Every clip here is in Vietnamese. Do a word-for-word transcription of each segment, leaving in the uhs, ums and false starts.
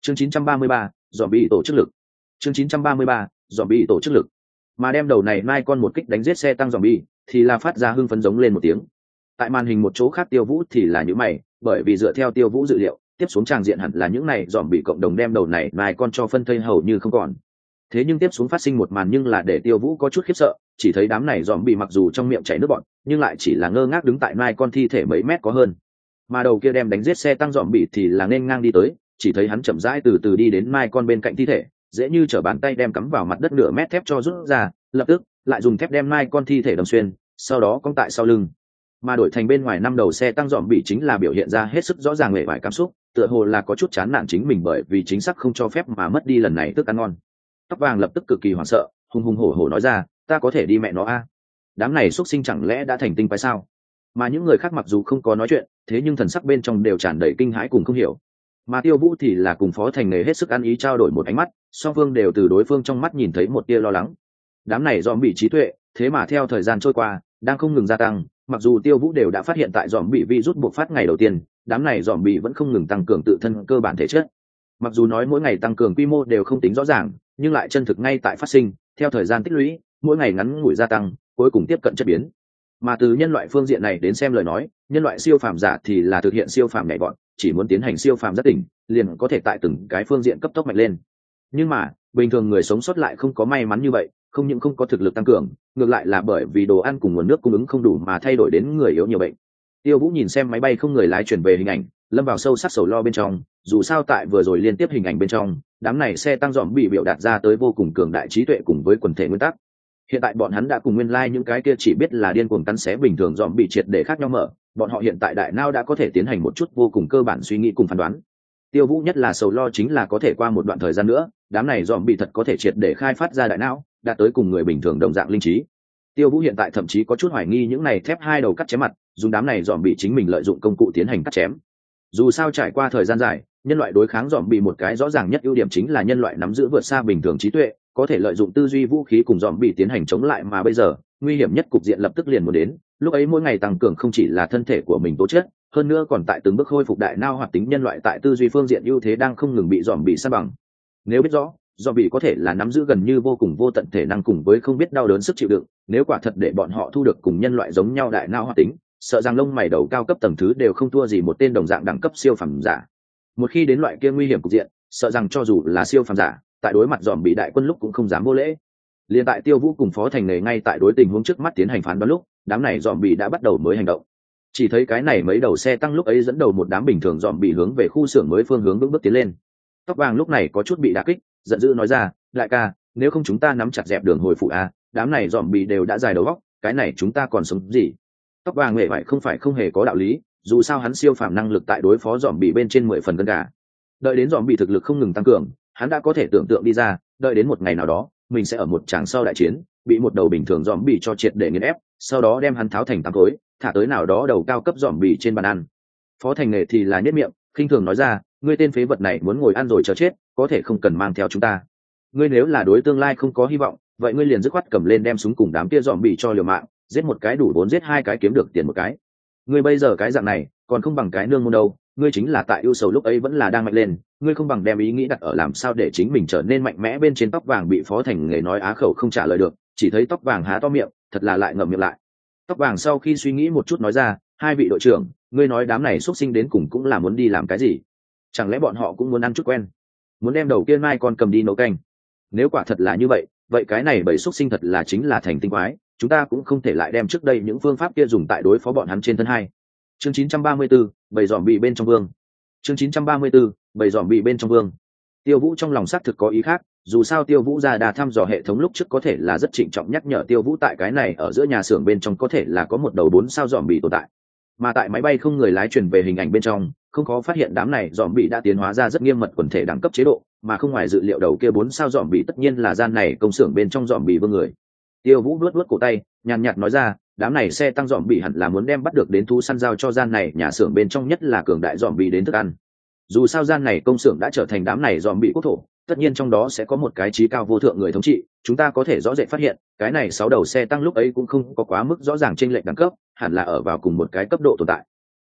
chương chín trăm ba mươi ba, dòm bị tổ chức lực. chương chín trăm ba mươi ba, dòm bị tổ chức lực. Mà đem đầu này mai con một kích đánh giết xe tăng dòm bị, thì là phát ra hưng phấn giống lên một tiếng. Tại màn hình một chỗ khác Tiêu Vũ thì là những mày, bởi vì dựa theo Tiêu Vũ dự liệu, tiếp xuống tràng diện hẳn là những này dòm bị cộng đồng đem đầu này mai con cho phân thây hầu như không còn. Thế nhưng tiếp xuống phát sinh một màn nhưng là để Tiêu Vũ có chút khiếp sợ, chỉ thấy đám này dòm bị mặc dù trong miệng chảy nước bọt, nhưng lại chỉ là ngơ ngác đứng tại mai con thi thể mấy mét có hơn. Mà đầu kia đem đánh giết xe tăng dòm bị thì là nên ngang đi tới, chỉ thấy hắn chậm rãi từ từ đi đến mai con bên cạnh thi thể, dễ như trở bàn tay đem cắm vào mặt đất nửa mét thép cho rút ra, lập tức lại dùng thép đem mai con thi thể đâm xuyên, sau đó cong tại sau lưng. Mà đổi thành bên ngoài năm đầu xe tăng dòm bị chính là biểu hiện ra hết sức rõ ràng lệ vải cảm xúc, tựa hồ là có chút chán nản chính mình bởi vì chính xác không cho phép mà mất đi lần này thức ăn ngon. Tóc vàng lập tức cực kỳ hoảng sợ, hùng hùng hổ hổ nói ra, ta có thể đi mẹ nó a. Đám này xuất sinh chẳng lẽ đã thành tinh quái sao? Mà những người khác mặc dù không có nói chuyện, thế nhưng thần sắc bên trong đều tràn đầy kinh hãi cùng không hiểu. Mà Tiêu Vũ thì là cùng Phó Thành Nghề hết sức ăn ý trao đổi một ánh mắt, song phương đều từ đối phương trong mắt nhìn thấy một tia lo lắng. Đám này dòm bị trí tuệ, thế mà theo thời gian trôi qua đang không ngừng gia tăng, mặc dù Tiêu Vũ đều đã phát hiện tại dòm bị virus buộc phát ngày đầu tiên, đám này dòm bị vẫn không ngừng tăng cường tự thân cơ bản thể chất. Mặc dù nói mỗi ngày tăng cường quy mô đều không tính rõ ràng, nhưng lại chân thực ngay tại phát sinh, theo thời gian tích lũy, mỗi ngày ngắn ngủi gia tăng, cuối cùng tiếp cận chất biến. Mà từ nhân loại phương diện này đến xem lời nói, nhân loại siêu phàm giả thì là thực hiện siêu phàm nhảy vọt, chỉ muốn tiến hành siêu phàm giác tỉnh, liền có thể tại từng cái phương diện cấp tốc mạnh lên. Nhưng mà, bình thường người sống sót lại không có may mắn như vậy, không những không có thực lực tăng cường, ngược lại là bởi vì đồ ăn cùng nguồn nước cung ứng không đủ mà thay đổi đến người yếu nhiều bệnh. Tiêu Vũ nhìn xem máy bay không người lái chuyển về hình ảnh, lâm vào sâu sắc sầu lo bên trong, dù sao tại vừa rồi liên tiếp hình ảnh bên trong, đám này xe tăng dòm bị biểu đạt ra tới vô cùng cường đại trí tuệ cùng với quần thể nguyên tắc. Hiện tại bọn hắn đã cùng nguyên lai like những cái kia chỉ biết là điên cuồng cắn xé bình thường dòm bị triệt để khác nhau mở, bọn họ hiện tại đại não đã có thể tiến hành một chút vô cùng cơ bản suy nghĩ cùng phán đoán. Tiêu Vũ nhất là sầu lo chính là có thể qua một đoạn thời gian nữa, đám này dòm bị thật có thể triệt để khai phát ra đại não, đạt tới cùng người bình thường đồng dạng linh trí. Tiêu Vũ hiện tại thậm chí có chút hoài nghi những này thép hai đầu cắt chém mặt, dùng đám này dòm bị chính mình lợi dụng công cụ tiến hành cắt chém. Dù sao trải qua thời gian dài, nhân loại đối kháng dòm bị một cái rõ ràng nhất ưu điểm chính là nhân loại nắm giữ vượt xa bình thường trí tuệ, có thể lợi dụng tư duy vũ khí cùng dòm bị tiến hành chống lại, mà bây giờ nguy hiểm nhất cục diện lập tức liền muốn đến, lúc ấy mỗi ngày tăng cường không chỉ là thân thể của mình tố chất, hơn nữa còn tại từng bước khôi phục đại não hoạt tính, nhân loại tại tư duy phương diện ưu thế đang không ngừng bị dòm bị san bằng. Nếu biết rõ dòm bị có thể là nắm giữ gần như vô cùng vô tận thể năng cùng với không biết đau đớn sức chịu đựng, nếu quả thật để bọn họ thu được cùng nhân loại giống nhau đại não hoạt tính, sợ rằng lông mày đầu cao cấp tầng thứ đều không thua gì một tên đồng dạng đẳng cấp siêu phàm giả. Một khi đến loại kia nguy hiểm cục diện, sợ rằng cho dù là siêu phàm giả, tại đối mặt dòm bị đại quân lúc cũng không dám vô lễ. Liên tại Tiêu Vũ cùng Phó Thành Nghề ngay tại đối tình huống trước mắt tiến hành phán đoán lúc, đám này dòm bị đã bắt đầu mới hành động. Chỉ thấy cái này mấy đầu xe tăng lúc ấy dẫn đầu một đám bình thường dòm bị hướng về khu xưởng mới phương hướng bước bước tiến lên. Tóc vàng lúc này có chút bị đả kích, giận dữ nói ra, đại ca, nếu không chúng ta nắm chặt dẹp đường hồi phụ a, đám này dòm bị đều đã dài đầu óc, cái này chúng ta còn sống gì? Tóc vàng nghệ vậy không phải không hề có đạo lý, dù sao hắn siêu phàm năng lực tại đối phó dòm bị bên trên mười phần cân cả. Đợi đến dòm bị thực lực không ngừng tăng cường, hắn đã có thể tưởng tượng đi ra, đợi đến một ngày nào đó, mình sẽ ở một tràng sau đại chiến, bị một đầu bình thường dòm bị cho triệt để nghiền ép, sau đó đem hắn tháo thành tám khối, thả tới nào đó đầu cao cấp dòm bị trên bàn ăn. Phó Thành Nghề thì là nhếch miệng, khinh thường nói ra, ngươi tên phế vật này muốn ngồi ăn rồi chờ chết, có thể không cần mang theo chúng ta. Ngươi nếu là đối tương lai không có hy vọng, vậy ngươi liền dứt khoát cầm lên đem súng cùng đám kia dòm bị cho liều mạng, giết một cái đủ bốn giết hai cái kiếm được tiền một cái. Ngươi bây giờ cái dạng này, còn không bằng cái nương môn đâu, ngươi chính là tại ưu sầu lúc ấy vẫn là đang mạnh lên, ngươi không bằng đem ý nghĩ đặt ở làm sao để chính mình trở nên mạnh mẽ bên trên. Tóc vàng bị Phó Thành Nghề nói á khẩu không trả lời được, chỉ thấy tóc vàng há to miệng, thật là lại ngậm miệng lại. Tóc vàng sau khi suy nghĩ một chút nói ra, hai vị đội trưởng, ngươi nói đám này xuất sinh đến cùng cũng là muốn đi làm cái gì? Chẳng lẽ bọn họ cũng muốn ăn chút quen, muốn đem đầu kia mai con cầm đi nấu canh? Nếu quả thật là như vậy, vậy cái này bầy xuất sinh thật là chính là thành tinh quái, chúng ta cũng không thể lại đem trước đây những phương pháp kia dùng tại đối phó bọn hắn trên thân hai. Chương chín trăm ba mươi tư, bầy dòm bị bên trong vương. Chương chín trăm ba mươi tư, bầy dòm bị bên trong vương. Tiêu Vũ trong lòng xác thực có ý khác, dù sao Tiêu Vũ ra đà thăm dò hệ thống lúc trước có thể là rất trịnh trọng nhắc nhở Tiêu Vũ tại cái này ở giữa nhà xưởng bên trong có thể là có một đầu bốn sao dòm bị tồn tại. Mà tại máy bay không người lái truyền về hình ảnh bên trong, không có phát hiện đám này dòm bị đã tiến hóa ra rất nghiêm mật quần thể đẳng cấp chế độ, mà không ngoài dự liệu đầu kia bốn sao dòm bị tất nhiên là gian này công xưởng bên trong dòm bị vương người. Tiêu Vũ luốt luốt cổ tay, nhàn nhạt nói ra, đám này xe tăng dòm bị hẳn là muốn đem bắt được đến thú săn giao cho gian này nhà xưởng bên trong nhất là cường đại dòm bị đến thức ăn. Dù sao gian này công xưởng đã trở thành đám này dòm bị quốc thổ, tất nhiên trong đó sẽ có một cái trí cao vô thượng người thống trị, chúng ta có thể rõ rệt phát hiện, cái này sáu đầu xe tăng lúc ấy cũng không có quá mức rõ ràng chênh lệch đẳng cấp, hẳn là ở vào cùng một cái cấp độ tồn tại.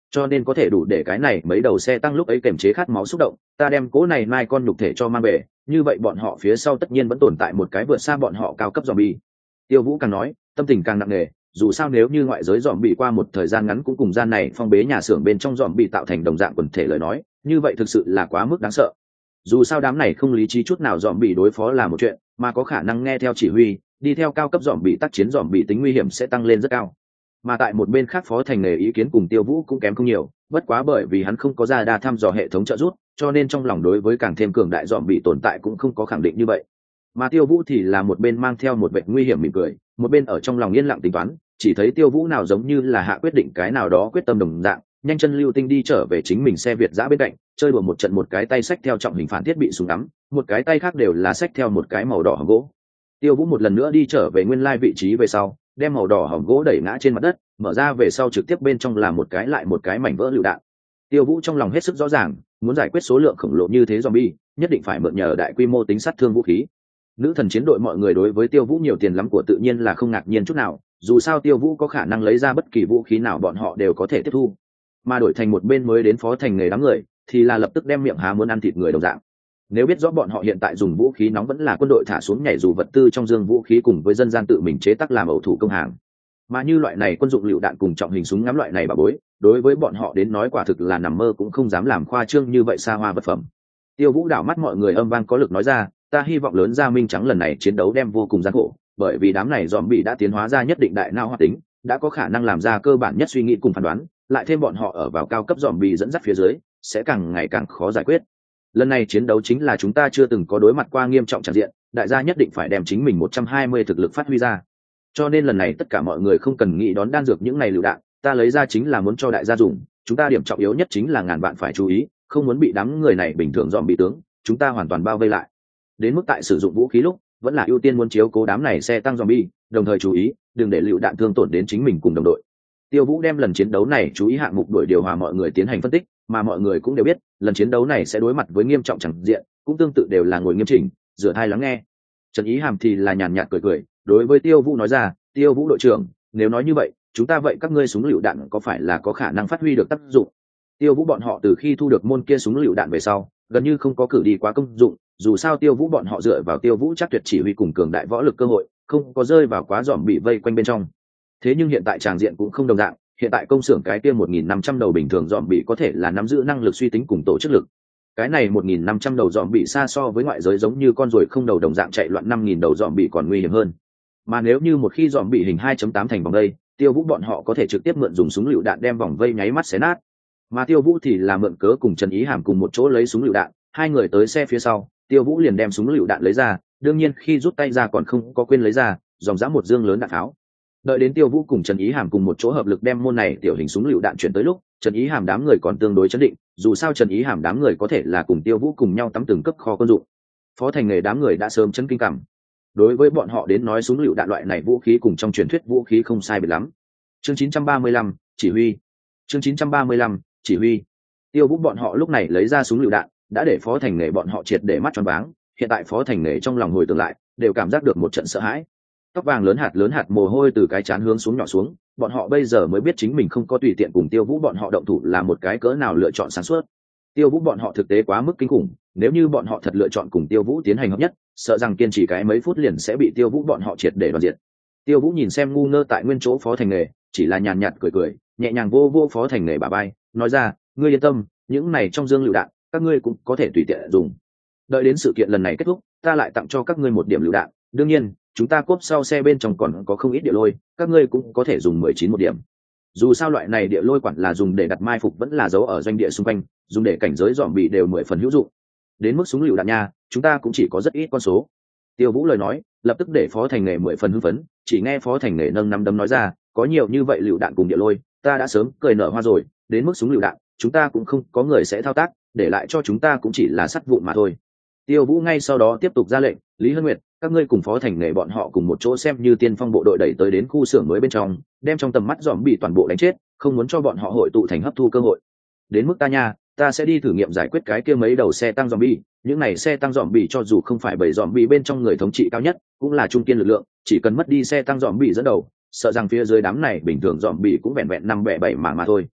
cho nên có thể đủ để cái này mấy đầu xe tăng lúc ấy kềm chế khát máu xúc động. Ta đem cố này mai con nhục thể cho mang về, như vậy bọn họ phía sau tất nhiên vẫn tồn tại một cái vượt xa bọn họ cao cấp zombie. Tiêu Vũ càng nói, tâm tình càng nặng nề. Dù sao nếu như ngoại giới dòm bị qua một thời gian ngắn cũng cùng gian này phong bế nhà xưởng bên trong dòm bị tạo thành đồng dạng quần thể lời nói, như vậy thực sự là quá mức đáng sợ. Dù sao đám này không lý trí chút nào dòm bị đối phó là một chuyện, mà có khả năng nghe theo chỉ huy, đi theo cao cấp dòm bị tác chiến dòm bị tính nguy hiểm sẽ tăng lên rất cao. Mà tại một bên khác Phó Thành Nghề ý kiến cùng Tiêu Vũ cũng kém không nhiều, bất quá bởi vì hắn không có ra đa thăm dò hệ thống trợ giúp, cho nên trong lòng đối với càng thêm cường đại dòm bị tồn tại cũng không có khẳng định như vậy. Mà Tiêu Vũ thì là một bên mang theo một vẻ nguy hiểm mỉm cười, một bên ở trong lòng yên lặng tính toán, chỉ thấy Tiêu Vũ nào giống như là hạ quyết định cái nào đó quyết tâm đồng dạng, nhanh chân lưu tinh đi trở về chính mình xe Việt giã bên cạnh, chơi đùa một trận, một cái tay xách theo trọng hình phản thiết bị súng ngắm, một cái tay khác đều là xách theo một cái màu đỏ hòm gỗ. Tiêu Vũ một lần nữa đi trở về nguyên lai vị trí về sau, đem màu đỏ hòm gỗ đẩy ngã trên mặt đất, mở ra về sau trực tiếp bên trong là một cái lại một cái mảnh vỡ lựu đạn. Tiêu Vũ trong lòng hết sức rõ ràng, muốn giải quyết số lượng khổng lồ như thế zombie, nhất định phải mượn nhờ đại quy mô tính sát thương vũ khí. Nữ thần chiến đội mọi người đối với Tiêu Vũ nhiều tiền lắm của tự nhiên là không ngạc nhiên chút nào, dù sao Tiêu Vũ có khả năng lấy ra bất kỳ vũ khí nào bọn họ đều có thể tiếp thu. Mà đổi thành một bên mới đến Phó Thành Nghề đám người, thì là lập tức đem miệng há muốn ăn thịt người đồng dạng. Nếu biết rõ bọn họ hiện tại dùng vũ khí nóng vẫn là quân đội thả xuống nhảy dù vật tư trong dương vũ khí cùng với dân gian tự mình chế tác làm ẩu thủ công hàng, mà như loại này quân dụng lựu đạn cùng trọng hình súng ngắm loại này bà bối, đối với bọn họ đến nói quả thực là nằm mơ cũng không dám làm khoa trương như vậy xa hoa vật phẩm. Tiêu Vũ đảo mắt mọi người âm vang có lực nói ra, ta hy vọng lớn ra Minh Trắng lần này chiến đấu đem vô cùng gian khổ, bởi vì đám này dòm bị đã tiến hóa ra nhất định đại não hoạt tính, đã có khả năng làm ra cơ bản nhất suy nghĩ cùng phán đoán, lại thêm bọn họ ở vào cao cấp dòm bị dẫn dắt phía dưới, sẽ càng ngày càng khó giải quyết. Lần này chiến đấu chính là chúng ta chưa từng có đối mặt qua nghiêm trọng tràn diện, đại gia nhất định phải đem chính mình một trăm hai mươi thực lực phát huy ra. Cho nên lần này tất cả mọi người không cần nghĩ đón đan dược những này lựu đạn, ta lấy ra chính là muốn cho đại gia dùng, chúng ta điểm trọng yếu nhất chính là ngàn vạn phải chú ý, không muốn bị đám người này bình thường dòm bị tướng, chúng ta hoàn toàn bao vây lại. Đến mức tại sử dụng vũ khí lúc, vẫn là ưu tiên muốn chiếu cố đám này xe tăng zombie, đồng thời chú ý, đừng để lựu đạn thương tổn đến chính mình cùng đồng đội. Tiêu Vũ đem lần chiến đấu này chú ý hạng mục đuổi điều hòa mọi người tiến hành phân tích, mà mọi người cũng đều biết, lần chiến đấu này sẽ đối mặt với nghiêm trọng chẳng diện, cũng tương tự đều là ngồi nghiêm chỉnh, rửa tai lắng nghe. Trần Ý Hàm thì là nhàn nhạt cười cười, đối với Tiêu Vũ nói ra, Tiêu Vũ đội trưởng, nếu nói như vậy, chúng ta vậy các ngươi súng lựu đạn có phải là có khả năng phát huy được tác dụng? Tiêu Vũ bọn họ từ khi thu được môn kia súng lựu đạn về sau, gần như không có cử đi quá công dụng, dù sao Tiêu Vũ bọn họ dựa vào Tiêu Vũ chắc tuyệt chỉ huy cùng cường đại võ lực cơ hội, không có rơi vào quá dòm bị vây quanh bên trong. Thế nhưng hiện tại tràng diện cũng không đồng dạng, hiện tại công xưởng cái kia một nghìn năm trăm đầu bình thường dòm bị có thể là nắm giữ năng lực suy tính cùng tổ chức lực. Cái này một nghìn năm trăm đầu dòm bị xa so với ngoại giới giống như con ruồi không đầu đồng dạng chạy loạn năm nghìn đầu dòm bị còn nguy hiểm hơn. Mà nếu như một khi dòm bị hình hai chấm tám thành vòng vây, Tiêu Vũ bọn họ có thể trực tiếp mượn dùng súng lựu đạn đem vòng vây nháy mắt xé nát. Mà Tiêu Vũ thì là mượn cớ cùng Trần Ý Hàm cùng một chỗ lấy súng lựu đạn, hai người tới xe phía sau, Tiêu Vũ liền đem súng lựu đạn lấy ra, đương nhiên khi rút tay ra còn không có quên lấy ra, dòng dã một dương lớn đạn pháo. Đợi đến Tiêu Vũ cùng Trần Ý Hàm cùng một chỗ hợp lực đem môn này tiểu hình súng lựu đạn chuyển tới lúc, Trần Ý Hàm đám người còn tương đối chấn định, dù sao Trần Ý Hàm đám người có thể là cùng Tiêu Vũ cùng nhau tắm từng cấp kho quân dụng. Phó Thành Nghề đám người đã sớm chấn kinh cảm. Đối với bọn họ đến nói súng lựu đạn loại này vũ khí cùng trong truyền thuyết vũ khí không sai biệt lắm. Chương chín trăm ba mươi lăm, chỉ huy. Chương chín trăm ba mươi lăm, chỉ huy. Tiêu Vũ bọn họ lúc này lấy ra súng lựu đạn, đã để Phó Thành Nghề bọn họ triệt để mắt choáng váng, hiện tại Phó Thành Nghề trong lòng hồi tưởng lại, đều cảm giác được một trận sợ hãi. Tóc vàng lớn hạt lớn hạt mồ hôi từ cái trán hướng xuống nhỏ xuống, bọn họ bây giờ mới biết chính mình không có tùy tiện cùng Tiêu Vũ bọn họ động thủ là một cái cỡ nào lựa chọn sáng suốt. Tiêu Vũ bọn họ thực tế quá mức kinh khủng, nếu như bọn họ thật lựa chọn cùng Tiêu Vũ tiến hành hợp nhất, sợ rằng kiên trì cái mấy phút liền sẽ bị Tiêu Vũ bọn họ triệt để đoạt diệt. Tiêu Vũ nhìn xem ngu ngơ tại nguyên chỗ Phó Thành Nghề, chỉ là nhàn nhạt cười cười, nhẹ nhàng vô vô Phó Thành Nghề bả vai, nói ra, ngươi yên tâm, những này trong dương lựu đạn, các ngươi cũng có thể tùy tiện dùng. Đợi đến sự kiện lần này kết thúc, ta lại tặng cho các ngươi một điểm lựu đạn, đương nhiên, chúng ta cốp sau xe bên trong còn có không ít địa lôi, các ngươi cũng có thể dùng mười chín một điểm. Dù sao loại này địa lôi quản là dùng để đặt mai phục vẫn là giấu ở doanh địa xung quanh, dùng để cảnh giới dòm bị đều mười phần hữu dụng. Đến mức súng lựu đạn nha, chúng ta cũng chỉ có rất ít con số. Tiêu Vũ lời nói, lập tức để Phó Thành Nghề mười phần hưng phấn, chỉ nghe Phó Thành Nghề nâng nắm đấm nói ra, có nhiều như vậy lựu đạn cùng địa lôi, ta đã sớm cười nở hoa rồi, đến mức súng lựu đạn, chúng ta cũng không có người sẽ thao tác, để lại cho chúng ta cũng chỉ là sắt vụn mà thôi. Tiêu Vũ ngay sau đó tiếp tục ra lệnh, Lý Hân Nguyệt, các ngươi cùng Phó Thành Nghề bọn họ cùng một chỗ xem như tiên phong bộ đội đẩy tới đến khu xưởng mới bên trong, đem trong tầm mắt dòm bị toàn bộ đánh chết, không muốn cho bọn họ hội tụ thành hấp thu cơ hội. Đến mức ta nha, ta sẽ đi thử nghiệm giải quyết cái kia mấy đầu xe tăng zombie, những này xe tăng zombie cho dù không phải bảy zombie bên trong người thống trị cao nhất, cũng là trung kiên lực lượng, chỉ cần mất đi xe tăng zombie dẫn đầu, sợ rằng phía dưới đám này bình thường zombie cũng vẹn vẹn năm bẻ bảy mảng mà thôi.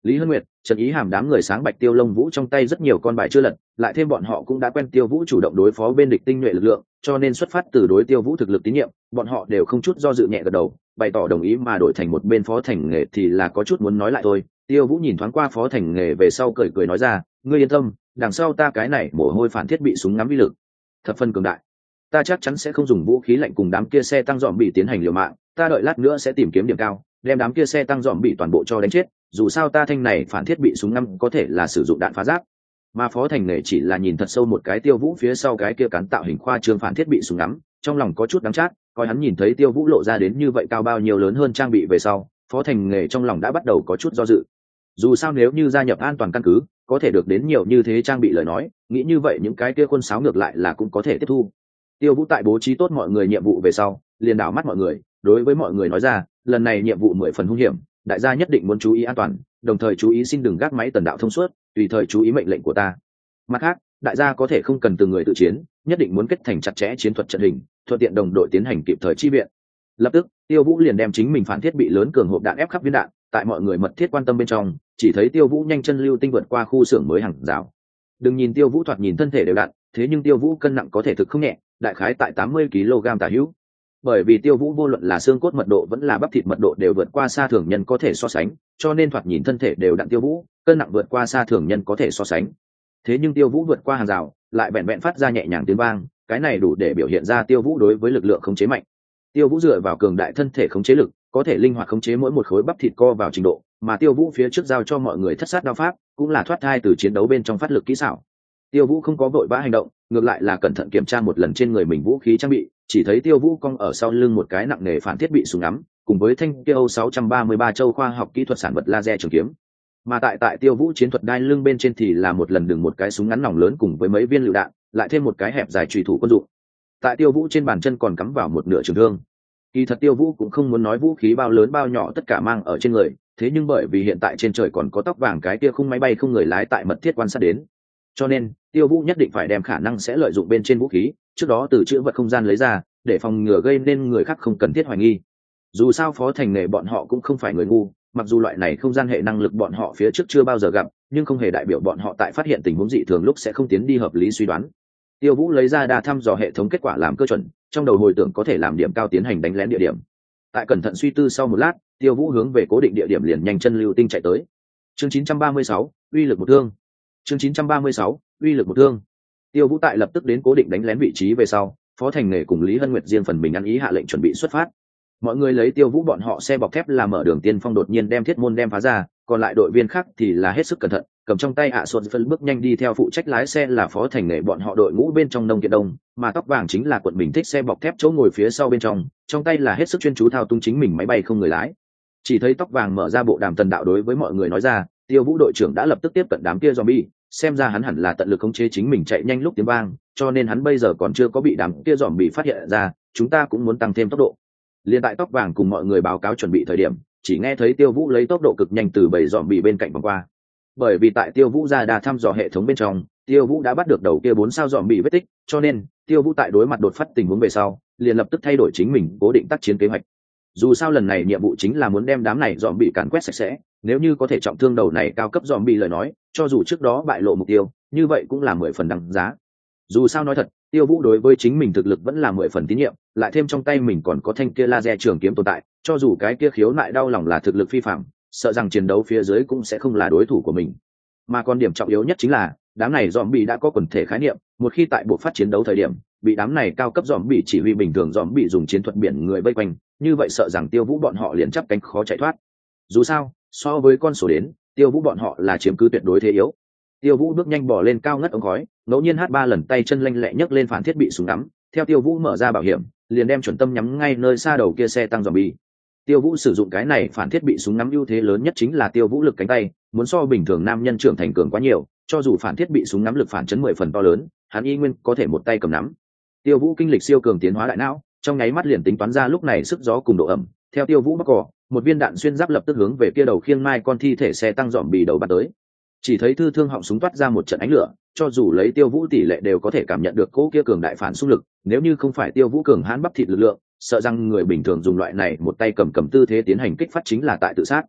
Lý Hân Nguyệt, Trần Ý Hàm đám người sáng bạch Tiêu Long Vũ trong tay rất nhiều con bài chưa lật, lại thêm bọn họ cũng đã quen Tiêu Vũ chủ động đối phó bên địch tinh nhuệ lực lượng, cho nên xuất phát từ đối Tiêu Vũ thực lực tín nhiệm, bọn họ đều không chút do dự nhẹ gật đầu, bày tỏ đồng ý mà đổi thành một bên Phó Thành Nghề thì là có chút muốn nói lại thôi. Tiêu Vũ nhìn thoáng qua Phó Thành Nghề về sau cười cười nói ra, ngươi yên tâm, đằng sau ta cái này mồ hôi phản thiết bị súng ngắm vi lực, thập phân cường đại. Ta chắc chắn sẽ không dùng vũ khí lạnh cùng đám kia xe tăng dòm bị tiến hành liều mạng, ta đợi lát nữa sẽ tìm kiếm điểm cao, đem đám kia xe tăng dòm bị toàn bộ cho đánh chết, dù sao ta thanh này phản thiết bị súng ngắm có thể là sử dụng đạn phá giáp. Mà Phó Thành Nghề chỉ là nhìn thật sâu một cái Tiêu Vũ phía sau cái kia cán tạo hình khoa trương phản thiết bị súng ngắm, trong lòng có chút đắng chát, coi hắn nhìn thấy Tiêu Vũ lộ ra đến như vậy cao bao nhiêu lớn hơn trang bị về sau, Phó Thành Nghề trong lòng đã bắt đầu có chút do dự. Dù sao nếu như gia nhập an toàn căn cứ, có thể được đến nhiều như thế trang bị lời nói, nghĩ như vậy những cái kia quân sáo ngược lại là cũng có thể tiếp thu. Tiêu Vũ tại bố trí tốt mọi người nhiệm vụ về sau, liền đảo mắt mọi người, đối với mọi người nói ra, lần này nhiệm vụ mười phần hung hiểm, đại gia nhất định muốn chú ý an toàn, đồng thời chú ý xin đừng gác máy tần đạo thông suốt, tùy thời chú ý mệnh lệnh của ta. Mặt khác, đại gia có thể không cần từng người tự chiến, nhất định muốn kết thành chặt chẽ chiến thuật trận hình, thuận tiện đồng đội tiến hành kịp thời chi viện. Lập tức, Tiêu Vũ liền đem chính mình phản thiết bị lớn cường hộp đạn ép khắp viên đạn, tại mọi người mật thiết quan tâm bên trong, chỉ thấy Tiêu Vũ nhanh chân lưu tinh vượt qua khu xưởng mới hàng rào. Đừng nhìn Tiêu Vũ thoạt nhìn thân thể đều đặn, thế nhưng Tiêu Vũ cân nặng có thể thực không nhẹ, đại khái tại tám mươi ki lô gam tả hữu. Bởi vì Tiêu Vũ vô luận là xương cốt mật độ vẫn là bắp thịt mật độ đều vượt qua xa thường nhân có thể so sánh, cho nên thoạt nhìn thân thể đều đặn Tiêu Vũ, cân nặng vượt qua xa thường nhân có thể so sánh. Thế nhưng Tiêu Vũ vượt qua hàng rào, lại bèn bèn phát ra nhẹ nhàng tiếng vang, cái này đủ để biểu hiện ra Tiêu Vũ đối với lực lượng khống chế mạnh. Tiêu Vũ dựa vào cường đại thân thể khống chế lực, có thể linh hoạt khống chế mỗi một khối bắp thịt co vào trình độ, mà Tiêu Vũ phía trước giao cho mọi người thất sát đao pháp, cũng là thoát thai từ chiến đấu bên trong phát lực kỹ xảo. Tiêu Vũ không có vội vã hành động, ngược lại là cẩn thận kiểm tra một lần trên người mình vũ khí trang bị, chỉ thấy Tiêu Vũ cong ở sau lưng một cái nặng nề phản thiết bị súng ngắm, cùng với thanh kia Âu sáu ba ba châu khoa học kỹ thuật sản vật laser trường kiếm. Mà tại tại Tiêu Vũ chiến thuật đai lưng bên trên thì là một lần đường một cái súng ngắn nòng lớn cùng với mấy viên lựu đạn, lại thêm một cái hẹp dài chùy thủ quân dụng. Tại Tiêu Vũ trên bàn chân còn cắm vào một nửa trường thương. Kỳ thật Tiêu Vũ cũng không muốn nói vũ khí bao lớn bao nhỏ tất cả mang ở trên người, thế nhưng bởi vì hiện tại trên trời còn có tóc vàng cái kia khung máy bay không người lái tại mật thiết quan sát đến, cho nên Tiêu Vũ nhất định phải đem khả năng sẽ lợi dụng bên trên vũ khí trước đó từ chữ vật không gian lấy ra, để phòng ngừa gây nên người khác không cần thiết hoài nghi. Dù sao Phó Thành Nghề bọn họ cũng không phải người ngu, mặc dù loại này không gian hệ năng lực bọn họ phía trước chưa bao giờ gặp, nhưng không hề đại biểu bọn họ tại phát hiện tình huống dị thường lúc sẽ không tiến đi hợp lý suy đoán. Tiêu Vũ lấy ra đa thăm dò hệ thống kết quả làm cơ chuẩn, trong đầu hồi tưởng có thể làm điểm cao tiến hành đánh lén địa điểm. Tại cẩn thận suy tư sau một lát, Tiêu Vũ hướng về cố định địa điểm liền nhanh chân lưu tinh chạy tới. Chương chín trăm ba mươi sáu, uy lực một thương. Chương chín trăm ba mươi sáu, uy lực một thương. Tiêu Vũ tại lập tức đến cố định đánh lén vị trí về sau, Phó Thành Nghề cùng Lý Hân Nguyệt riêng phần mình ăn ý hạ lệnh chuẩn bị xuất phát. Mọi người lấy Tiêu Vũ bọn họ xe bọc thép làm mở đường tiên phong đột nhiên đem thiết môn đem phá ra, còn lại đội viên khác thì là hết sức cẩn thận, cầm trong tay ạ xuân phân bước nhanh đi theo phụ trách lái xe là Phó Thành Nghề bọn họ đội ngũ bên trong nông kiện đông, mà tóc vàng chính là quận bình thích xe bọc thép chỗ ngồi phía sau bên trong, trong tay là hết sức chuyên chú thao túng chính mình máy bay không người lái. Chỉ thấy tóc vàng mở ra bộ đàm tần đạo đối với mọi người nói ra, Tiêu Vũ đội trưởng đã lập tức tiếp cận đám kia zombie, xem ra hắn hẳn là tận lực khống chế chính mình chạy nhanh lúc tiếng vang, cho nên hắn bây giờ còn chưa có bị đám kia zombie phát hiện ra, chúng ta cũng muốn tăng thêm tốc độ. Liên tại tóc vàng cùng mọi người báo cáo chuẩn bị thời điểm, chỉ nghe thấy Tiêu Vũ lấy tốc độ cực nhanh từ bầy zombie bên cạnh vòng qua. Bởi vì tại Tiêu Vũ ra đà thăm dò hệ thống bên trong, Tiêu Vũ đã bắt được đầu kia bốn sao zombie vết tích, cho nên Tiêu Vũ tại đối mặt đột phát tình huống về sau, liền lập tức thay đổi chính mình cố định tác chiến kế hoạch. Dù sao lần này nhiệm vụ chính là muốn đem đám này zombie càn quét sạch sẽ, nếu như có thể trọng thương đầu này cao cấp zombie lời nói, cho dù trước đó bại lộ mục tiêu, như vậy cũng là mười phần đằng giá. Dù sao nói thật, Tiêu Vũ đối với chính mình thực lực vẫn là mười phần tín nhiệm, lại thêm trong tay mình còn có thanh kia laser trường kiếm tồn tại, cho dù cái kia khiếu nại đau lòng là thực lực phi phàm, sợ rằng chiến đấu phía dưới cũng sẽ không là đối thủ của mình. Mà còn điểm trọng yếu nhất chính là, đám này zombie đã có quần thể khái niệm, một khi tại buộc phát chiến đấu thời điểm, bị đám này cao cấp zombie chỉ huy bình thường zombie dùng chiến thuật biển người vây quanh, như vậy sợ rằng Tiêu Vũ bọn họ liền chắp cánh khó chạy thoát. Dù sao, so với con số đến, Tiêu Vũ bọn họ là chiếm cứ tuyệt đối thế yếu. Tiêu Vũ bước nhanh bỏ lên cao ngất ống khói, ngẫu nhiên hát ba lần tay chân lanh lẹ nhấc lên phản thiết bị súng ngắm, theo Tiêu Vũ mở ra bảo hiểm, liền đem chuẩn tâm nhắm ngay nơi xa đầu kia xe tăng zombie. Tiêu Vũ sử dụng cái này phản thiết bị súng ngắm ưu thế lớn nhất chính là Tiêu Vũ lực cánh tay, muốn so bình thường nam nhân trưởng thành cường quá nhiều, cho dù phản thiết bị súng ngắm lực phản chấn mười phần to lớn, hắn y nguyên có thể một tay cầm nắm. Tiêu Vũ kinh lịch siêu cường tiến hóa đại não, trong nháy mắt liền tính toán ra lúc này sức gió cùng độ ẩm, theo Tiêu Vũ mắc cỏ, một viên đạn xuyên giáp lập tức hướng về kia đầu khiêng mai con thi thể xe tăng zombie đầu bắn tới. Chỉ thấy thư thương họng súng toát ra một trận ánh lửa, cho dù lấy Tiêu Vũ tỷ lệ đều có thể cảm nhận được cỗ kia cường đại phản xung lực, nếu như không phải Tiêu Vũ cường hãn bắp thịt lực lượng, sợ rằng người bình thường dùng loại này một tay cầm cầm tư thế tiến hành kích phát chính là tại tự sát.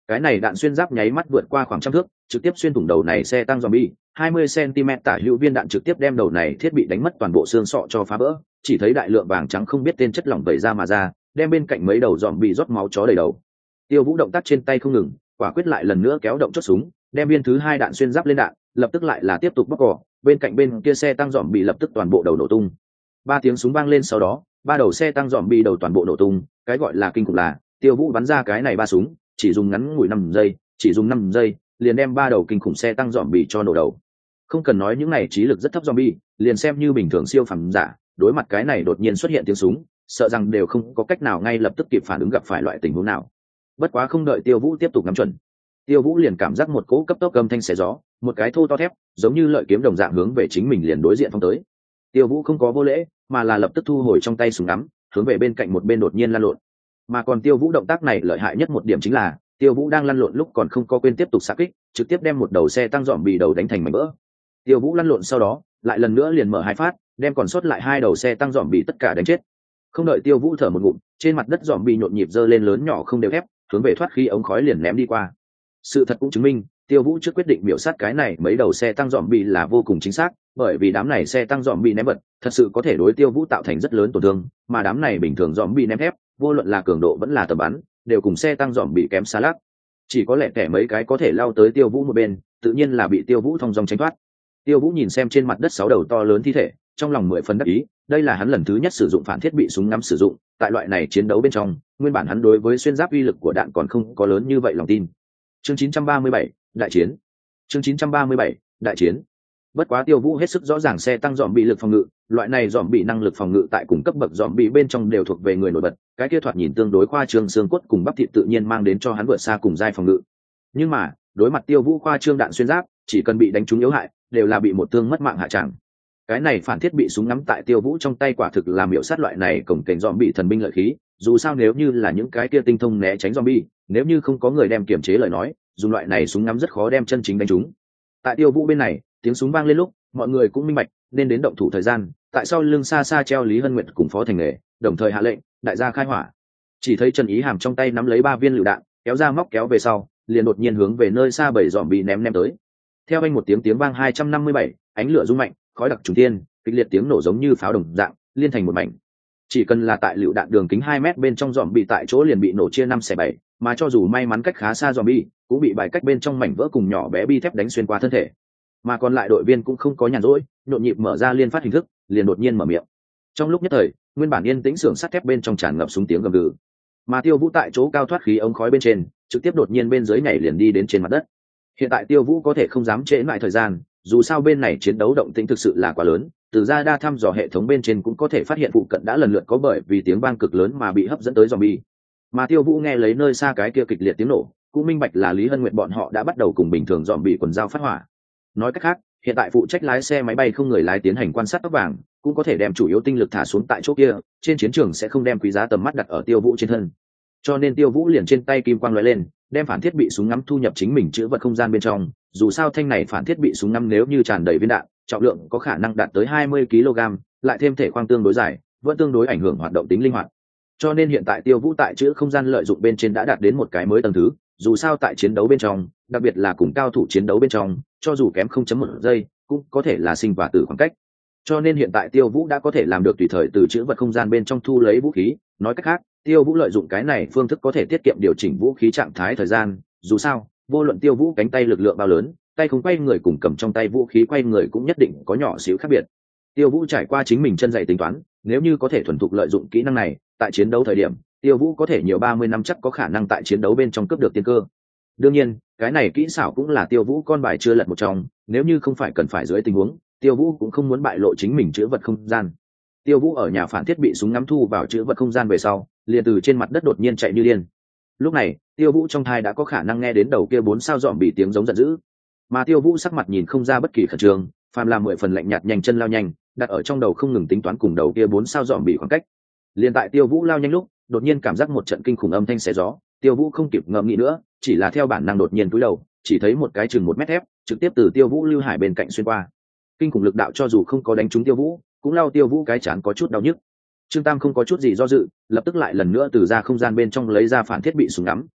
Cái này đạn xuyên giáp nháy mắt vượt qua khoảng trăm thước, trực tiếp xuyên thủng đầu này xe tăng zombie, hai mươi xăng-ti-mét tả hữu viên đạn trực tiếp đem đầu này thiết bị đánh mất toàn bộ xương sọ cho phá vỡ, chỉ thấy đại lượng vàng trắng không biết tên chất lỏng vẩy ra mà ra, đem bên cạnh mấy đầu zombie rót máu chó đầy đầu. Tiêu Vũ động tác trên tay không ngừng, quả quyết lại lần nữa kéo động chốt súng, đem viên thứ hai đạn xuyên giáp lên đạn, lập tức lại là tiếp tục bóc cỏ, bên cạnh bên kia xe tăng zombie lập tức toàn bộ đầu nổ tung. Ba tiếng súng vang lên sau đó, ba đầu xe tăng zombie đầu toàn bộ nổ tung, cái gọi là kinh khủng là, Tiêu Vũ bắn ra cái này ba súng, chỉ dùng ngắn ngủi năm giây, chỉ dùng năm giây, liền đem ba đầu kinh khủng xe tăng zombie cho nổ đầu. Không cần nói những này trí lực rất thấp zombie, liền xem như bình thường siêu phẩm giả, đối mặt cái này đột nhiên xuất hiện tiếng súng, sợ rằng đều không có cách nào ngay lập tức kịp phản ứng gặp phải loại tình huống nào. Bất quá không đợi Tiêu Vũ tiếp tục ngắm chuẩn, Tiêu Vũ liền cảm giác một cỗ cấp tốc âm thanh xé gió, một cái thô to thép, giống như lợi kiếm đồng dạng hướng về chính mình liền đối diện phong tới. Tiêu Vũ không có vô lễ, mà là lập tức thu hồi trong tay súng ngắm, hướng về bên cạnh một bên đột nhiên lăn lộn. Mà còn Tiêu Vũ động tác này lợi hại nhất một điểm chính là, Tiêu Vũ đang lăn lộn lúc còn không có quên tiếp tục xạ kích, trực tiếp đem một đầu xe tăng dọn bị đầu đánh thành mảnh vỡ. Tiêu Vũ lăn lộn sau đó, lại lần nữa liền mở hai phát, đem còn sót lại hai đầu xe tăng dọn bị tất cả đánh chết. Không đợi Tiêu Vũ thở một ngụm, trên mặt đất dọn bị nhộn nhịp dơ lên lớn nhỏ không đều thép, hướng về thoát khí ống khói liền ném đi qua. Sự thật cũng chứng minh, Tiêu Vũ trước quyết định miểu sát cái này mấy đầu xe tăng dọn bị là vô cùng chính xác, bởi vì đám này xe tăng dọn bị ném vật, thật sự có thể đối Tiêu Vũ tạo thành rất lớn tổn thương, mà đám này bình thường dọn bị ném thép, vô luận là cường độ vẫn là tầm bắn, đều cùng xe tăng dọn bị kém xa lắc. Chỉ có lẽ kẻ mấy cái có thể lao tới Tiêu Vũ một bên, tự nhiên là bị Tiêu Vũ thông dong tránh thoát. Tiêu Vũ nhìn xem trên mặt đất sáu đầu to lớn thi thể, trong lòng mười phần đắc ý, đây là hắn lần thứ nhất sử dụng phản thiết bị súng ngắm sử dụng, tại loại này chiến đấu bên trong, nguyên bản hắn đối với xuyên giáp uy lực của đạn còn không có lớn như vậy lòng tin. Chương chín trăm ba mươi bảy, đại chiến. Chương chín trăm ba mươi bảy, đại chiến. Bất quá Tiêu Vũ hết sức rõ ràng xe tăng dòm bị lực phòng ngự, loại này dòm bị năng lực phòng ngự tại cùng cấp bậc dòm bị bên trong đều thuộc về người nổi bật, cái kia thoạt nhìn tương đối khoa trương xương cốt cùng bắp thịt tự nhiên mang đến cho hắn vượt xa cùng giai phòng ngự. Nhưng mà, đối mặt Tiêu Vũ khoa trương đạn xuyên giáp, chỉ cần bị đánh trúng yếu hại, đều là bị một thương mất mạng hạ tràng. Cái này phản thiết bị súng ngắm tại Tiêu Vũ trong tay quả thực là miểu sát loại này cổng kềnh dòm bị thần binh lợi khí, dù sao nếu như là những cái kia tinh thông né tránh zombie, nếu như không có người đem kiểm chế lời nói, dùng loại này súng ngắm rất khó đem chân chính đánh trúng. Tại Tiêu Vũ bên này, tiếng súng vang lên lúc, mọi người cũng minh bạch, nên đến động thủ thời gian, tại sau lưng xa xa treo Lý Hân Nguyệt cùng Phó Thành Nghề, đồng thời hạ lệnh, đại gia khai hỏa. Chỉ thấy Trần Ý Hàm trong tay nắm lấy ba viên lựu đạn, kéo ra móc kéo về sau, liền đột nhiên hướng về nơi xa bảy zombie ném ném tới. Theo anh một tiếng tiếng vang hai trăm năm mươi bảy, ánh lửa rung mạnh, khói đặc trùng thiên, kịch liệt tiếng nổ giống như pháo đồng dạng, liên thành một mảnh. Chỉ cần là tại lựu đạn đường kính hai mét bên trong dòm bị tại chỗ liền bị nổ chia năm xẻ bảy, mà cho dù may mắn cách khá xa dòm bi, cũng bị bài cách bên trong mảnh vỡ cùng nhỏ bé bi thép đánh xuyên qua thân thể. Mà còn lại đội viên cũng không có nhàn rỗi, nhộn nhịp mở ra liên phát hình thức, liền đột nhiên mở miệng. Trong lúc nhất thời, nguyên bản yên tĩnh xưởng sắt thép bên trong tràn ngập súng tiếng gầm gừ. Mà Tiêu Vũ tại chỗ cao thoát khí ống khói bên trên, trực tiếp đột nhiên bên dưới nhảy liền đi đến trên mặt đất. Hiện tại Tiêu Vũ có thể không dám trễ lại thời gian, dù sao bên này chiến đấu động tĩnh thực sự là quá lớn, từ ra đa thăm dò hệ thống bên trên cũng có thể phát hiện phụ cận đã lần lượt có bởi vì tiếng vang cực lớn mà bị hấp dẫn tới zombie. Mà Tiêu Vũ nghe lấy nơi xa cái kia kịch liệt tiếng nổ, cũng minh bạch là Lý Hân Nguyện bọn họ đã bắt đầu cùng bình thường zombie quần dao phát hỏa. Nói cách khác, hiện tại phụ trách lái xe máy bay không người lái tiến hành quan sát tốc vàng, cũng có thể đem chủ yếu tinh lực thả xuống tại chỗ kia, trên chiến trường sẽ không đem quý giá tầm mắt đặt ở Tiêu Vũ trên thân. Cho nên Tiêu Vũ liền trên tay kim quang lóe lên, đem phản thiết bị súng ngắm thu nhập chính mình chứa vật không gian bên trong, dù sao thanh này phản thiết bị súng ngắm nếu như tràn đầy viên đạn, trọng lượng có khả năng đạt tới hai mươi ki lô gam, lại thêm thể khoang tương đối dài, vẫn tương đối ảnh hưởng hoạt động tính linh hoạt. Cho nên hiện tại Tiêu Vũ tại chứa không gian lợi dụng bên trên đã đạt đến một cái mới tầng thứ, dù sao tại chiến đấu bên trong, đặc biệt là cùng cao thủ chiến đấu bên trong, cho dù kém không chấm một giây, cũng có thể là sinh và tử khoảng cách. Cho nên hiện tại Tiêu Vũ đã có thể làm được tùy thời từ chứa vật không gian bên trong thu lấy vũ khí, nói cách khác, Tiêu Vũ lợi dụng cái này phương thức có thể tiết kiệm điều chỉnh vũ khí trạng thái thời gian, dù sao, vô luận Tiêu Vũ cánh tay lực lượng bao lớn, tay không quay người cùng cầm trong tay vũ khí quay người cũng nhất định có nhỏ xíu khác biệt. Tiêu Vũ trải qua chính mình chân dạy tính toán, nếu như có thể thuần thục lợi dụng kỹ năng này, tại chiến đấu thời điểm, Tiêu Vũ có thể nhiều ba mươi năm chắc có khả năng tại chiến đấu bên trong cướp được tiên cơ. Đương nhiên, cái này kỹ xảo cũng là Tiêu Vũ con bài chưa lật một trong, nếu như không phải cần phải dưới tình huống, Tiêu Vũ cũng không muốn bại lộ chính mình chứa vật không gian. Tiêu Vũ ở nhà phản thiết bị súng ngắm thu vào chứa vật không gian về sau, liền từ trên mặt đất đột nhiên chạy như điên. Lúc này, Tiêu Vũ trong thai đã có khả năng nghe đến đầu kia bốn sao dọn bị tiếng giống giận dữ. Mà Tiêu Vũ sắc mặt nhìn không ra bất kỳ khẩn trương, phàm là mười phần lạnh nhạt nhanh chân lao nhanh, đặt ở trong đầu không ngừng tính toán cùng đầu kia bốn sao dọn bị khoảng cách. Liên tại Tiêu Vũ lao nhanh lúc, đột nhiên cảm giác một trận kinh khủng âm thanh xé gió, Tiêu Vũ không kịp ngẫm nghĩ nữa, chỉ là theo bản năng đột nhiên cúi đầu, chỉ thấy một cái chừng một mét thép trực tiếp từ Tiêu Vũ lưu hải bên cạnh xuyên qua. Kinh khủng lực đạo cho dù không có đánh trúng Tiêu Vũ, cũng lao Tiêu Vũ cái trán có chút đau nhức. Trương Tam không có chút gì do dự, lập tức lại lần nữa từ ra không gian bên trong lấy ra phản thiết bị súng ngắm,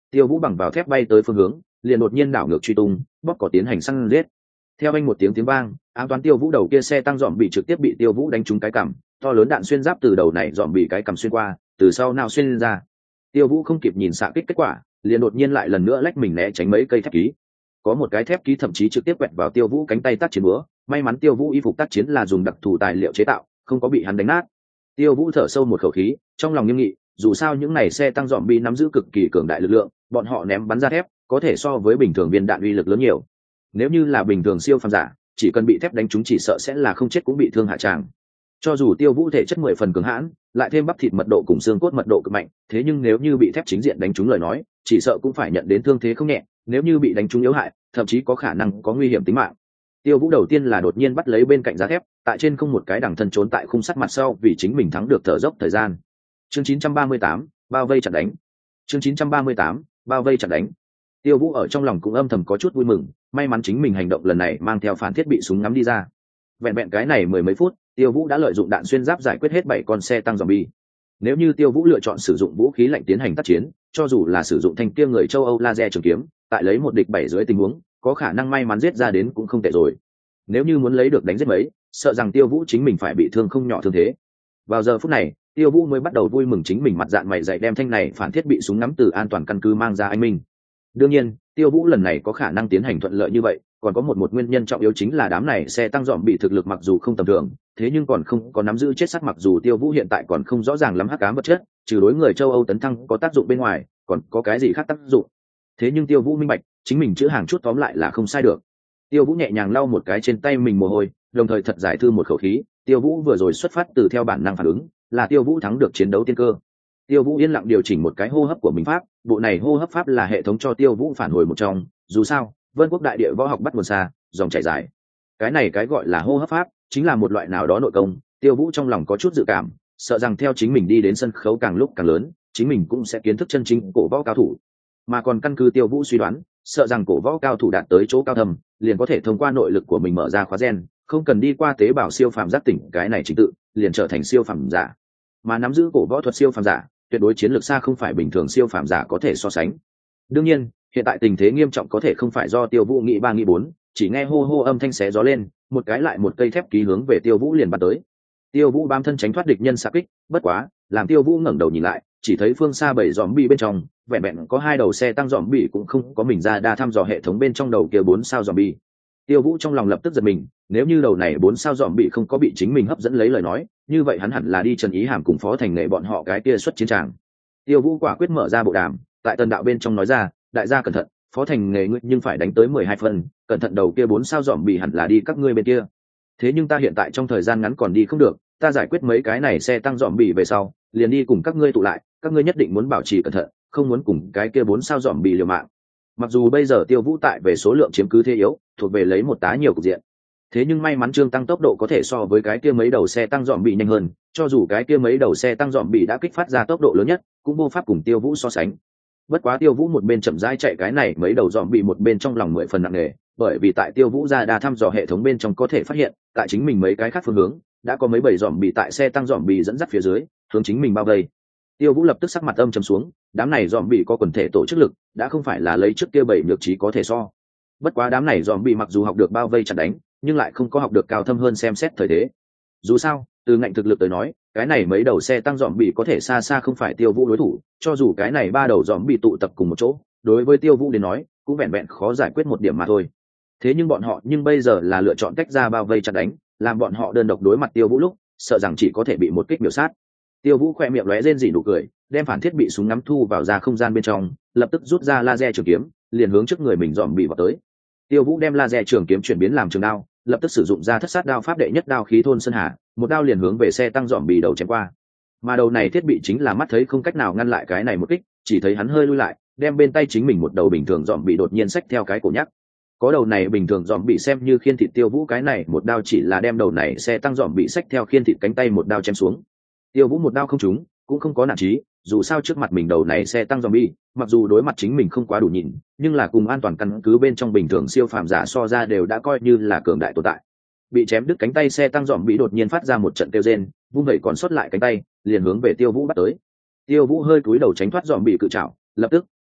Tiêu Vũ bằng vào thép bay tới phương hướng, liền đột nhiên đảo ngược truy tung, bóp cỏ tiến hành săn giết. Theo anh một tiếng tiếng vang, ám toán Tiêu Vũ đầu kia xe tăng dòm bị trực tiếp bị Tiêu Vũ đánh trúng cái cằm, to lớn đạn xuyên giáp từ đầu này dòm bị cái cằm xuyên qua, từ sau nào xuyên ra. Tiêu Vũ không kịp nhìn xạ kích kết quả, liền đột nhiên lại lần nữa lách mình né tránh mấy cây thép ký. Có một cái thép ký thậm chí trực tiếp quẹt vào Tiêu Vũ cánh tay tác chiến búa, may mắn Tiêu Vũ y phục tác chiến là dùng đặc thù tài liệu chế tạo, không có bị hắn đánh nát. Tiêu Vũ thở sâu một khẩu khí, trong lòng nghiêm nghị, dù sao những này xe tăng dòm bi nắm giữ cực kỳ cường đại lực lượng, bọn họ ném bắn ra thép, có thể so với bình thường viên đạn uy lực lớn nhiều. Nếu như là bình thường siêu phàm giả, chỉ cần bị thép đánh trúng chỉ sợ sẽ là không chết cũng bị thương hạ tràng. Cho dù Tiêu Vũ thể chất mười phần cường hãn, lại thêm bắp thịt mật độ cùng xương cốt mật độ cực mạnh, thế nhưng nếu như bị thép chính diện đánh trúng lời nói, chỉ sợ cũng phải nhận đến thương thế không nhẹ, nếu như bị đánh trúng yếu hại, thậm chí có khả năng có nguy hiểm tính mạng. Tiêu Vũ đầu tiên là đột nhiên bắt lấy bên cạnh giá thép, tại trên không một cái đằng thân trốn tại khung sắt mặt sau vì chính mình thắng được thở dốc thời gian. Chương chín trăm ba mươi tám, bao vây chặn đánh. Chương chín trăm ba mươi tám, bao vây chặn đánh. Tiêu Vũ ở trong lòng cũng âm thầm có chút vui mừng, may mắn chính mình hành động lần này mang theo phản thiết bị súng ngắm đi ra. Vẹn vẹn cái này mười mấy phút, Tiêu Vũ đã lợi dụng đạn xuyên giáp giải quyết hết bảy con xe tăng zombie. Nếu như Tiêu Vũ lựa chọn sử dụng vũ khí lạnh tiến hành tác chiến, cho dù là sử dụng thanh kia người châu Âu laser trường kiếm, tại lấy một địch bảy dưới tình huống, có khả năng may mắn giết ra đến cũng không tệ rồi. Nếu như muốn lấy được đánh giết mấy, sợ rằng Tiêu Vũ chính mình phải bị thương không nhỏ thương thế. Vào giờ phút này, Tiêu Vũ mới bắt đầu vui mừng chính mình mặt dạn mày dày đem thanh này phản thiết bị súng ngắm từ an toàn căn cứ mang ra anh minh. Đương nhiên, Tiêu Vũ lần này có khả năng tiến hành thuận lợi như vậy, còn có một một nguyên nhân trọng yếu chính là đám này xe tăng dòm bị thực lực mặc dù không tầm thường, thế nhưng còn không có nắm giữ chết sắc, mặc dù Tiêu Vũ hiện tại còn không rõ ràng lắm hắc ám vật chất, trừ đối người châu Âu tấn thăng có tác dụng bên ngoài, còn có cái gì khác tác dụng. Thế nhưng Tiêu Vũ minh bạch, chính mình chữ hàng chút tóm lại là không sai được. Tiêu Vũ nhẹ nhàng lau một cái trên tay mình mồ hôi, đồng thời thật giải thư một khẩu khí. Tiêu Vũ vừa rồi xuất phát từ theo bản năng phản ứng, là Tiêu Vũ thắng được chiến đấu tiên cơ. Tiêu Vũ yên lặng điều chỉnh một cái hô hấp của mình pháp, bộ này hô hấp pháp là hệ thống cho Tiêu Vũ phản hồi một trong, dù sao, Vân Quốc đại địa võ học bắt nguồn xa, dòng chảy dài. Cái này cái gọi là hô hấp pháp, chính là một loại nào đó nội công. Tiêu Vũ trong lòng có chút dự cảm, sợ rằng theo chính mình đi đến sân khấu càng lúc càng lớn, chính mình cũng sẽ kiến thức chân chính cổ võ cao thủ. Mà còn căn cứ Tiêu Vũ suy đoán, sợ rằng cổ võ cao thủ đạt tới chỗ cao thâm, liền có thể thông qua nội lực của mình mở ra khóa gen, không cần đi qua tế bào siêu phàm giác tỉnh cái này trình tự, liền trở thành siêu phàm giả. Mà nắm giữ cổ võ thuật siêu phàm giả, tuyệt đối chiến lược xa không phải bình thường siêu phàm giả có thể so sánh. Đương nhiên, hiện tại tình thế nghiêm trọng có thể không phải do Tiêu Vũ nghĩ ba nghĩ bốn, chỉ nghe hô hô âm thanh xé gió lên, một cái lại một cây thép ký hướng về Tiêu Vũ liền bắn tới. Tiêu Vũ bám thân tránh thoát địch nhân xạ kích, bất quá, làm Tiêu Vũ ngẩng đầu nhìn lại, chỉ thấy phương xa bảy zombie bên trong, vẹn vẹn có hai đầu xe tăng zombie cũng không có mình ra đa thăm dò hệ thống bên trong đầu kia bốn sao zombie. Tiêu Vũ trong lòng lập tức giật mình, nếu như đầu này bốn sao zombie không có bị chính mình hấp dẫn lấy lời nói, như vậy hắn hẳn là đi Trần Ý Hàm cùng Phó Thành Nghệ bọn họ cái kia xuất chiến tràng. Tiêu Vũ quả quyết mở ra bộ đàm, tại tần đạo bên trong nói ra, đại gia cẩn thận, Phó Thành Nghệ ngươi nhưng phải đánh tới mười hai phần, cẩn thận đầu kia bốn sao zombie hẳn là đi các ngươi bên kia. Thế nhưng ta hiện tại trong thời gian ngắn còn đi không được, ta giải quyết mấy cái này xe tăng zombie về sau, liền đi cùng các ngươi tụ lại, các ngươi nhất định muốn bảo trì cẩn thận, không muốn cùng cái kia bốn sao zombie liều mạng. Mặc dù bây giờ Tiêu Vũ tại về số lượng chiếm cứ thế yếu, thuộc về lấy một tá nhiều cục diện, thế nhưng may mắn Trương tăng tốc độ có thể so với cái kia mấy đầu xe tăng dòm bị nhanh hơn, cho dù cái kia mấy đầu xe tăng dòm bị đã kích phát ra tốc độ lớn nhất, cũng vô pháp cùng Tiêu Vũ so sánh. Bất quá Tiêu Vũ một bên chậm rãi chạy cái này mấy đầu dòm bị một bên trong lòng mười phần nặng nề, bởi vì tại Tiêu Vũ ra đa thăm dò hệ thống bên trong có thể phát hiện, tại chính mình mấy cái khác phương hướng, đã có mấy bầy dòm bị tại xe tăng dòm bị dẫn dắt phía dưới, hướng chính mình bao vây. Tiêu Vũ lập tức sắc mặt âm trầm xuống, đám này dòm bị có quần thể tổ chức lực, đã không phải là lấy trước kia bảy nhược trí có thể so. Bất quá đám này dòm bị mặc dù học được bao vây chặn đánh, nhưng lại không có học được cao thâm hơn xem xét thời thế. Dù sao, từ ngạnh thực lực tới nói, cái này mấy đầu xe tăng dòm bị có thể xa xa không phải Tiêu Vũ đối thủ, cho dù cái này ba đầu dòm bị tụ tập cùng một chỗ, đối với Tiêu Vũ đến nói, cũng vẹn vẹn khó giải quyết một điểm mà thôi. Thế nhưng bọn họ nhưng bây giờ là lựa chọn tách ra bao vây chặn đánh, làm bọn họ đơn độc đối mặt Tiêu Vũ lúc, sợ rằng chỉ có thể bị một kích miểu sát. Tiêu Vũ khẽ miệng lóe rên rỉ nụ cười, đem phản thiết bị súng ngắm thu vào ra không gian bên trong, lập tức rút ra laser trường kiếm, liền hướng trước người mình dòm bị vào tới. Tiêu Vũ đem laser trường kiếm chuyển biến làm trường đao, lập tức sử dụng ra thất sát đao pháp đệ nhất đao khí thôn sơn hà, một đao liền hướng về xe tăng dòm bị đầu chém qua. Mà đầu này thiết bị chính là mắt thấy không cách nào ngăn lại cái này một kích, chỉ thấy hắn hơi lui lại, đem bên tay chính mình một đầu bình thường dòm bị đột nhiên xách theo cái cổ nhắc. Có đầu này bình thường dòm bị xem như khiên thịt Tiêu Vũ cái này một đao chỉ là đem đầu này xe tăng dòm bị xách theo khiên thịt cánh tay một đao chém xuống. Tiêu Vũ một đao không trúng, cũng không có nản chí, dù sao trước mặt mình đầu này xe tăng zombie, mặc dù đối mặt chính mình không quá đủ nhìn, nhưng là cùng an toàn căn cứ bên trong bình thường siêu phàm giả so ra đều đã coi như là cường đại tồn tại. Bị chém đứt cánh tay xe tăng zombie đột nhiên phát ra một trận kêu rên, vung vẩy còn sót lại cánh tay, liền hướng về Tiêu Vũ bắt tới. Tiêu Vũ hơi cúi đầu tránh thoát zombie cự trảo, lập tức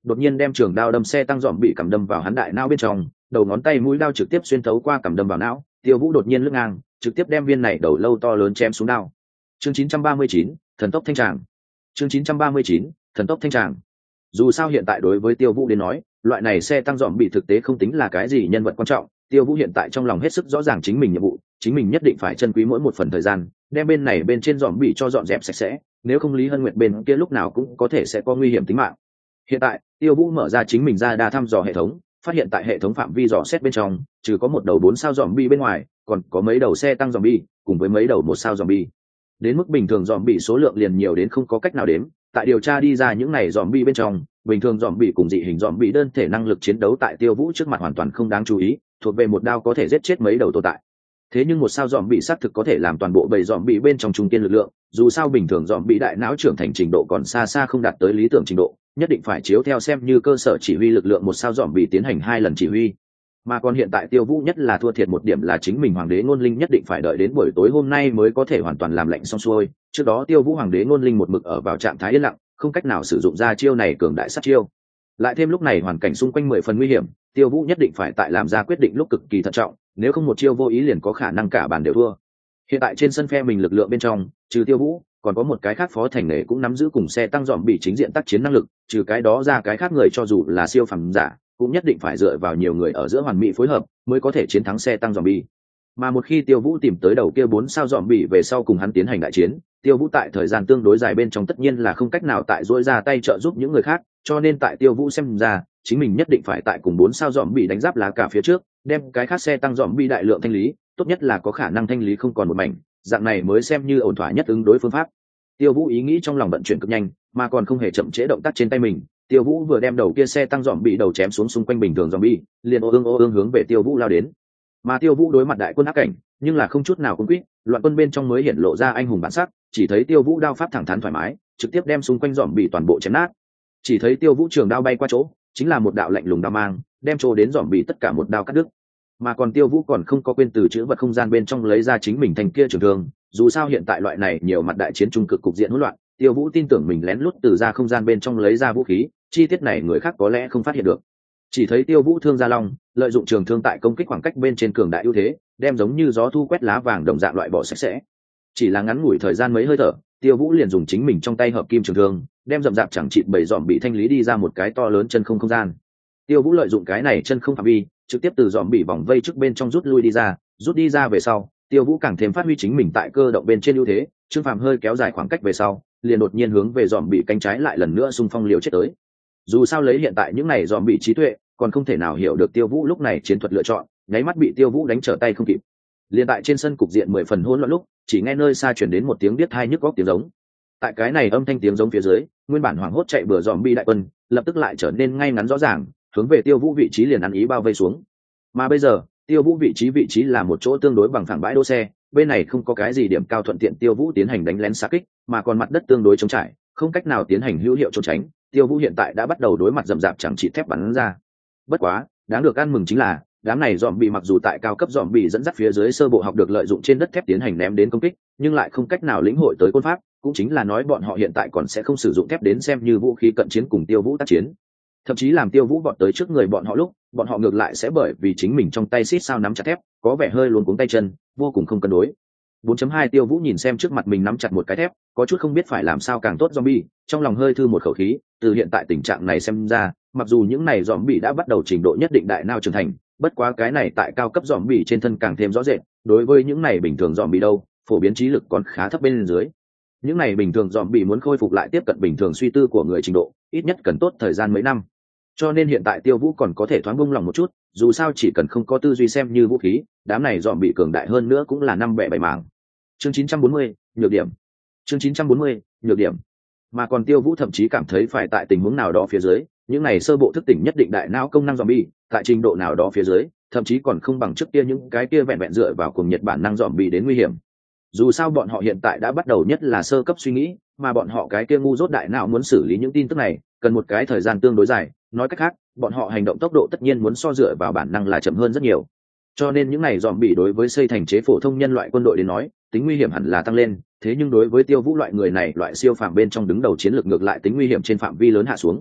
đột nhiên đem trường đao đâm xe tăng dòm bị cầm đâm vào hắn đại não bên trong, đầu ngón tay mũi đao trực tiếp xuyên thấu qua cầm đâm vào não. Tiêu Vũ đột nhiên lướt ngang, trực tiếp đem viên này đầu lâu to lớn chém xuống đao. Chương chín trăm ba mươi chín, thần tốc thanh tràng. Chương chín trăm ba mươi chín, thần tốc thanh tràng. Dù sao hiện tại đối với Tiêu Vũ đến nói, loại này xe tăng dòm bị thực tế không tính là cái gì nhân vật quan trọng. Tiêu Vũ hiện tại trong lòng hết sức rõ ràng chính mình nhiệm vụ, chính mình nhất định phải trân quý mỗi một phần thời gian, đem bên này bên trên dòm bị cho dọn dẹp sạch sẽ, nếu không Lý Hân Nguyệt bên kia lúc nào cũng có thể sẽ có nguy hiểm tính mạng. Hiện tại, Tiêu Vũ mở ra chính mình ra đa thăm dò hệ thống, phát hiện tại hệ thống phạm vi dò xét bên trong, trừ có một đầu bốn sao dòm bi bên ngoài, còn có mấy đầu xe tăng dòm bi, cùng với mấy đầu một sao dòm bi. Đến mức bình thường dòm bi số lượng liền nhiều đến không có cách nào đếm. Tại điều tra đi ra những này dòm bi bên trong, bình thường dòm bi cùng dị hình dòm bi đơn thể năng lực chiến đấu tại Tiêu Vũ trước mặt hoàn toàn không đáng chú ý, thuộc về một đao có thể giết chết mấy đầu tồn tại. Thế nhưng một sao dòm bị xác thực có thể làm toàn bộ bầy dòm bị bên trong trung kiên lực lượng, dù sao bình thường dòm bị đại não trưởng thành trình độ còn xa xa không đạt tới lý tưởng trình độ, nhất định phải chiếu theo xem như cơ sở chỉ huy lực lượng một sao dòm bị tiến hành hai lần chỉ huy. Mà còn hiện tại Tiêu Vũ nhất là thua thiệt một điểm là chính mình hoàng đế ngôn linh nhất định phải đợi đến buổi tối hôm nay mới có thể hoàn toàn làm lệnh xong xuôi, trước đó Tiêu Vũ hoàng đế ngôn linh một mực ở vào trạng thái yên lặng, không cách nào sử dụng ra chiêu này cường đại sát chiêu. Lại thêm lúc này hoàn cảnh xung quanh mười phần nguy hiểm, Tiêu Vũ nhất định phải tại làm ra quyết định lúc cực kỳ thận trọng, nếu không một chiêu vô ý liền có khả năng cả bàn đều thua. Hiện tại trên sân phe mình lực lượng bên trong, trừ Tiêu Vũ, còn có một cái khác phó thành nghề cũng nắm giữ cùng xe tăng dòm bị chính diện tác chiến năng lực, trừ cái đó ra cái khác người cho dù là siêu phẩm giả, cũng nhất định phải dựa vào nhiều người ở giữa hoàn mỹ phối hợp mới có thể chiến thắng xe tăng dòm bị. Mà một khi Tiêu Vũ tìm tới đầu kia bốn sao dòm bị về sau cùng hắn tiến hành đại chiến, Tiêu Vũ tại thời gian tương đối dài bên trong tất nhiên là không cách nào tại dỗi ra tay trợ giúp những người khác, cho nên tại Tiêu Vũ xem ra, chính mình nhất định phải tại cùng bốn sao dòm bị đánh giáp lá cả phía trước, đem cái khác xe tăng dòm bị đại lượng thanh lý, tốt nhất là có khả năng thanh lý không còn một mảnh, dạng này mới xem như ổn thỏa nhất ứng đối phương pháp. Tiêu Vũ ý nghĩ trong lòng vận chuyển cực nhanh, mà còn không hề chậm trễ động tác trên tay mình. Tiêu Vũ vừa đem đầu kia xe tăng dòm bị đầu chém xuống xung quanh bình thường dòm bi, liền ô ương ô ương hướng về Tiêu Vũ lao đến. Mà Tiêu Vũ đối mặt đại quân áp cảnh, nhưng là không chút nào cung quýt, loạn quân bên trong mới hiện lộ ra anh hùng bản sắc, chỉ thấy Tiêu Vũ đao pháp thẳng thắn thoải mái, trực tiếp đem xung quanh dòm bị toàn bộ chém nát. Chỉ thấy Tiêu Vũ trường đao bay qua chỗ, chính là một đạo lạnh lùng đao mang, đem chỗ đến dòm bị tất cả một đao cắt đứt. Mà còn Tiêu Vũ còn không có quên từ chữ vật không gian bên trong lấy ra chính mình thành kia trường thương, dù sao hiện tại loại này nhiều mặt đại chiến trung cực cục diện hỗn loạn, Tiêu Vũ tin tưởng mình lén lút từ ra không gian bên trong lấy ra vũ khí, chi tiết này người khác có lẽ không phát hiện được. Chỉ thấy Tiêu Vũ thương gia long, lợi dụng trường thương tại công kích khoảng cách bên trên cường đại ưu thế, đem giống như gió thu quét lá vàng đồng dạng loại bỏ sạch sẽ. Chỉ là ngắn ngủi thời gian mấy hơi thở, Tiêu Vũ liền dùng chính mình trong tay hợp kim trường thương, đem rậm rạp chẳng chịt bầy dòm bị thanh lý đi ra một cái to lớn chân không không gian. Tiêu Vũ lợi dụng cái này chân không phạm vi, trực tiếp từ dòm bị vòng vây trước bên trong rút lui đi ra, rút đi ra về sau, Tiêu Vũ càng thêm phát huy chính mình tại cơ động bên trên ưu thế, Trương Phàm hơi kéo dài khoảng cách về sau, liền đột nhiên hướng về dòm bị cánh trái lại lần nữa xung phong liều chết tới. Dù sao lấy hiện tại những này dòm bị trí tuệ, còn không thể nào hiểu được Tiêu Vũ lúc này chiến thuật lựa chọn, nháy mắt bị Tiêu Vũ đánh trở tay không kịp. Liên tại trên sân cục diện mười phần hỗn loạn lúc, chỉ nghe nơi xa truyền đến một tiếng điếc tai nhức óc tiếng giống. Tại cái này âm thanh tiếng giống phía dưới, nguyên bản hoảng hốt chạy bừa dòm bi đại quân, lập tức lại trở nên ngay ngắn rõ ràng, hướng về Tiêu Vũ vị trí liền ăn ý bao vây xuống. Mà bây giờ, Tiêu Vũ vị trí vị trí là một chỗ tương đối bằng phẳng bãi đỗ xe, bên này không có cái gì điểm cao thuận tiện Tiêu Vũ tiến hành đánh lén xạ kích, mà còn mặt đất tương đối trống trải, không cách nào tiến hành hữu hiệu trốn tránh. Tiêu Vũ hiện tại đã bắt đầu đối mặt rậm rạp chẳng chỉ thép bắn ra. Bất quá, đáng được ăn mừng chính là, đám này dòm bị mặc dù tại cao cấp dòm bị dẫn dắt phía dưới sơ bộ học được lợi dụng trên đất thép tiến hành ném đến công kích, nhưng lại không cách nào lĩnh hội tới côn pháp, cũng chính là nói bọn họ hiện tại còn sẽ không sử dụng thép đến xem như vũ khí cận chiến cùng Tiêu Vũ tác chiến. Thậm chí làm Tiêu Vũ vọt tới trước người bọn họ lúc, bọn họ ngược lại sẽ bởi vì chính mình trong tay xít sao nắm chặt thép, có vẻ hơi luống cuống tay chân, vô cùng không cân đối. bốn chấm hai Tiêu Vũ nhìn xem trước mặt mình nắm chặt một cái thép, có chút không biết phải làm sao càng tốt zombie, trong lòng hơi thư một khẩu khí, từ hiện tại tình trạng này xem ra, mặc dù những này zombie đã bắt đầu trình độ nhất định đại nao trưởng thành, bất quá cái này tại cao cấp zombie trên thân càng thêm rõ rệt, đối với những này bình thường zombie đâu, phổ biến trí lực còn khá thấp bên dưới. Những này bình thường zombie muốn khôi phục lại tiếp cận bình thường suy tư của người trình độ, ít nhất cần tốt thời gian mấy năm. Cho nên hiện tại Tiêu Vũ còn có thể thoáng buông lòng một chút, dù sao chỉ cần không có tư duy xem như vũ khí, đám này dòm bị cường đại hơn nữa cũng là năm bẻ bảy mảng. Chương chín trăm bốn mươi, nhược điểm. Chương chín trăm bốn mươi, nhược điểm. Mà còn Tiêu Vũ thậm chí cảm thấy phải tại tình huống nào đó phía dưới, những này sơ bộ thức tỉnh nhất định đại não công năng zombie, tại trình độ nào đó phía dưới, thậm chí còn không bằng trước kia những cái kia vẹn vẹn dựa vào cùng nhiệt bản năng zombie đến nguy hiểm. Dù sao bọn họ hiện tại đã bắt đầu nhất là sơ cấp suy nghĩ, mà bọn họ cái kia ngu dốt đại não muốn xử lý những tin tức này, cần một cái thời gian tương đối dài, nói cách khác, bọn họ hành động tốc độ tất nhiên muốn so dựa vào bản năng là chậm hơn rất nhiều. Cho nên những này zombie đối với xây thành chế phổ thông nhân loại quân đội đến nói, tính nguy hiểm hẳn là tăng lên, thế nhưng đối với Tiêu Vũ loại người này, loại siêu phàm bên trong đứng đầu chiến lược ngược lại tính nguy hiểm trên phạm vi lớn hạ xuống.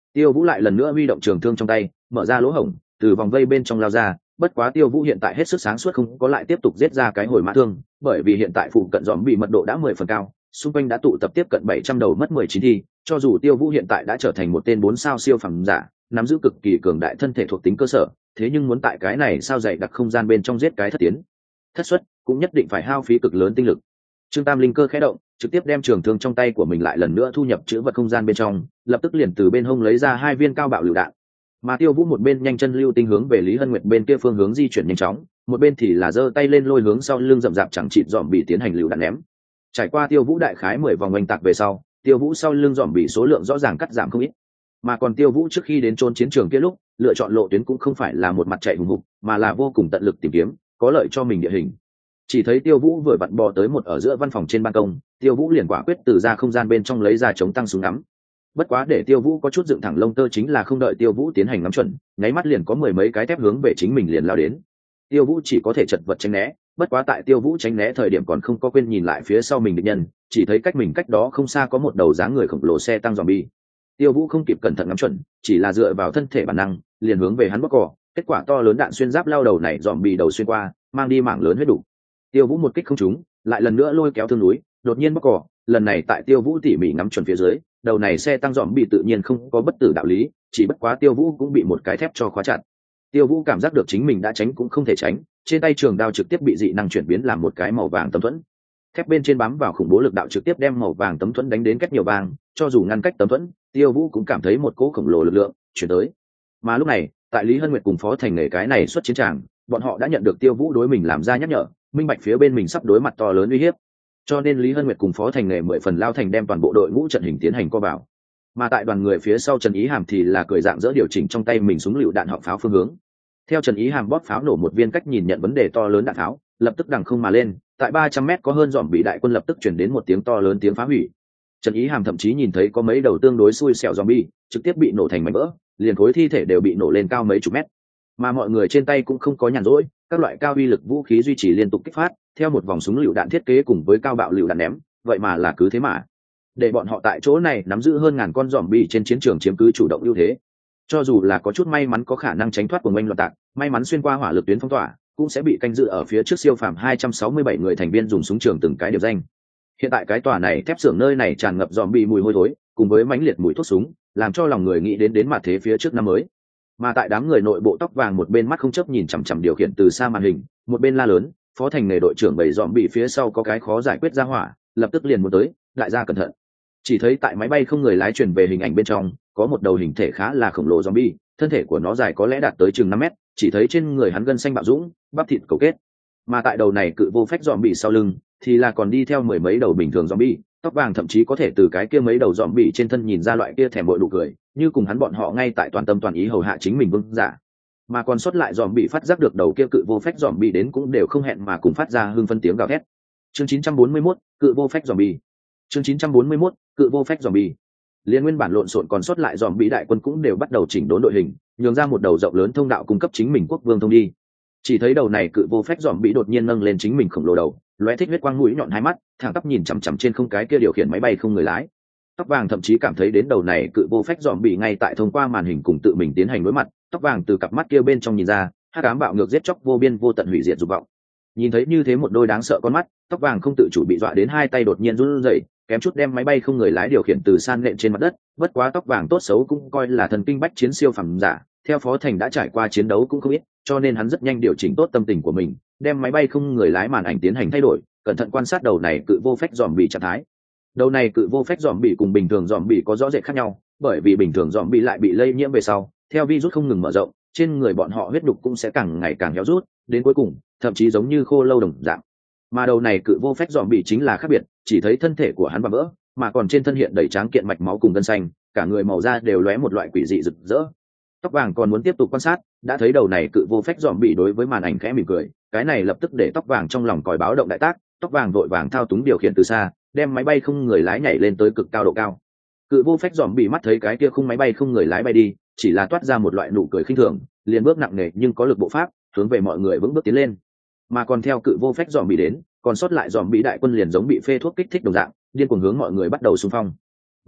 Tiêu Vũ lại lần nữa huy động trường thương trong tay, mở ra lỗ hổng, từ vòng vây bên trong lao ra. Bất quá Tiêu Vũ hiện tại hết sức sáng suốt, không có lại tiếp tục giết ra cái hồi mã thương, bởi vì hiện tại phụ cận dòm bị mật độ đã mười phần cao, xung quanh đã tụ tập tiếp cận bảy trăm đầu mất mười chín thi. Cho dù Tiêu Vũ hiện tại đã trở thành một tên bốn sao siêu phàm giả, nắm giữ cực kỳ cường đại thân thể thuộc tính cơ sở, thế nhưng muốn tại cái này sao dày đặc không gian bên trong giết cái thất tiến thất xuất, cũng nhất định phải hao phí cực lớn tinh lực. Trương Tam linh cơ khẽ động, trực tiếp đem trường thương trong tay của mình lại lần nữa thu nhập chữ vật không gian bên trong, lập tức liền từ bên hông lấy ra hai viên cao bạo lựu đạn. Mà Tiêu Vũ một bên nhanh chân lưu tinh hướng về Lý Hân Nguyệt bên kia phương hướng di chuyển nhanh chóng, một bên thì là giơ tay lên lôi hướng sau lưng rậm rạp chẳng chịt dòm bị tiến hành lựu đạn ném. Trải qua Tiêu Vũ đại khái mười vòng oanh tạc về sau, Tiêu Vũ sau lưng dòm bị số lượng rõ ràng cắt giảm không ít. Mà còn Tiêu Vũ trước khi đến trốn chiến trường kia lúc, lựa chọn lộ tuyến cũng không phải là một mặt chạy hùng hục, mà là vô cùng tận lực tìm kiếm, có lợi cho mình địa hình. Chỉ thấy Tiêu Vũ vừa vặn bò tới một ở giữa văn phòng trên ban công, Tiêu Vũ liền quả quyết từ ra không gian bên trong lấy ra chống tăng súng ngắm. Bất quá để Tiêu Vũ có chút dựng thẳng lông tơ chính là không đợi Tiêu Vũ tiến hành ngắm chuẩn, nháy mắt liền có mười mấy cái thép hướng về chính mình liền lao đến. Tiêu Vũ chỉ có thể chật vật tránh né, bất quá tại Tiêu Vũ tránh né thời điểm còn không có quên nhìn lại phía sau mình địch nhân, chỉ thấy cách mình cách đó không xa có một đầu dáng người khổng lồ xe tăng zombie. Tiêu Vũ không kịp cẩn thận ngắm chuẩn, chỉ là dựa vào thân thể bản năng, liền hướng về hắn bóc cỏ, kết quả to lớn đạn xuyên giáp lao đầu này zombie đầu xuyên qua, mang đi mảng lớn huyết đủ. Tiêu Vũ một kích không trúng, lại lần nữa lôi kéo thương núi, đột nhiên bóc cỏ, lần này tại Tiêu Vũ tỉ mỉ ngắm chuẩn phía dưới, đầu này xe tăng dòm bị tự nhiên không có bất tử đạo lý, chỉ bất quá Tiêu Vũ cũng bị một cái thép cho khóa chặt. Tiêu Vũ cảm giác được chính mình đã tránh cũng không thể tránh, trên tay trường đao trực tiếp bị dị năng chuyển biến làm một cái màu vàng tấm thuẫn. Thép bên trên bám vào khủng bố lực đạo trực tiếp đem màu vàng tấm thuẫn đánh đến cách nhiều vàng, cho dù ngăn cách tấm thuẫn, Tiêu Vũ cũng cảm thấy một cỗ khổng lồ lực lượng chuyển tới. Mà lúc này, tại Lý Hân Nguyệt cùng Phó Thành Nghề cái này xuất chiến tràng, bọn họ đã nhận được Tiêu Vũ đối mình làm ra nhắc nhở, minh bạch phía bên mình sắp đối mặt to lớn uy hiếp. Cho nên Lý Hân Nguyệt cùng Phó Thành Nghề mười phần lao thành đem toàn bộ đội ngũ trận hình tiến hành co vào. Mà tại đoàn người phía sau Trần Ý Hàm thì là cười dạng dỡ điều chỉnh trong tay mình súng lựu đạn họng pháo phương hướng. Theo Trần Ý Hàm bóp pháo nổ một viên cách nhìn nhận vấn đề to lớn đạn pháo, lập tức đằng không mà lên, tại ba trăm mét có hơn dòm bị đại quân lập tức chuyển đến một tiếng to lớn tiếng phá hủy. Trần Ý Hàm thậm chí nhìn thấy có mấy đầu tương đối xui xẻo zombie trực tiếp bị nổ thành mảnh vỡ, liền khối thi thể đều bị nổ lên cao mấy chục mét. Mà mọi người trên tay cũng không có nhàn rỗi, các loại cao uy lực vũ khí duy trì liên tục kích phát, theo một vòng súng lựu đạn thiết kế cùng với cao bạo lựu đạn ném, vậy mà là cứ thế mà. Để bọn họ tại chỗ này nắm giữ hơn ngàn con zombie trên chiến trường chiếm cứ chủ động ưu thế. Cho dù là có chút may mắn có khả năng tránh thoát của oanh loạn tạc, may mắn xuyên qua hỏa lực tuyến phong tỏa, cũng sẽ bị canh dự ở phía trước siêu phàm hai trăm sáu mươi bảy người thành viên dùng súng trường từng cái điều danh. Hiện tại cái tòa này thép xưởng nơi này tràn ngập zombie mùi hôi thối, cùng với mãnh liệt mùi thuốc súng, làm cho lòng người nghĩ đến đến mặt thế phía trước năm mới. Mà tại đám người nội bộ tóc vàng một bên mắt không chớp nhìn chằm chằm điều khiển từ xa màn hình, một bên la lớn, Phó Thành Nghề đội trưởng bảy zombie phía sau có cái khó giải quyết ra hỏa, lập tức liền muốn tới, lại ra cẩn thận. Chỉ thấy tại máy bay không người lái truyền về hình ảnh bên trong, có một đầu hình thể khá là khổng lồ zombie, thân thể của nó dài có lẽ đạt tới chừng năm mét, chỉ thấy trên người hắn gân xanh bạo dũng, bắp thịt cầu kết. Mà tại đầu này cự vô phách zombie sau lưng, thì là còn đi theo mười mấy đầu bình thường zombie, tóc vàng thậm chí có thể từ cái kia mấy đầu zombie trên thân nhìn ra loại kia thèm bội nụ cười, như cùng hắn bọn họ ngay tại toàn tâm toàn ý hầu hạ chính mình vương giả. Mà còn sót lại zombie phát giác được đầu kia cự vô phách zombie đến cũng đều không hẹn mà cùng phát ra hưng phân tiếng gào thét. Chương chín trăm bốn mươi mốt, cự vô phách zombie. Chương chín trăm bốn mươi mốt, cự vô phách zombie. Liên nguyên bản lộn xộn còn sót lại zombie đại quân cũng đều bắt đầu chỉnh đốn đội hình, nhường ra một đầu rộng lớn thông đạo cung cấp chính mình quốc vương thông đi. Chỉ thấy đầu này cự vô phách zombie đột nhiên nâng lên chính mình khổng lồ đầu, lóe thích huyết quang mũi nhọn hai mắt, thẳng tắp nhìn chằm chằm trên không cái kia điều khiển máy bay không người lái. Tóc vàng thậm chí cảm thấy đến đầu này cự vô phách zombie ngay tại thông qua màn hình cùng tự mình tiến hành đối mặt, tóc vàng từ cặp mắt kia bên trong nhìn ra, hắc ám bạo ngược giết chóc vô biên vô tận hủy diệt dục vọng. Nhìn thấy như thế một đôi đáng sợ con mắt, tóc vàng không tự chủ bị dọa đến hai tay đột nhiên run rẩy, kém chút đem máy bay không người lái điều khiển từ san nện trên mặt đất. Bất quá tóc vàng tốt xấu cũng coi là thần kinh bách chiến siêu phẩm giả, theo Phó Thành đã trải qua chiến đấu cũng không ít, cho nên hắn rất nhanh điều chỉnh tốt tâm tình của mình, đem máy bay không người lái màn ảnh tiến hành thay đổi, cẩn thận quan sát đầu này cự vô phách zombie trạng thái. Đầu này cự vô phách zombie cùng bình thường zombie có rõ rệt khác nhau, bởi vì bình thường zombie lại bị lây nhiễm về sau, theo virus không ngừng mở rộng, trên người bọn họ huyết đục cũng sẽ càng ngày càng héo rút, đến cuối cùng, thậm chí giống như khô lâu đồng dạng. Mà đầu này cự vô phách zombie chính là khác biệt, chỉ thấy thân thể của hắn và vỡ, mà còn trên thân hiện đầy tráng kiện mạch máu cùng gân xanh, cả người màu da đều lóe một loại quỷ dị rực rỡ. Tóc vàng còn muốn tiếp tục quan sát, đã thấy đầu này cự vô phách zombie đối với màn ảnh khẽ mỉm cười, cái này lập tức để tóc vàng trong lòng còi báo động đại tác, tóc vàng vội vàng thao túng điều khiển từ xa, đem máy bay không người lái nhảy lên tới cực cao độ cao. Cự vô phách zombie mắt thấy cái kia khung máy bay không người lái bay đi, chỉ là toát ra một loại nụ cười khinh thường, liền bước nặng nề nhưng có lực bộ pháp, hướng về mọi người vững bước tiến lên. Mà còn theo cự vô phách zombie đến, còn sót lại zombie đại quân liền giống bị phê thuốc kích thích đồng dạng, điên cuồng hướng mọi người bắt đầu xung phong.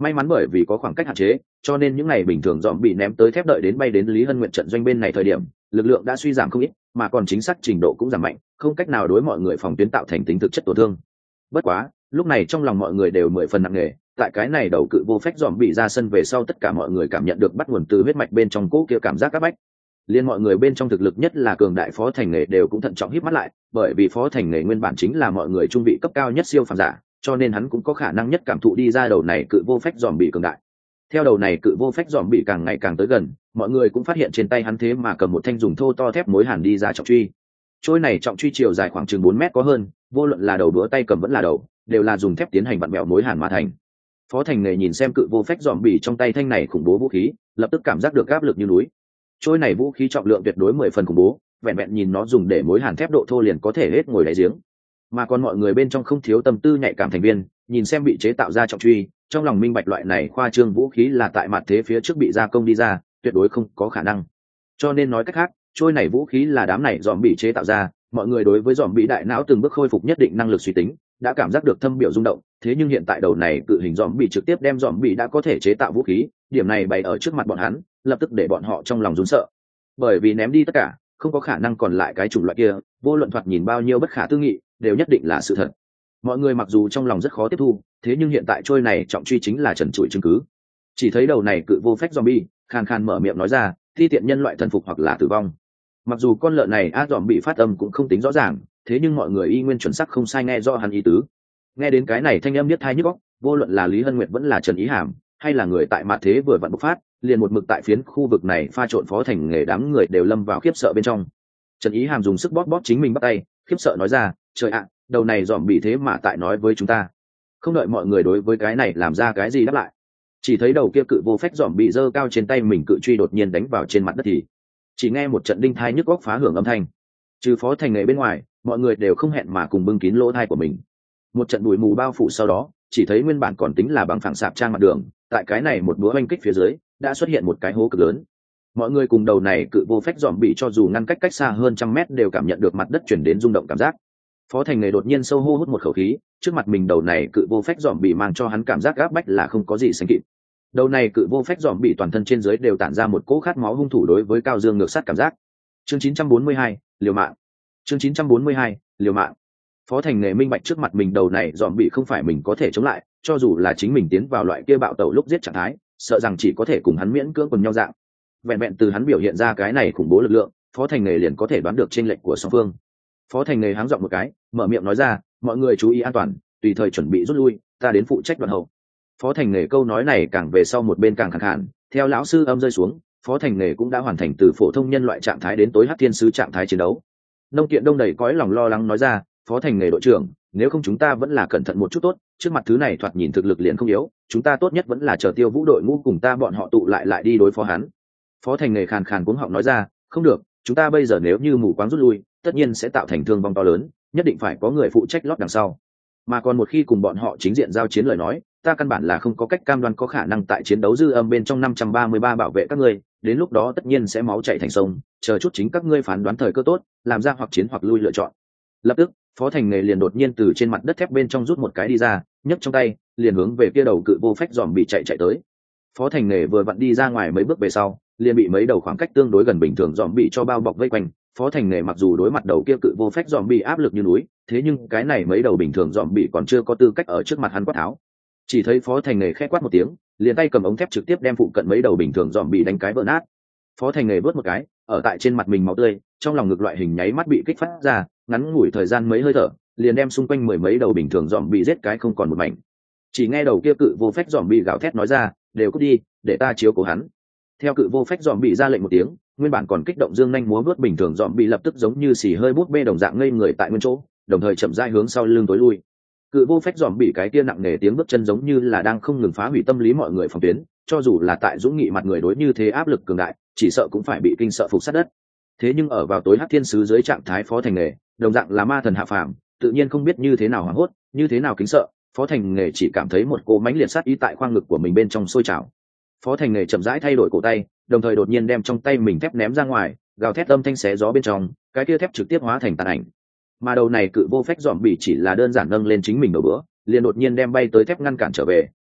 May mắn bởi vì có khoảng cách hạn chế, cho nên những ngày bình thường dòm bị ném tới thép đợi đến bay đến Lý Hân Nguyện trận doanh bên này thời điểm, lực lượng đã suy giảm không ít, mà còn chính xác trình độ cũng giảm mạnh, không cách nào đối mọi người phòng tuyến tạo thành tính thực chất tổn thương. Bất quá, lúc này trong lòng mọi người đều mười phần nặng nề, tại cái này đầu cự vô phách dòm bị ra sân về sau, tất cả mọi người cảm nhận được bắt nguồn từ huyết mạch bên trong cỗ kia cảm giác áp bách. Liên mọi người bên trong thực lực nhất là cường đại Phó Thành Nghề đều cũng thận trọng híp mắt lại, bởi vì Phó Thành Nghề nguyên bản chính là mọi người trung vị cấp cao nhất siêu phàm giả, cho nên hắn cũng có khả năng nhất cảm thụ đi ra đầu này cự vô phách dòm bị cường đại. Theo đầu này cự vô phách dòm bị càng ngày càng tới gần, mọi người cũng phát hiện trên tay hắn thế mà cầm một thanh dùng thô to thép mối hàn đi ra trọng truy. Trôi này trọng truy chiều dài khoảng chừng bốn mét có hơn, vô luận là đầu đũa tay cầm vẫn là đầu, đều là dùng thép tiến hành vặn bẹo mối hàn mà thành. Phó Thành Nghề nhìn xem cự vô phách dòm bị trong tay thanh này khủng bố vũ khí, lập tức cảm giác được áp lực như núi. Trôi này vũ khí trọng lượng tuyệt đối mười phần khủng bố, vẹn vẹn nhìn nó dùng để mối hàn thép độ thô liền có thể hết ngồi đáy giếng. Mà còn mọi người bên trong không thiếu tâm tư nhạy cảm thành viên, nhìn xem bị chế tạo ra trọng truy, trong lòng minh bạch loại này khoa trương vũ khí là tại mặt thế phía trước bị gia công đi ra, tuyệt đối không có khả năng. Cho nên nói cách khác, trôi này vũ khí là đám này dòm bị chế tạo ra, mọi người đối với dòm bị đại não từng bước khôi phục nhất định năng lực suy tính, đã cảm giác được thâm biểu rung động. Thế nhưng hiện tại đầu này cự hình dòm bị trực tiếp đem dòm bị đã có thể chế tạo vũ khí, điểm này bày ở trước mặt bọn hắn, lập tức để bọn họ trong lòng run sợ. Bởi vì ném đi tất cả, không có khả năng còn lại cái chủng loại kia, vô luận thoạt nhìn bao nhiêu bất khả tư nghị, đều nhất định là sự thật. Mọi người mặc dù trong lòng rất khó tiếp thu, thế nhưng hiện tại trôi này trọng truy chính là trần trụi chứng cứ. Chỉ thấy đầu này cự vô phách zombie khàn khàn mở miệng nói ra, thi tiện nhân loại thần phục hoặc là tử vong. Mặc dù con lợn này ác dòm bị phát âm cũng không tính rõ ràng, thế nhưng mọi người y nguyên chuẩn xác không sai nghe rõ hắn ý tứ. Nghe đến cái này thanh âm nhất thai nhức óc, vô luận là Lý Hân Nguyệt vẫn là Trần Ý Hàm, hay là người tại mạn thế vừa vặn bộc phát, liền một mực tại phiến khu vực này pha trộn Phó Thành Nghề đám người đều lâm vào khiếp sợ bên trong. Trần Ý Hàm dùng sức bóp bóp chính mình bắt tay, khiếp sợ nói ra, trời ạ, đầu này dòm bị thế mà tại nói với chúng ta. Không đợi mọi người đối với cái này làm ra cái gì đáp lại, chỉ thấy đầu kia cự vô phách dòm bị giơ cao trên tay mình cự truy đột nhiên đánh vào trên mặt đất, thì chỉ nghe một trận đinh thai nhức góc phá hưởng âm thanh. Trừ Phó Thành Nghề bên ngoài, mọi người đều không hẹn mà cùng bưng kín lỗ thai của mình. Một trận bụi mù bao phủ sau đó, chỉ thấy nguyên bản còn tính là bằng phẳng sạp trang mặt đường, tại cái này một búa oanh kích phía dưới đã xuất hiện một cái hố cực lớn. Mọi người cùng đầu này cự vô phách dòm bị cho dù ngăn cách cách xa hơn trăm mét đều cảm nhận được mặt đất chuyển đến rung động cảm giác. Phó Thành Nghề đột nhiên sâu hô hút một khẩu khí, trước mặt mình đầu này cự vô phách dòm bị mang cho hắn cảm giác gáp bách là không có gì sánh kịp. Đầu này cự vô phách dòm bị toàn thân trên dưới đều tản ra một cỗ khát máu hung thủ đối với cao dương ngược sát cảm giác. Chương chín trăm bốn mươi hai, liều mạng. Chương chín trăm bốn mươi hai, liều mạng. Phó Thành Nghề minh bạch trước mặt mình đầu này dòm bị không phải mình có thể chống lại, cho dù là chính mình tiến vào loại kia bạo tẩu lúc giết trạng thái, sợ rằng chỉ có thể cùng hắn miễn cưỡng cùng nhau dạng. Vẹn vẹn từ hắn biểu hiện ra cái này khủng bố lực lượng, Phó Thành Nghề liền có thể đoán được chênh lệch của song phương. Phó Thành Nghề háng giọng một cái, mở miệng nói ra, mọi người chú ý an toàn, tùy thời chuẩn bị rút lui, ta đến phụ trách đoạn hậu. Phó Thành Nghề câu nói này càng về sau một bên càng khàn khàn, theo lão sư âm rơi xuống, Phó Thành Nghề cũng đã hoàn thành từ phổ thông nhân loại trạng thái đến tối hắc thiên sứ trạng thái chiến đấu. Nông Kiện Đông đầy cõi lòng lo lắng nói ra, Phó Thành Nghề đội trưởng, nếu không chúng ta vẫn là cẩn thận một chút tốt, trước mặt thứ này thoạt nhìn thực lực liền không yếu, chúng ta tốt nhất vẫn là chờ Tiêu Vũ đội ngũ cùng ta bọn họ tụ lại lại đi đối phó hắn. Phó Thành Nghề khàn khàn cuống họng nói ra, không được, chúng ta bây giờ nếu như mù quáng rút lui, tất nhiên sẽ tạo thành thương vong to lớn, nhất định phải có người phụ trách lót đằng sau. Mà còn một khi cùng bọn họ chính diện giao chiến lời nói, ta căn bản là không có cách cam đoan có khả năng tại chiến đấu dư âm bên trong năm trăm ba mươi ba bảo vệ các ngươi, đến lúc đó tất nhiên sẽ máu chảy thành sông, chờ chút chính các ngươi phán đoán thời cơ tốt, làm ra hoặc chiến hoặc lui lựa chọn. Lập tức, Phó Thành Nghề liền đột nhiên từ trên mặt đất thép bên trong rút một cái đi ra, nhấc trong tay, liền hướng về kia đầu cự vô phách dòm bị chạy chạy tới. Phó Thành Nghề vừa vặn đi ra ngoài mấy bước về sau, liền bị mấy đầu khoảng cách tương đối gần bình thường dòm bị cho bao bọc vây quanh. Phó Thành Nghề mặc dù đối mặt đầu kia cự vô phách dòm bị áp lực như núi, thế nhưng cái này mấy đầu bình thường dòm bị còn chưa có tư cách ở trước mặt hắn quát tháo. Chỉ thấy Phó Thành Nghề khẽ quát một tiếng, liền tay cầm ống thép trực tiếp đem phụ cận mấy đầu bình thường dòm bị đánh cái vỡ nát. Phó Thành Nghề vớt một cái, ở tại trên mặt mình máu tươi, trong lòng ngực loại hình nháy mắt bị kích phát ra, ngắn ngủi thời gian mấy hơi thở, liền đem xung quanh mười mấy đầu bình thường dòm bị giết cái không còn một mảnh. Chỉ nghe đầu kia cự vô phách dòm bị gào thét nói ra, đều cút đi, để ta chiếu cố hắn. Theo cự vô phách dòm bị ra lệnh một tiếng, nguyên bản còn kích động dương nhanh múa vớt bình thường dòm bị lập tức giống như xì hơi bút bê đồng dạng ngây người tại nguyên chỗ, đồng thời chậm rãi hướng sau lưng tối lui. Cự vô phách dòm bị cái kia nặng nề tiếng bước chân giống như là đang không ngừng phá hủy tâm lý mọi người phòng tuyến, cho dù là tại dũng nghị mặt người đối như thế áp lực cường đại, chỉ sợ cũng phải bị kinh sợ phục sát đất. Thế nhưng ở vào tối hắc thiên sứ dưới trạng thái Phó Thành Nghề, đồng dạng là ma thần hạ phàm, tự nhiên không biết như thế nào hoảng hốt, như thế nào kính sợ. Phó Thành Nghề chỉ cảm thấy một cỗ mãnh liệt sát ý tại khoang ngực của mình bên trong sôi trào. Phó Thành Nghề chậm rãi thay đổi cổ tay, đồng thời đột nhiên đem trong tay mình thép ném ra ngoài, gào thét âm thanh xé gió bên trong, cái kia thép trực tiếp hóa thành tàn ảnh. Mà đầu này cự vô phách dòm bị chỉ là đơn giản nâng lên chính mình đầu bữa, liền đột nhiên đem bay tới thép ngăn cản trở về,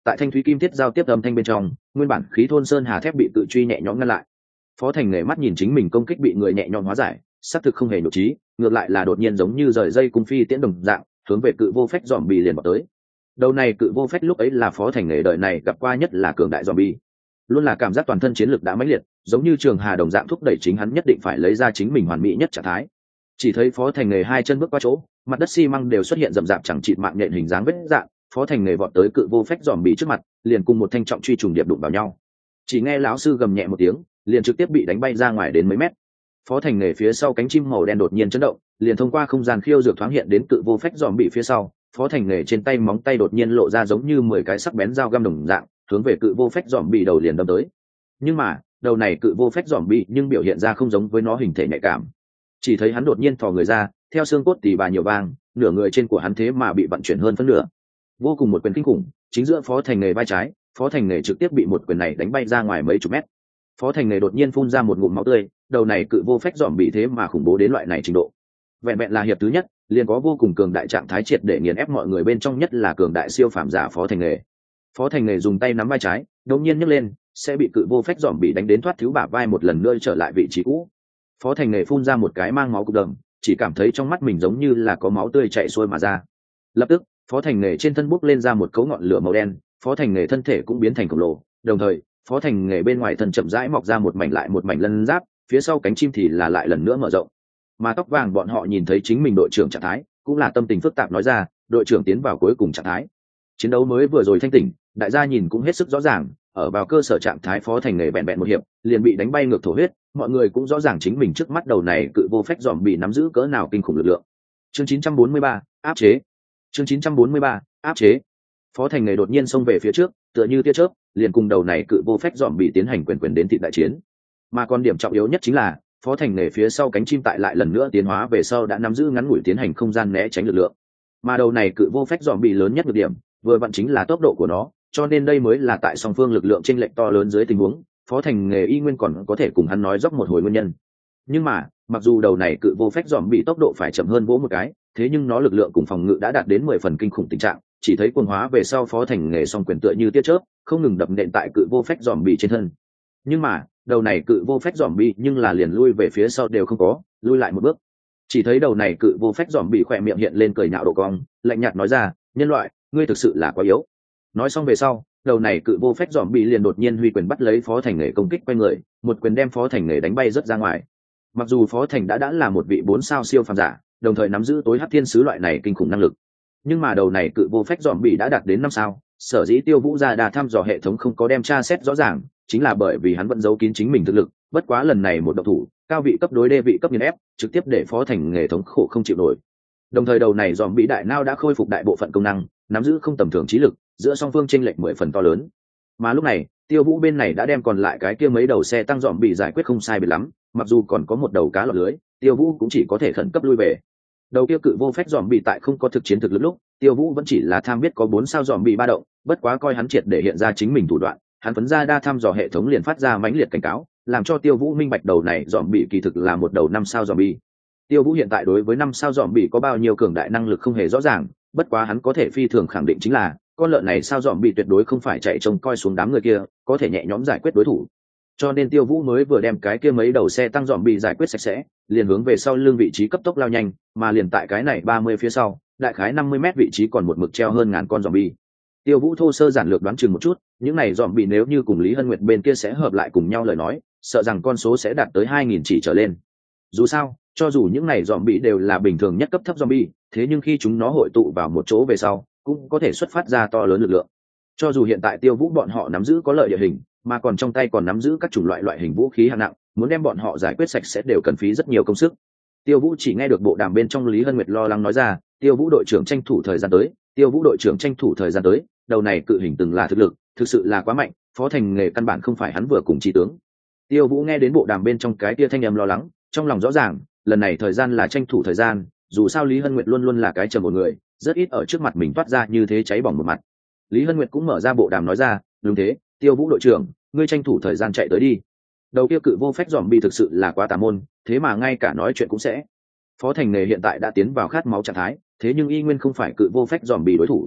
tại thanh thúy kim thiết giao tiếp âm thanh bên trong, nguyên bản khí thôn sơn hà thép bị tự truy nhẹ nhõm ngăn lại. Phó Thành Nghề mắt nhìn chính mình công kích bị người nhẹ nhõm hóa giải, xác thực không hề nhục trí, ngược lại là đột nhiên giống như rời dây cung phi tiễn đồng dạng, hướng về cự vô phách zombie liền vào tới. Đầu này cự vô phách lúc ấy là Phó Thành Nghề đời này gặp qua nhất là cường đại zombie, luôn là cảm giác toàn thân chiến lực đã mãnh liệt, giống như trường hà đồng dạng thúc đẩy chính hắn nhất định phải lấy ra chính mình hoàn mỹ nhất trạng thái. Chỉ thấy Phó Thành Nghề hai chân bước qua chỗ, mặt đất xi măng đều xuất hiện rậm rạp chẳng chịt mạng nhện hình dáng vết dạng, Phó Thành Nghề vọt tới cự vô phách zombie trước mặt, liền cùng một thanh trọng truy trùng điệp đụng vào nhau. Chỉ nghe lão sư gầm nhẹ một tiếng, liền trực tiếp bị đánh bay ra ngoài đến mấy mét. Phó Thành Nghề phía sau cánh chim màu đen đột nhiên chấn động, liền thông qua không gian khiêu dược thoáng hiện đến cự vô phách zombie phía sau. Phó Thành Nghề trên tay móng tay đột nhiên lộ ra giống như mười cái sắc bén dao găm đồng dạng, hướng về cự vô phách zombie đầu liền đâm tới. Nhưng mà đầu này cự vô phách zombie nhưng biểu hiện ra không giống với nó hình thể nhạy cảm. Chỉ thấy hắn đột nhiên thò người ra, theo xương cốt tỉ bà nhiều vang, nửa người trên của hắn thế mà bị vận chuyển hơn phân nửa. Vô cùng một quyền kinh khủng, chính giữa Phó Thành Nghề vai trái, Phó Thành Nghề trực tiếp bị một quyền này đánh bay ra ngoài mấy chục mét. Phó Thành Nghề đột nhiên phun ra một ngụm máu tươi, đầu này cự vô phách zombie thế mà khủng bố đến loại này trình độ. Vẹn vẹn là hiệp thứ nhất, liền có vô cùng cường đại trạng thái triệt để nghiền ép mọi người bên trong, nhất là cường đại siêu phàm giả Phó Thành Nghề. Phó Thành Nghề dùng tay nắm vai trái, đột nhiên nhấc lên, sẽ bị cự vô phách zombie đánh đến thoát thiếu bả vai một lần nữa trở lại vị trí cũ. Phó Thành Nghề phun ra một cái mang máu cục đầm, chỉ cảm thấy trong mắt mình giống như là có máu tươi chảy xuôi mà ra. Lập tức, Phó Thành Nghề trên thân bốc lên ra một cấu ngọn lửa màu đen, Phó Thành Nghề thân thể cũng biến thành khổng lồ, đồng thời, Phó Thành Nghề bên ngoài thân chậm rãi mọc ra một mảnh lại một mảnh lân giáp, phía sau cánh chim thì là lại lần nữa mở rộng. Mà tóc vàng bọn họ nhìn thấy chính mình đội trưởng trạng thái, cũng là tâm tình phức tạp nói ra, đội trưởng tiến vào cuối cùng trạng thái. Chiến đấu mới vừa rồi thanh tỉnh, đại gia nhìn cũng hết sức rõ ràng, ở vào cơ sở trạng thái Phó Thành Nghề bẹn bẹn một hiệp, liền bị đánh bay ngược thổ huyết, mọi người cũng rõ ràng chính mình trước mắt đầu này cự vô phách zombie nắm giữ cỡ nào kinh khủng lực lượng. Chương chín trăm bốn mươi ba, áp chế. Chương chín trăm bốn mươi ba, áp chế. Phó Thành Nghề đột nhiên xông về phía trước, tựa như tia chớp, liền cùng đầu này cự vô phách zombie tiến hành quyền quyền đến thịt đại chiến. Mà còn điểm trọng yếu nhất chính là, Phó Thành Nghề phía sau cánh chim tại lại lần nữa tiến hóa về sau đã nắm giữ ngắn ngủi tiến hành không gian né tránh lực lượng. Mà đầu này cự vô phách zombie lớn nhất nhược điểm, vừa vặn chính là tốc độ của nó, cho nên đây mới là tại song phương lực lượng chênh lệch to lớn dưới tình huống, Phó Thành Nghề y nguyên còn có thể cùng hắn nói dốc một hồi nguyên nhân. Nhưng mà, mặc dù đầu này cự vô phách zombie tốc độ phải chậm hơn vỗ một cái, thế nhưng nó lực lượng cùng phòng ngự đã đạt đến mười phần kinh khủng tình trạng, chỉ thấy cuồng hóa về sau Phó Thành Nghề song quyền tựa như tia chớp, không ngừng đập nện tại cự vô phách zombie trên thân. Nhưng mà, đầu này cự vô phách zombie nhưng là liền lui về phía sau đều không có, lui lại một bước. Chỉ thấy đầu này cự vô phách zombie khỏe miệng hiện lên cười nhạo độ cong, lạnh nhạt nói ra, nhân loại, ngươi thực sự là quá yếu. Nói xong về sau, đầu này cự vô phách zombie liền đột nhiên huy quyền bắt lấy Phó Thành Nghề công kích quay người, một quyền đem Phó Thành Nghề đánh bay rất ra ngoài. Mặc dù Phó Thành đã đã là một vị bốn sao siêu phàm giả, đồng thời nắm giữ tối hắc thiên sứ loại này kinh khủng năng lực, nhưng mà đầu này cự vô phách zombie đã đạt đến năm sao, sở dĩ Tiêu Vũ gia đà thăm dò hệ thống không có đem tra xét rõ ràng, chính là bởi vì hắn vẫn giấu kín chính mình thực lực. Bất quá lần này một độc thủ, cao vị cấp đối đê vị cấp nghiền ép, trực tiếp để Phó Thành Nghề thống khổ không chịu nổi. Đồng thời đầu này zombie đại nao đã khôi phục đại bộ phận công năng, nắm giữ không tầm thường trí lực, giữa song phương chênh lệch mười phần to lớn. Mà lúc này, Tiêu Vũ bên này đã đem còn lại cái kia mấy đầu xe tăng zombie giải quyết không sai biệt lắm, mặc dù còn có một đầu cá lọt lưới, Tiêu Vũ cũng chỉ có thể khẩn cấp lui về. Đầu kia cự vô phách zombie tại không có thực chiến thực lực lúc, Tiêu Vũ vẫn chỉ là tham biết có bốn sao zombie ba động, bất quá coi hắn triệt để hiện ra chính mình thủ đoạn, hắn phấn ra đa thăm dò hệ thống liền phát ra mãnh liệt cảnh cáo, làm cho Tiêu Vũ minh bạch đầu này zombie kỳ thực là một đầu năm sao zombie. Tiêu Vũ hiện tại đối với năm sao zombie có bao nhiêu cường đại năng lực không hề rõ ràng, bất quá hắn có thể phi thường khẳng định chính là con lợn này sao zombie tuyệt đối không phải chạy trông coi xuống đám người kia, có thể nhẹ nhõm giải quyết đối thủ. Cho nên Tiêu Vũ mới vừa đem cái kia mấy đầu xe tăng zombie giải quyết sạch sẽ, liền hướng về sau lưng vị trí cấp tốc lao nhanh, mà liền tại cái này ba mươi phía sau, đại khái năm mươi mét vị trí còn một mực treo hơn ngàn con zombie. Tiêu Vũ thô sơ giản lược đoán chừng một chút, những này zombie nếu như cùng Lý Hân Nguyệt bên kia sẽ hợp lại cùng nhau lời nói, sợ rằng con số sẽ đạt tới hai nghìn chỉ trở lên. Dù sao, cho dù những này zombie đều là bình thường nhất cấp thấp zombie, thế nhưng khi chúng nó hội tụ vào một chỗ về sau, cũng có thể xuất phát ra to lớn lực lượng. Cho dù hiện tại Tiêu Vũ bọn họ nắm giữ có lợi địa hình, mà còn trong tay còn nắm giữ các chủng loại loại hình vũ khí hạng nặng, muốn đem bọn họ giải quyết sạch sẽ đều cần phí rất nhiều công sức. Tiêu Vũ chỉ nghe được bộ đàm bên trong Lý Hân Nguyệt lo lắng nói ra, Tiêu Vũ đội trưởng tranh thủ thời gian tới, Tiêu Vũ đội trưởng tranh thủ thời gian tới, đầu này cự hình từng là thực lực, thực sự là quá mạnh, Phó Thành Nghề căn bản không phải hắn vừa cùng chi tướng. Tiêu Vũ nghe đến bộ đàm bên trong cái tia thanh âm lo lắng, trong lòng rõ ràng, lần này thời gian là tranh thủ thời gian, dù sao Lý Hân Nguyệt luôn luôn là cái trầm một người, rất ít ở trước mặt mình toát ra như thế cháy bỏng một mặt. Lý Hân Nguyệt cũng mở ra bộ đàm nói ra, đúng thế, Tiêu Vũ đội trưởng, ngươi tranh thủ thời gian chạy tới đi. Đầu kia cự vô phách zombie thực sự là quá tà môn, thế mà ngay cả nói chuyện cũng sẽ. Phó Thành Nghề hiện tại đã tiến vào khát máu trạng thái, thế nhưng y nguyên không phải cự vô phách zombie đối thủ.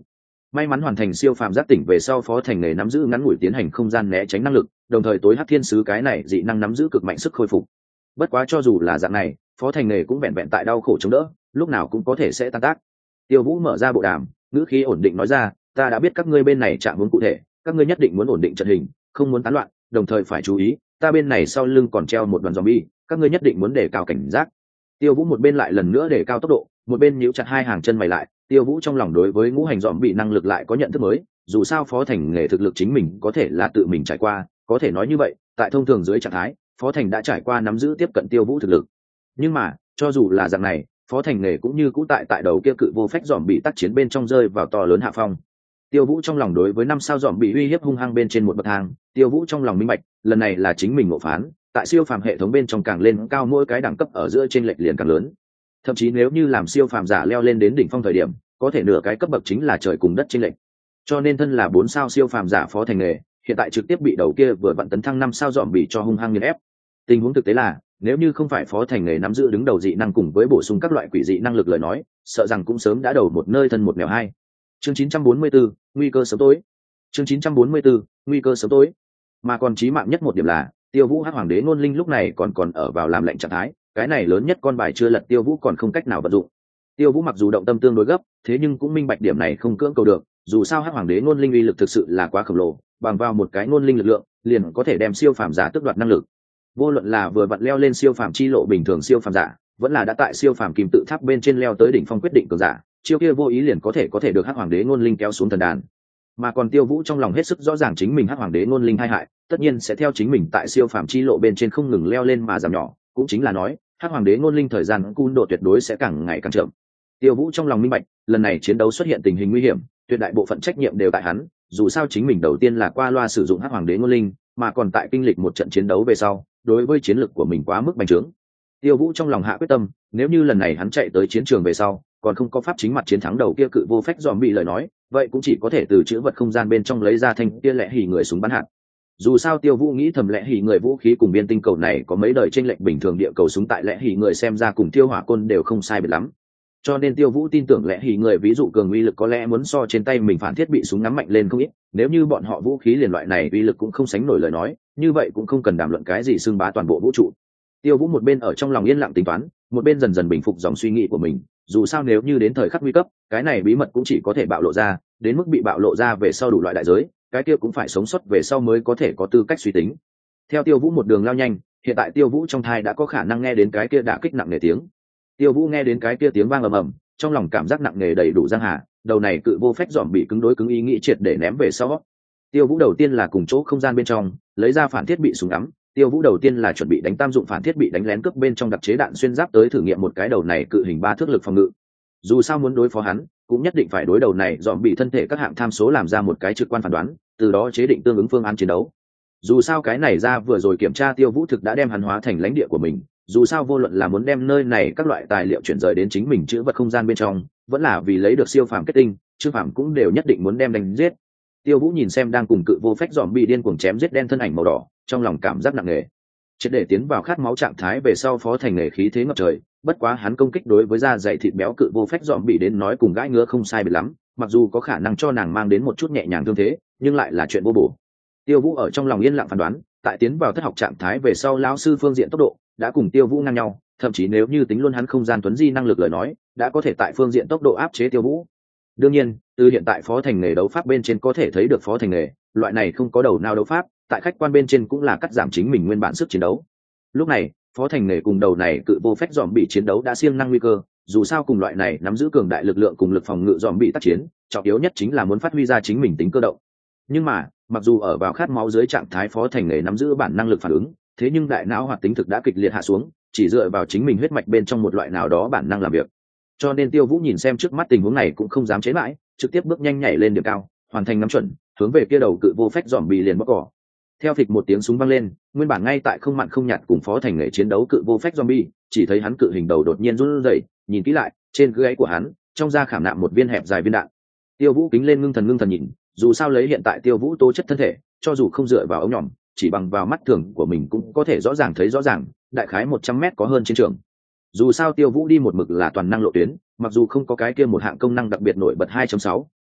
May mắn hoàn thành siêu phàm giác tỉnh về sau, Phó Thành Nghề nắm giữ ngắn ngủi tiến hành không gian né tránh năng lực, đồng thời tối hắc thiên sứ cái này dị năng nắm giữ cực mạnh sức khôi phục. Bất quá cho dù là dạng này, Phó Thành Nghề cũng vẹn vẹn tại đau khổ chống đỡ, lúc nào cũng có thể sẽ tan tác. Tiêu Vũ mở ra bộ đàm, ngữ khí ổn định nói ra, ta đã biết các ngươi bên này trạng hướng cụ thể, các ngươi nhất định muốn ổn định trận hình, không muốn tán loạn, đồng thời phải chú ý, ta bên này sau lưng còn treo một đoàn zombie, các ngươi nhất định muốn đề cao cảnh giác. Tiêu Vũ một bên lại lần nữa đề cao tốc độ, một bên nhíu chặt hai hàng chân mày lại. Tiêu Vũ trong lòng đối với ngũ hành zombie năng lực lại có nhận thức mới, dù sao Phó Thành Nghề thực lực chính mình có thể là tự mình trải qua, có thể nói như vậy, tại thông thường dưới trạng thái, Phó Thành đã trải qua nắm giữ tiếp cận Tiêu Vũ thực lực. Nhưng mà, cho dù là dạng này, Phó Thành Nghề cũng như cũ tại tại đầu kia cự vô phách zombie tác chiến bên trong rơi vào to lớn hạ phong. Tiêu Vũ trong lòng đối với năm sao zombie uy hiếp hung hăng bên trên một bậc thang, Tiêu Vũ trong lòng minh bạch, lần này là chính mình ngộ phán, tại siêu phàm hệ thống bên trong càng lên cao mỗi cái đẳng cấp ở giữa trên lệch liền càng lớn. Thậm chí nếu như làm siêu phàm giả leo lên đến đỉnh phong thời điểm, có thể nửa cái cấp bậc chính là trời cùng đất trên lệch. Cho nên thân là bốn sao siêu phàm giả Phó Thành Nghề, hiện tại trực tiếp bị đầu kia vừa vặn tấn thăng năm sao zombie cho hung hăng nghiền ép. Tình huống thực tế là, nếu như không phải Phó Thành Nghề nắm giữ đứng đầu dị năng cùng với bổ sung các loại quỷ dị năng lực lời nói, sợ rằng cũng sớm đã đầu một nơi thân một nẻo hai. Chương chín trăm bốn mươi tư, nguy cơ sớm tối. Chương chín trăm bốn mươi tư, nguy cơ sớm tối. Mà còn chí mạng nhất một điểm là, Tiêu Vũ Hắc Hoàng Đế Ngôn Linh lúc này còn còn ở vào làm lệnh trạng thái, cái này lớn nhất con bài chưa lật, Tiêu Vũ còn không cách nào vận dụng. Tiêu Vũ mặc dù động tâm tương đối gấp, thế nhưng cũng minh bạch điểm này không cưỡng cầu được, dù sao Hắc Hoàng Đế Ngôn Linh uy lực thực sự là quá khổng lồ, bằng vào một cái ngôn linh lực lượng, liền có thể đem siêu phàm giả tước đoạt năng lực. Vô luận là vừa vặn leo lên siêu phàm chi lộ bình thường siêu phàm giả, vẫn là đã tại siêu phàm kim tự tháp bên trên leo tới đỉnh phong quyết định cường giả, chiêu kia vô ý liền có thể có thể được Hắc Hoàng Đế Ngôn Linh kéo xuống thần đàn. Mà còn Tiêu Vũ trong lòng hết sức rõ ràng chính mình Hắc Hoàng Đế Ngôn Linh hai hại, tất nhiên sẽ theo chính mình tại siêu phàm chi lộ bên trên không ngừng leo lên mà giảm nhỏ, cũng chính là nói, Hắc Hoàng Đế Ngôn Linh thời gian cun độ tuyệt đối sẽ càng ngày càng chậm. Tiêu Vũ trong lòng minh bạch, lần này chiến đấu xuất hiện tình hình nguy hiểm, tuyệt đại bộ phận trách nhiệm đều tại hắn, dù sao chính mình đầu tiên là qua loa sử dụng Hắc Hoàng Đế Ngôn Linh, mà còn tại kinh lịch một trận chiến đấu về sau, đối với chiến lực của mình quá mức bành trướng. Tiêu Vũ trong lòng hạ quyết tâm, nếu như lần này hắn chạy tới chiến trường về sau, còn không có pháp chính mặt chiến thắng đầu kia cự vô phách zombie lời nói, vậy cũng chỉ có thể từ chữ vật không gian bên trong lấy ra thanh kia lẻ hỉ người súng bắn hạt. Dù sao Tiêu Vũ nghĩ thầm lẻ hỉ người vũ khí cùng biên tinh cầu này có mấy đời chênh lệch bình thường địa cầu súng tại lẻ hỉ người xem ra cùng tiêu hỏa côn đều không sai biệt lắm. Cho nên Tiêu Vũ tin tưởng lẻ hỉ người ví dụ cường uy lực có lẽ muốn so trên tay mình phản thiết bị súng ngắm mạnh lên không ít, nếu như bọn họ vũ khí liền loại này uy lực cũng không sánh nổi lời nói, như vậy cũng không cần đàm luận cái gì xưng bá toàn bộ vũ trụ. Tiêu Vũ một bên ở trong lòng yên lặng tính toán, một bên dần dần bình phục dòng suy nghĩ của mình, dù sao nếu như đến thời khắc nguy cấp, cái này bí mật cũng chỉ có thể bạo lộ ra, đến mức bị bạo lộ ra về sau đủ loại đại giới, cái kia cũng phải sống sót về sau mới có thể có tư cách suy tính. Theo Tiêu Vũ một đường lao nhanh, hiện tại Tiêu Vũ trong thai đã có khả năng nghe đến cái kia đả kích nặng nề tiếng. Tiêu Vũ nghe đến cái kia tiếng vang ầm ầm, trong lòng cảm giác nặng nề đầy đủ răng hà, đầu này cự vô phách dòm bị cứng đối cứng ý nghĩ triệt để ném về sau. Tiêu Vũ đầu tiên là cùng chỗ không gian bên trong, lấy ra phản thiết bị súng ngắm, Tiêu Vũ đầu tiên là chuẩn bị đánh tam dụng phản thiết bị đánh lén cướp bên trong đặc chế đạn xuyên giáp tới thử nghiệm một cái đầu này cự hình ba thước lực phòng ngự. Dù sao muốn đối phó hắn, cũng nhất định phải đối đầu này dòm bị thân thể các hạng tham số làm ra một cái trực quan phán đoán, từ đó chế định tương ứng phương án chiến đấu. Dù sao cái này ra vừa rồi kiểm tra Tiêu Vũ thực đã đem hắn hóa thành lãnh địa của mình, dù sao vô luận là muốn đem nơi này các loại tài liệu chuyển rời đến chính mình chữ vật không gian bên trong, vẫn là vì lấy được siêu phàm kết tinh, Trương Phàm cũng đều nhất định muốn đem đánh giết. Tiêu Vũ nhìn xem đang cùng cự vô phách dòm bị điên cuồng chém giết đen thân ảnh màu đỏ, trong lòng cảm giác nặng nề. Triệt để tiến vào khát máu trạng thái về sau, Phó Thành Nghề khí thế ngập trời, bất quá hắn công kích đối với da dày thịt béo cự vô phách dòm bị đến nói cùng gãi ngứa không sai biệt lắm, mặc dù có khả năng cho nàng mang đến một chút nhẹ nhàng thương thế, nhưng lại là chuyện vô bổ. Tiêu Vũ ở trong lòng yên lặng phán đoán, tại tiến vào thất học trạng thái về sau lão sư phương diện tốc độ đã cùng Tiêu Vũ ngang nhau, thậm chí nếu như tính luôn hắn không gian tuấn di năng lực lời nói, đã có thể tại phương diện tốc độ áp chế Tiêu Vũ. Đương nhiên, từ hiện tại Phó Thành Nghề đấu pháp bên trên có thể thấy được Phó Thành Nghề, loại này không có đầu nào đấu pháp, tại khách quan bên trên cũng là cắt giảm chính mình nguyên bản sức chiến đấu. Lúc này, Phó Thành Nghề cùng đầu này cự vô phách dòm bị chiến đấu đã siêng năng nguy cơ, dù sao cùng loại này nắm giữ cường đại lực lượng cùng lực phòng ngự dòm bị tác chiến, trọng yếu nhất chính là muốn phát huy ra chính mình tính cơ động. Nhưng mà, mặc dù ở vào khát máu dưới trạng thái Phó Thành Nghề nắm giữ bản năng lực phản ứng, thế nhưng đại não hoạt tính thực đã kịch liệt hạ xuống, chỉ dựa vào chính mình huyết mạch bên trong một loại nào đó bản năng làm việc. Cho nên Tiêu Vũ nhìn xem trước mắt tình huống này cũng không dám chế mãi, trực tiếp bước nhanh nhảy lên điểm cao, hoàn thành nắm chuẩn, hướng về kia đầu cự vô phách dòm bị liền bóc cỏ. Theo phịch một tiếng súng vang lên, nguyên bản ngay tại không mặn không nhạt cùng Phó Thành Nghề chiến đấu cự vô phách zombie, chỉ thấy hắn cự hình đầu đột nhiên run rẩy, nhìn kỹ lại, trên gáy của hắn, trong da khảm nạm một viên hẹp dài viên đạn. Tiêu Vũ kính lên ngưng thần ngưng thần nhìn, dù sao lấy hiện tại Tiêu Vũ tố chất thân thể, cho dù không dựa vào ống nhòm, chỉ bằng vào mắt thường của mình cũng có thể rõ ràng thấy rõ ràng, đại khái một trăm mét có hơn chiến trường. Dù sao Tiêu Vũ đi một mực là toàn năng lộ tuyến, mặc dù không có cái kia một hạng công năng đặc biệt nổi bật hai chấm sáu,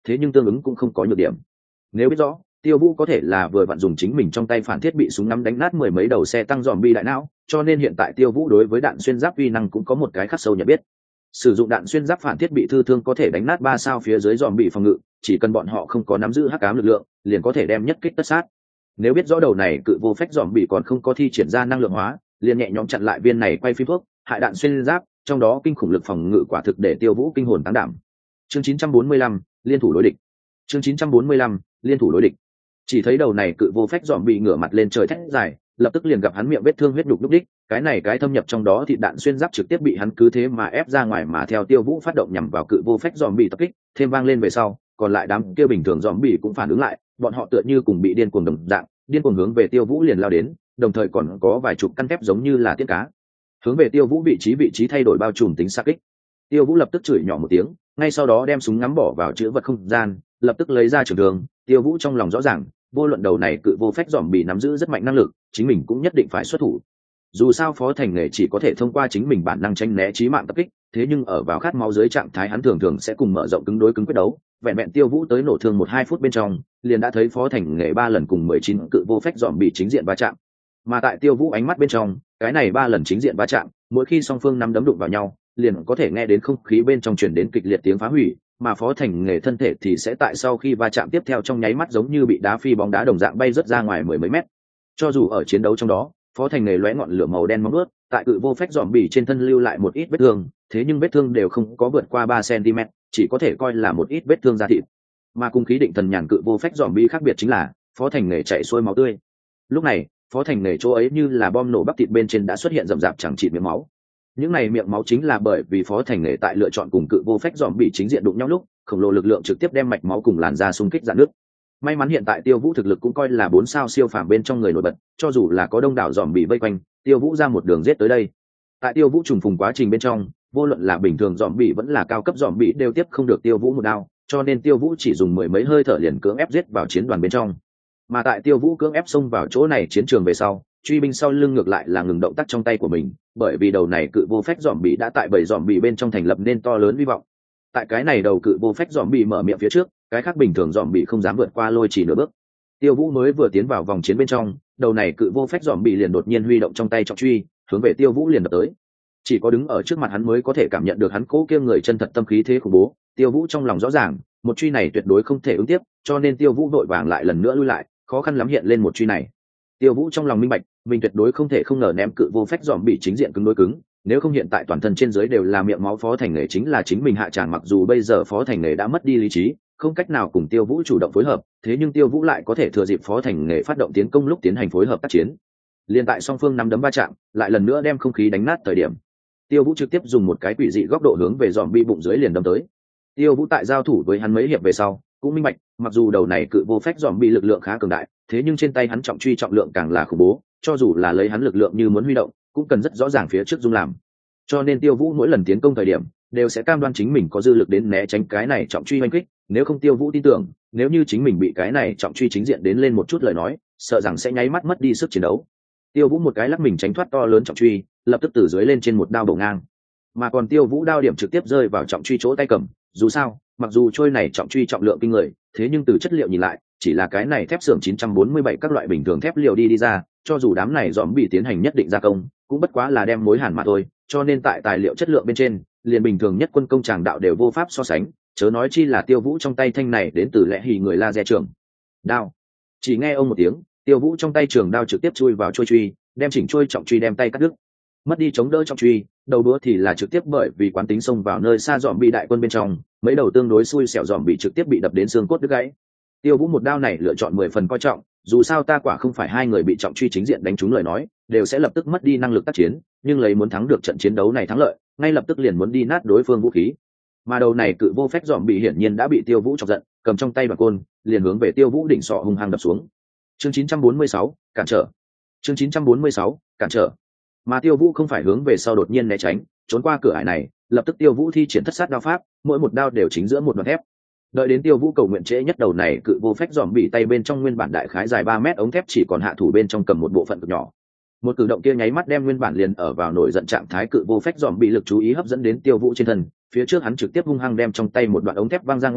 thế nhưng tương ứng cũng không có nhược điểm. Nếu biết rõ Tiêu Vũ có thể là vừa vặn dùng chính mình trong tay phản thiết bị súng ngắm đánh nát mười mấy đầu xe tăng zombie đại não, cho nên hiện tại Tiêu Vũ đối với đạn xuyên giáp uy năng cũng có một cái khắc sâu nhận biết. Sử dụng đạn xuyên giáp phản thiết bị thư thương có thể đánh nát ba sao phía dưới zombie phòng ngự, chỉ cần bọn họ không có nắm giữ hắc ám lực lượng, liền có thể đem nhất kích tất sát. Nếu biết rõ đầu này cự vô phách zombie còn không có thi triển ra năng lượng hóa, liền nhẹ nhõm chặn lại viên này quay phim thuốc, hại đạn xuyên giáp, trong đó kinh khủng lực phòng ngự quả thực để Tiêu Vũ kinh hồn táng đảm. Chương chín trăm bốn mươi lăm, liên thủ đối địch. Chương chín trăm bốn mươi lăm, liên thủ đối địch. Chỉ thấy đầu này cự vô phách dòm bị ngửa mặt lên trời thét dài, lập tức liền gặp hắn miệng vết thương huyết đục lúc đích, cái này cái thâm nhập trong đó thì đạn xuyên giáp trực tiếp bị hắn cứ thế mà ép ra ngoài, mà theo Tiêu Vũ phát động nhằm vào cự vô phách dòm bị tập kích, thêm vang lên về sau, còn lại đám kia bình thường dòm bị cũng phản ứng lại, bọn họ tựa như cùng bị điên cuồng đồng dạng, điên cuồng hướng về Tiêu Vũ liền lao đến, đồng thời còn có vài chục căn thép giống như là tiễn cá, hướng về Tiêu Vũ vị trí vị trí thay đổi bao trùm tính xa kích. Tiêu Vũ lập tức chửi nhỏ một tiếng, ngay sau đó đem súng ngắm bỏ vào chữ vật không gian, lập tức lấy ra trường thương. Tiêu Vũ trong lòng rõ ràng, vô luận đầu này cự vô phách dòm bị nắm giữ rất mạnh năng lực, chính mình cũng nhất định phải xuất thủ. Dù sao Phó Thành Nghề chỉ có thể thông qua chính mình bản năng tránh né chí mạng tập kích, thế nhưng ở vào khát máu dưới trạng thái hắn thường thường sẽ cùng mở rộng cứng đối cứng quyết đấu. Vẹn vẹn Tiêu Vũ tới nổ thương một hai phút bên trong, liền đã thấy Phó Thành Nghề ba lần cùng mười chín cự vô phách dòm bị chính diện va chạm. Mà tại Tiêu Vũ ánh mắt bên trong, cái này ba lần chính diện va chạm, mỗi khi song phương nắm đấm đụng vào nhau, liền có thể nghe đến không khí bên trong truyền đến kịch liệt tiếng phá hủy, mà Phó Thành Nghề thân thể thì sẽ tại sau khi va chạm tiếp theo trong nháy mắt giống như bị đá phi bóng đá đồng dạng bay rớt ra ngoài mười mấy mét. Cho dù ở chiến đấu trong đó, Phó Thành Nghề lóe ngọn lửa màu đen móng ướt, tại cự vô phách dòm bỉ trên thân lưu lại một ít vết thương, thế nhưng vết thương đều không có vượt qua ba xăng-ti-mét, chỉ có thể coi là một ít vết thương da thịt. Mà cùng khí định thần nhàn cự vô phách dòm bỉ khác biệt chính là, Phó Thành Nghề chảy xuôi máu tươi. Lúc này, Phó Thành Nghề chỗ ấy như là bom nổ bắp thịt bên trên đã xuất hiện rậm rạp chẳng chịt miệng máu. Những này miệng máu chính là bởi vì Phó Thành Nghề tại lựa chọn cùng cự vô phách dòm bỉ chính diện đụng nhau lúc, khổng lồ lực lượng trực tiếp đem mạch máu cùng làn da xung kích rạn nứt. May mắn hiện tại Tiêu Vũ thực lực cũng coi là bốn sao siêu phàm bên trong người nổi bật, cho dù là có đông đảo dòm bị vây quanh, Tiêu Vũ ra một đường giết tới đây. Tại Tiêu Vũ trùng phùng quá trình bên trong, vô luận là bình thường dòm bị vẫn là cao cấp dòm bị đều tiếp không được Tiêu Vũ một đao, cho nên Tiêu Vũ chỉ dùng mười mấy hơi thở liền cưỡng ép giết vào chiến đoàn bên trong. Mà tại Tiêu Vũ cưỡng ép xông vào chỗ này chiến trường về sau, truy binh sau lưng ngược lại là ngừng động tác trong tay của mình, bởi vì đầu này cự vô phách dòm bị đã tại bảy dòm bị bên trong thành lập nên to lớn hy vọng. Tại cái này đầu cự vô phách dòm bị mở miệng phía trước, cái khác bình thường dòm bị không dám vượt qua lôi chỉ nửa bước. Tiêu Vũ mới vừa tiến vào vòng chiến bên trong, đầu này cự vô phách dòm bị liền đột nhiên huy động trong tay trọng truy, hướng về Tiêu Vũ liền đập tới. Chỉ có đứng ở trước mặt hắn mới có thể cảm nhận được hắn cố kia người chân thật tâm khí thế khủng bố. Tiêu Vũ trong lòng rõ ràng, một truy này tuyệt đối không thể ứng tiếp, cho nên Tiêu Vũ vội vàng lại lần nữa lui lại, khó khăn lắm hiện lên một truy này. Tiêu Vũ trong lòng minh bạch, mình tuyệt đối không thể không ngờ ném cự vô phách dòm bị chính diện cứng đối cứng, nếu không hiện tại toàn thân trên dưới đều là miệng máu, Phó Thành Nghề chính là chính mình hạ tràng. Mặc dù bây giờ Phó Thành Nghề đã mất đi lý trí, không cách nào cùng Tiêu Vũ chủ động phối hợp, thế nhưng Tiêu Vũ lại có thể thừa dịp Phó Thành Nghề phát động tiến công lúc tiến hành phối hợp tác chiến. Liên tại song phương nắm đấm va chạm, lại lần nữa đem không khí đánh nát thời điểm, Tiêu Vũ trực tiếp dùng một cái quỷ dị góc độ hướng về dòm bị bụng dưới liền đâm tới. Tiêu Vũ tại giao thủ với hắn mấy hiệp về sau, cũng minh bạch, mặc dù đầu này cự vô phách dòm bị lực lượng khá cường đại, thế nhưng trên tay hắn trọng truy trọng lượng càng là khủng bố, cho dù là lấy hắn lực lượng như muốn huy động, cũng cần rất rõ ràng phía trước dung làm. Cho nên Tiêu Vũ mỗi lần tiến công thời điểm, đều sẽ cam đoan chính mình có dư lực đến né tránh cái này trọng truy oanh kích, nếu không Tiêu Vũ tin tưởng, nếu như chính mình bị cái này trọng truy chính diện đến lên một chút lời nói, sợ rằng sẽ nháy mắt mất đi sức chiến đấu. Tiêu Vũ một cái lắc mình tránh thoát to lớn trọng truy, lập tức từ dưới lên trên một đao bổ ngang. Mà còn Tiêu Vũ đao điểm trực tiếp rơi vào trọng truy chỗ tay cầm, dù sao, mặc dù trôi này trọng truy trọng lượng kinh người, thế nhưng từ chất liệu nhìn lại, chỉ là cái này thép xưởng chín trăm bốn mươi bảy các loại bình thường thép liệu đi đi ra, cho dù đám này dòm bị tiến hành nhất định gia công, cũng bất quá là đem mối hàn mà thôi, cho nên tại tài liệu chất lượng bên trên, liền bình thường nhất quân công tràng đạo đều vô pháp so sánh, chớ nói chi là Tiêu Vũ trong tay thanh này đến từ lẽ hì người laser trường đao. Chỉ nghe ông một tiếng, Tiêu Vũ trong tay trường đao trực tiếp chui vào trôi truy, đem chỉnh trôi trọng truy đem tay cắt đứt. Mất đi chống đỡ trọng truy, đầu đũa thì là trực tiếp bởi vì quán tính xông vào nơi xa dòm bị đại quân bên trong, mấy đầu tương đối xui xẻo dòm bị trực tiếp bị đập đến xương cốt đứt gãy. Tiêu Vũ một đao này lựa chọn mười phần coi trọng, dù sao ta quả không phải hai người bị trọng truy chính diện đánh trúng lời nói, đều sẽ lập tức mất đi năng lực tác chiến, nhưng lấy muốn thắng được trận chiến đấu này thắng lợi, ngay lập tức liền muốn đi nát đối phương vũ khí. Mà đầu này cự vô phách dòm bị hiển nhiên đã bị Tiêu Vũ chọc giận, cầm trong tay bản côn, liền hướng về Tiêu Vũ đỉnh sọ hung hăng đập xuống. Chương chín trăm bốn mươi sáu, cản trở. Chương chín trăm bốn mươi sáu, cản trở. Mà Tiêu Vũ không phải hướng về sau đột nhiên né tránh, trốn qua cửa ải này, lập tức Tiêu Vũ thi triển thất sát đao pháp, mỗi một đao đều chính giữa một đoạn thép. Đợi đến Tiêu Vũ cầu nguyện trễ nhất đầu này cự vô phách dòm bị tay bên trong nguyên bản đại khái dài ba mét ống thép chỉ còn hạ thủ bên trong cầm một bộ phận cực nhỏ. Một cử động kia nháy mắt đem nguyên bản liền ở vào nổi giận trạng thái cự vô phách dòm bị lực chú ý hấp dẫn đến Tiêu Vũ trên thân, phía trước hắn trực tiếp hung hăng đem trong tay một đoạn ống thép văng ra ngoài,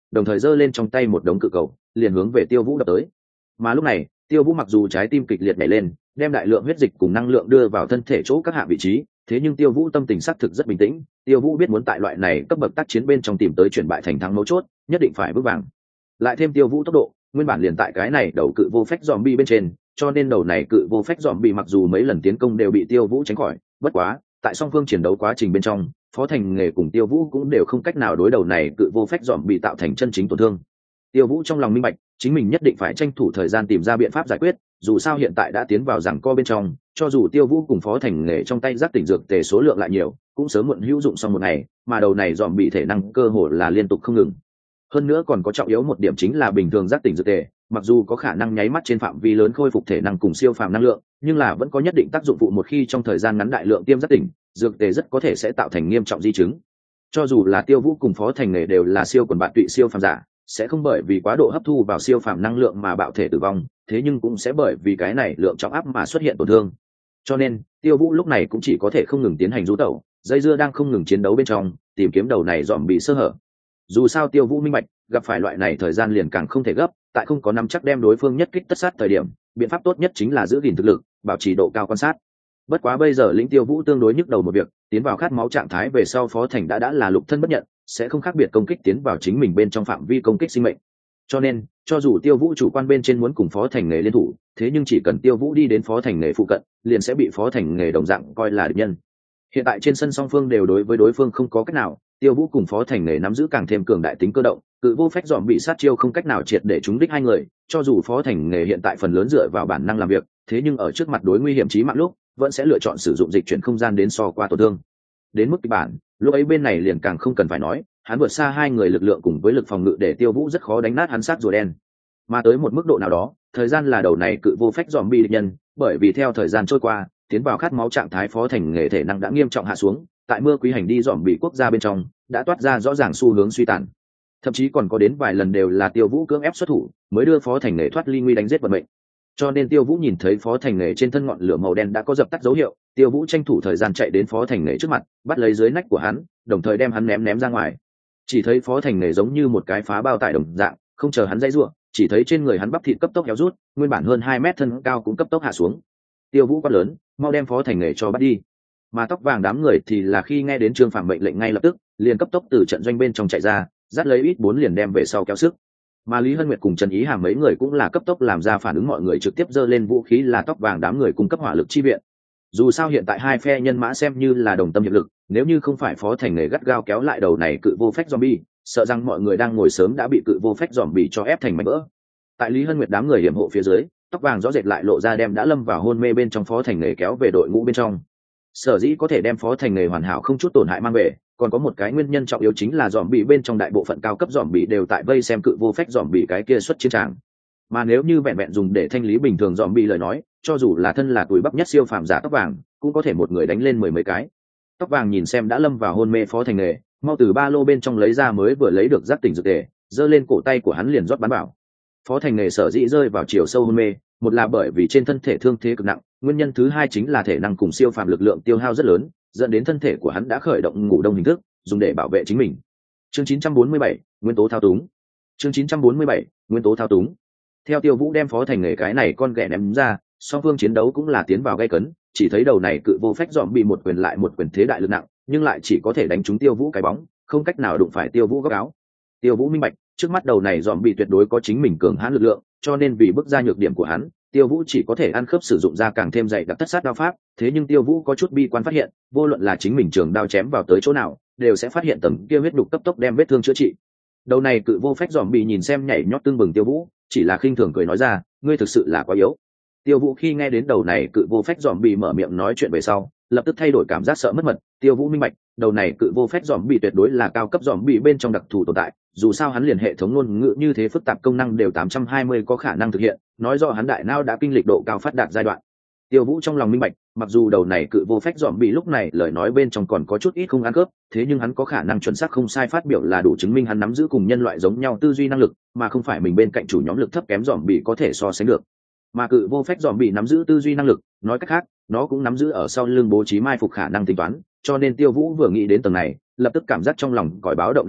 đồng thời giơ lên trong tay một đống cự cầu liền hướng về Tiêu Vũ đập tới. Mà lúc này Tiêu Vũ mặc dù trái tim kịch liệt nhảy lên, đem đại lượng huyết dịch cùng năng lượng đưa vào thân thể chỗ các hạ vị trí, thế nhưng Tiêu Vũ tâm tình xác thực rất bình tĩnh. Tiêu Vũ biết muốn tại loại này cấp bậc tác chiến bên trong tìm tới chuyển bại thành thắng mấu chốt, nhất định phải vững vàng. Lại thêm Tiêu Vũ tốc độ, nguyên bản liền tại cái này đầu cự vô phách zombie bên trên, cho nên đầu này cự vô phách zombie mặc dù mấy lần tiến công đều bị Tiêu Vũ tránh khỏi, bất quá, tại song phương chiến đấu quá trình bên trong, Phó Thành Nghề cùng Tiêu Vũ cũng đều không cách nào đối đầu này cự vô phách zombie tạo thành chân chính tổn thương. Tiêu Vũ trong lòng minh bạch, chính mình nhất định phải tranh thủ thời gian tìm ra biện pháp giải quyết, dù sao hiện tại đã tiến vào giằng co bên trong, cho dù Tiêu Vũ cùng Phó Thành Nghề trong tay giác tỉnh dược tề số lượng lại nhiều, cũng sớm muộn hữu dụng sau một ngày, mà đầu này dòm bị thể năng cơ hội là liên tục không ngừng. Hơn nữa còn có trọng yếu một điểm chính là bình thường giác tỉnh dược tề, mặc dù có khả năng nháy mắt trên phạm vi lớn khôi phục thể năng cùng siêu phàm năng lượng, nhưng là vẫn có nhất định tác dụng phụ một khi trong thời gian ngắn đại lượng tiêm giác tỉnh, dược tề rất có thể sẽ tạo thành nghiêm trọng di chứng. Cho dù là Tiêu Vũ cùng Phó Thành Nghề đều là siêu quần bạn tụy siêu phàm giả, sẽ không bởi vì quá độ hấp thu vào siêu phàm năng lượng mà bạo thể tử vong, thế nhưng cũng sẽ bởi vì cái này lượng trọng áp mà xuất hiện tổn thương. Cho nên Tiêu Vũ lúc này cũng chỉ có thể không ngừng tiến hành rú tẩu, dây dưa đang không ngừng chiến đấu bên trong, tìm kiếm đầu này dòm bị sơ hở. Dù sao Tiêu Vũ minh bạch, gặp phải loại này thời gian liền càng không thể gấp, tại không có nắm chắc đem đối phương nhất kích tất sát thời điểm, biện pháp tốt nhất chính là giữ gìn thực lực, bảo trì độ cao quan sát. Bất quá bây giờ lĩnh Tiêu Vũ tương đối nhức đầu một việc, tiến vào khát máu trạng thái về sau Phó Thành đã đã là lục thân bất nhận, sẽ không khác biệt công kích tiến vào chính mình bên trong phạm vi công kích sinh mệnh. Cho nên, cho dù Tiêu Vũ chủ quan bên trên muốn cùng Phó Thành Nghề liên thủ, thế nhưng chỉ cần Tiêu Vũ đi đến Phó Thành Nghề phụ cận, liền sẽ bị Phó Thành Nghề đồng dạng coi là địch nhân. Hiện tại trên sân song phương đều đối với đối phương không có cách nào, Tiêu Vũ cùng Phó Thành Nghề nắm giữ càng thêm cường đại tính cơ động, cự vô phách dòm bị sát chiêu không cách nào triệt để trúng đích hai người, cho dù Phó Thành Nghề hiện tại phần lớn dựa vào bản năng làm việc, thế nhưng ở trước mặt đối nguy hiểm chí mạng lúc, vẫn sẽ lựa chọn sử dụng dịch chuyển không gian đến so qua tổn thương. Đến mức kịch bản, lúc ấy bên này liền càng không cần phải nói, hắn vượt xa hai người lực lượng cùng với lực phòng ngự để Tiêu Vũ rất khó đánh nát hắn sát rùa đen. Mà tới một mức độ nào đó, thời gian là đầu này cự vô phách dòm bị địch nhân, bởi vì theo thời gian trôi qua, tiến vào khát máu trạng thái Phó Thành Nghề thể năng đã nghiêm trọng hạ xuống, tại mưa quý hành đi dòm bị quốc gia bên trong, đã toát ra rõ ràng xu hướng suy tàn. Thậm chí còn có đến vài lần đều là Tiêu Vũ cưỡng ép xuất thủ, mới đưa Phó Thành Nghề thoát ly nguy đánh giết vận mệnh. Cho nên Tiêu Vũ nhìn thấy Phó Thành Nghề trên thân ngọn lửa màu đen đã có dập tắt dấu hiệu, Tiêu Vũ tranh thủ thời gian chạy đến Phó Thành Nghề trước mặt, bắt lấy dưới nách của hắn, đồng thời đem hắn ném ném ra ngoài. Chỉ thấy Phó Thành Nghề giống như một cái phá bao tải đồng dạng, không chờ hắn dây rủa, chỉ thấy trên người hắn bắp thịt cấp tốc héo rút, nguyên bản hơn hai mét thân cao cũng cấp tốc hạ xuống. Tiêu Vũ quát lớn, mau đem Phó Thành Nghề cho bắt đi. Mà tóc vàng đám người thì là khi nghe đến Trương Phạm mệnh lệnh ngay lập tức, liền cấp tốc từ trận doanh bên trong chạy ra, dắt lấy ít bốn liền đem về sau kéo sức. Mà Lý Hân Nguyệt cùng Trần Ý Hàm mấy người cũng là cấp tốc làm ra phản ứng, mọi người trực tiếp giơ lên vũ khí là tóc vàng đám người cung cấp hỏa lực chi viện. Dù sao hiện tại hai phe nhân mã xem như là đồng tâm hiệp lực, nếu như không phải Phó Thành Nghề gắt gao kéo lại đầu này cự vô phách zombie, sợ rằng mọi người đang ngồi sớm đã bị cự vô phách zombie cho ép thành mảnh vỡ. Tại Lý Hân Nguyệt đám người hiểm hộ phía dưới, tóc vàng rõ rệt lại lộ ra đem đã lâm vào hôn mê bên trong Phó Thành Nghề kéo về đội ngũ bên trong. Sở dĩ có thể đem Phó Thành Nghề hoàn hảo không chút tổn hại mang về, còn có một cái nguyên nhân trọng yếu chính là dòm bị bên trong đại bộ phận cao cấp dòm bị đều tại vây xem cự vô phách dòm bị cái kia xuất chiến tràng. Mà nếu như vẹn vẹn dùng để thanh lý bình thường dòm bị lời nói, cho dù là thân là túi bắp nhất siêu phàm giả tóc vàng, cũng có thể một người đánh lên mười mấy cái. Tóc vàng nhìn xem đã lâm vào hôn mê Phó Thành Nghề, mau từ ba lô bên trong lấy ra mới vừa lấy được giác tỉnh dược tề, giơ lên cổ tay của hắn liền rót bắn bảo. Phó Thành Nghề sở dĩ rơi vào chiều sâu hôn mê, một là bởi vì trên thân thể thương thế cực nặng, nguyên nhân thứ hai chính là thể năng cùng siêu phàm lực lượng tiêu hao rất lớn, dẫn đến thân thể của hắn đã khởi động ngủ đông hình thức, dùng để bảo vệ chính mình. Chương chín trăm bốn mươi bảy, nguyên tố thao túng. Chương chín trăm bốn mươi bảy, nguyên tố thao túng. Theo Tiêu Vũ đem Phó Thành Nghề cái này con ghẻ ném ra, song phương chiến đấu cũng là tiến vào gay cấn, chỉ thấy đầu này cự vô phách dòm bị một quyền lại một quyền thế đại lực nặng, nhưng lại chỉ có thể đánh trúng Tiêu Vũ cái bóng, không cách nào đụng phải Tiêu Vũ góc áo. Tiêu Vũ minh bạch, trước mắt đầu này dòm bị tuyệt đối có chính mình cường hãn lực lượng, cho nên vì bước ra nhược điểm của hắn, Tiêu Vũ chỉ có thể ăn khớp sử dụng ra càng thêm dày đặc tất sát đao pháp. Thế nhưng Tiêu Vũ có chút bi quan phát hiện, vô luận là chính mình trường đao chém vào tới chỗ nào, đều sẽ phát hiện tầng kia huyết đục cấp tốc đem vết thương chữa trị. Đầu này cự vô phách dòm bị nhìn xem nhảy nhót tương bừng Tiêu Vũ, chỉ là khinh thường cười nói ra, ngươi thực sự là quá yếu. Tiêu Vũ khi nghe đến đầu này cự vô phách dòm bị mở miệng nói chuyện về sau, lập tức thay đổi cảm giác sợ mất mật. Tiêu Vũ minh bạch, đầu này cự vô phách dòm bị tuyệt đối là cao cấp dòm bị bên trong đặc thù tồn tại, dù sao hắn liền hệ thống ngôn ngữ như thế phức tạp công năng đều tám trăm hai mươi có khả năng thực hiện, nói rõ hắn đại não đã kinh lịch độ cao phát đạt giai đoạn. Tiêu Vũ trong lòng minh bạch, mặc dù đầu này cự vô phách dòm bị lúc này lời nói bên trong còn có chút ít không ăn khớp, thế nhưng hắn có khả năng chuẩn xác không sai phát biểu là đủ chứng minh hắn nắm giữ cùng nhân loại giống nhau tư duy năng lực, mà không phải mình bên cạnh chủ nhóm lực thấp kém dòm bị có thể so sánh được. Mà cự vô phách dòm bị nắm giữ tư duy năng lực, nói cách khác, nó cũng nắm giữ ở sau lưng bố trí mai phục khả năng tính toán, cho nên Tiêu Vũ vừa nghĩ đến tầng này, lập tức cảm giác trong lòng còi báo động đại tác.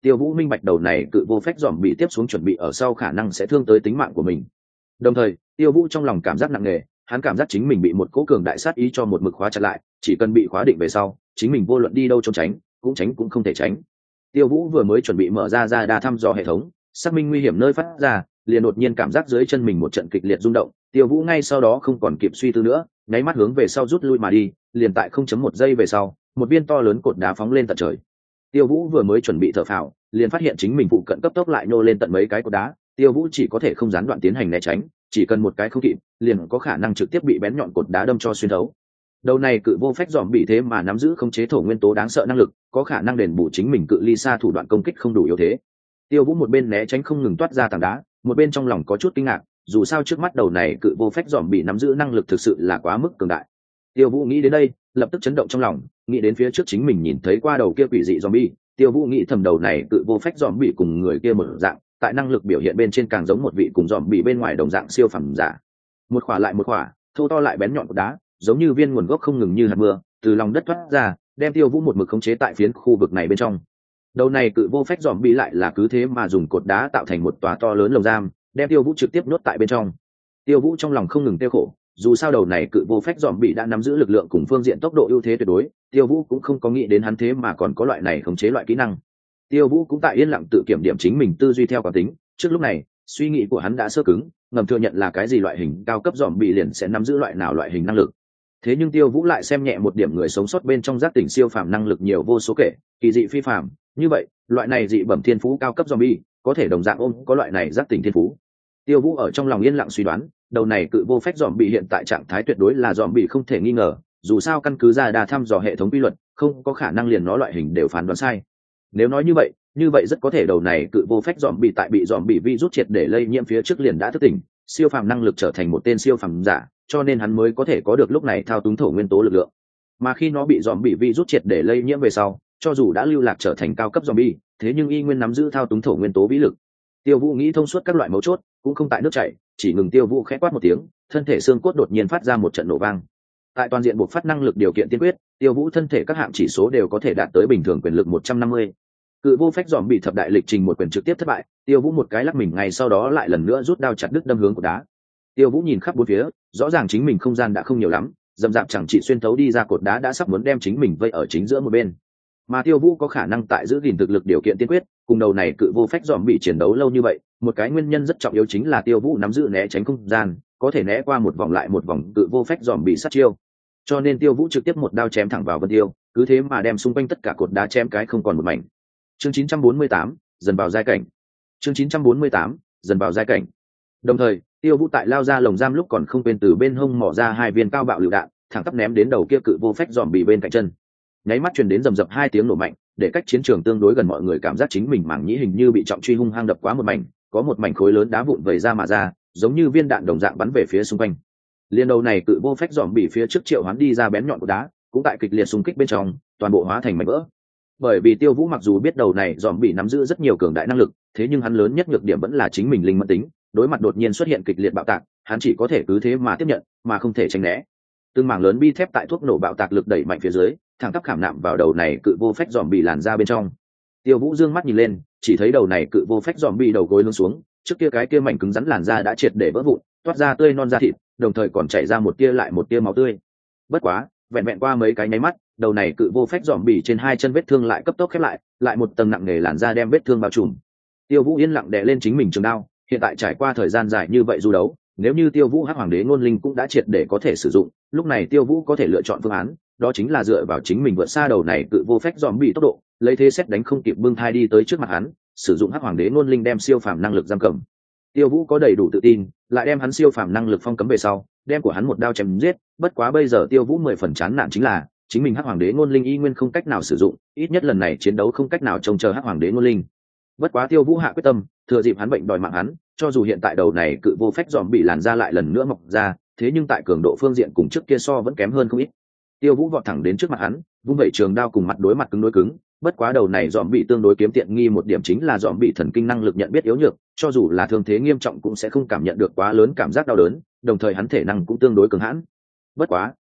Tiêu Vũ minh bạch đầu này cự vô phách dòm bị tiếp xuống chuẩn bị ở sau khả năng sẽ thương tới tính mạng của mình. Đồng thời, Tiêu Vũ trong lòng cảm giác nặng nề, hắn cảm giác chính mình bị một cỗ cường đại sát ý cho một mực khóa chặt lại, chỉ cần bị khóa định về sau, chính mình vô luận đi đâu trốn tránh, cũng tránh cũng không thể tránh. Tiêu Vũ vừa mới chuẩn bị mở ra ra đa thăm dò hệ thống, xác minh nguy hiểm nơi phát ra, liền đột nhiên cảm giác dưới chân mình một trận kịch liệt rung động. Tiêu Vũ ngay sau đó không còn kịp suy tư nữa, nháy mắt hướng về sau rút lui mà đi, liền tại không chấm một giây về sau, một viên to lớn cột đá phóng lên tận trời. Tiêu Vũ vừa mới chuẩn bị thở phào, liền phát hiện chính mình phụ cận cấp tốc lại nô lên tận mấy cái cột đá. Tiêu Vũ chỉ có thể không gián đoạn tiến hành né tránh, chỉ cần một cái không kịp, liền có khả năng trực tiếp bị bén nhọn cột đá đâm cho xuyên thấu. Đầu này cự vô phách dòm bị thế mà nắm giữ khống chế thổ nguyên tố đáng sợ năng lực, có khả năng đền bù chính mình cự ly xa thủ đoạn công kích không đủ yếu thế. Tiêu Vũ một bên né tránh không ngừng toát ra tảng đá, một bên trong lòng có chút kinh ngạc, dù sao trước mắt đầu này cự vô phách dòm bị nắm giữ năng lực thực sự là quá mức cường đại. Tiêu Vũ nghĩ đến đây, lập tức chấn động trong lòng, nghĩ đến phía trước chính mình nhìn thấy qua đầu kia quỷ dị zombie, Tiêu Vũ nghĩ thầm đầu này cự vô phách zombie cùng người kia một dạng, tại năng lực biểu hiện bên trên càng giống một vị cùng zombie bên ngoài đồng dạng siêu phẩm giả. Một khỏa lại một khỏa, thô to lại bén nhọn của đá, giống như viên nguồn gốc không ngừng như hạt mưa, từ lòng đất thoát ra, đem Tiêu Vũ một mực khống chế tại phiến khu vực này bên trong. Đầu này cự vô phách zombie lại là cứ thế mà dùng cột đá tạo thành một tòa to lớn lồng giam, đem Tiêu Vũ trực tiếp nhốt tại bên trong. Tiêu Vũ trong lòng không ngừng tiêu khổ, dù sao đầu này cự vô phách dòm bị đã nắm giữ lực lượng cùng phương diện tốc độ ưu thế tuyệt đối, Tiêu Vũ cũng không có nghĩ đến hắn thế mà còn có loại này khống chế loại kỹ năng. Tiêu Vũ cũng tại yên lặng tự kiểm điểm chính mình tư duy theo quán tính, trước lúc này suy nghĩ của hắn đã sơ cứng, ngầm thừa nhận là cái gì loại hình cao cấp dòm bị liền sẽ nắm giữ loại nào loại hình năng lực. Thế nhưng Tiêu Vũ lại xem nhẹ một điểm người sống sót bên trong giác tỉnh siêu phàm năng lực nhiều vô số kể, kỳ dị phi phàm, như vậy loại này dị bẩm thiên phú cao cấp zombie có thể đồng dạng ôm có loại này giác tỉnh thiên phú. Tiêu Vũ ở trong lòng yên lặng suy đoán, đầu này cự vô phách dòm bị hiện tại trạng thái tuyệt đối là dòm bị không thể nghi ngờ, dù sao căn cứ ra đa thăm dò hệ thống quy luật, không có khả năng liền nó loại hình đều phán đoán sai. Nếu nói như vậy, như vậy rất có thể đầu này cự vô phách dòm bị tại bị dòm bị virus triệt để lây nhiễm phía trước liền đã thức tỉnh, siêu phàm năng lực trở thành một tên siêu phàm giả, cho nên hắn mới có thể có được lúc này thao túng thổ nguyên tố lực lượng. Mà khi nó bị dòm bị virus triệt để lây nhiễm về sau, cho dù đã lưu lạc trở thành cao cấp zombie, thế nhưng y nguyên nắm giữ thao túng thổ nguyên tố vĩ lực. Tiêu Vũ nghĩ thông suốt các loại mấu chốt, cũng không tại nước chảy, chỉ ngừng Tiêu Vũ khẽ quát một tiếng, thân thể xương cốt đột nhiên phát ra một trận nổ vang. Tại toàn diện buộc phát năng lực điều kiện tiên quyết, Tiêu Vũ thân thể các hạng chỉ số đều có thể đạt tới bình thường quyền lực một trăm năm mươi. Cự vô phách dòm bị thập đại lịch trình một quyền trực tiếp thất bại, Tiêu Vũ một cái lắc mình ngay sau đó lại lần nữa rút đao chặt đứt đâm hướng của đá. Tiêu Vũ nhìn khắp bốn phía, rõ ràng chính mình không gian đã không nhiều lắm, dầm dạp chẳng chỉ xuyên thấu đi ra cột đá đã sắp muốn đem chính mình vây ở chính giữa một bên. Mà Tiêu Vũ có khả năng tại giữ gìn thực lực điều kiện tiên quyết, cùng đầu này cự vô phách dòm bị chiến đấu lâu như vậy, một cái nguyên nhân rất trọng yếu chính là Tiêu Vũ nắm giữ né tránh không gian, có thể né qua một vòng lại một vòng cự vô phách dòm bị sát chiêu. Cho nên Tiêu Vũ trực tiếp một đao chém thẳng vào Vân Tiêu, cứ thế mà đem xung quanh tất cả cột đá chém cái không còn một mảnh. Chương chín trăm bốn mươi tám, dần vào giai cảnh. Chương chín trăm bốn mươi tám, dần vào giai cảnh. Đồng thời, Tiêu Vũ tại lao ra lồng giam lúc còn không quên từ bên hông mỏ ra hai viên cao bạo lựu đạn, thẳng tắp ném đến đầu kia cự vô phách dòm bị bên cạnh chân. Nháy mắt truyền đến rầm rập hai tiếng nổ mạnh, để cách chiến trường tương đối gần mọi người cảm giác chính mình mảng nhĩ hình như bị trọng truy hung hăng đập quá một mảnh, có một mảnh khối lớn đá vụn vẩy ra mà ra, giống như viên đạn đồng dạng bắn về phía xung quanh. Liên đầu này cự vô phách dòm bị phía trước triệu hoán đi ra bén nhọn của đá, cũng tại kịch liệt xung kích bên trong, toàn bộ hóa thành mảnh vỡ. Bởi vì Tiêu Vũ mặc dù biết đầu này dòm bị nắm giữ rất nhiều cường đại năng lực, thế nhưng hắn lớn nhất nhược điểm vẫn là chính mình linh mẫn tính, đối mặt đột nhiên xuất hiện kịch liệt bạo tạc, hắn chỉ có thể cứ thế mà tiếp nhận, mà không thể tránh né. Từng mảng lớn bi thép tại thuốc nổ bạo tạc lực đẩy mạnh phía dưới, thẳng tắp khảm nạm vào đầu này cự vô phách dòm bị làn ra bên trong. Tiêu Vũ dương mắt nhìn lên, chỉ thấy đầu này cự vô phách dòm bị đầu gối hướng xuống, trước kia cái kia mảnh cứng rắn làn da đã triệt để vỡ vụn, toát ra tươi non da thịt, đồng thời còn chảy ra một tia lại một tia máu tươi. Bất quá, vẹn vẹn qua mấy cái nháy mắt, đầu này cự vô phách dòm bị trên hai chân vết thương lại cấp tốc khép lại, lại một tầng nặng nề làn da đem vết thương bao trùm. Tiêu Vũ yên lặng đè lên chính mình trường đao, hiện tại trải qua thời gian dài như vậy du đấu, nếu như Tiêu Vũ Hắc Hoàng Đế ngôn linh cũng đã triệt để có thể sử dụng, lúc này Tiêu Vũ có thể lựa chọn phương án, đó chính là dựa vào chính mình vượt xa đầu này cự vô phách dòm bị tốc độ, lấy thế xét đánh không kịp bưng thai đi tới trước mặt hắn, sử dụng Hắc Hoàng Đế ngôn linh đem siêu phàm năng lực giam cầm. Tiêu Vũ có đầy đủ tự tin, lại đem hắn siêu phàm năng lực phong cấm về sau, đem của hắn một đao chém giết, bất quá bây giờ Tiêu Vũ mười phần chán nản chính là, chính mình Hắc Hoàng Đế ngôn linh y nguyên không cách nào sử dụng, ít nhất lần này chiến đấu không cách nào trông chờ Hắc Hoàng Đế ngôn linh. Bất quá Tiêu Vũ hạ quyết tâm, thừa dịp hắn bệnh đòi mạng hắn, cho dù hiện tại đầu này cự vô phách dòm bị làn ra lại lần nữa mọc ra, thế nhưng tại cường độ phương diện cùng trước kia so vẫn kém hơn không ít. Tiêu Vũ vọt thẳng đến trước mặt hắn, vung vẩy trường đao cùng mặt đối mặt cứng đối cứng, bất quá đầu này dòm bị tương đối kiếm tiện nghi một điểm chính là dòm bị thần kinh năng lực nhận biết yếu nhược, cho dù là thương thế nghiêm trọng cũng sẽ không cảm nhận được quá lớn cảm giác đau đớn, đồng thời hắn thể năng cũng tương đối cường hãn. Bất quá,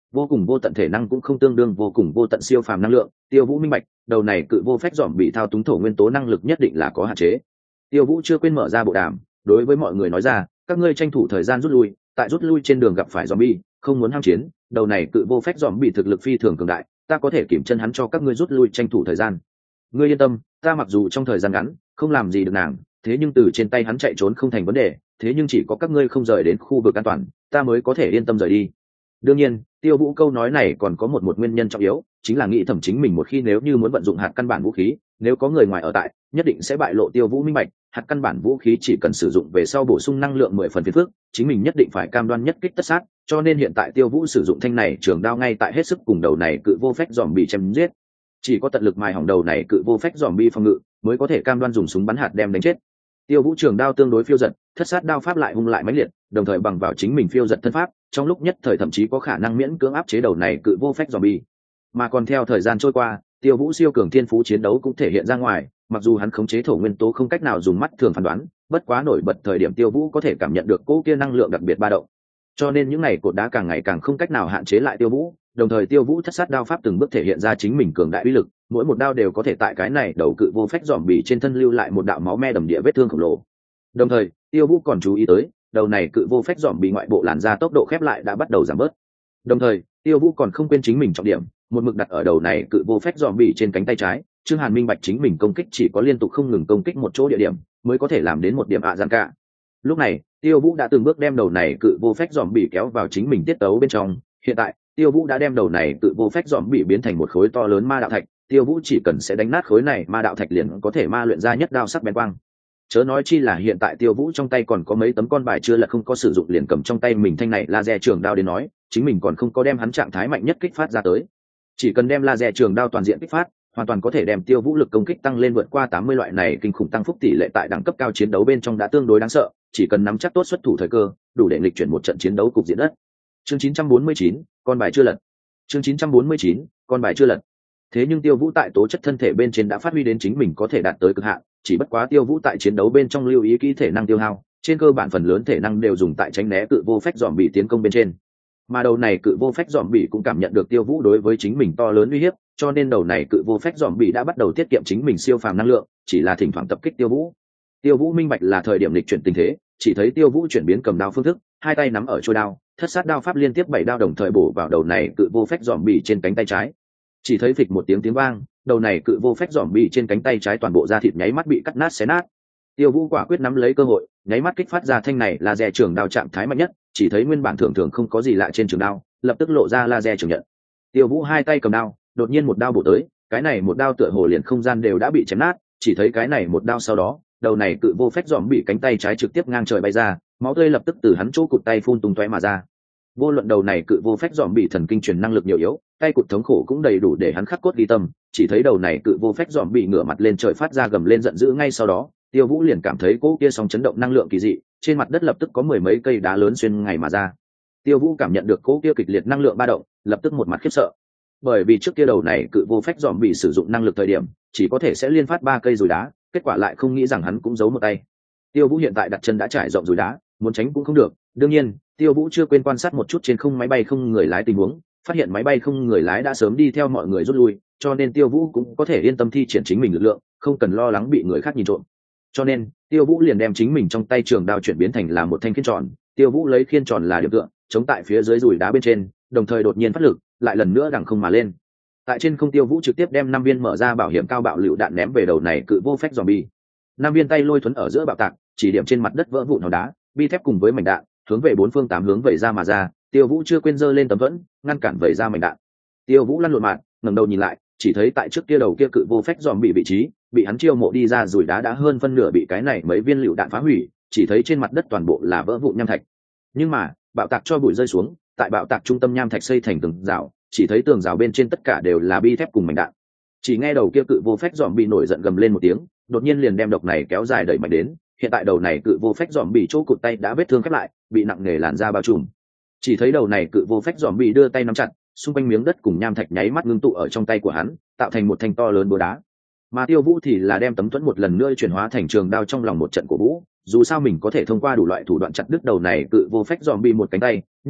vô cùng vô tận thể năng cũng không tương đương vô cùng vô tận siêu phàm năng lượng. Tiêu Vũ minh bạch, đầu này cự vô phách dòm bị thao túng thổ nguyên tố năng lực nhất định là có hạn chế. Tiêu Vũ chưa quên mở ra bộ đàm, đối với mọi người nói ra, các ngươi tranh thủ thời gian rút lui, tại rút lui trên đường gặp phải zombie, không muốn ham chiến, đầu này cự vô phách dòm bị thực lực phi thường cường đại, ta có thể kiểm chân hắn cho các ngươi rút lui tranh thủ thời gian. Ngươi yên tâm, ta mặc dù trong thời gian ngắn không làm gì được nàng, thế nhưng từ trên tay hắn chạy trốn không thành vấn đề, thế nhưng chỉ có các ngươi không rời đến khu vực an toàn, ta mới có thể yên tâm rời đi. Đương nhiên, Tiêu Vũ câu nói này còn có một một nguyên nhân trọng yếu, chính là nghĩ thẩm chính mình một khi nếu như muốn vận dụng hạt căn bản vũ khí, nếu có người ngoài ở tại, nhất định sẽ bại lộ. Tiêu Vũ minh bạch, hạt căn bản vũ khí chỉ cần sử dụng về sau bổ sung năng lượng mười phần phiền phức, chính mình nhất định phải cam đoan nhất kích tất sát, cho nên hiện tại Tiêu Vũ sử dụng thanh này trường đao ngay tại hết sức cùng đầu này cự vô phách dòm bị chém giết. Chỉ có tận lực mài hỏng đầu này cự vô phách dòm bi phòng ngự, mới có thể cam đoan dùng súng bắn hạt đem đánh chết. Tiêu Vũ trường đao tương đối phiêu giật, thất sát đao pháp lại hung lại mãnh liệt, đồng thời bằng vào chính mình phiêu giật thân pháp, trong lúc nhất thời thậm chí có khả năng miễn cưỡng áp chế đầu này cự vô phách zombie. Mà còn theo thời gian trôi qua, Tiêu Vũ siêu cường thiên phú chiến đấu cũng thể hiện ra ngoài, mặc dù hắn khống chế thổ nguyên tố không cách nào dùng mắt thường phán đoán, bất quá nổi bật thời điểm Tiêu Vũ có thể cảm nhận được cỗ kia năng lượng đặc biệt ba động. Cho nên những ngày cột đá càng ngày càng không cách nào hạn chế lại Tiêu Vũ, đồng thời Tiêu Vũ thất sát đao pháp từng bước thể hiện ra chính mình cường đại uy lực, mỗi một đao đều có thể tại cái này đầu cự vô phách zombie trên thân lưu lại một đạo máu me đầm địa vết thương khổng lồ. Đồng thời, Tiêu Vũ còn chú ý tới, đầu này cự vô phách dòm bị ngoại bộ làn da tốc độ khép lại đã bắt đầu giảm bớt. Đồng thời, Tiêu Vũ còn không quên chính mình trọng điểm, một mực đặt ở đầu này cự vô phách dòm bị trên cánh tay trái. Trương Hàn minh bạch chính mình công kích chỉ có liên tục không ngừng công kích một chỗ địa điểm, mới có thể làm đến một điểm ạ gian cả. Lúc này, Tiêu Vũ đã từng bước đem đầu này cự vô phách dòm bị kéo vào chính mình tiết tấu bên trong. Hiện tại, Tiêu Vũ đã đem đầu này cự vô phách dòm bị biến thành một khối to lớn ma đạo thạch. Tiêu Vũ chỉ cần sẽ đánh nát khối này ma đạo thạch liền có thể ma luyện ra nhất đao sắc bén quang. Chớ nói chi là hiện tại Tiêu Vũ trong tay còn có mấy tấm con bài chưa là không có sử dụng, liền cầm trong tay mình thanh này laser trường đao đến nói, chính mình còn không có đem hắn trạng thái mạnh nhất kích phát ra tới. Chỉ cần đem laser trường đao toàn diện kích phát, hoàn toàn có thể đem Tiêu Vũ lực công kích tăng lên vượt qua tám mươi. Loại này kinh khủng tăng phúc tỷ lệ tại đẳng cấp cao chiến đấu bên trong đã tương đối đáng sợ, chỉ cần nắm chắc tốt xuất thủ thời cơ, đủ để nghịch chuyển một trận chiến đấu cục diện đất. Chương chín trăm bốn mươi chín, con bài chưa lật. Chương chín trăm bốn mươi chín, con bài chưa lật. Thế nhưng Tiêu Vũ tại tố chất thân thể bên trên đã phát huy đến chính mình có thể đạt tới cực hạn, chỉ bất quá Tiêu Vũ tại chiến đấu bên trong lưu ý kỹ thể năng tiêu hao, trên cơ bản phần lớn thể năng đều dùng tại tránh né cự vô phách dòm bị tiến công bên trên. Mà đầu này cự vô phách dòm bị cũng cảm nhận được Tiêu Vũ đối với chính mình to lớn uy hiếp, cho nên đầu này cự vô phách dòm bị đã bắt đầu tiết kiệm chính mình siêu phàm năng lượng, chỉ là thỉnh thoảng tập kích Tiêu Vũ. Tiêu Vũ minh bạch là thời điểm lịch chuyển tình thế, chỉ thấy Tiêu Vũ chuyển biến cầm đao phương thức, hai tay nắm ở chuôi đao, thất sát đao pháp liên tiếp bảy đao đồng thời bổ vào đầu này cự vô phách dòm bị trên cánh tay trái. Chỉ thấy phịch một tiếng tiếng vang, đầu này cự vô phách dòm bị trên cánh tay trái toàn bộ da thịt nháy mắt bị cắt nát xé nát. Tiêu Vũ quả quyết nắm lấy cơ hội, nháy mắt kích phát ra thanh này laser trường đao trạng thái mạnh nhất, chỉ thấy nguyên bản thường thường không có gì lạ trên trường đao, lập tức lộ ra laser trường nhận. Tiêu Vũ hai tay cầm đao, đột nhiên một đao bổ tới, cái này một đao tựa hồ liền không gian đều đã bị chém nát, chỉ thấy cái này một đao sau đó, đầu này cự vô phách dòm bị cánh tay trái trực tiếp ngang trời bay ra, máu tươi lập tức từ hắn chỗ cụt tay phun tung tóe mà ra. Vô luận đầu này cự vô phách dòm bị thần kinh truyền năng lực nhiều yếu, tay cụt thống khổ cũng đầy đủ để hắn khắc cốt ghi tâm, chỉ thấy đầu này cự vô phách dòm bị ngửa mặt lên trời phát ra gầm lên giận dữ. Ngay sau đó, Tiêu Vũ liền cảm thấy cỗ kia sóng chấn động năng lượng kỳ dị, trên mặt đất lập tức có mười mấy cây đá lớn xuyên ngày mà ra. Tiêu Vũ cảm nhận được cỗ kia kịch liệt năng lượng ba động, lập tức một mặt khiếp sợ. Bởi vì trước kia đầu này cự vô phách dòm bị sử dụng năng lực thời điểm, chỉ có thể sẽ liên phát ba cây dùi đá, kết quả lại không nghĩ rằng hắn cũng giấu một tay. Tiêu Vũ hiện tại đặt chân đã trải rộng dùi đá, muốn tránh cũng không được. Đương nhiên, Tiêu Vũ chưa quên quan sát một chút trên không máy bay không người lái tình huống, phát hiện máy bay không người lái đã sớm đi theo mọi người rút lui, cho nên Tiêu Vũ cũng có thể yên tâm thi triển chính mình lực lượng, không cần lo lắng bị người khác nhìn trộm. Cho nên, Tiêu Vũ liền đem chính mình trong tay trường đao chuyển biến thành là một thanh khiên tròn, Tiêu Vũ lấy khiên tròn là điểm tựa, chống tại phía dưới dùi đá bên trên, đồng thời đột nhiên phát lực, lại lần nữa đằng không mà lên. Tại trên không, Tiêu Vũ trực tiếp đem năm viên mở ra bảo hiểm cao bạo lựu đạn ném về đầu này cự vô phách zombie. Năm viên tay lôi thuấn ở giữa bạo tạc, chỉ điểm trên mặt đất vỡ vụn hòn đá, bi thép cùng với mảnh đạn, hướng về bốn phương tám hướng vẩy ra mà ra. Tiêu Vũ chưa quên giơ lên tấm thuẫn, ngăn cản vẩy ra mảnh đạn. Tiêu Vũ lăn lộn mạng, ngẩng đầu nhìn lại, chỉ thấy tại trước kia đầu kia cự vô phách zombie vị trí, bị hắn chiêu mộ đi ra rùi đá đã hơn phân nửa bị cái này mấy viên lựu đạn phá hủy, chỉ thấy trên mặt đất toàn bộ là vỡ vụn nham thạch. Nhưng mà, bạo tạc cho bụi rơi xuống, tại bạo tạc trung tâm nham thạch xây thành tường rào, chỉ thấy tường rào bên trên tất cả đều là bi thép cùng mảnh đạn. Chỉ nghe đầu kia cự vô phách dòm bị nổi giận gầm lên một tiếng, đột nhiên liền đem độc này kéo dài đẩy mạnh đến. Hiện tại đầu này cự vô phách dòm bị chỗ cụt tay đã vết thương khép lại, bị nặng nề làn da bao trùm. Chỉ thấy đầu này cự vô phách dòm bị đưa tay nắm chặt, xung quanh miếng đất cùng nham thạch nháy mắt ngưng tụ ở trong tay của hắn, tạo thành một thanh to lớn búa đá. Mà Tiêu Vũ thì là đem tấm thuẫn một lần nữa chuyển hóa thành trường đao trong lòng một trận cổ vũ. Dù sao mình có thể thông qua đủ loại thủ đoạn chặt đứt đầu này cự vô phách dòm bị một cánh tay, như vậy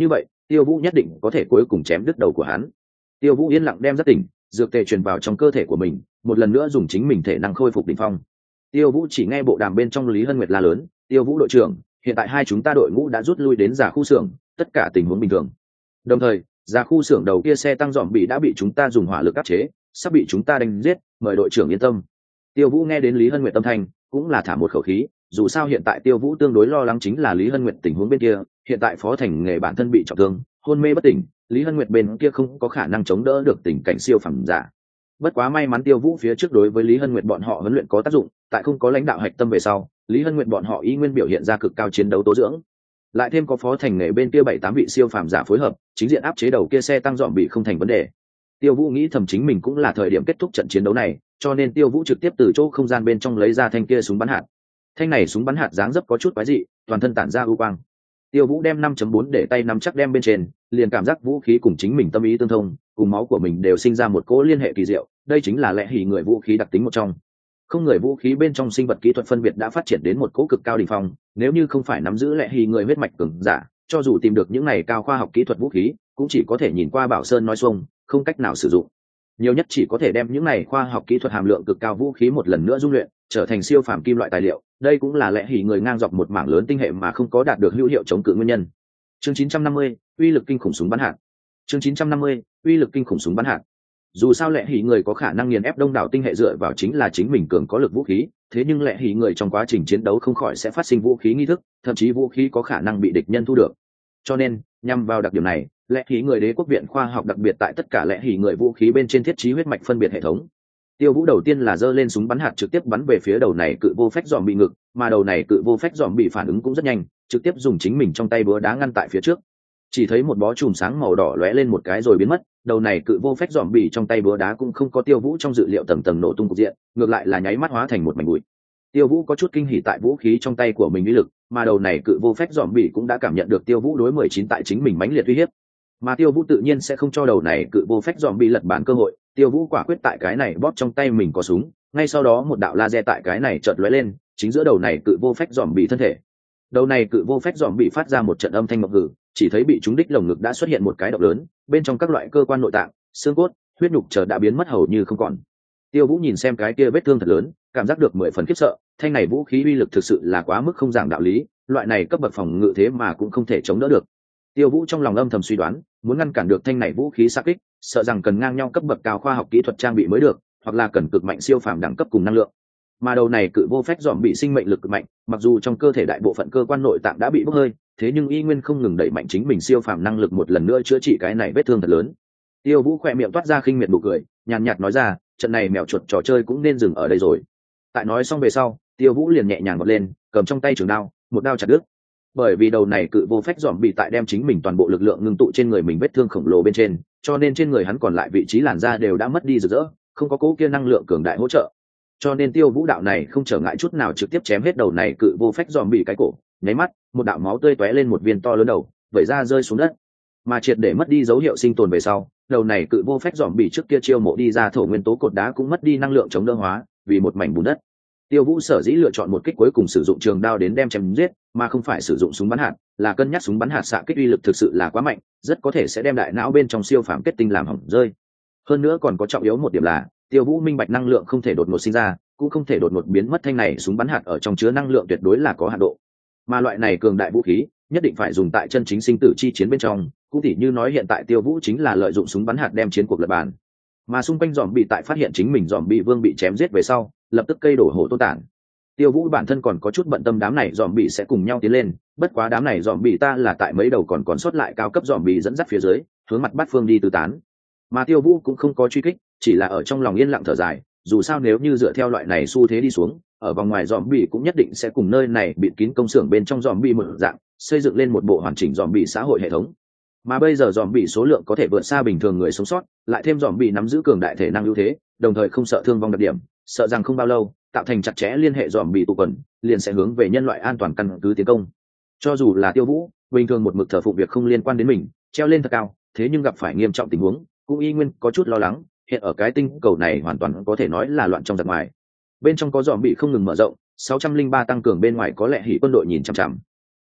Tiêu Vũ nhất định có thể cuối cùng chém đứt đầu của hắn. Tiêu Vũ yên lặng đem rất tỉnh, dược tề truyền vào trong cơ thể của mình, một lần nữa dùng chính mình thể năng khôi phục đỉnh phong. Tiêu Vũ chỉ nghe bộ đàm bên trong Lý Hân Nguyệt la lớn, "Tiêu Vũ đội trưởng, hiện tại hai chúng ta đội ngũ đã rút lui đến giả khu xưởng, tất cả tình huống bình thường. Đồng thời, giả khu xưởng đầu kia xe tăng dòm bị đã bị chúng ta dùng hỏa lực áp chế, sắp bị chúng ta đánh giết, mời đội trưởng yên tâm." Tiêu Vũ nghe đến Lý Hân Nguyệt tâm thanh, cũng là thả một khẩu khí, dù sao hiện tại Tiêu Vũ tương đối lo lắng chính là Lý Hân Nguyệt tình huống bên kia, hiện tại Phó Thành Nghề bản thân bị trọng thương, hôn mê bất tỉnh, Lý Hân Nguyệt bên kia không có khả năng chống đỡ được tình cảnh siêu phẩm giả. Bất quá may mắn Tiêu Vũ phía trước đối với Lý Hân Nguyệt bọn họ huấn luyện có tác dụng, tại không có lãnh đạo hạch tâm về sau, Lý Hân Nguyệt bọn họ y nguyên biểu hiện ra cực cao chiến đấu tố dưỡng. Lại thêm có Phó Thành Nghề bên kia bảy tám vị siêu phàm giả phối hợp, chính diện áp chế đầu kia xe tăng dọn bị không thành vấn đề. Tiêu Vũ nghĩ thầm chính mình cũng là thời điểm kết thúc trận chiến đấu này, cho nên Tiêu Vũ trực tiếp từ chỗ không gian bên trong lấy ra thanh kia súng bắn hạt. Thanh này súng bắn hạt dáng dấp có chút quái dị, toàn thân tản ra ưu quang. Tiêu Vũ đem năm chấm bốn để tay nắm chắc đem bên trên, liền cảm giác vũ khí cùng chính mình tâm ý tương thông, cùng máu của mình đều sinh ra một cỗ liên hệ kỳ diệu, đây chính là lẽ hỉ người vũ khí đặc tính một trong. Không người vũ khí bên trong sinh vật kỹ thuật phân biệt đã phát triển đến một cỗ cực cao đỉnh phong, nếu như không phải nắm giữ lẽ hỉ người huyết mạch cường giả, cho dù tìm được những này cao khoa học kỹ thuật vũ khí, cũng chỉ có thể nhìn qua bảo sơn nói xuông, không cách nào sử dụng. Nhiều nhất chỉ có thể đem những này khoa học kỹ thuật hàm lượng cực cao vũ khí một lần nữa dung luyện, trở thành siêu phàm kim loại tài liệu, đây cũng là lẽ hỉ người ngang dọc một mảng lớn tinh hệ mà không có đạt được hữu hiệu chống cự nguyên nhân. Chương chín trăm năm mươi, uy lực kinh khủng súng bắn hạt. Chương chín trăm năm mươi, uy lực kinh khủng súng bắn hạt. Dù sao lẽ hỉ người có khả năng nghiền ép đông đảo tinh hệ dựa vào chính là chính mình cường có lực vũ khí, thế nhưng lẽ hỉ người trong quá trình chiến đấu không khỏi sẽ phát sinh vũ khí nghi thức, thậm chí vũ khí có khả năng bị địch nhân thu được. Cho nên, nhằm vào đặc điểm này, lẽ hỉ người đế quốc viện khoa học đặc biệt tại tất cả lẽ hỉ người vũ khí bên trên thiết trí huyết mạch phân biệt hệ thống. Tiêu Vũ đầu tiên là giơ lên súng bắn hạt trực tiếp bắn về phía đầu này cự vô phách dòm bị ngực, mà đầu này cự vô phách dòm bị phản ứng cũng rất nhanh, trực tiếp dùng chính mình trong tay búa đá ngăn tại phía trước. Chỉ thấy một bó chùm sáng màu đỏ lóe lên một cái rồi biến mất, đầu này cự vô phách dòm bị trong tay búa đá cũng không có Tiêu Vũ trong dự liệu tầng tầng nổ tung cục diện, ngược lại là nháy mắt hóa thành một mảnh bụi. Tiêu Vũ có chút kinh hỉ tại vũ khí trong tay của mình uy lực, mà đầu này cự vô phách dòm bị cũng đã cảm nhận được Tiêu Vũ đối mười chín tại chính mình mãnh liệt uy hiếp. Mà Tiêu Vũ tự nhiên sẽ không cho đầu này cự vô phách dòm bị lật bản cơ hội, Tiêu Vũ quả quyết tại cái này bóp trong tay mình có súng, ngay sau đó một đạo laser tại cái này chợt lóe lên, chính giữa đầu này cự vô phách dòm bị thân thể. Đầu này cự vô phách dòm bị phát ra một trận âm thanh ngập ngừ, chỉ thấy bị trúng đích lồng ngực đã xuất hiện một cái động lớn, bên trong các loại cơ quan nội tạng, xương cốt, huyết nhục chờ đã biến mất hầu như không còn. Tiêu Vũ nhìn xem cái kia vết thương thật lớn, cảm giác được mười phần khiếp sợ, thanh này vũ khí uy lực thực sự là quá mức không giảng đạo lý, loại này cấp bậc phòng ngự thế mà cũng không thể chống đỡ được. Tiêu Vũ trong lòng âm thầm suy đoán, muốn ngăn cản được thanh này vũ khí xạ kích, sợ rằng cần ngang nhau cấp bậc cao khoa học kỹ thuật trang bị mới được, hoặc là cần cực mạnh siêu phàm đẳng cấp cùng năng lượng. Mà đầu này cự vô phách dòm bị sinh mệnh lực cực mạnh, mặc dù trong cơ thể đại bộ phận cơ quan nội tạng đã bị bốc hơi, thế nhưng y nguyên không ngừng đẩy mạnh chính mình siêu phàm năng lực một lần nữa chữa trị cái này vết thương thật lớn. Tiêu Vũ khỏe miệng toát ra khinh miệt nụ cười, nhàn nhạt nói ra, trận này mèo chuột trò chơi cũng nên dừng ở đây rồi. Tại nói xong về sau, Tiêu Vũ liền nhẹ nhàng vọt lên, cầm trong tay trường đao, một đao chặt đứt. Bởi vì đầu này cự vô phách dòm bị tại đem chính mình toàn bộ lực lượng ngưng tụ trên người mình vết thương khổng lồ bên trên, cho nên trên người hắn còn lại vị trí làn da đều đã mất đi rực rỡ, không có cố kia năng lượng cường đại hỗ trợ. Cho nên Tiêu Vũ đạo này không trở ngại chút nào trực tiếp chém hết đầu này cự vô phách dòm bị cái cổ, nháy mắt, một đạo máu tươi tóe lên một viên to lớn đầu, vẩy ra rơi xuống đất. Mà triệt để mất đi dấu hiệu sinh tồn về sau, đầu này cự vô phách dòm bị trước kia chiêu mộ đi ra thổ nguyên tố cột đá cũng mất đi năng lượng chống đỡ hóa, vì một mảnh bùn đất. Tiêu Vũ sở dĩ lựa chọn một kích cuối cùng sử dụng trường đao đến đem chém giết, mà không phải sử dụng súng bắn hạt, là cân nhắc súng bắn hạt xạ kích uy lực thực sự là quá mạnh, rất có thể sẽ đem đại não bên trong siêu phàm kết tinh làm hỏng rơi. Hơn nữa còn có trọng yếu một điểm là, Tiêu Vũ minh bạch năng lượng không thể đột ngột sinh ra, cũng không thể đột ngột biến mất, thanh này súng bắn hạt ở trong chứa năng lượng tuyệt đối là có hạn độ. Mà loại này cường đại vũ khí, nhất định phải dùng tại chân chính sinh tử chi chiến bên trong, cũng tỉ như nói hiện tại Tiêu Vũ chính là lợi dụng súng bắn hạt đem chiến cuộc lật bàn. Mà xung quanh dòm bị tại phát hiện chính mình dòm bị vương bị chém giết về sau, lập tức cây đổ hổ tô tản. Tiêu Vũ bản thân còn có chút bận tâm đám này dòm bị sẽ cùng nhau tiến lên, bất quá đám này dòm bị ta là tại mấy đầu còn còn sót lại cao cấp dòm bị dẫn dắt phía dưới, hướng mặt bát phương đi tứ tán. Mà Tiêu Vũ cũng không có truy kích, chỉ là ở trong lòng yên lặng thở dài, dù sao nếu như dựa theo loại này xu thế đi xuống, ở vòng ngoài dòm bị cũng nhất định sẽ cùng nơi này bịt kín công xưởng bên trong dòm bị một dạng, xây dựng lên một bộ hoàn chỉnh dòm bị xã hội hệ thống. Mà bây giờ dòm bị số lượng có thể vượt xa bình thường người sống sót, lại thêm dòm bị nắm giữ cường đại thể năng ưu thế, đồng thời không sợ thương vong đặc điểm, sợ rằng không bao lâu tạo thành chặt chẽ liên hệ dòm bị tụ quần, liền sẽ hướng về nhân loại an toàn căn cứ tiến công. Cho dù là Tiêu Vũ bình thường một mực thờ phụng việc không liên quan đến mình, treo lên thật cao, thế nhưng gặp phải nghiêm trọng tình huống cũng y nguyên có chút lo lắng, hiện ở cái tinh cầu này hoàn toàn có thể nói là loạn trong giặc ngoài. Bên trong có dòm bị không ngừng mở rộng, sáu trăm linh ba tăng cường, bên ngoài có lẽ hỉ quân đội nhìn chằm chằm.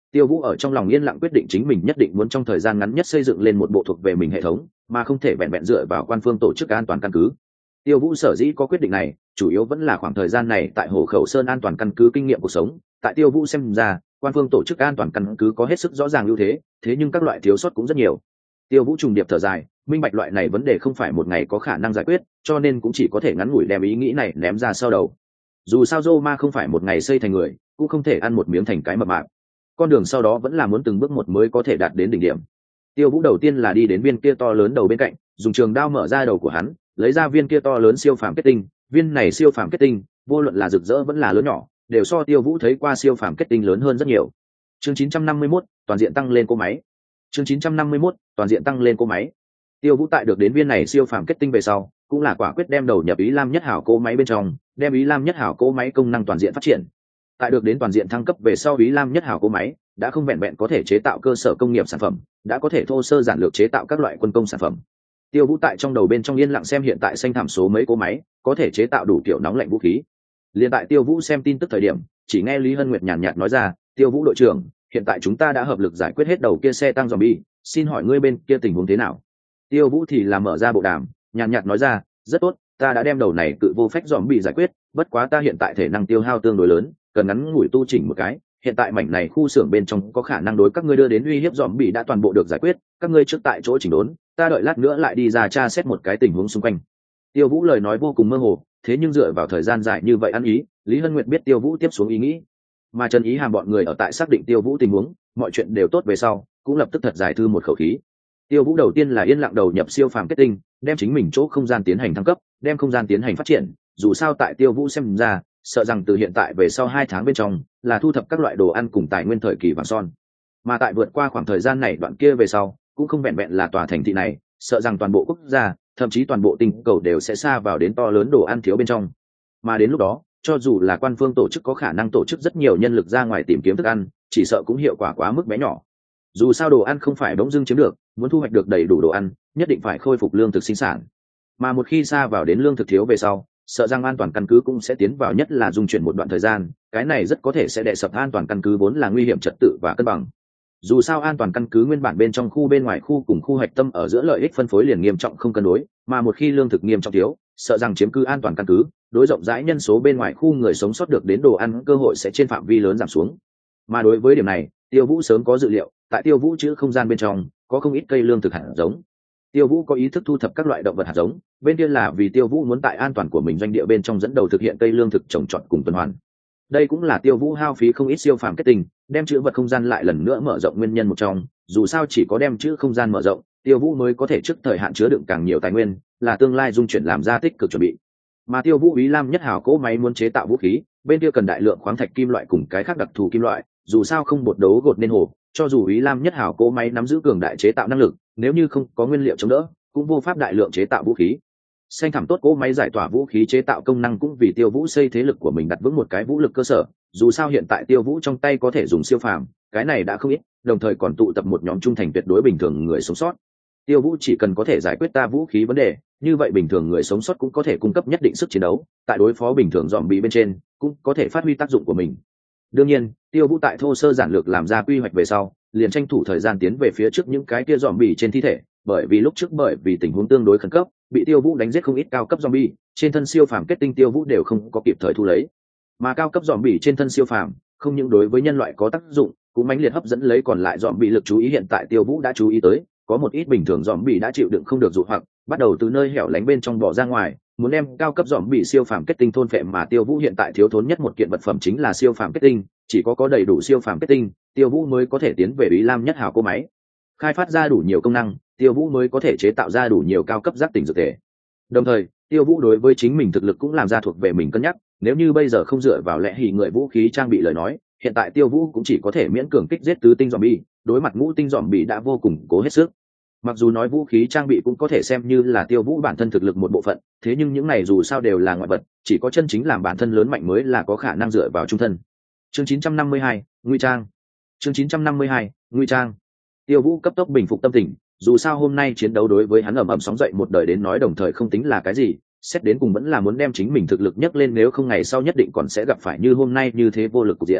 Tiêu Vũ ở trong lòng yên lặng quyết định chính mình nhất định muốn trong thời gian ngắn nhất xây dựng lên một bộ thuộc về mình hệ thống, mà không thể vẹn vẹn dựa vào quan phương tổ chức an toàn căn cứ. Tiêu Vũ sở dĩ có quyết định này, chủ yếu vẫn là khoảng thời gian này tại Hồ Khẩu Sơn an toàn căn cứ kinh nghiệm cuộc sống, tại Tiêu Vũ xem ra, quan phương tổ chức an toàn căn cứ có hết sức rõ ràng ưu thế, thế nhưng các loại thiếu sót cũng rất nhiều. Tiêu Vũ trùng điệp thở dài, minh bạch loại này vấn đề không phải một ngày có khả năng giải quyết, cho nên cũng chỉ có thể ngắn ngủi đem ý nghĩ này ném ra sau đầu. Dù sao Roma không phải một ngày xây thành người, cũng không thể ăn một miếng thành cái mập mạp. Con đường sau đó vẫn là muốn từng bước một mới có thể đạt đến đỉnh điểm. Tiêu Vũ đầu tiên là đi đến viên kia to lớn đầu bên cạnh, dùng trường đao mở ra đầu của hắn, lấy ra viên kia to lớn siêu phàm kết tinh. Viên này siêu phàm kết tinh, vô luận là rực rỡ vẫn là lớn nhỏ, đều so Tiêu Vũ thấy qua siêu phàm kết tinh lớn hơn rất nhiều. Chương chín trăm năm mươi mốt, toàn diện tăng lên cỗ máy. Chương chín trăm năm mươi mốt, toàn diện tăng lên cỗ máy. Tiêu Vũ tại được đến viên này siêu phàm kết tinh về sau, cũng là quả quyết đem đầu nhập Ý Lam Nhất Hảo cỗ máy bên trong, đem Ý Lam Nhất Hảo cỗ máy công năng toàn diện phát triển. Tại được đến toàn diện thăng cấp về sau, Ý Lam Nhất Hảo cỗ máy đã không vẹn vẹn có thể chế tạo cơ sở công nghiệp sản phẩm, đã có thể thô sơ giản lược chế tạo các loại quân công sản phẩm. Tiêu Vũ tại trong đầu bên trong yên lặng xem hiện tại xanh thảm số mấy cỗ máy có thể chế tạo đủ kiểu nóng lạnh vũ khí. Liên tại Tiêu Vũ xem tin tức thời điểm, chỉ nghe Lý Hân Nguyệt nhàn nhạt nói ra, "Tiêu Vũ đội trưởng, hiện tại chúng ta đã hợp lực giải quyết hết đầu kia xe tăng zombie, xin hỏi ngươi bên kia tình huống thế nào?" Tiêu Vũ thì là mở ra bộ đàm, nhàn nhạt nói ra, "Rất tốt, ta đã đem đầu này cự vô phách zombie giải quyết, bất quá ta hiện tại thể năng tiêu hao tương đối lớn, cần ngắn ngủi tu chỉnh một cái. Hiện tại mảnh này khu xưởng bên trong có khả năng đối các ngươi đưa đến uy hiếp zombie đã toàn bộ được giải quyết, các ngươi trước tại chỗ chỉnh đốn, ta đợi lát nữa lại đi ra tra xét một cái tình huống xung quanh." Tiêu Vũ lời nói vô cùng mơ hồ, thế nhưng dựa vào thời gian dài như vậy ăn ý, Lý Hân Nguyệt biết Tiêu Vũ tiếp xuống ý nghĩ, mà Trần Ý Hàm bọn người ở tại xác định Tiêu Vũ tình huống, mọi chuyện đều tốt về sau, cũng lập tức thật giải thư một khẩu khí. Tiêu Vũ đầu tiên là yên lặng đầu nhập siêu phàm kết tinh, đem chính mình chỗ không gian tiến hành thăng cấp, đem không gian tiến hành phát triển, dù sao tại Tiêu Vũ xem ra, sợ rằng từ hiện tại về sau hai tháng bên trong, là thu thập các loại đồ ăn cùng tài nguyên thời kỳ vàng son. Mà tại vượt qua khoảng thời gian này đoạn kia về sau, cũng không vẹn vẹn là tòa thành thị này, sợ rằng toàn bộ quốc gia, thậm chí toàn bộ tinh cầu đều sẽ sa vào đến to lớn đồ ăn thiếu bên trong. Mà đến lúc đó, cho dù là quan phương tổ chức có khả năng tổ chức rất nhiều nhân lực ra ngoài tìm kiếm thức ăn, chỉ sợ cũng hiệu quả quá mức bé nhỏ. Dù sao đồ ăn không phải bỗng dưng chiếm được, muốn thu hoạch được đầy đủ đồ ăn, nhất định phải khôi phục lương thực sinh sản. Mà một khi sa vào đến lương thực thiếu về sau, sợ rằng an toàn căn cứ cũng sẽ tiến vào nhất là dung chuyển một đoạn thời gian, cái này rất có thể sẽ đè sập an toàn căn cứ vốn là nguy hiểm trật tự và cân bằng. Dù sao an toàn căn cứ nguyên bản bên trong khu bên ngoài khu cùng khu hạch tâm ở giữa lợi ích phân phối liền nghiêm trọng không cân đối, mà một khi lương thực nghiêm trọng thiếu, sợ rằng chiếm cứ an toàn căn cứ, đối rộng rãi nhân số bên ngoài khu người sống sót được đến đồ ăn cơ hội sẽ trên phạm vi lớn giảm xuống. Mà đối với điểm này, Tiêu Vũ sớm có dự liệu, tại Tiêu Vũ chữ không gian bên trong có không ít cây lương thực hạt giống. Tiêu Vũ có ý thức thu thập các loại động vật hạt giống, bên kia là vì Tiêu Vũ muốn tại an toàn của mình doanh địa bên trong dẫn đầu thực hiện cây lương thực trồng trọt cùng tuần hoàn. Đây cũng là Tiêu Vũ hao phí không ít siêu phàm kết tinh, đem chữ vật không gian lại lần nữa mở rộng nguyên nhân một trong, dù sao chỉ có đem chữ không gian mở rộng, Tiêu Vũ mới có thể trước thời hạn chứa đựng càng nhiều tài nguyên, là tương lai dung chuyển làm ra tích cực chuẩn bị. Mà Tiêu Vũ Ý Lam Nhất Hảo cỗ máy muốn chế tạo vũ khí, bên kia cần đại lượng khoáng thạch kim loại cùng cái khác đặc thù kim loại, dù sao không bột đấu gột nên hồ, cho dù Ý Lam Nhất Hảo cỗ máy nắm giữ cường đại chế tạo năng lực, nếu như không có nguyên liệu chống đỡ, cũng vô pháp đại lượng chế tạo vũ khí. Xanh thẳm tốt cỗ máy giải tỏa vũ khí chế tạo công năng cũng vì Tiêu Vũ xây thế lực của mình đặt vững một cái vũ lực cơ sở, dù sao hiện tại Tiêu Vũ trong tay có thể dùng siêu phàm, cái này đã không ít, đồng thời còn tụ tập một nhóm trung thành tuyệt đối bình thường người sống sót. Tiêu Vũ chỉ cần có thể giải quyết ta vũ khí vấn đề, như vậy bình thường người sống sót cũng có thể cung cấp nhất định sức chiến đấu, tại đối phó bình thường zombie bên trên, cũng có thể phát huy tác dụng của mình. Đương nhiên, Tiêu Vũ tại thô sơ giản lược làm ra quy hoạch về sau, liền tranh thủ thời gian tiến về phía trước những cái kia zombie trên thi thể, bởi vì lúc trước bởi vì tình huống tương đối khẩn cấp, bị Tiêu Vũ đánh giết không ít cao cấp zombie, trên thân siêu phàm kết tinh Tiêu Vũ đều không có kịp thời thu lấy. Mà cao cấp zombie trên thân siêu phàm, không những đối với nhân loại có tác dụng, cũng mãnh liệt hấp dẫn lấy còn lại zombie lực chú ý. Hiện tại Tiêu Vũ đã chú ý tới, có một ít bình thường zombie đã chịu đựng không được dụ hoặc, bắt đầu từ nơi hẻo lánh bên trong bỏ ra ngoài, muốn đem cao cấp zombie siêu phàm kết tinh thôn phệ. Mà Tiêu Vũ hiện tại thiếu thốn nhất một kiện vật phẩm chính là siêu phàm kết tinh, chỉ có có đầy đủ siêu phàm kết tinh, Tiêu Vũ mới có thể tiến về Ý Lam Nhất Hảo cỗ máy, khai phát ra đủ nhiều công năng, Tiêu Vũ mới có thể chế tạo ra đủ nhiều cao cấp giác tỉnh dược thể. Đồng thời, Tiêu Vũ đối với chính mình thực lực cũng làm ra thuộc về mình cân nhắc, nếu như bây giờ không dựa vào lẽ hỉ người vũ khí trang bị lời nói, hiện tại Tiêu Vũ cũng chỉ có thể miễn cường kích giết tứ tinh zombie, đối mặt ngũ tinh zombie đã vô cùng cố hết sức. Mặc dù nói vũ khí trang bị cũng có thể xem như là Tiêu Vũ bản thân thực lực một bộ phận, thế nhưng những này dù sao đều là ngoại vật, chỉ có chân chính làm bản thân lớn mạnh mới là có khả năng dựa vào trung thân. Chương chín trăm năm mươi hai, nguy trang. Chương chín trăm năm mươi hai, nguy trang. Tiêu Vũ cấp tốc bình phục tâm tình, dù sao hôm nay chiến đấu đối với hắn ầm ầm sóng dậy một đời đến nói đồng thời không tính là cái gì, xét đến cùng vẫn là muốn đem chính mình thực lực nhấc lên, nếu không ngày sau nhất định còn sẽ gặp phải như hôm nay như thế vô lực cục diện.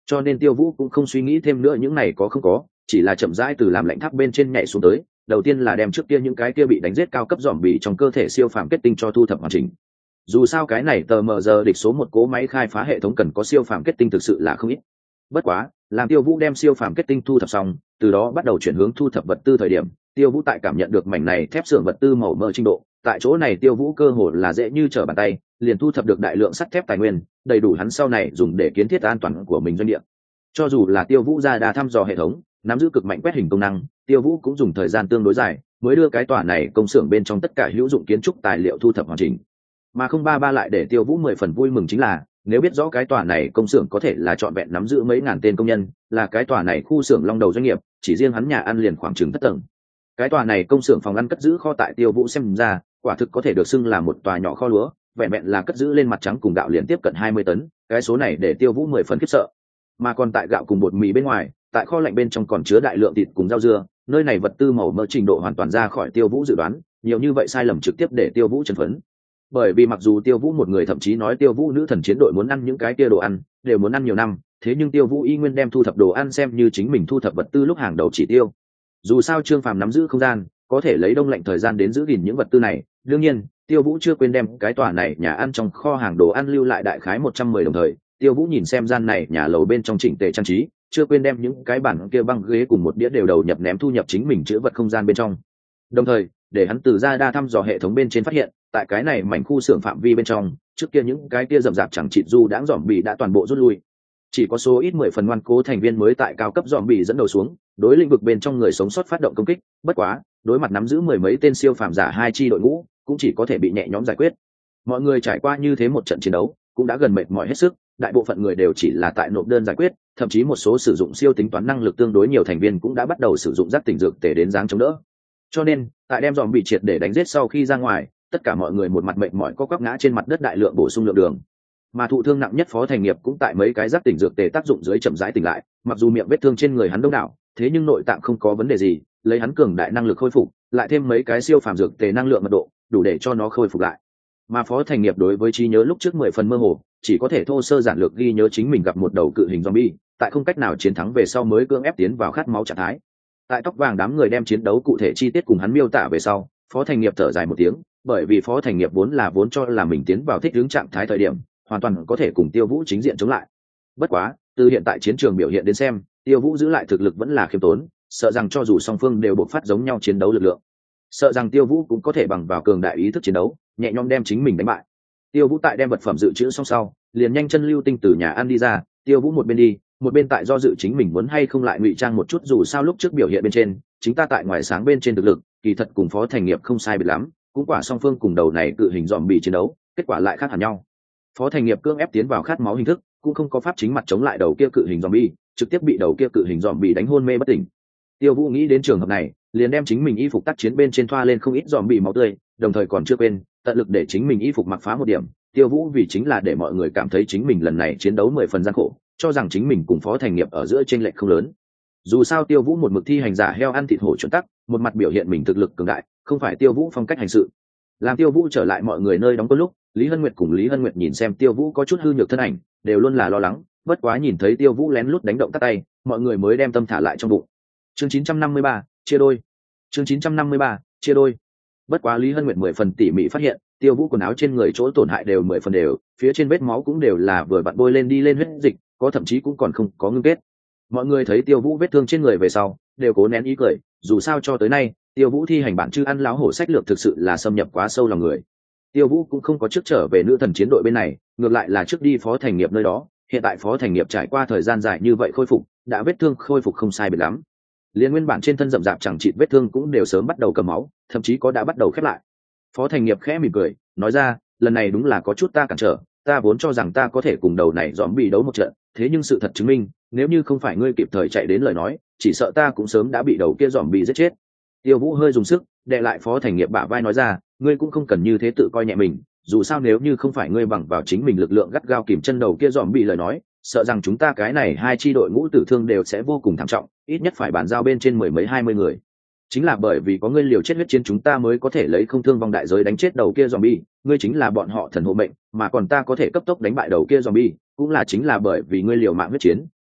cho nên Tiêu Vũ cũng không suy nghĩ thêm nữa những này có không có, chỉ là chậm rãi từ làm lạnh tháp bên trên nhảy xuống tới, đầu tiên là đem trước kia những cái kia bị đánh giết cao cấp dòm bì trong cơ thể siêu phàm kết tinh cho thu thập hoàn chỉnh. Dù sao cái này tờ mờ giờ địch số một cố máy khai phá hệ thống cần có siêu phàm kết tinh thực sự là không ít. Bất quá, làm Tiêu Vũ đem siêu phàm kết tinh thu thập xong, từ đó bắt đầu chuyển hướng thu thập vật tư thời điểm, Tiêu Vũ tại cảm nhận được mảnh này thép xưởng vật tư màu mỡ trình độ, tại chỗ này Tiêu Vũ cơ hồ là dễ như trở bàn tay, liền thu thập được đại lượng sắt thép tài nguyên, đầy đủ hắn sau này dùng để kiến thiết an toàn của mình doanh địa. Cho dù là Tiêu Vũ ra đã thăm dò hệ thống, nắm giữ cực mạnh quét hình công năng, Tiêu Vũ cũng dùng thời gian tương đối dài mới đưa cái tòa này công xưởng bên trong tất cả hữu dụng kiến trúc tài liệu thu thập hoàn chỉnh. Mà không ba ba lại để Tiêu Vũ mười phần vui mừng chính là, nếu biết rõ cái tòa này công xưởng có thể là trọn vẹn nắm giữ mấy ngàn tên công nhân, là cái tòa này khu xưởng long đầu doanh nghiệp, chỉ riêng hắn nhà ăn liền khoảng chừng thất tầng. Cái tòa này công xưởng phòng ăn cất giữ kho tại Tiêu Vũ xem ra, quả thực có thể được xưng là một tòa nhỏ kho lúa, vẹn vẹn là cất giữ lên mặt trắng cùng gạo liền tiếp cận hai mươi tấn, cái số này để Tiêu Vũ mười phần khiếp sợ. Mà còn tại gạo cùng bột mì bên ngoài, tại kho lạnh bên trong còn chứa đại lượng thịt cùng rau dưa, nơi này vật tư màu mỡ trình độ hoàn toàn ra khỏi Tiêu Vũ dự đoán, nhiều như vậy sai lầm trực tiếp để Tiêu Vũ chấn phấn. Bởi vì mặc dù Tiêu Vũ một người thậm chí nói Tiêu Vũ nữ thần chiến đội muốn ăn những cái kia đồ ăn, đều muốn ăn nhiều năm, thế nhưng Tiêu Vũ y nguyên đem thu thập đồ ăn xem như chính mình thu thập vật tư lúc hàng đầu chỉ tiêu. Dù sao Trương Phàm nắm giữ không gian, có thể lấy đông lạnh thời gian đến giữ gìn những vật tư này, đương nhiên, Tiêu Vũ chưa quên đem cái tòa này nhà ăn trong kho hàng đồ ăn lưu lại đại khái một trăm mười đồng thời, Tiêu Vũ nhìn xem gian này nhà lầu bên trong chỉnh tề trang trí, chưa quên đem những cái bản kia băng ghế cùng một đĩa đều đầu nhập ném thu nhập chính mình chứa vật không gian bên trong. Đồng thời, để hắn từ ra đa thăm dò hệ thống bên trên phát hiện, tại cái này mảnh khu xưởng phạm vi bên trong, trước kia những cái kia rậm rạp chẳng chịt du đãng dòm bì đã toàn bộ rút lui. Chỉ có số ít mười phần ngoan cố thành viên mới tại cao cấp dòm bì dẫn đầu xuống, đối lĩnh vực bên trong người sống sót phát động công kích, bất quá, đối mặt nắm giữ mười mấy tên siêu phàm giả hai chi đội ngũ, cũng chỉ có thể bị nhẹ nhõm giải quyết. Mọi người trải qua như thế một trận chiến đấu, cũng đã gần mệt mỏi hết sức, đại bộ phận người đều chỉ là tại nộp đơn giải quyết, thậm chí một số sử dụng siêu tính toán năng lực tương đối nhiều thành viên cũng đã bắt đầu sử dụng giác tỉnh dược tể đến dáng chống đỡ. Cho nên, tại đem dòm bị triệt để đánh giết sau khi ra ngoài, tất cả mọi người một mặt mệt mỏi co quắp ngã trên mặt đất đại lượng bổ sung lượng đường. Mà thụ thương nặng nhất Phó Thành Nghiệp cũng tại mấy cái giác tỉnh dược tề tác dụng dưới chậm rãi tỉnh lại, mặc dù miệng vết thương trên người hắn đông đảo, thế nhưng nội tạng không có vấn đề gì, lấy hắn cường đại năng lực khôi phục, lại thêm mấy cái siêu phàm dược tề năng lượng mật độ, đủ để cho nó khôi phục lại. Mà Phó Thành Nghiệp đối với trí nhớ lúc trước mười phần mơ hồ, chỉ có thể thô sơ giản lược ghi nhớ chính mình gặp một đầu cự hình zombie, tại không cách nào chiến thắng về sau mới cưỡng ép tiến vào khát máu trạng thái. Tại tóc vàng đám người đem chiến đấu cụ thể chi tiết cùng hắn miêu tả về sau, Phó Thành Nghiệp thở dài một tiếng, bởi vì Phó Thành Nghiệp vốn là vốn cho là mình tiến vào thích ứng trạng thái thời điểm, hoàn toàn có thể cùng Tiêu Vũ chính diện chống lại. Bất quá, từ hiện tại chiến trường biểu hiện đến xem, Tiêu Vũ giữ lại thực lực vẫn là khiêm tốn, sợ rằng cho dù song phương đều bộc phát giống nhau chiến đấu lực lượng, sợ rằng Tiêu Vũ cũng có thể bằng vào cường đại ý thức chiến đấu, nhẹ nhõm đem chính mình đánh bại. Tiêu Vũ tại đem vật phẩm dự trữ xong sau, liền nhanh chân lưu tinh từ nhà ăn đi ra, Tiêu Vũ một bên đi, một bên tại do dự chính mình muốn hay không lại ngụy trang một chút, dù sao lúc trước biểu hiện bên trên, chính ta tại ngoài sáng bên trên thực lực, kỳ thật cùng Phó Thành Nghiệp không sai biệt lắm, cũng quả song phương cùng đầu này cự hình dòm bị chiến đấu, kết quả lại khác hẳn nhau. Phó Thành Nghiệp cưỡng ép tiến vào khát máu hình thức, cũng không có pháp chính mặt chống lại đầu kia cự hình zombie, trực tiếp bị đầu kia cự hình zombie đánh hôn mê bất tỉnh. Tiêu Vũ nghĩ đến trường hợp này, liền đem chính mình y phục tác chiến bên trên thoa lên không ít zombie máu tươi, đồng thời còn chưa quên tận lực để chính mình y phục mặc phá một điểm. Tiêu Vũ vì chính là để mọi người cảm thấy chính mình lần này chiến đấu mười phần gian khổ, cho rằng chính mình cùng Phó Thành Nghiệp ở giữa chênh lệch không lớn. Dù sao Tiêu Vũ một mực thi hành giả heo ăn thịt hổ chuẩn tắc, một mặt biểu hiện mình thực lực cường đại, không phải Tiêu Vũ phong cách hành sự. Làm Tiêu Vũ trở lại mọi người nơi đóng quân lúc, Lý Hân Nguyệt cùng Lý Hân Nguyệt nhìn xem Tiêu Vũ có chút hư nhược thân ảnh, đều luôn là lo lắng, bất quá nhìn thấy Tiêu Vũ lén lút đánh động tắt tay, mọi người mới đem tâm thả lại trong bụng. Chương chín trăm năm mươi ba, chia đôi. Chương chín trăm năm mươi ba, chia đôi. Bất quá Lý Hân Nguyệt mười phần tỉ mỉ phát hiện, Tiêu Vũ quần áo trên người chỗ tổn hại đều mười phần đều, phía trên vết máu cũng đều là vừa vặn bôi lên đi lên huyết dịch, có thậm chí cũng còn không có ngưng kết. Mọi người thấy Tiêu Vũ vết thương trên người về sau, đều cố nén ý cười, dù sao cho tới nay, Tiêu Vũ thi hành bản chư ăn láo hổ sách lược thực sự là xâm nhập quá sâu lòng người. Tiêu Vũ cũng không có trước trở về nữ thần chiến đội bên này, ngược lại là trước đi Phó Thành Nghiệp nơi đó, hiện tại Phó Thành Nghiệp trải qua thời gian dài như vậy khôi phục, đã vết thương khôi phục không sai biệt lắm. Liên nguyên bản trên thân rậm rạp chẳng chịt vết thương cũng đều sớm bắt đầu cầm máu, thậm chí có đã bắt đầu khép lại. Phó Thành Nghiệp khẽ mỉm cười, nói ra, lần này đúng là có chút ta cản trở, ta vốn cho rằng ta có thể cùng đầu này dòm bị đấu một trận, thế nhưng sự thật chứng minh, nếu như không phải ngươi kịp thời chạy đến lời nói, chỉ sợ ta cũng sớm đã bị đầu kia dòm bị giết chết. Tiêu Vũ hơi dùng sức đè lại Phó Thành Nghiệp bả vai nói ra, ngươi cũng không cần như thế tự coi nhẹ mình, dù sao nếu như không phải ngươi bằng vào chính mình lực lượng gắt gao kìm chân đầu kia dòm bị lời nói, sợ rằng chúng ta cái này hai chi đội ngũ tử thương đều sẽ vô cùng thảm trọng, ít nhất phải bàn giao bên trên mười mấy hai mươi người. Chính là bởi vì có ngươi liều chết huyết chiến chúng ta mới có thể lấy không thương vong đại giới đánh chết đầu kia zombie, ngươi chính là bọn họ thần hộ mệnh, mà còn ta có thể cấp tốc đánh bại đầu kia zombie, cũng là chính là bởi vì ngươi liều mạng huyết chiến,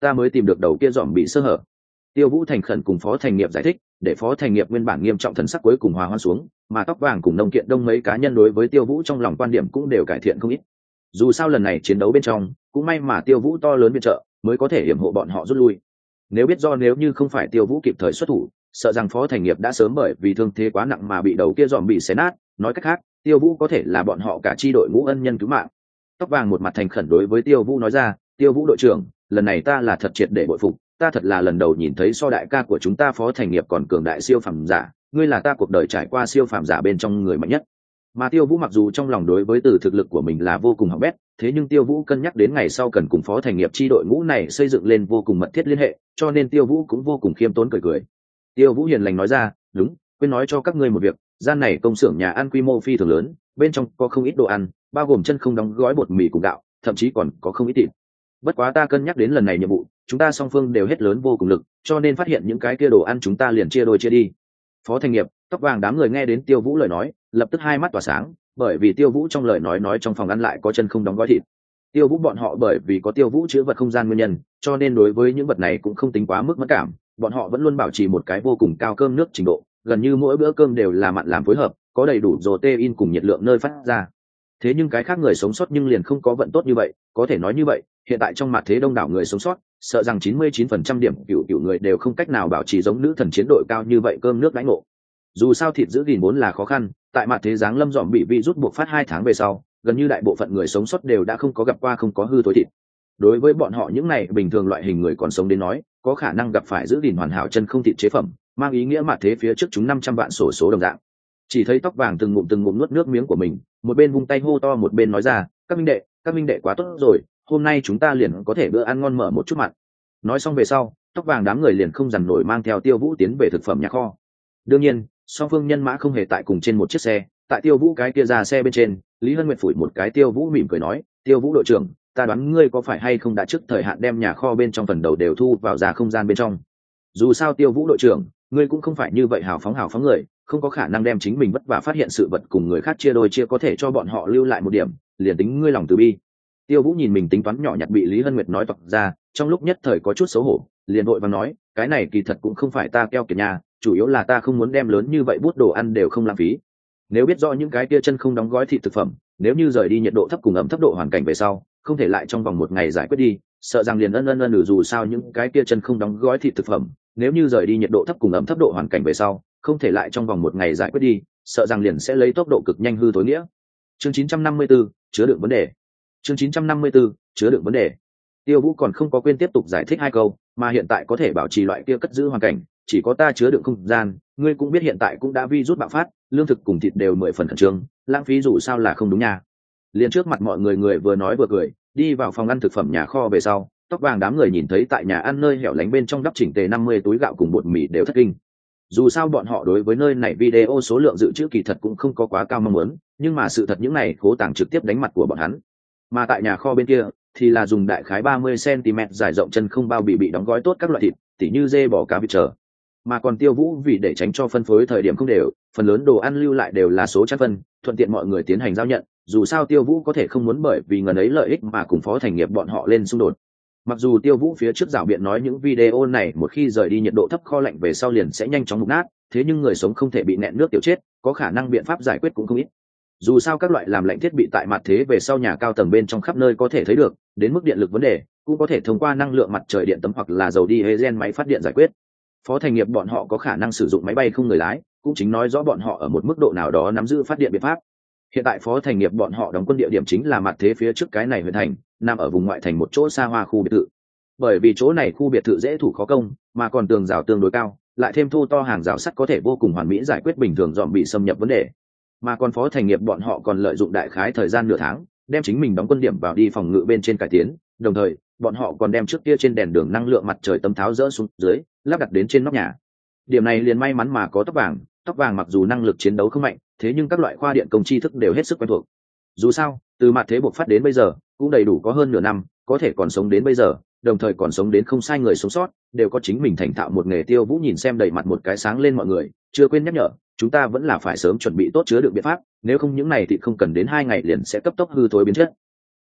ta mới tìm được đầu kia dòm bị sơ hở. Tiêu Vũ thành khẩn cùng Phó Thành Nghiệp giải thích, để Phó Thành Nghiệp nguyên bản nghiêm trọng thần sắc cuối cùng hòa hoãn xuống, mà Tóc Vàng cùng Nông Kiện Đông mấy cá nhân đối với Tiêu Vũ trong lòng quan điểm cũng đều cải thiện không ít. Dù sao lần này chiến đấu bên trong, cũng may mà Tiêu Vũ to lớn viện trợ, mới có thể hiểm hộ bọn họ rút lui. Nếu biết do nếu như không phải Tiêu Vũ kịp thời xuất thủ, sợ rằng Phó Thành Nghiệp đã sớm bởi vì thương thế quá nặng mà bị đầu kia dòm bị xé nát. Nói cách khác, Tiêu Vũ có thể là bọn họ cả chi đội ngũ ân nhân cứu mạng. Tóc Vàng một mặt thành khẩn đối với Tiêu Vũ nói ra, Tiêu Vũ đội trưởng, lần này ta là thật triệt để bội phục, ta thật là lần đầu nhìn thấy so đại ca của chúng ta Phó Thành Nghiệp còn cường đại siêu phàm giả, ngươi là ta cuộc đời trải qua siêu phàm giả bên trong người mạnh nhất. Mà Tiêu Vũ mặc dù trong lòng đối với từ thực lực của mình là vô cùng hỏng bét, thế nhưng Tiêu Vũ cân nhắc đến ngày sau cần cùng Phó Thành Nghiệp chi đội ngũ này xây dựng lên vô cùng mật thiết liên hệ, cho nên Tiêu Vũ cũng vô cùng khiêm tốn cười cười. Tiêu Vũ hiền lành nói ra, đúng, quên nói cho các ngươi một việc, gian này công xưởng nhà ăn quy mô phi thường lớn, bên trong có không ít đồ ăn, bao gồm chân không đóng gói bột mì cùng gạo, thậm chí còn có không ít thịt. Bất quá ta cân nhắc đến lần này nhiệm vụ, chúng ta song phương đều hết lớn vô cùng lực, cho nên phát hiện những cái kia đồ ăn chúng ta liền chia đôi chia đi. Phó Thành Nghiệp, Tóc Vàng đám người nghe đến Tiêu Vũ lời nói, lập tức hai mắt tỏa sáng, bởi vì Tiêu Vũ trong lời nói nói trong phòng ăn lại có chân không đóng gói thịt. Tiêu Vũ bọn họ bởi vì có Tiêu Vũ chứa vật không gian nguyên nhân, cho nên đối với những vật này cũng không tính quá mức mất cảm, bọn họ vẫn luôn bảo trì một cái vô cùng cao cơm nước trình độ, gần như mỗi bữa cơm đều là mặn làm phối hợp, có đầy đủ protein cùng nhiệt lượng nơi phát ra. Thế nhưng cái khác người sống sót nhưng liền không có vận tốt như vậy, có thể nói như vậy, hiện tại trong mặt thế đông đảo người sống sót, sợ rằng chín mươi chín phần trăm điểm cựu cựu người đều không cách nào bảo trì giống nữ thần chiến đội cao như vậy cơm nước đãi ngộ. Dù sao thịt giữ gìn vốn là khó khăn, tại mặt thế giáng lâm dòm bị virus buộc phát hai tháng về sau, gần như đại bộ phận người sống sót đều đã không có gặp qua không có hư thối thịt. Đối với bọn họ những này bình thường loại hình người còn sống đến nói, có khả năng gặp phải giữ gìn hoàn hảo chân không thịt chế phẩm, mang ý nghĩa mặt thế phía trước chúng năm trăm vạn sổ số đồng dạng. Chỉ thấy Tóc Vàng từng ngụm từng ngụm nuốt nước miếng của mình, một bên vung tay hô to một bên nói ra, các minh đệ, các minh đệ quá tốt rồi, hôm nay chúng ta liền có thể bữa ăn ngon mở một chút mặt. Nói xong về sau, Tóc Vàng đám người liền không dằn nổi mang theo Tiêu Vũ tiến về thực phẩm nhà kho. Đương nhiên, song phương nhân mã không hề tại cùng trên một chiếc xe, tại Tiêu Vũ cái kia ra xe bên trên, Lý Hân Nguyệt phủi một cái Tiêu Vũ mỉm cười nói, Tiêu Vũ đội trưởng, ta đoán ngươi có phải hay không đã trước thời hạn đem nhà kho bên trong phần đầu đều thu vào ra không gian bên trong. Dù sao Tiêu Vũ đội trưởng, ngươi cũng không phải như vậy hào phóng hào phóng người, không có khả năng đem chính mình vất vả phát hiện sự vật cùng người khác chia đôi chia có thể cho bọn họ lưu lại một điểm, liền tính ngươi lòng từ bi. Tiêu Vũ nhìn mình tính toán nhỏ nhặt bị Lý Hân Nguyệt nói toạc ra, trong lúc nhất thời có chút xấu hổ, liền vội vàng nói, cái này kỳ thật cũng không phải ta keo kiệt nhà, chủ yếu là ta không muốn đem lớn như vậy bút đồ ăn đều không lãng phí. Nếu biết rõ những cái kia chân không đóng gói thịt thực phẩm, nếu như rời đi nhiệt độ thấp cùng ẩm thấp độ hoàn cảnh về sau, không thể lại trong vòng một ngày giải quyết đi, sợ rằng liền ân ân ân dù sao những cái kia chân không đóng gói thịt thực phẩm, nếu như rời đi nhiệt độ thấp cùng ẩm thấp độ hoàn cảnh về sau, không thể lại trong vòng một ngày giải quyết đi, sợ rằng liền sẽ lấy tốc độ cực nhanh hư thối nghĩa. Chương chín trăm năm mươi tư, chứa đựng vấn đề. Chương chín trăm năm mươi tư, chứa đựng vấn đề. Tiêu Vũ còn không có quên tiếp tục giải thích hai câu, mà hiện tại có thể bảo trì loại kia cất giữ hoàn cảnh, chỉ có ta chứa đựng không gian, ngươi cũng biết hiện tại cũng đã vi rút bạo phát, lương thực cùng thịt đều mười phần khẩn trương, lãng phí dù sao là không đúng nha. Liền trước mặt mọi người người vừa nói vừa cười, đi vào phòng ăn thực phẩm nhà kho về sau, Tóc Vàng đám người nhìn thấy tại nhà ăn nơi hẻo lánh bên trong đắp chỉnh tề năm mươi túi gạo cùng bột mì đều thất kinh. Dù sao bọn họ đối với nơi này video số lượng dự trữ kỳ thật cũng không có quá cao mong muốn, nhưng mà sự thật những này khố tàng trực tiếp đánh mặt của bọn hắn. Mà tại nhà kho bên kia thì là dùng đại khái ba mươi xăng-ti-mét dài rộng chân không bao bì bị đóng gói tốt các loại thịt, tỉ như dê bò cá vịt trở. Mà còn Tiêu Vũ vì để tránh cho phân phối thời điểm không đều, phần lớn đồ ăn lưu lại đều là số chắc phân, thuận tiện mọi người tiến hành giao nhận, dù sao Tiêu Vũ có thể không muốn bởi vì ngần ấy lợi ích mà cùng Phó Thành Nghiệp bọn họ lên xung đột. Mặc dù Tiêu Vũ phía trước rảo biện nói những video này một khi rời đi nhiệt độ thấp kho lạnh về sau liền sẽ nhanh chóng mục nát, thế nhưng người sống không thể bị nẹn nước tiểu chết, có khả năng biện pháp giải quyết cũng không ít. Dù sao các loại làm lạnh thiết bị tại mặt thế về sau nhà cao tầng bên trong khắp nơi có thể thấy được, đến mức điện lực vấn đề cũng có thể thông qua năng lượng mặt trời điện tấm hoặc là dầu diesel máy phát điện giải quyết. Phó Thành Nghiệp bọn họ có khả năng sử dụng máy bay không người lái, cũng chính nói rõ bọn họ ở một mức độ nào đó nắm giữ phát điện biện pháp. Hiện tại Phó Thành Nghiệp bọn họ đóng quân địa điểm chính là mặt thế phía trước cái này huyện thành, nằm ở vùng ngoại thành một chỗ xa hoa khu biệt thự. Bởi vì chỗ này khu biệt thự dễ thủ khó công, mà còn tường rào tương đối cao, lại thêm thô to hàng rào sắt có thể vô cùng hoàn mỹ giải quyết bình thường dòm bị xâm nhập vấn đề. Mà còn Phó Thành Nghiệp bọn họ còn lợi dụng đại khái thời gian nửa tháng, đem chính mình đóng quân điểm vào đi phòng ngự bên trên cải tiến, đồng thời bọn họ còn đem trước kia trên đèn đường năng lượng mặt trời tấm tháo rỡ xuống dưới, lắp đặt đến trên nóc nhà. Điểm này liền may mắn mà có Tóc Vàng, Tóc Vàng mặc dù năng lực chiến đấu không mạnh, thế nhưng các loại khoa điện công tri thức đều hết sức quen thuộc. Dù sao, từ mặt thế buộc phát đến bây giờ, cũng đầy đủ có hơn nửa năm, có thể còn sống đến bây giờ, đồng thời còn sống đến không sai người sống sót, đều có chính mình thành thạo một nghề. Tiêu Vũ nhìn xem đầy mặt một cái sáng lên mọi người, chưa quên nhắc nhở, chúng ta vẫn là phải sớm chuẩn bị tốt chứa đựng biện pháp, nếu không những này thì không cần đến hai ngày liền sẽ cấp tốc hư thối biến chất.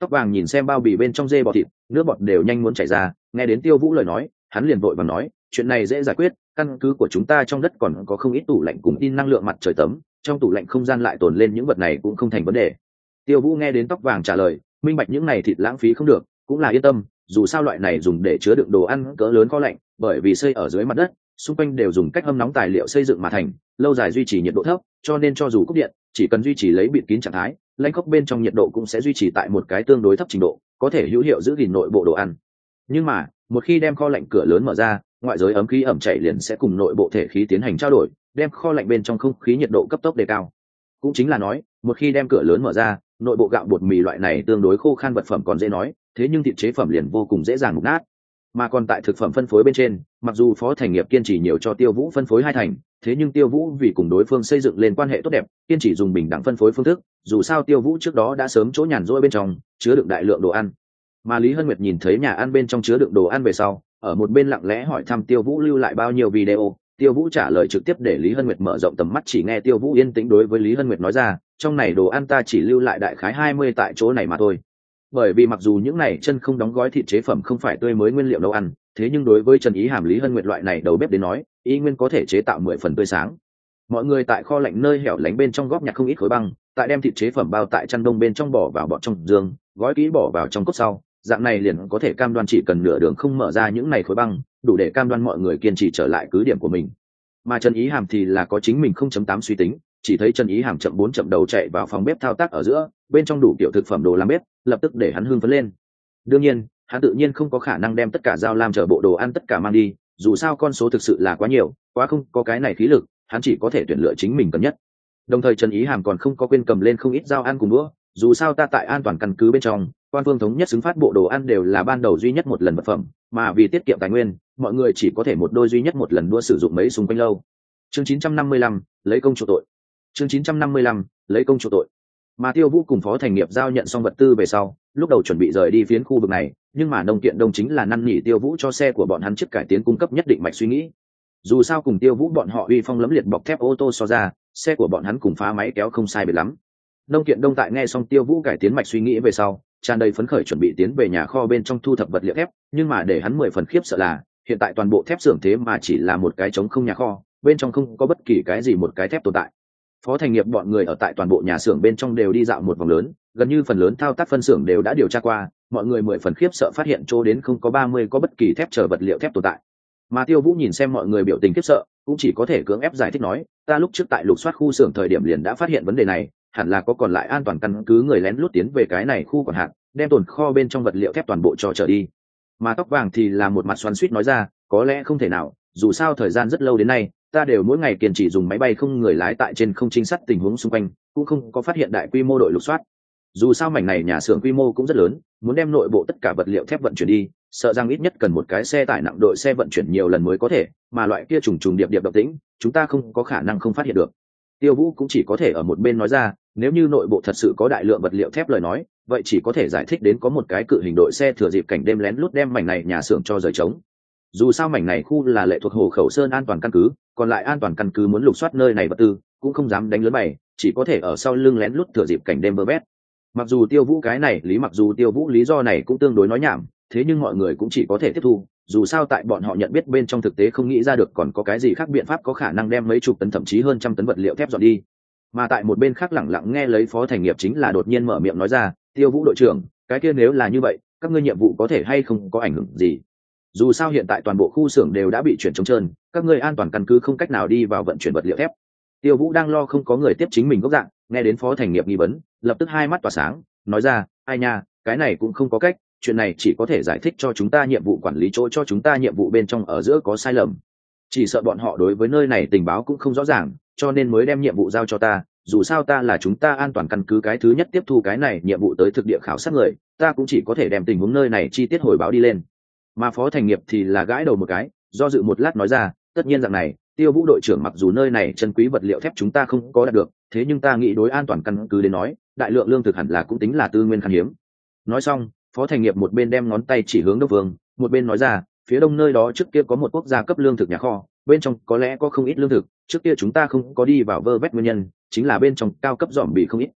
Tóc vàng nhìn xem bao bì bên trong dê bò thịt, nước bọt đều nhanh muốn chảy ra. Nghe đến Tiêu Vũ lời nói, hắn liền vội vàng nói, chuyện này dễ giải quyết, căn cứ của chúng ta trong đất còn có không ít tủ lạnh cùng tin năng lượng mặt trời tấm, trong tủ lạnh không gian lại tồn lên những vật này cũng không thành vấn đề. Tiêu Vũ nghe đến Tóc vàng trả lời, minh bạch những này thịt lãng phí không được, cũng là yên tâm, dù sao loại này dùng để chứa đựng đồ ăn cỡ lớn kho lạnh, bởi vì xây ở dưới mặt đất, xung quanh đều dùng cách hâm nóng tài liệu xây dựng mà thành, lâu dài duy trì nhiệt độ thấp, cho nên cho dù cúp điện, chỉ cần duy trì lấy bịt kín trạng thái, lãnh cốc bên trong nhiệt độ cũng sẽ duy trì tại một cái tương đối thấp trình độ, có thể hữu hiệu giữ gìn nội bộ đồ ăn. Nhưng mà một khi đem kho lạnh cửa lớn mở ra, ngoại giới ấm khí ẩm chảy liền sẽ cùng nội bộ thể khí tiến hành trao đổi, đem kho lạnh bên trong không khí nhiệt độ cấp tốc đề cao. Cũng chính là nói, một khi đem cửa lớn mở ra, nội bộ gạo bột mì loại này tương đối khô khan vật phẩm còn dễ nói, thế nhưng thịt chế phẩm liền vô cùng dễ dàng mục nát. Mà còn tại thực phẩm phân phối bên trên, mặc dù Phó Thành Nghiệp kiên trì nhiều cho Tiêu Vũ phân phối hai thành, thế nhưng Tiêu Vũ vì cùng đối phương xây dựng lên quan hệ tốt đẹp, kiên trì dùng bình đẳng phân phối phương thức, dù sao Tiêu Vũ trước đó đã sớm chỗ nhàn rỗi bên trong chứa đựng đại lượng đồ ăn. Mà Lý Hân Nguyệt nhìn thấy nhà ăn bên trong chứa đựng đồ ăn về sau, ở một bên lặng lẽ hỏi thăm Tiêu Vũ lưu lại bao nhiêu video. Tiêu Vũ trả lời trực tiếp để Lý Hân Nguyệt mở rộng tầm mắt, chỉ nghe Tiêu Vũ yên tĩnh đối với Lý Hân Nguyệt nói ra, trong này đồ ăn ta chỉ lưu lại đại khái hai mươi tại chỗ này mà thôi. Bởi vì mặc dù những này chân không đóng gói thịt chế phẩm không phải tươi mới nguyên liệu nấu ăn, thế nhưng đối với Trần Ý Hàm, Lý Hân Nguyệt loại này đầu bếp đến nói, y nguyên có thể chế tạo mười phần tươi sáng. Mọi người tại kho lạnh nơi hẻo lánh bên trong góp nhặt không ít khối băng, tại đem thịt chế phẩm bao tại chăn đông bên trong bỏ vào bọt trong giường, gói kỹ bỏ vào trong cốc sau, dạng này liền có thể cam đoan chỉ cần nửa đường không mở ra những này khối băng, đủ để cam đoan mọi người kiên trì trở lại cứ điểm của mình. Mà Trần Ý Hàm thì là có chính mình không chấm tám suy tính, chỉ thấy Trần Ý Hàm chậm bốn chậm đầu chạy vào phòng bếp thao tác ở giữa, bên trong đủ kiểu thực phẩm đồ làm bếp, lập tức để hắn hưng phấn lên. Đương nhiên, hắn tự nhiên không có khả năng đem tất cả dao lam chở bộ đồ ăn tất cả mang đi, dù sao con số thực sự là quá nhiều, quá không có cái này khí lực, hắn chỉ có thể tuyển lựa chính mình cần nhất. Đồng thời Trần Ý Hàm còn không có quên cầm lên không ít dao ăn cùng đũa, dù sao ta tại an toàn căn cứ bên trong, quan phương thống nhất xứng phát bộ đồ ăn đều là ban đầu duy nhất một lần vật phẩm, mà vì tiết kiệm tài nguyên, mọi người chỉ có thể một đôi duy nhất một lần đũa sử dụng mấy xung quanh lâu. Chương chín trăm năm mươi lăm, lấy công chuộc tội. Chương chín trăm năm mươi lăm, lấy công chuộc tội. Mà Tiêu Vũ cùng Phó Thành Nghiệp giao nhận xong vật tư về sau, lúc đầu chuẩn bị rời đi phiến khu vực này, nhưng mà Nông Kiện Đông chính là năn nỉ Tiêu Vũ cho xe của bọn hắn chiếc cải tiến cung cấp nhất định mạch suy nghĩ. Dù sao cùng Tiêu Vũ bọn họ uy phong lẫm liệt bọc thép ô tô so ra, xe của bọn hắn cùng phá máy kéo không sai biệt lắm. Nông Kiện Đông tại nghe xong Tiêu Vũ cải tiến mạch suy nghĩ về sau, tràn đầy phấn khởi chuẩn bị tiến về nhà kho bên trong thu thập vật liệu thép, nhưng mà để hắn mười phần khiếp sợ là, hiện tại toàn bộ thép xưởng thế mà chỉ là một cái trống không nhà kho, bên trong không có bất kỳ cái gì một cái thép tồn tại. Phó Thành Nghiệp bọn người ở tại toàn bộ nhà xưởng bên trong đều đi dạo một vòng lớn, gần như phần lớn thao tác phân xưởng đều đã điều tra qua, mọi người mười phần khiếp sợ phát hiện chỗ đến không có ba mươi có bất kỳ thép chờ vật liệu thép tồn tại. Mà Tiêu Vũ nhìn xem mọi người biểu tình khiếp sợ, cũng chỉ có thể cưỡng ép giải thích nói, ta lúc trước tại lục soát khu xưởng thời điểm liền đã phát hiện vấn đề này, hẳn là có còn lại an toàn căn cứ người lén lút tiến về cái này khu quản hạt, đem tồn kho bên trong vật liệu thép toàn bộ cho trở đi. Mà Tóc Vàng thì là một mặt xoắn xuýt nói ra, có lẽ không thể nào, dù sao thời gian rất lâu đến nay, ta đều mỗi ngày kiên trì dùng máy bay không người lái tại trên không trinh sát tình huống xung quanh, cũng không có phát hiện đại quy mô đội lục soát. Dù sao mảnh này nhà xưởng quy mô cũng rất lớn, muốn đem nội bộ tất cả vật liệu thép vận chuyển đi, sợ rằng ít nhất cần một cái xe tải nặng đội xe vận chuyển nhiều lần mới có thể, mà loại kia trùng trùng điệp điệp độc tĩnh, chúng ta không có khả năng không phát hiện được. Tiêu Vũ cũng chỉ có thể ở một bên nói ra, nếu như nội bộ thật sự có đại lượng vật liệu thép lời nói, vậy chỉ có thể giải thích đến có một cái cự hình đội xe thừa dịp cảnh đêm lén lút đem mảnh này nhà xưởng cho rời trống. Dù sao mảnh này khu là lệ thuộc Hồ Khẩu Sơn an toàn căn cứ, còn lại an toàn căn cứ muốn lục soát nơi này vật tư, cũng không dám đánh lớn bày, chỉ có thể ở sau lưng lén lút thừa dịp cảnh đêm vơ vét. Mặc dù Tiêu Vũ cái này lý mặc dù Tiêu Vũ lý do này cũng tương đối nói nhảm, thế nhưng mọi người cũng chỉ có thể tiếp thu, dù sao tại bọn họ nhận biết bên trong thực tế không nghĩ ra được còn có cái gì khác biện pháp có khả năng đem mấy chục tấn thậm chí hơn trăm tấn vật liệu thép dọn đi. Mà tại một bên khác lẳng lặng nghe lấy Phó Thành Nghiệp chính là đột nhiên mở miệng nói ra, Tiêu Vũ đội trưởng, cái kia nếu là như vậy, các ngươi nhiệm vụ có thể hay không có ảnh hưởng gì? Dù sao hiện tại toàn bộ khu xưởng đều đã bị chuyển trống trơn, các ngươi an toàn căn cứ không cách nào đi vào vận chuyển vật liệu thép. Tiêu Vũ đang lo không có người tiếp chính mình gốc dạng, nghe đến Phó Thành Nghiệp nghi vấn, lập tức hai mắt tỏa sáng, nói ra, ai nha, cái này cũng không có cách, chuyện này chỉ có thể giải thích cho chúng ta nhiệm vụ quản lý chỗ cho chúng ta nhiệm vụ bên trong ở giữa có sai lầm. Chỉ sợ bọn họ đối với nơi này tình báo cũng không rõ ràng, cho nên mới đem nhiệm vụ giao cho ta, dù sao ta là chúng ta an toàn căn cứ cái thứ nhất tiếp thu cái này nhiệm vụ tới thực địa khảo sát người, ta cũng chỉ có thể đem tình huống nơi này chi tiết hồi báo đi lên. Mà Phó Thành Nghiệp thì là gãi đầu một cái, do dự một lát nói ra, tất nhiên rằng này, Tiêu Vũ đội trưởng mặc dù nơi này chân quý vật liệu thép chúng ta không có đạt được, thế nhưng ta nghĩ đối an toàn căn cứ đến nói, đại lượng lương thực hẳn là cũng tính là tư nguyên khan hiếm. Nói xong, Phó Thành Nghiệp một bên đem ngón tay chỉ hướng đông vương, một bên nói ra, phía đông nơi đó trước kia có một quốc gia cấp lương thực nhà kho, bên trong có lẽ có không ít lương thực, trước kia chúng ta không có đi vào vơ vét nguyên nhân, chính là bên trong cao cấp dòm bị không ít.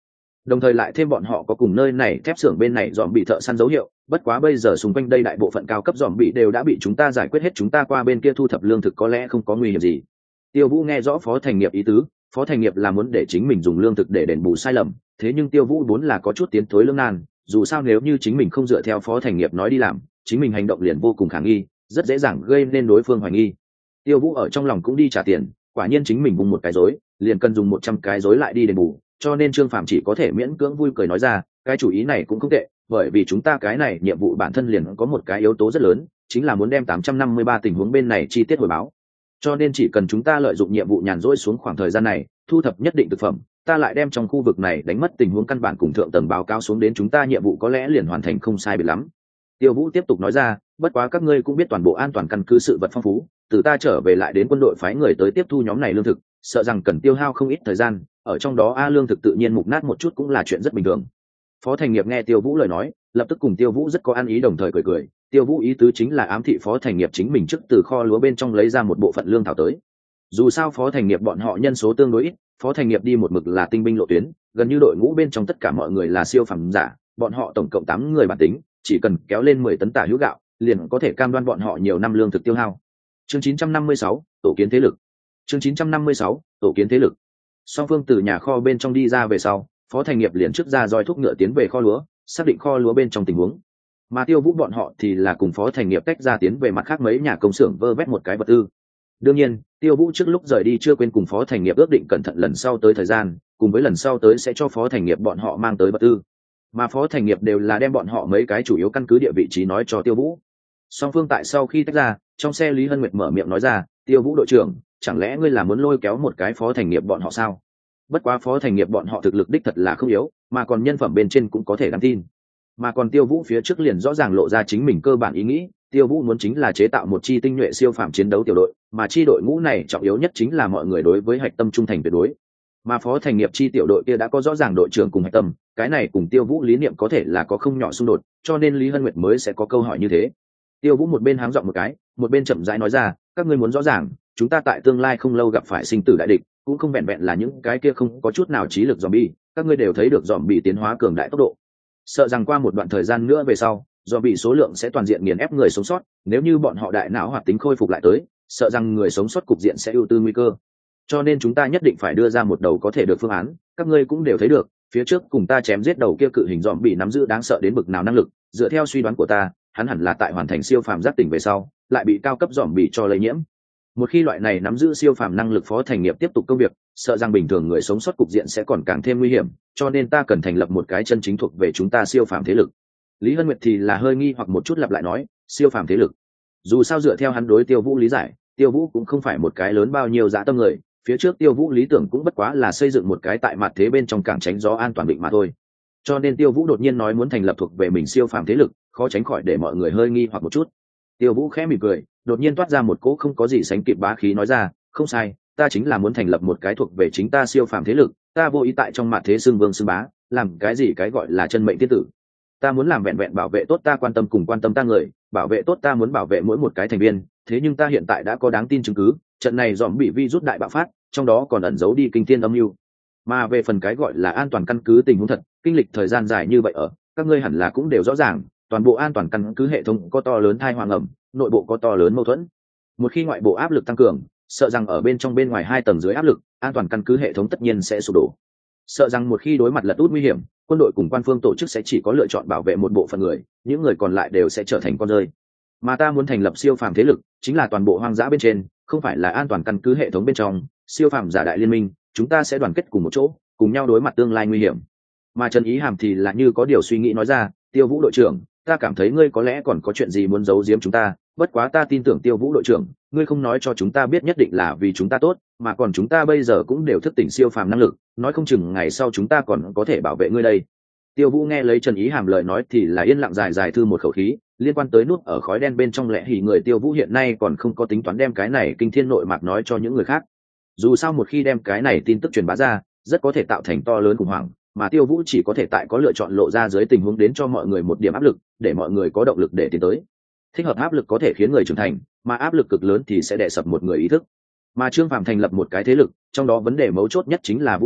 đồng thời lại thêm bọn họ có cùng nơi này thép xưởng bên này dòm bị thợ săn dấu hiệu. Bất quá bây giờ xung quanh đây đại bộ phận cao cấp dòm bị đều đã bị chúng ta giải quyết hết, chúng ta qua bên kia thu thập lương thực có lẽ không có nguy hiểm gì. Tiêu Vũ nghe rõ Phó Thành Nghiệp ý tứ. Phó Thành Nghiệp là muốn để chính mình dùng lương thực để đền bù sai lầm, thế nhưng Tiêu Vũ vốn là có chút tiến thối lưỡng nan, dù sao nếu như chính mình không dựa theo Phó Thành Nghiệp nói đi làm, chính mình hành động liền vô cùng khả nghi, rất dễ dàng gây nên đối phương hoài nghi. Tiêu Vũ ở trong lòng cũng đi trả tiền, quả nhiên chính mình vùng một cái rối, liền cần dùng một trăm cái rối lại đi đền bù, cho nên Trương Phàm chỉ có thể miễn cưỡng vui cười nói ra, cái chủ ý này cũng không tệ, bởi vì chúng ta cái này nhiệm vụ bản thân liền có một cái yếu tố rất lớn, chính là muốn đem tám trăm năm mươi ba tình huống bên này chi tiết hồi báo. Cho nên chỉ cần chúng ta lợi dụng nhiệm vụ nhàn rỗi xuống khoảng thời gian này, thu thập nhất định thực phẩm, ta lại đem trong khu vực này đánh mất tình huống căn bản cùng thượng tầng báo cáo xuống đến chúng ta nhiệm vụ có lẽ liền hoàn thành không sai biệt lắm. Tiêu Vũ tiếp tục nói ra, bất quá các ngươi cũng biết toàn bộ an toàn căn cứ sự vật phong phú, từ ta trở về lại đến quân đội phái người tới tiếp thu nhóm này lương thực, sợ rằng cần tiêu hao không ít thời gian, ở trong đó a lương thực tự nhiên mục nát một chút cũng là chuyện rất bình thường. Phó Thành Nghiệp nghe Tiêu Vũ lời nói, lập tức cùng Tiêu Vũ rất có ăn ý, đồng thời cười cười. Tiêu Vũ ý tứ chính là ám thị Phó Thành Nghiệp chính mình trước từ kho lúa bên trong lấy ra một bộ phận lương thảo tới. Dù sao Phó Thành Nghiệp bọn họ nhân số tương đối ít, Phó Thành Nghiệp đi một mực là tinh binh lộ tuyến, gần như đội ngũ bên trong tất cả mọi người là siêu phẩm giả, bọn họ tổng cộng tám người bản tính, chỉ cần kéo lên mười tấn tả hữu gạo, liền có thể cam đoan bọn họ nhiều năm lương thực tiêu hao. Chương chín trăm năm mươi sáu, tổ kiến thế lực. Chương chín trăm năm mươi sáu, tổ kiến thế lực. Song phương từ nhà kho bên trong đi ra về sau, Phó Thành Nghiệp liền trước ra roi thúc ngựa tiến về kho lúa, xác định kho lúa bên trong tình huống. Mà Tiêu Vũ bọn họ thì là cùng Phó Thành Nghiệp tách ra tiến về mặt khác mấy nhà công xưởng vơ vét một cái vật tư. Đương nhiên, Tiêu Vũ trước lúc rời đi chưa quên cùng Phó Thành Nghiệp ước định cẩn thận lần sau tới thời gian, cùng với lần sau tới sẽ cho Phó Thành Nghiệp bọn họ mang tới vật tư. Mà Phó Thành Nghiệp đều là đem bọn họ mấy cái chủ yếu căn cứ địa vị trí nói cho Tiêu Vũ. Song phương tại sau khi tách ra, trong xe Lý Hân Nguyệt mở miệng nói ra, Tiêu Vũ đội trưởng, chẳng lẽ ngươi là muốn lôi kéo một cái Phó Thành Nghiệp bọn họ sao? Bất quá Phó Thành Nghiệp bọn họ thực lực đích thật là không yếu, mà còn nhân phẩm bên trên cũng có thể đáng tin. Mà còn Tiêu Vũ phía trước liền rõ ràng lộ ra chính mình cơ bản ý nghĩ, Tiêu Vũ muốn chính là chế tạo một chi tinh nhuệ siêu phàm chiến đấu tiểu đội, mà chi đội ngũ này trọng yếu nhất chính là mọi người đối với hạch tâm trung thành tuyệt đối. Mà Phó Thành Nghiệp chi tiểu đội kia đã có rõ ràng đội trưởng cùng hạch tâm, cái này cùng Tiêu Vũ lý niệm có thể là có không nhỏ xung đột, cho nên Lý Hân Nguyệt mới sẽ có câu hỏi như thế. Tiêu Vũ một bên háng giọng một cái, một bên chậm rãi nói ra, các ngươi muốn rõ ràng, chúng ta tại tương lai không lâu gặp phải sinh tử đại địch, cũng không vẹn vẹn là những cái kia không có chút nào trí lực zombie, các ngươi đều thấy được zombie tiến hóa cường đại tốc độ. Sợ rằng qua một đoạn thời gian nữa về sau, zombie số lượng sẽ toàn diện nghiền ép người sống sót, nếu như bọn họ đại não hoạt tính khôi phục lại tới, sợ rằng người sống sót cục diện sẽ ưu tư nguy cơ. Cho nên chúng ta nhất định phải đưa ra một đầu có thể được phương án, các ngươi cũng đều thấy được, phía trước cùng ta chém giết đầu kia cự hình zombie nắm giữ đáng sợ đến bực nào năng lực, dựa theo suy đoán của ta, hắn hẳn là tại hoàn thành siêu phàm giác tỉnh về sau, lại bị cao cấp zombie cho lây nhiễm. Một khi loại này nắm giữ siêu phàm năng lực Phó Thành Nghiệp tiếp tục công việc, sợ rằng bình thường người sống sót cục diện sẽ còn càng thêm nguy hiểm, cho nên ta cần thành lập một cái chân chính thuộc về chúng ta siêu phàm thế lực. Lý Hân Nguyệt thì là hơi nghi hoặc một chút lặp lại nói, siêu phàm thế lực. Dù sao dựa theo hắn đối Tiêu Vũ lý giải, Tiêu Vũ cũng không phải một cái lớn bao nhiêu dã tâm người, phía trước Tiêu Vũ lý tưởng cũng bất quá là xây dựng một cái tại mặt thế bên trong cảng tránh gió an toàn định mà thôi. Cho nên Tiêu Vũ đột nhiên nói muốn thành lập thuộc về mình siêu phàm thế lực, khó tránh khỏi để mọi người hơi nghi hoặc một chút. Tiêu Vũ khẽ mỉm cười, đột nhiên toát ra một cỗ không có gì sánh kịp bá khí nói ra, không sai, ta chính là muốn thành lập một cái thuộc về chính ta siêu phàm thế lực, ta vô ý tại trong mặt thế xưng vương xưng bá, làm cái gì cái gọi là chân mệnh tiên tử. Ta muốn làm vẹn vẹn bảo vệ tốt ta quan tâm cùng quan tâm ta người, bảo vệ tốt ta muốn bảo vệ mỗi một cái thành viên, thế nhưng ta hiện tại đã có đáng tin chứng cứ, trận này dòm bị virus đại bạo phát, trong đó còn ẩn giấu đi kinh thiên âm mưu. Mà về phần cái gọi là an toàn căn cứ tình huống thật, kinh lịch thời gian dài như vậy ở, các ngươi hẳn là cũng đều rõ ràng, toàn bộ an toàn căn cứ hệ thống có to lớn thai hoàng ẩm, nội bộ có to lớn mâu thuẫn. Một khi ngoại bộ áp lực tăng cường, sợ rằng ở bên trong bên ngoài hai tầng dưới áp lực, an toàn căn cứ hệ thống tất nhiên sẽ sụp đổ. Sợ rằng một khi đối mặt lật út nguy hiểm, quân đội cùng quan phương tổ chức sẽ chỉ có lựa chọn bảo vệ một bộ phận người, những người còn lại đều sẽ trở thành con rơi. Mà ta muốn thành lập siêu phàm thế lực, chính là toàn bộ hoang dã bên trên, không phải là an toàn căn cứ hệ thống bên trong, siêu phàm giả đại liên minh, chúng ta sẽ đoàn kết cùng một chỗ, cùng nhau đối mặt tương lai nguy hiểm. Mà Trần Ý Hàm thì là như có điều suy nghĩ nói ra, Tiêu Vũ đội trưởng, ta cảm thấy ngươi có lẽ còn có chuyện gì muốn giấu giếm chúng ta, bất quá ta tin tưởng Tiêu Vũ đội trưởng, ngươi không nói cho chúng ta biết nhất định là vì chúng ta tốt, mà còn chúng ta bây giờ cũng đều thức tỉnh siêu phàm năng lực, nói không chừng ngày sau chúng ta còn có thể bảo vệ ngươi đây. Tiêu Vũ nghe lấy Trần Ý Hàm lời nói thì là yên lặng dài dài thư một khẩu khí, liên quan tới nút ở khói đen bên trong lẽ hỉ người Tiêu Vũ hiện nay còn không có tính toán đem cái này kinh thiên nội mạc nói cho những người khác. Dù sao một khi đem cái này tin tức truyền bá ra, rất có thể tạo thành to lớn khủng hoảng, mà Tiêu Vũ chỉ có thể tại có lựa chọn lộ ra dưới tình huống đến cho mọi người một điểm áp lực, để mọi người có động lực để tiến tới. Thích hợp áp lực có thể khiến người trưởng thành, mà áp lực cực lớn thì sẽ đè sập một người ý thức. Mà Trương Phàm thành lập một cái thế lực, trong đó vấn đề mấu chốt nhất chính là vũ khí,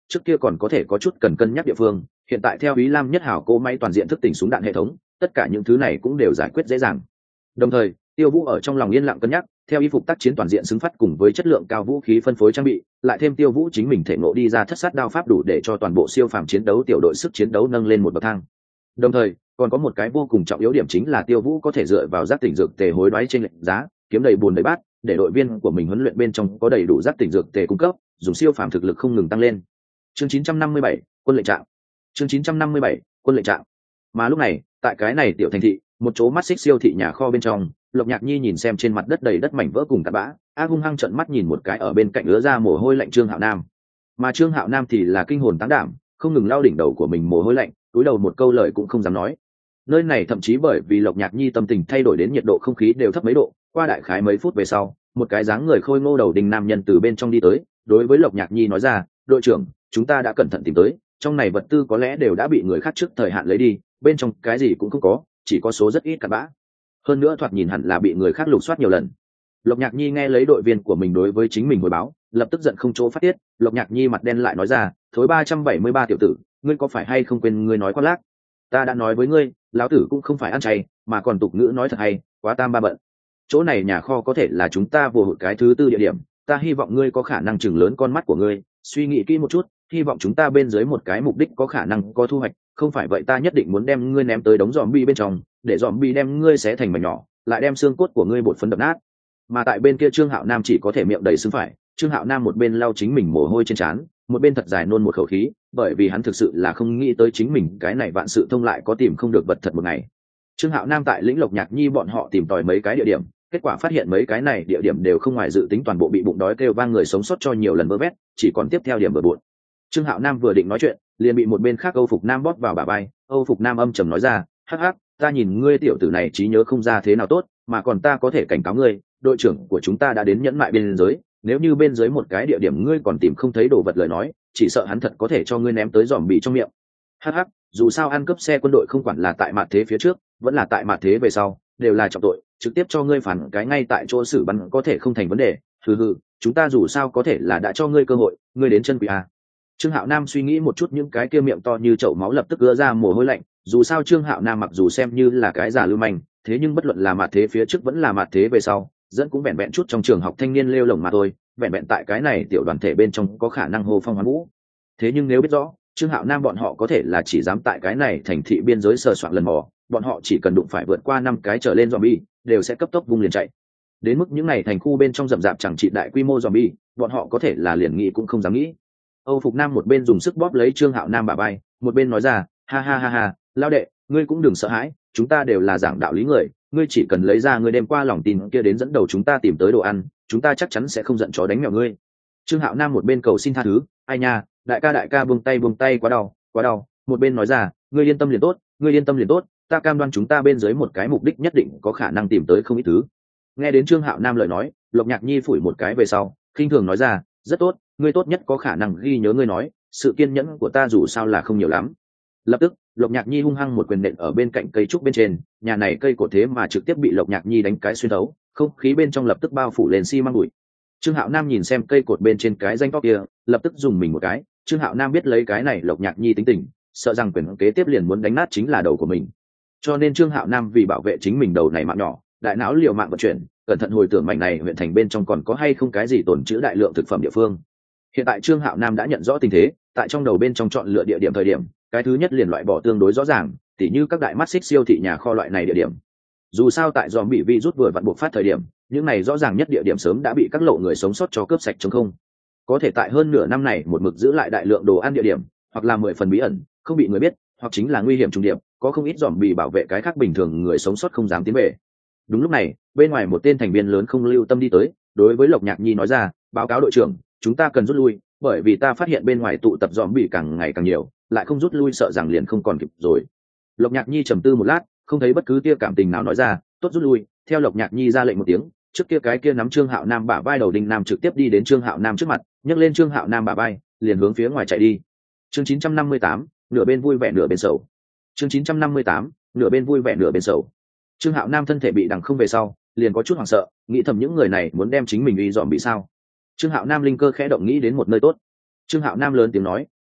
trước kia còn có thể có chút cần cân nhắc địa phương, hiện tại theo Ý Lam nhất hảo cỗ máy toàn diện thức tỉnh súng đạn hệ thống, tất cả những thứ này cũng đều giải quyết dễ dàng. Đồng thời, Tiêu Vũ ở trong lòng yên lặng cân nhắc, theo y phục tác chiến toàn diện xứng phát cùng với chất lượng cao vũ khí phân phối trang bị, lại thêm Tiêu Vũ chính mình thể ngộ đi ra thất sát đao pháp đủ để cho toàn bộ siêu phàm chiến đấu tiểu đội sức chiến đấu nâng lên một bậc thang. Đồng thời, còn có một cái vô cùng trọng yếu điểm chính là Tiêu Vũ có thể dựa vào giác tỉnh dược tề hối đoái trên lệnh giá, kiếm đầy buồn đầy bát, để đội viên của mình huấn luyện bên trong có đầy đủ giác tỉnh dược tề cung cấp, dùng siêu phàm thực lực không ngừng tăng lên. Chương chín trăm năm mươi bảy, quân lệnh trạng. Chương chín trăm năm mươi bảy, quân lệnh trạng. Mà lúc này, tại cái này tiểu thành thị, một chỗ mắt xích siêu thị nhà kho bên trong, Lộc Nhạc Nhi nhìn xem trên mặt đất đầy đất mảnh vỡ cùng cát bã, ác hung hăng trợn mắt nhìn một cái ở bên cạnh ứa ra mồ hôi lạnh Trương Hạo Nam. Mà Trương Hạo Nam thì là kinh hồn táng đảm, không ngừng lau đỉnh đầu của mình mồ hôi lạnh, cúi đầu một câu lời cũng không dám nói. Nơi này thậm chí bởi vì Lộc Nhạc Nhi tâm tình thay đổi đến nhiệt độ không khí đều thấp mấy độ, qua đại khái mấy phút về sau, một cái dáng người khôi ngô đầu đình nam nhân từ bên trong đi tới, đối với Lộc Nhạc Nhi nói ra, đội trưởng, chúng ta đã cẩn thận tìm tới, trong này vật tư có lẽ đều đã bị người khác trước thời hạn lấy đi, bên trong cái gì cũng không có, chỉ có số rất ít cặn bã. Hơn nữa thoạt nhìn hẳn là bị người khác lục soát nhiều lần. Lộc Nhạc Nhi nghe lấy đội viên của mình đối với chính mình hồi báo, lập tức giận không chỗ phát tiết. Lộc Nhạc Nhi mặt đen lại nói ra, thối ba trăm bảy mươi ba tiểu tử, ngươi có phải hay không quên ngươi nói khoác lác? Ta đã nói với ngươi, lão tử cũng không phải ăn chay, mà còn tục ngữ nói thật hay, quá tam ba bận. Chỗ này nhà kho có thể là chúng ta vừa hụt cái thứ tư địa điểm, ta hy vọng ngươi có khả năng chừng lớn con mắt của ngươi, suy nghĩ kỹ một chút, hy vọng chúng ta bên dưới một cái mục đích có khả năng có thu hoạch, không phải vậy ta nhất định muốn đem ngươi ném tới đống zombie bên trong, để zombie đem ngươi xé thành mảnh nhỏ, lại đem xương cốt của ngươi bột phấn đập nát. Mà tại bên kia Trương Hạo Nam chỉ có thể miệng đầy sưng phải, Trương Hạo Nam một bên lau chính mình mồ hôi trên trán, một bên thật dài nôn một khẩu khí, bởi vì hắn thực sự là không nghĩ tới chính mình cái này vạn sự thông lại có tìm không được vật thật một ngày. Trương Hạo Nam tại lĩnh Lộc Nhạc Nhi bọn họ tìm tòi mấy cái địa điểm, kết quả phát hiện mấy cái này địa điểm đều không ngoài dự tính, toàn bộ bị bụng đói kêu vang người sống sót cho nhiều lần vơ vét, chỉ còn tiếp theo điểm bừa bộn. Trương Hạo Nam vừa định nói chuyện, liền bị một bên khác Âu Phục Nam bóp vào bả vai. Âu Phục Nam âm trầm nói ra, hắc hắc, ta nhìn ngươi tiểu tử này trí nhớ không ra thế nào tốt, mà còn ta có thể cảnh cáo ngươi, đội trưởng của chúng ta đã đến nhẫn mại bên dưới, nếu như bên dưới một cái địa điểm ngươi còn tìm không thấy đồ vật lời nói, chỉ sợ hắn thật có thể cho ngươi ném tới giòm bị trong miệng. Hắc hắc, dù sao ăn cướp xe quân đội không quản là tại mạt thế phía trước, vẫn là tại mạt thế về sau, đều là trọng tội, trực tiếp cho ngươi phản cái ngay tại chỗ xử bắn có thể không thành vấn đề. Hừ hừ, chúng ta dù sao có thể là đã cho ngươi cơ hội, ngươi đến chân quỷ à. Trương Hạo Nam suy nghĩ một chút, những cái kia miệng to như chậu máu lập tức ứa ra mồ hôi lạnh, dù sao Trương Hạo Nam mặc dù xem như là cái giả lưu manh, thế nhưng bất luận là mạt thế phía trước vẫn là mạt thế về sau, dẫn cũng vẹn vẹn chút trong trường học thanh niên lêu lổng mà thôi, vẹn vẹn tại cái này tiểu đoàn thể bên trong có khả năng hô phong hoán vũ. Thế nhưng nếu biết rõ Trương Hạo Nam bọn họ có thể là chỉ dám tại cái này thành thị biên giới sờ soạn lần mò, bọn họ chỉ cần đụng phải vượt qua năm cái trở lên zombie, đều sẽ cấp tốc vung liền chạy. Đến mức những này thành khu bên trong rậm rạp chẳng trị đại quy mô zombie, bọn họ có thể là liền nghĩ cũng không dám nghĩ. Âu Phục Nam một bên dùng sức bóp lấy Trương Hạo Nam bả vai, một bên nói ra, ha ha ha ha, lao đệ, ngươi cũng đừng sợ hãi, chúng ta đều là giảng đạo lý người, ngươi chỉ cần lấy ra ngươi đêm qua lòng tin kia đến dẫn đầu chúng ta tìm tới đồ ăn, chúng ta chắc chắn sẽ không giận chó đánh mèo ngươi. Trương Hạo Nam một bên cầu xin tha thứ, ai nha, đại ca đại ca buông tay buông tay, quá đau, quá đau, một bên nói ra, ngươi yên tâm liền tốt, ngươi yên tâm liền tốt, ta cam đoan chúng ta bên dưới một cái mục đích nhất định có khả năng tìm tới không ít thứ. Nghe đến Trương Hạo Nam lời nói, Lộc Nhạc Nhi phủi một cái về sau, khinh thường nói ra, rất tốt, ngươi tốt nhất có khả năng ghi nhớ ngươi nói, sự kiên nhẫn của ta dù sao là không nhiều lắm. Lập tức, Lộc Nhạc Nhi hung hăng một quyền nện ở bên cạnh cây trúc bên trên, nhà này cây cột thế mà trực tiếp bị Lộc Nhạc Nhi đánh cái xuyên thấu, không khí bên trong lập tức bao phủ lên xi măng bụi. Trương Hạo Nam nhìn xem cây cột bên trên cái danh to kia, lập tức dùng mình một cái. Trương Hạo Nam biết lấy cái này Lộc Nhạc Nhi tính tình, sợ rằng quyền kế tiếp liền muốn đánh nát chính là đầu của mình. Cho nên Trương Hạo Nam vì bảo vệ chính mình đầu này mạng nhỏ, đại não liều mạng vận chuyển, cẩn thận hồi tưởng mảnh này huyện thành bên trong còn có hay không cái gì tồn trữ đại lượng thực phẩm địa phương. Hiện tại Trương Hạo Nam đã nhận rõ tình thế, tại trong đầu bên trong chọn lựa địa điểm thời điểm, cái thứ nhất liền loại bỏ tương đối rõ ràng, tỉ như các đại mắt xích siêu thị nhà kho loại này địa điểm. Dù sao tại dòm bị virus vừa vặn buộc phát thời điểm, những này rõ ràng nhất địa điểm sớm đã bị các lộ người sống sót cho cướp sạch trống không. Có thể tại hơn nửa năm này một mực giữ lại đại lượng đồ ăn địa điểm, hoặc là mười phần bí ẩn, không bị người biết, hoặc chính là nguy hiểm trùng điệp, có không ít dòm bị bảo vệ cái khác bình thường người sống sót không dám tiến về. Đúng lúc này, bên ngoài một tên thành viên lớn không lưu tâm đi tới, đối với Lộc Nhạc Nhi nói ra, báo cáo đội trưởng, chúng ta cần rút lui, bởi vì ta phát hiện bên ngoài tụ tập dòm bị càng ngày càng nhiều, lại không rút lui sợ rằng liền không còn kịp rồi. Lộc Nhạc Nhi trầm tư một lát, không thấy bất cứ tia cảm tình nào nói ra, tốt rút lui. Theo Lộc Nhạc Nhi ra lệnh một tiếng, trước kia cái kia nắm Trương Hạo Nam bả vai đầu đinh nam trực tiếp đi đến Trương Hạo Nam trước mặt, nhấc lên Trương Hạo Nam bả vai, liền hướng phía ngoài chạy đi. Chương chín trăm năm mươi tám, nửa bên vui vẻ nửa bên sầu. Chương chín trăm năm mươi tám, nửa bên vui vẻ nửa bên sầu. Trương Hạo Nam thân thể bị đằng không về sau, liền có chút hoảng sợ, nghĩ thầm những người này muốn đem chính mình uy dòm bị sao. Trương Hạo Nam linh cơ khẽ động nghĩ đến một nơi tốt. Trương Hạo Nam lớn tiếng nói,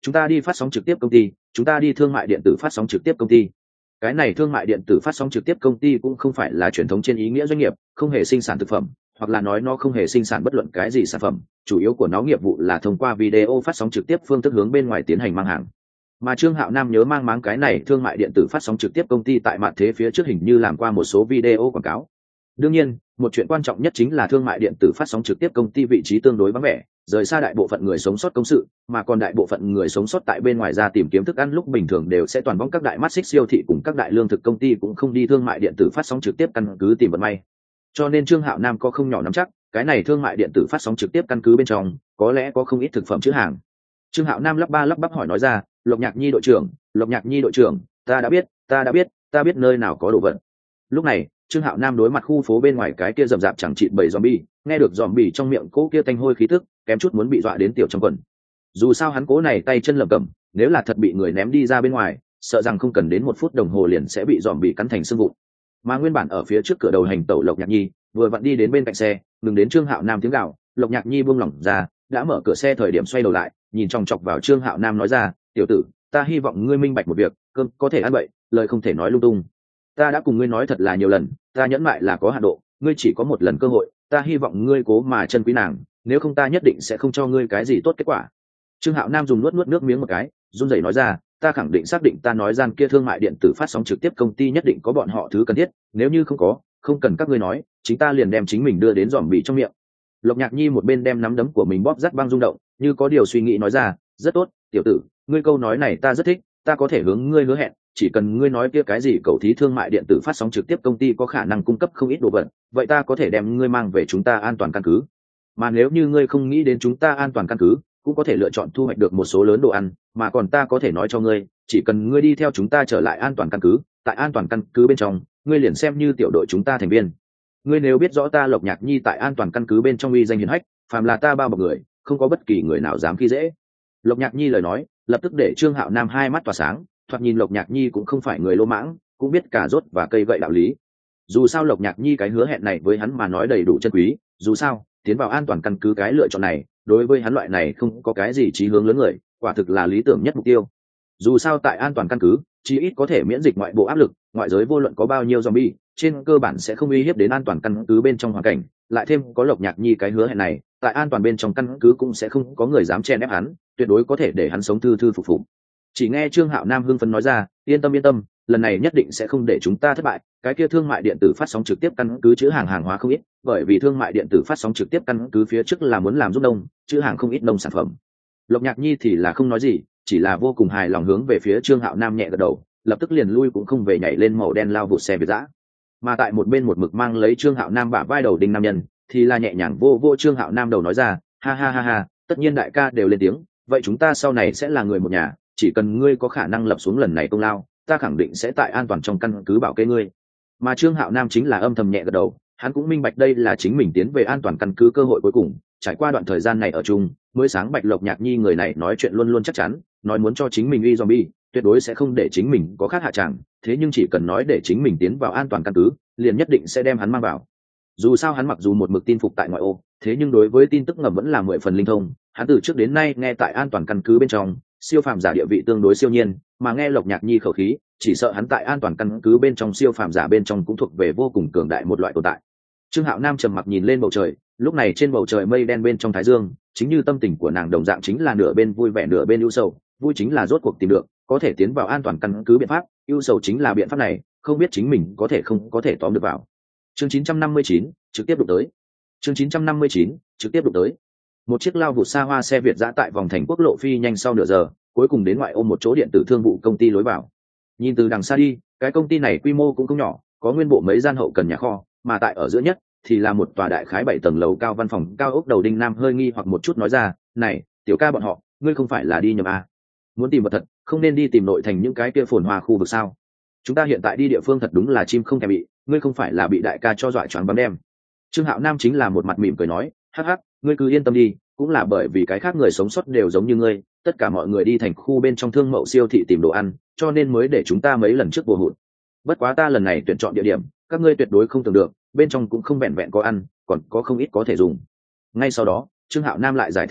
chúng ta đi phát sóng trực tiếp công ty, chúng ta đi thương mại điện tử phát sóng trực tiếp công ty. Cái này thương mại điện tử phát sóng trực tiếp công ty cũng không phải là truyền thống trên ý nghĩa doanh nghiệp, không hề sinh sản thực phẩm, hoặc là nói nó không hề sinh sản bất luận cái gì sản phẩm, chủ yếu của nó nghiệp vụ là thông qua video phát sóng trực tiếp phương thức hướng bên ngoài tiến hành mang hàng. Mà Trương Hạo Nam nhớ mang máng cái này thương mại điện tử phát sóng trực tiếp công ty tại mặt thế phía trước hình như làm qua một số video quảng cáo. Đương nhiên, một chuyện quan trọng nhất chính là thương mại điện tử phát sóng trực tiếp công ty vị trí tương đối vắng vẻ, rời xa đại bộ phận người sống sót công sự, mà còn đại bộ phận người sống sót tại bên ngoài ra tìm kiếm thức ăn lúc bình thường đều sẽ toàn vong các đại mắt xích siêu thị cùng các đại lương thực công ty cũng không đi thương mại điện tử phát sóng trực tiếp căn cứ tìm vận may. Cho nên Trương Hạo Nam có không nhỏ nắm chắc, cái này thương mại điện tử phát sóng trực tiếp căn cứ bên trong có lẽ có không ít thực phẩm chứa hàng. Trương Hạo Nam lắp ba lắp bắp hỏi nói ra, Lộc Nhạc Nhi đội trưởng, Lộc Nhạc Nhi đội trưởng, ta đã biết, ta đã biết, ta biết nơi nào có đồ vật. Lúc này, Trương Hạo Nam đối mặt khu phố bên ngoài cái kia rậm rạp chẳng chịt bầy zombie, nghe được zombie trong miệng cỗ kia tanh hôi khí tức, kém chút muốn bị dọa đến tiểu trong quần. Dù sao hắn cố này tay chân lẩm cẩm, nếu là thật bị người ném đi ra bên ngoài, sợ rằng không cần đến một phút đồng hồ liền sẽ bị zombie cắn thành xương vụn. Mà nguyên bản ở phía trước cửa đầu hành tẩu Lộc Nhạc Nhi, vừa vặn đi đến bên cạnh xe, ngừng đến Trương Hạo Nam tiếng gào, Lộc Nhạc Nhi buông lỏng ra, đã mở cửa xe thời điểm xoay đầu lại, nhìn chòng chọc vào Trương Hạo Nam nói ra, tiểu tử, ta hy vọng ngươi minh bạch một việc, cơm có thể ăn bậy, lời không thể nói lung tung. Ta đã cùng ngươi nói thật là nhiều lần, ta nhẫn mại là có hạn độ, ngươi chỉ có một lần cơ hội, ta hy vọng ngươi cố mà chân quý nàng, nếu không ta nhất định sẽ không cho ngươi cái gì tốt kết quả. Trương Hạo Nam dùng nuốt nuốt nước miếng một cái, run rẩy nói ra, ta khẳng định xác định ta nói gian kia thương mại điện tử phát sóng trực tiếp công ty nhất định có bọn họ thứ cần thiết, nếu như không có, không cần các ngươi nói, chính ta liền đem chính mình đưa đến giòm bị trong miệng. Lộc Nhạc Nhi một bên đem nắm đấm của mình bóp rát băng rung động, như có điều suy nghĩ nói ra, rất tốt, tiểu tử, ngươi câu nói này ta rất thích, ta có thể hướng ngươi hứa hẹn, chỉ cần ngươi nói kia cái gì cầu thí thương mại điện tử phát sóng trực tiếp công ty có khả năng cung cấp không ít đồ vật, vậy ta có thể đem ngươi mang về chúng ta an toàn căn cứ. Mà nếu như ngươi không nghĩ đến chúng ta an toàn căn cứ, cũng có thể lựa chọn thu hoạch được một số lớn đồ ăn, mà còn ta có thể nói cho ngươi, chỉ cần ngươi đi theo chúng ta trở lại an toàn căn cứ, tại an toàn căn cứ bên trong, ngươi liền xem như tiểu đội chúng ta thành viên. Ngươi nếu biết rõ ta Lộc Nhạc Nhi tại an toàn căn cứ bên trong uy danh hiển hách, phàm là ta bao bọc người, không có bất kỳ người nào dám khi dễ. Lộc Nhạc Nhi lời nói, lập tức để Trương Hạo Nam hai mắt tỏa sáng, thoạt nhìn Lộc Nhạc Nhi cũng không phải người lỗ mãng, cũng biết cà rốt và cây gậy đạo lý. Dù sao Lộc Nhạc Nhi cái hứa hẹn này với hắn mà nói đầy đủ chân quý, dù sao, tiến vào an toàn căn cứ cái lựa chọn này, đối với hắn loại này không có cái gì chí hướng lớn người, quả thực là lý tưởng nhất mục tiêu. Dù sao tại an toàn căn cứ, chí ít có thể miễn dịch ngoại bộ áp lực, ngoại giới vô luận có bao nhiêu zombie, trên cơ bản sẽ không uy hiếp đến an toàn căn cứ bên trong hoàn cảnh, lại thêm có Lộc Nhạc Nhi cái hứa hẹn này, tại an toàn bên trong căn cứ cũng sẽ không có người dám chen ép hắn, tuyệt đối có thể để hắn sống thư thư phục phục. Chỉ nghe Trương Hạo Nam hưng phấn nói ra, yên tâm yên tâm, lần này nhất định sẽ không để chúng ta thất bại, cái kia thương mại điện tử phát sóng trực tiếp căn cứ chữ hàng hàng hóa không ít, bởi vì thương mại điện tử phát sóng trực tiếp căn cứ phía trước là muốn làm giúp nông, chữ hàng không ít nông sản phẩm. Lộc Nhạc Nhi thì là không nói gì, chỉ là vô cùng hài lòng hướng về phía Trương Hạo Nam nhẹ gật đầu, lập tức liền lui cũng không về nhảy lên màu đen lao vụt xe Việt dã. Mà tại một bên một mực mang lấy Trương Hạo Nam bả vai đầu đinh nam nhân, thì là nhẹ nhàng vô vô Trương Hạo Nam đầu nói ra, ha ha ha ha, tất nhiên đại ca đều lên tiếng, vậy chúng ta sau này sẽ là người một nhà, chỉ cần ngươi có khả năng lập xuống lần này công lao, ta khẳng định sẽ tại an toàn trong căn cứ bảo kê ngươi. Mà Trương Hạo Nam chính là âm thầm nhẹ gật đầu, hắn cũng minh bạch đây là chính mình tiến về an toàn căn cứ cơ hội cuối cùng, trải qua đoạn thời gian này ở chung, mới sáng bạch Lộc Nhạc Nhi người này nói chuyện luôn luôn chắc chắn, nói muốn cho chính mình uy zombie, tuyệt đối sẽ không để chính mình có khác hạ tràng, thế nhưng chỉ cần nói để chính mình tiến vào an toàn căn cứ, liền nhất định sẽ đem hắn mang vào. Dù sao hắn mặc dù một mực tin phục tại ngoại ô, thế nhưng đối với tin tức ngầm vẫn là mười phần linh thông, hắn từ trước đến nay nghe tại an toàn căn cứ bên trong, siêu phàm giả địa vị tương đối siêu nhiên, mà nghe Lộc Nhạc Nhi khẩu khí, chỉ sợ hắn tại an toàn căn cứ bên trong siêu phàm giả bên trong cũng thuộc về vô cùng cường đại một loại tồn tại. Trương Hạo Nam trầm mặc nhìn lên bầu trời, lúc này trên bầu trời mây đen bên trong thái dương, chính như tâm tình của nàng đồng dạng chính là nửa bên vui vẻ nửa bên ưu sầu, vui chính là rốt cuộc tìm được có thể tiến vào an toàn căn cứ biện pháp, ưu sầu chính là biện pháp này không biết chính mình có thể không có thể tóm được vào. Chương chín trăm năm mươi chín, trực tiếp đụng tới. Chương chín trăm năm mươi chín, trực tiếp đụng tới. Một chiếc lao vụt xa hoa xe Việt dã tại vòng thành quốc lộ phi nhanh sau nửa giờ, cuối cùng đến ngoại ô một chỗ điện tử thương vụ công ty lối vào. Nhìn từ đằng xa đi, cái công ty này quy mô cũng không nhỏ, có nguyên bộ mấy gian hậu cần nhà kho, mà tại ở giữa nhất thì là một tòa đại khái bảy tầng lầu cao văn phòng cao ốc. Đầu đinh nam hơi nghi hoặc một chút nói ra, này tiểu ca bọn họ, ngươi không phải là đi nhầm à? Muốn tìm vật thật, không nên đi tìm nội thành những cái kia phồn hoa khu vực sao? Chúng ta hiện tại đi địa phương thật đúng là chim không thèm bị, ngươi không phải là bị đại ca cho dọa choáng bắn đem. Trương Hạo Nam chính là một mặt mỉm cười nói, hắc hắc, ngươi cứ yên tâm đi, cũng là bởi vì cái khác người sống sót đều giống như ngươi, tất cả mọi người đi thành khu bên trong thương mậu siêu thị tìm đồ ăn, cho nên mới để chúng ta mấy lần trước bùa hụt. Bất quá ta lần này tuyển chọn địa điểm, các ngươi tuyệt đối không tưởng được, bên trong cũng không vẹn vẹn có ăn, còn có không ít có thể dùng. Ngay sau đó, Trương Hạo Nam lại giải thích nói,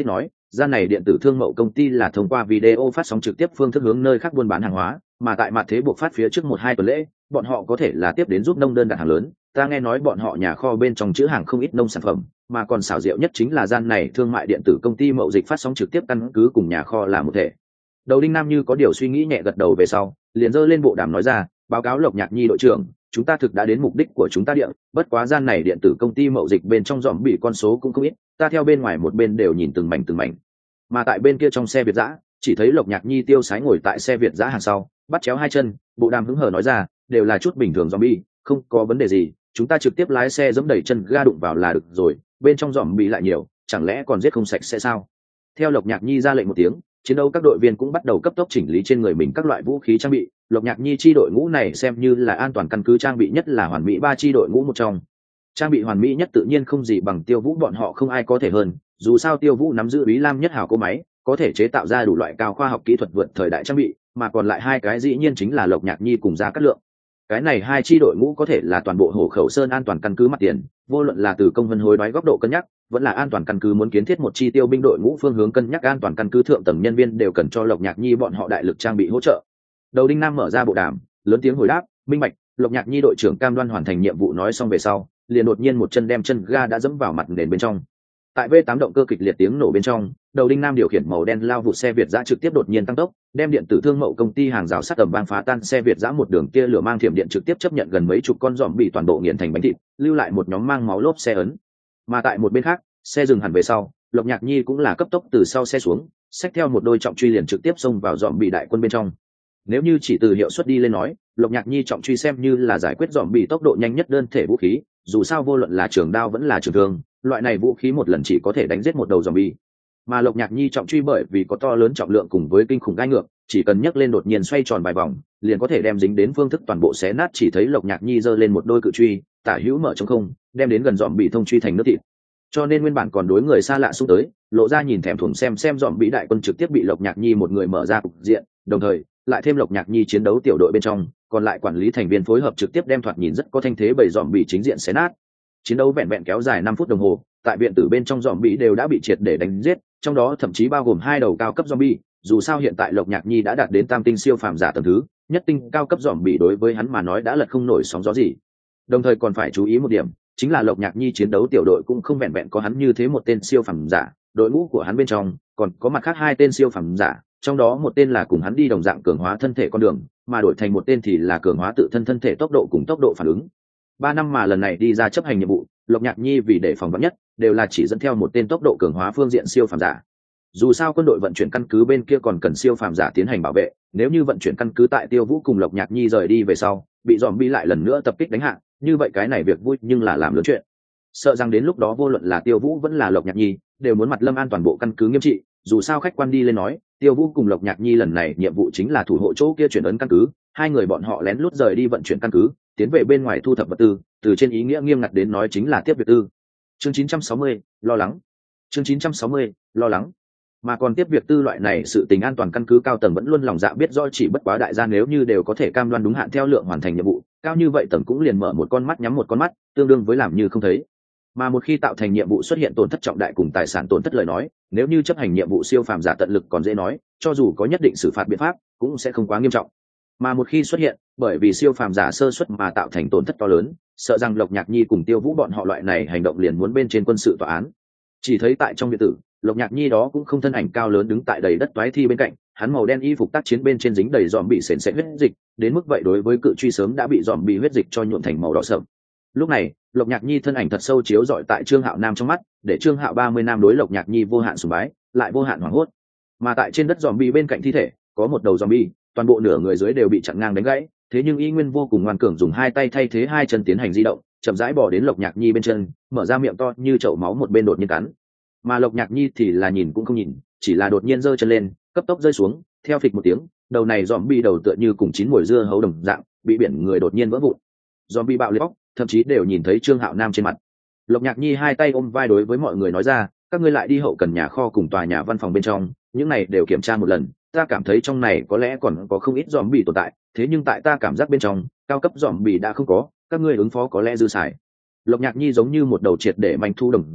gian này điện tử thương mậu công ty là thông qua video phát sóng trực tiếp phương thức hướng nơi khác buôn bán hàng hóa, mà tại mặt thế buộc phát phía trước một hai tuần lễ, bọn họ có thể là tiếp đến giúp nông đơn đặt hàng lớn. Ta nghe nói bọn họ nhà kho bên trong chứa hàng không ít nông sản phẩm, mà còn xảo diệu nhất chính là gian này thương mại điện tử công ty mậu dịch phát sóng trực tiếp căn cứ cùng nhà kho là một thể. Đầu Đinh Nam như có điều suy nghĩ nhẹ gật đầu về sau, liền giơ lên bộ đàm nói ra, báo cáo Lộc Nhạc Nhi đội trưởng, chúng ta thực đã đến mục đích của chúng ta điện, bất quá gian này điện tử công ty mậu dịch bên trong dòm bị con số cũng không ít, ta theo bên ngoài một bên đều nhìn từng mảnh từng mảnh. Mà tại bên kia trong xe Việt dã, chỉ thấy Lộc Nhạc Nhi tiêu sái ngồi tại xe Việt dã hàng sau, bắt chéo hai chân, bộ đàm hứng hờ nói ra, đều là chút bình thường zombie, không có vấn đề gì, chúng ta trực tiếp lái xe giẫm đẩy chân ga đụng vào là được rồi, bên trong zombie lại nhiều, chẳng lẽ còn giết không sạch sẽ sao? Theo Lộc Nhạc Nhi ra lệnh một tiếng, chiến đấu các đội viên cũng bắt đầu cấp tốc chỉnh lý trên người mình các loại vũ khí trang bị. Lộc Nhạc Nhi chi đội ngũ này xem như là an toàn căn cứ trang bị nhất là hoàn mỹ ba chi đội ngũ một trong. Trang bị hoàn mỹ nhất tự nhiên không gì bằng Tiêu Vũ, bọn họ không ai có thể hơn, dù sao Tiêu Vũ nắm giữ Úy Lam nhất hảo cỗ máy, có thể chế tạo ra đủ loại cao khoa học kỹ thuật vượt thời đại trang bị, mà còn lại hai cái dĩ nhiên chính là Lộc Nhạc Nhi cùng Gia Cát Lượng. Cái này hai chi đội ngũ có thể là toàn bộ Hổ Khẩu Sơn an toàn căn cứ mặt tiền, vô luận là từ công vân hối đoái góc độ cân nhắc, vẫn là an toàn căn cứ muốn kiến thiết một chi tiêu binh đội ngũ phương hướng cân nhắc an toàn căn cứ thượng tầng nhân viên đều cần cho Lộc Nhạc Nhi bọn họ đại lực trang bị hỗ trợ. Đầu Đinh Nam mở ra bộ đàm, lớn tiếng hồi đáp, minh bạch. Lộc Nhạc Nhi đội trưởng cam đoan hoàn thành nhiệm vụ nói xong về sau, liền đột nhiên một chân đem chân ga đã dẫm vào mặt nền bên trong. Tại V tám động cơ kịch liệt tiếng nổ bên trong, Đầu Đinh Nam điều khiển màu đen lao vụt xe Việt dã trực tiếp đột nhiên tăng tốc, đem điện tử thương mậu công ty hàng rào sắt tầm vang phá tan xe Việt dã một đường kia lửa mang thiểm điện trực tiếp chấp nhận gần mấy chục con giòm bị toàn bộ nghiền thành bánh thịt, lưu lại một nhóm mang máu lốp xe ấn. Mà tại một bên khác, xe dừng hẳn về sau, Lộc Nhạc Nhi cũng là cấp tốc từ sau xe xuống, xách theo một đôi trọng truy liền trực tiếp xông vào giòm bị đại quân bên trong. Nếu như chỉ từ hiệu suất đi lên nói, Lộc Nhạc Nhi trọng truy xem như là giải quyết giòm bị tốc độ nhanh nhất đơn thể vũ khí, dù sao vô luận là trường đao vẫn là trường thương, loại này vũ khí một lần chỉ có thể đánh giết một đầu zombie. Mà Lộc Nhạc Nhi trọng truy bởi vì có to lớn trọng lượng cùng với kinh khủng gai ngược, chỉ cần nhấc lên đột nhiên xoay tròn vài vòng, liền có thể đem dính đến phương thức toàn bộ xé nát. Chỉ thấy Lộc Nhạc Nhi giơ lên một đôi cự truy, tả hữu mở trong không, đem đến gần dòm bị thông truy thành nước thịt. Cho nên nguyên bản còn đối người xa lạ xung tới, lộ ra nhìn thèm thuồng xem xem dòm bị đại quân trực tiếp bị Lộc Nhạc Nhi một người mở ra cục diện, đồng thời lại thêm Lộc Nhạc Nhi chiến đấu tiểu đội bên trong, còn lại quản lý thành viên phối hợp trực tiếp đem thoạt nhìn rất có thanh thế bầy dòm bị chính diện xé nát. Chiến đấu vẹn vẹn kéo dài năm phút đồng hồ, tại viện tử bên trong dòm bị đều đã bị triệt để đánh giết, trong đó thậm chí bao gồm hai đầu cao cấp zombie. Dù sao hiện tại Lộc Nhạc Nhi đã đạt đến tam tinh siêu phàm giả tầng thứ, nhất tinh cao cấp zombie đối với hắn mà nói đã lật không nổi sóng gió gì. Đồng thời còn phải chú ý một điểm, chính là Lộc Nhạc Nhi chiến đấu tiểu đội cũng không vẹn vẹn có hắn như thế một tên siêu phàm giả, đội ngũ của hắn bên trong còn có mặt khác hai tên siêu phàm giả, trong đó một tên là cùng hắn đi đồng dạng cường hóa thân thể con đường, mà đổi thành một tên thì là cường hóa tự thân thân thể tốc độ cùng tốc độ phản ứng. Ba năm mà lần này đi ra chấp hành nhiệm vụ, Lộc Nhạc Nhi vì để phòng vắn nhất, đều là chỉ dẫn theo một tên tốc độ cường hóa phương diện siêu phàm giả. Dù sao quân đội vận chuyển căn cứ bên kia còn cần siêu phàm giả tiến hành bảo vệ, nếu như vận chuyển căn cứ tại Tiêu Vũ cùng Lộc Nhạc Nhi rời đi về sau, bị zombie lại lần nữa tập kích đánh hạ, như vậy cái này việc vui nhưng là làm lớn chuyện. Sợ rằng đến lúc đó vô luận là Tiêu Vũ vẫn là Lộc Nhạc Nhi, đều muốn mặt lâm an toàn bộ căn cứ nghiêm trị. Dù sao khách quan đi lên nói, Tiêu Vũ cùng Lộc Nhạc Nhi lần này nhiệm vụ chính là thủ hộ chỗ kia chuyển ấn căn cứ, hai người bọn họ lén lút rời đi vận chuyển căn cứ, tiến về bên ngoài thu thập vật tư, từ trên ý nghĩa nghiêm ngặt đến nói chính là tiếp việc tư. Chương chín trăm sáu mươi, lo lắng. Chương chín trăm sáu mươi, lo lắng. Mà còn tiếp việc tư loại này sự tình an toàn căn cứ cao tầng vẫn luôn lòng dạ biết rõ, chỉ bất quá đại gia nếu như đều có thể cam đoan đúng hạn theo lượng hoàn thành nhiệm vụ, cao như vậy tầng cũng liền mở một con mắt nhắm một con mắt, tương đương với làm như không thấy. Mà một khi tạo thành nhiệm vụ xuất hiện tổn thất trọng đại cùng tài sản tổn thất lời nói, nếu như chấp hành nhiệm vụ siêu phàm giả tận lực còn dễ nói, cho dù có nhất định xử phạt biện pháp, cũng sẽ không quá nghiêm trọng. Mà một khi xuất hiện bởi vì siêu phàm giả sơ suất mà tạo thành tổn thất to lớn, sợ rằng Lộc Nhạc Nhi cùng Tiêu Vũ bọn họ loại này hành động liền muốn bên trên quân sự tòa án. Chỉ thấy tại trong biệt tử, Lộc Nhạc Nhi đó cũng không thân ảnh cao lớn đứng tại đầy đất toái thi bên cạnh, hắn màu đen y phục tác chiến bên trên dính đầy dòm bị sền sệt huyết dịch, đến mức vậy đối với cự truy sớm đã bị dòm bị huyết dịch cho nhuộm thành màu đỏ sậm. Lúc này, Lộc Nhạc Nhi thân ảnh thật sâu chiếu rọi tại Trương Hạo Nam trong mắt, để Trương Hạo ba mươi năm đối Lộc Nhạc Nhi vô hạn sùng bái, lại vô hạn hoảng hốt. Mà tại trên đất dòm bị bên cạnh thi thể, có một đầu dòm bị, toàn bộ nửa người dưới đều bị chặn ngang đánh gãy, thế nhưng y nguyên vô cùng ngoan cường dùng hai tay thay thế hai chân tiến hành di động, chậm rãi bò đến Lộc Nhạc Nhi bên chân, mở ra miệng to như chậu máu một bên đột nhiên cắn. Mà Lộc Nhạc Nhi thì là nhìn cũng không nhìn, chỉ là đột nhiên giơ chân lên, cấp tốc rơi xuống, theo phịch một tiếng, đầu này dòm bi đầu tựa như cùng chín mùi dưa hấu đồng dạng, bị biển người đột nhiên vỡ vụn. Dòm bi bạo liệt bóc, thậm chí đều nhìn thấy Trương Hạo Nam trên mặt. Lộc Nhạc Nhi hai tay ôm vai đối với mọi người nói ra, các ngươi lại đi hậu cần nhà kho cùng tòa nhà văn phòng bên trong, những này đều kiểm tra một lần, ta cảm thấy trong này có lẽ còn có không ít dòm bị tồn tại, thế nhưng tại ta cảm giác bên trong, cao cấp dòm bị đã không có, các ngươi ứng phó có lẽ dư xài. Lộc Nhạc Nhi giống như một đầu triệt để manh thu đồng dạng,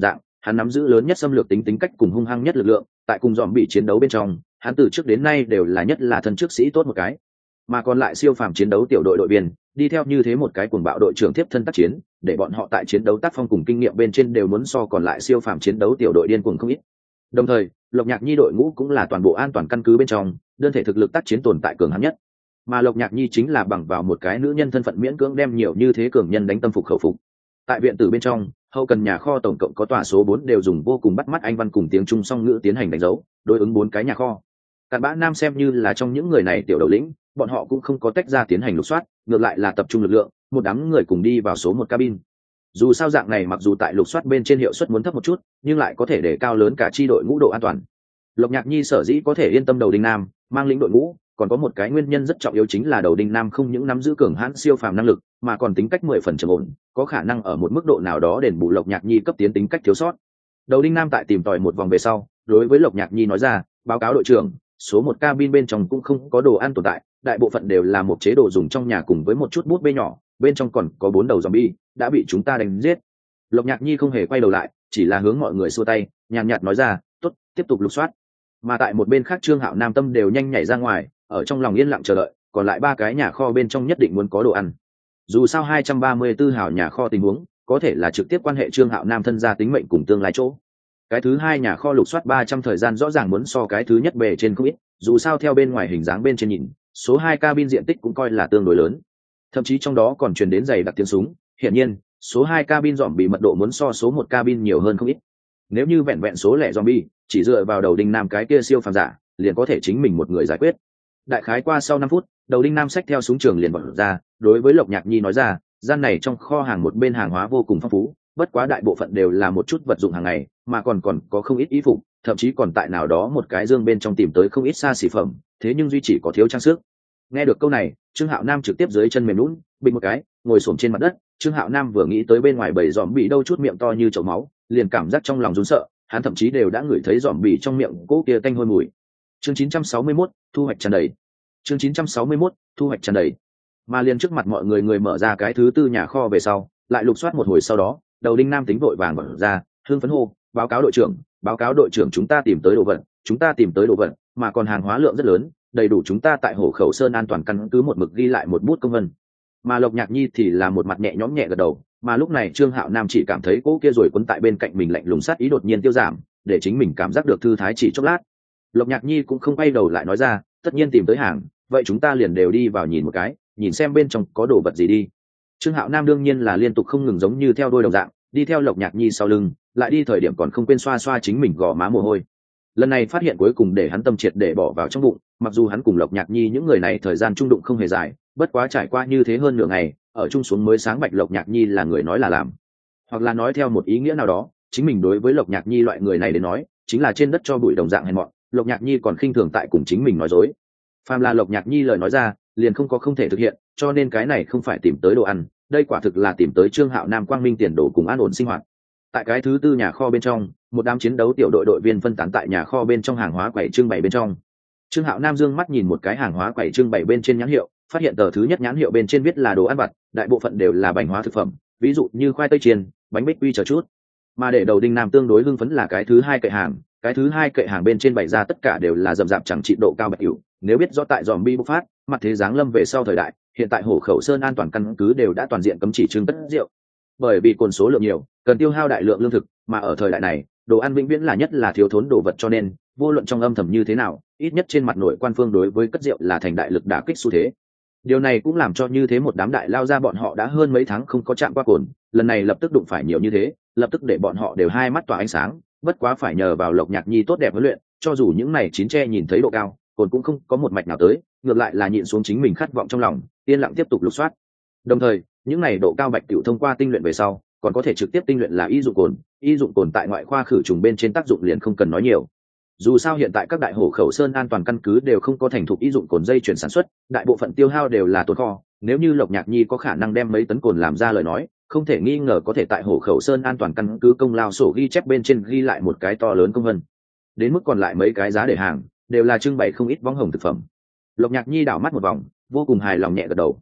hắn nắm giữ lớn nhất xâm lược tính tính cách cùng hung hăng nhất lực lượng, tại cùng dòm bị chiến đấu bên trong, hắn từ trước đến nay đều là nhất là thân trước sĩ tốt một cái, mà còn lại siêu phàm chiến đấu tiểu đội đội viên đi theo như thế một cái cuồng bạo đội trưởng tiếp thân tác chiến, để bọn họ tại chiến đấu tác phong cùng kinh nghiệm bên trên đều muốn so còn lại siêu phàm chiến đấu tiểu đội điên cuồng không ít. Đồng thời, Lộc Nhạc Nhi đội ngũ cũng là toàn bộ an toàn căn cứ bên trong đơn thể thực lực tác chiến tồn tại cường hãn nhất, mà Lộc Nhạc Nhi chính là bằng vào một cái nữ nhân thân phận miễn cưỡng đem nhiều như thế cường nhân đánh tâm phục khẩu phục. Tại viện tử bên trong, hậu cần nhà kho tổng cộng có tòa số bốn đều dùng vô cùng bắt mắt anh văn cùng tiếng Trung song ngữ tiến hành đánh dấu, đối ứng bốn cái nhà kho. Cặn bã nam xem như là trong những người này tiểu đầu lĩnh, bọn họ cũng không có tách ra tiến hành lục soát, ngược lại là tập trung lực lượng, một đám người cùng đi vào số một cabin. Dù sao dạng này mặc dù tại lục soát bên trên hiệu suất muốn thấp một chút, nhưng lại có thể để cao lớn cả chi đội ngũ độ an toàn. Lộc Nhạc Nhi sở dĩ có thể yên tâm đầu đinh nam mang lĩnh đội ngũ, còn có một cái nguyên nhân rất trọng yếu chính là đầu đinh nam không những nắm giữ cường hãn siêu phàm năng lực, mà còn tính cách mười phần trầm ổn, có khả năng ở một mức độ nào đó đền bù Lộc Nhạc Nhi cấp tiến tính cách thiếu sót. Đầu đinh nam tại tìm tòi một vòng về sau, đối với Lộc Nhạc Nhi nói ra, báo cáo đội trưởng, số một cabin bên trong cũng không có đồ ăn tồn tại, đại bộ phận đều là một chế độ dùng trong nhà cùng với một chút bút bê nhỏ, bên trong còn có bốn đầu zombie đã bị chúng ta đánh giết. Lộc Nhạc Nhi không hề quay đầu lại, chỉ là hướng mọi người xua tay, nhàn nhạt nói ra, tốt, tiếp tục lục soát. Mà tại một bên khác Trương Hạo Nam tâm đều nhanh nhảy ra ngoài, ở trong lòng yên lặng chờ đợi, còn lại ba cái nhà kho bên trong nhất định muốn có đồ ăn. Dù sao hai trăm ba mươi tư hào nhà kho tình huống, có thể là trực tiếp quan hệ Trương Hạo Nam thân gia tính mệnh cùng tương lai chỗ. Cái thứ hai nhà kho lục soát ba trăm thời gian rõ ràng muốn so cái thứ nhất bề trên không ít, dù sao theo bên ngoài hình dáng bên trên nhìn, số hai cabin diện tích cũng coi là tương đối lớn. Thậm chí trong đó còn truyền đến dày đặc tiếng súng, hiển nhiên, số hai cabin dòm bị mật độ muốn so số một cabin nhiều hơn không ít. Nếu như vẹn vẹn số lẻ zombie, chỉ dựa vào đầu đinh nam cái kia siêu phàm giả, liền có thể chính mình một người giải quyết. Đại khái qua sau năm phút, đầu đinh nam xách theo súng trường liền vọt ra, đối với Lộc Nhạc Nhi nói ra, gian này trong kho hàng một bên hàng hóa vô cùng phong phú, bất quá đại bộ phận đều là một chút vật dụng hàng ngày, mà còn còn có không ít y phục, thậm chí còn tại nào đó một cái dương bên trong tìm tới không ít xa xỉ phẩm, thế nhưng duy chỉ có thiếu trang sức. Nghe được câu này, Trương Hạo Nam trực tiếp dưới chân mềm lún, bình một cái, ngồi xổm trên mặt đất. Trương Hạo Nam vừa nghĩ tới bên ngoài bầy giòm bị đâu chút miệng to như chậu máu, liền cảm giác trong lòng run sợ, hắn thậm chí đều đã ngửi thấy giòm bị trong miệng cỗ kia tanh hôi mùi. Chương chín trăm sáu mươi mốt, thu hoạch tràn đầy. Chương chín trăm sáu mươi mốt, thu hoạch tràn đầy. Mà liền trước mặt mọi người người mở ra cái thứ tư nhà kho về sau, lại lục soát một hồi sau đó, đầu đinh nam tính vội vàng mở ra, hưng phấn hô, báo cáo đội trưởng, báo cáo đội trưởng chúng ta tìm tới đồ vật, chúng ta tìm tới đồ vật, mà còn hàng hóa lượng rất lớn, đầy đủ chúng ta tại Hổ Khẩu Sơn an toàn căn cứ một mực ghi lại một bút công vân. Mà Lộc Nhạc Nhi thì là một mặt nhẹ nhõm nhẹ gật đầu, mà lúc này Trương Hạo Nam chỉ cảm thấy cỗ kia rồi quấn tại bên cạnh mình lạnh lùng sát ý đột nhiên tiêu giảm, để chính mình cảm giác được thư thái chỉ chốc lát. Lộc Nhạc Nhi cũng không quay đầu lại nói ra, tất nhiên tìm tới hàng, vậy chúng ta liền đều đi vào nhìn một cái, nhìn xem bên trong có đồ vật gì đi. Trương Hạo Nam đương nhiên là liên tục không ngừng giống như theo đuôi đồng dạng, đi theo Lộc Nhạc Nhi sau lưng, lại đi thời điểm còn không quên xoa xoa chính mình gò má mồ hôi. Lần này phát hiện cuối cùng để hắn tâm triệt để bỏ vào trong bụng, mặc dù hắn cùng Lộc Nhạc Nhi những người này thời gian chung đụng không hề dài, bất quá trải qua như thế hơn nửa ngày, ở chung xuống mới sáng bạch Lộc Nhạc Nhi là người nói là làm, hoặc là nói theo một ý nghĩa nào đó, chính mình đối với Lộc Nhạc Nhi loại người này đến nói, chính là trên đất cho bụi đồng dạng hèn mọn. Lộc Nhạc Nhi còn khinh thường tại cùng chính mình nói dối. Phàm là Lộc Nhạc Nhi lời nói ra, liền không có không thể thực hiện, cho nên cái này không phải tìm tới đồ ăn, đây quả thực là tìm tới Trương Hạo Nam quang minh tiền đồ cùng an ổn sinh hoạt. Tại cái thứ tư nhà kho bên trong, một đám chiến đấu tiểu đội đội viên phân tán tại nhà kho bên trong hàng hóa quầy trưng bày bên trong. Trương Hạo Nam dương mắt nhìn một cái hàng hóa quầy trưng bày bên trên nhãn hiệu, phát hiện tờ thứ nhất nhãn hiệu bên trên viết là đồ ăn vặt, đại bộ phận đều là bánh hóa thực phẩm, ví dụ như khoai tây chiên, bánh bích quy chờ chút. Mà để đầu đinh nam tương đối hưng phấn là cái thứ hai kệ hàng, cái thứ hai kệ hàng bên trên bày ra tất cả đều là rậm rạp chẳng trị độ cao bạch hữu. Nếu biết rõ tại zombie bộc phát, mặt thế giáng lâm về sau thời đại, hiện tại Hổ Khẩu Sơn an toàn căn cứ đều đã toàn diện cấm chỉ trưng cất rượu, bởi vì cồn số lượng nhiều, cần tiêu hao đại lượng lương thực, mà ở thời đại này, đồ ăn vĩnh viễn là nhất là thiếu thốn đồ vật, cho nên vô luận trong âm thầm như thế nào, ít nhất trên mặt nội quan phương đối với cất rượu là thành đại lực đả kích xu thế. Điều này cũng làm cho như thế một đám đại lao ra bọn họ đã hơn mấy tháng không có chạm qua cồn, lần này lập tức đụng phải nhiều như thế, lập tức để bọn họ đều hai mắt tỏa ánh sáng. Bất quá phải nhờ vào Lộc Nhạc Nhi tốt đẹp huấn luyện, cho dù những này chín tre nhìn thấy độ cao, cồn cũng không có một mạch nào tới, ngược lại là nhịn xuống chính mình khát vọng trong lòng, yên lặng tiếp tục lục soát. Đồng thời, những này độ cao bạch tiểu thông qua tinh luyện về sau, còn có thể trực tiếp tinh luyện là y dụng cồn, y dụng cồn tại ngoại khoa khử trùng bên trên tác dụng liền không cần nói nhiều. Dù sao hiện tại các đại Hổ Khẩu Sơn an toàn căn cứ đều không có thành thục y dụng cồn dây chuyển sản xuất, đại bộ phận tiêu hao đều là tồn kho, nếu như Lộc Nhạc Nhi có khả năng đem mấy tấn cồn làm ra lời nói, không thể nghi ngờ có thể tại Hổ Khẩu Sơn an toàn căn cứ công lao sổ ghi chép bên trên ghi lại một cái to lớn công vân. Đến mức còn lại mấy cái giá để hàng, đều là trưng bày không ít võng hồng thực phẩm. Lộc Nhạc Nhi đảo mắt một vòng, vô cùng hài lòng nhẹ gật đầu.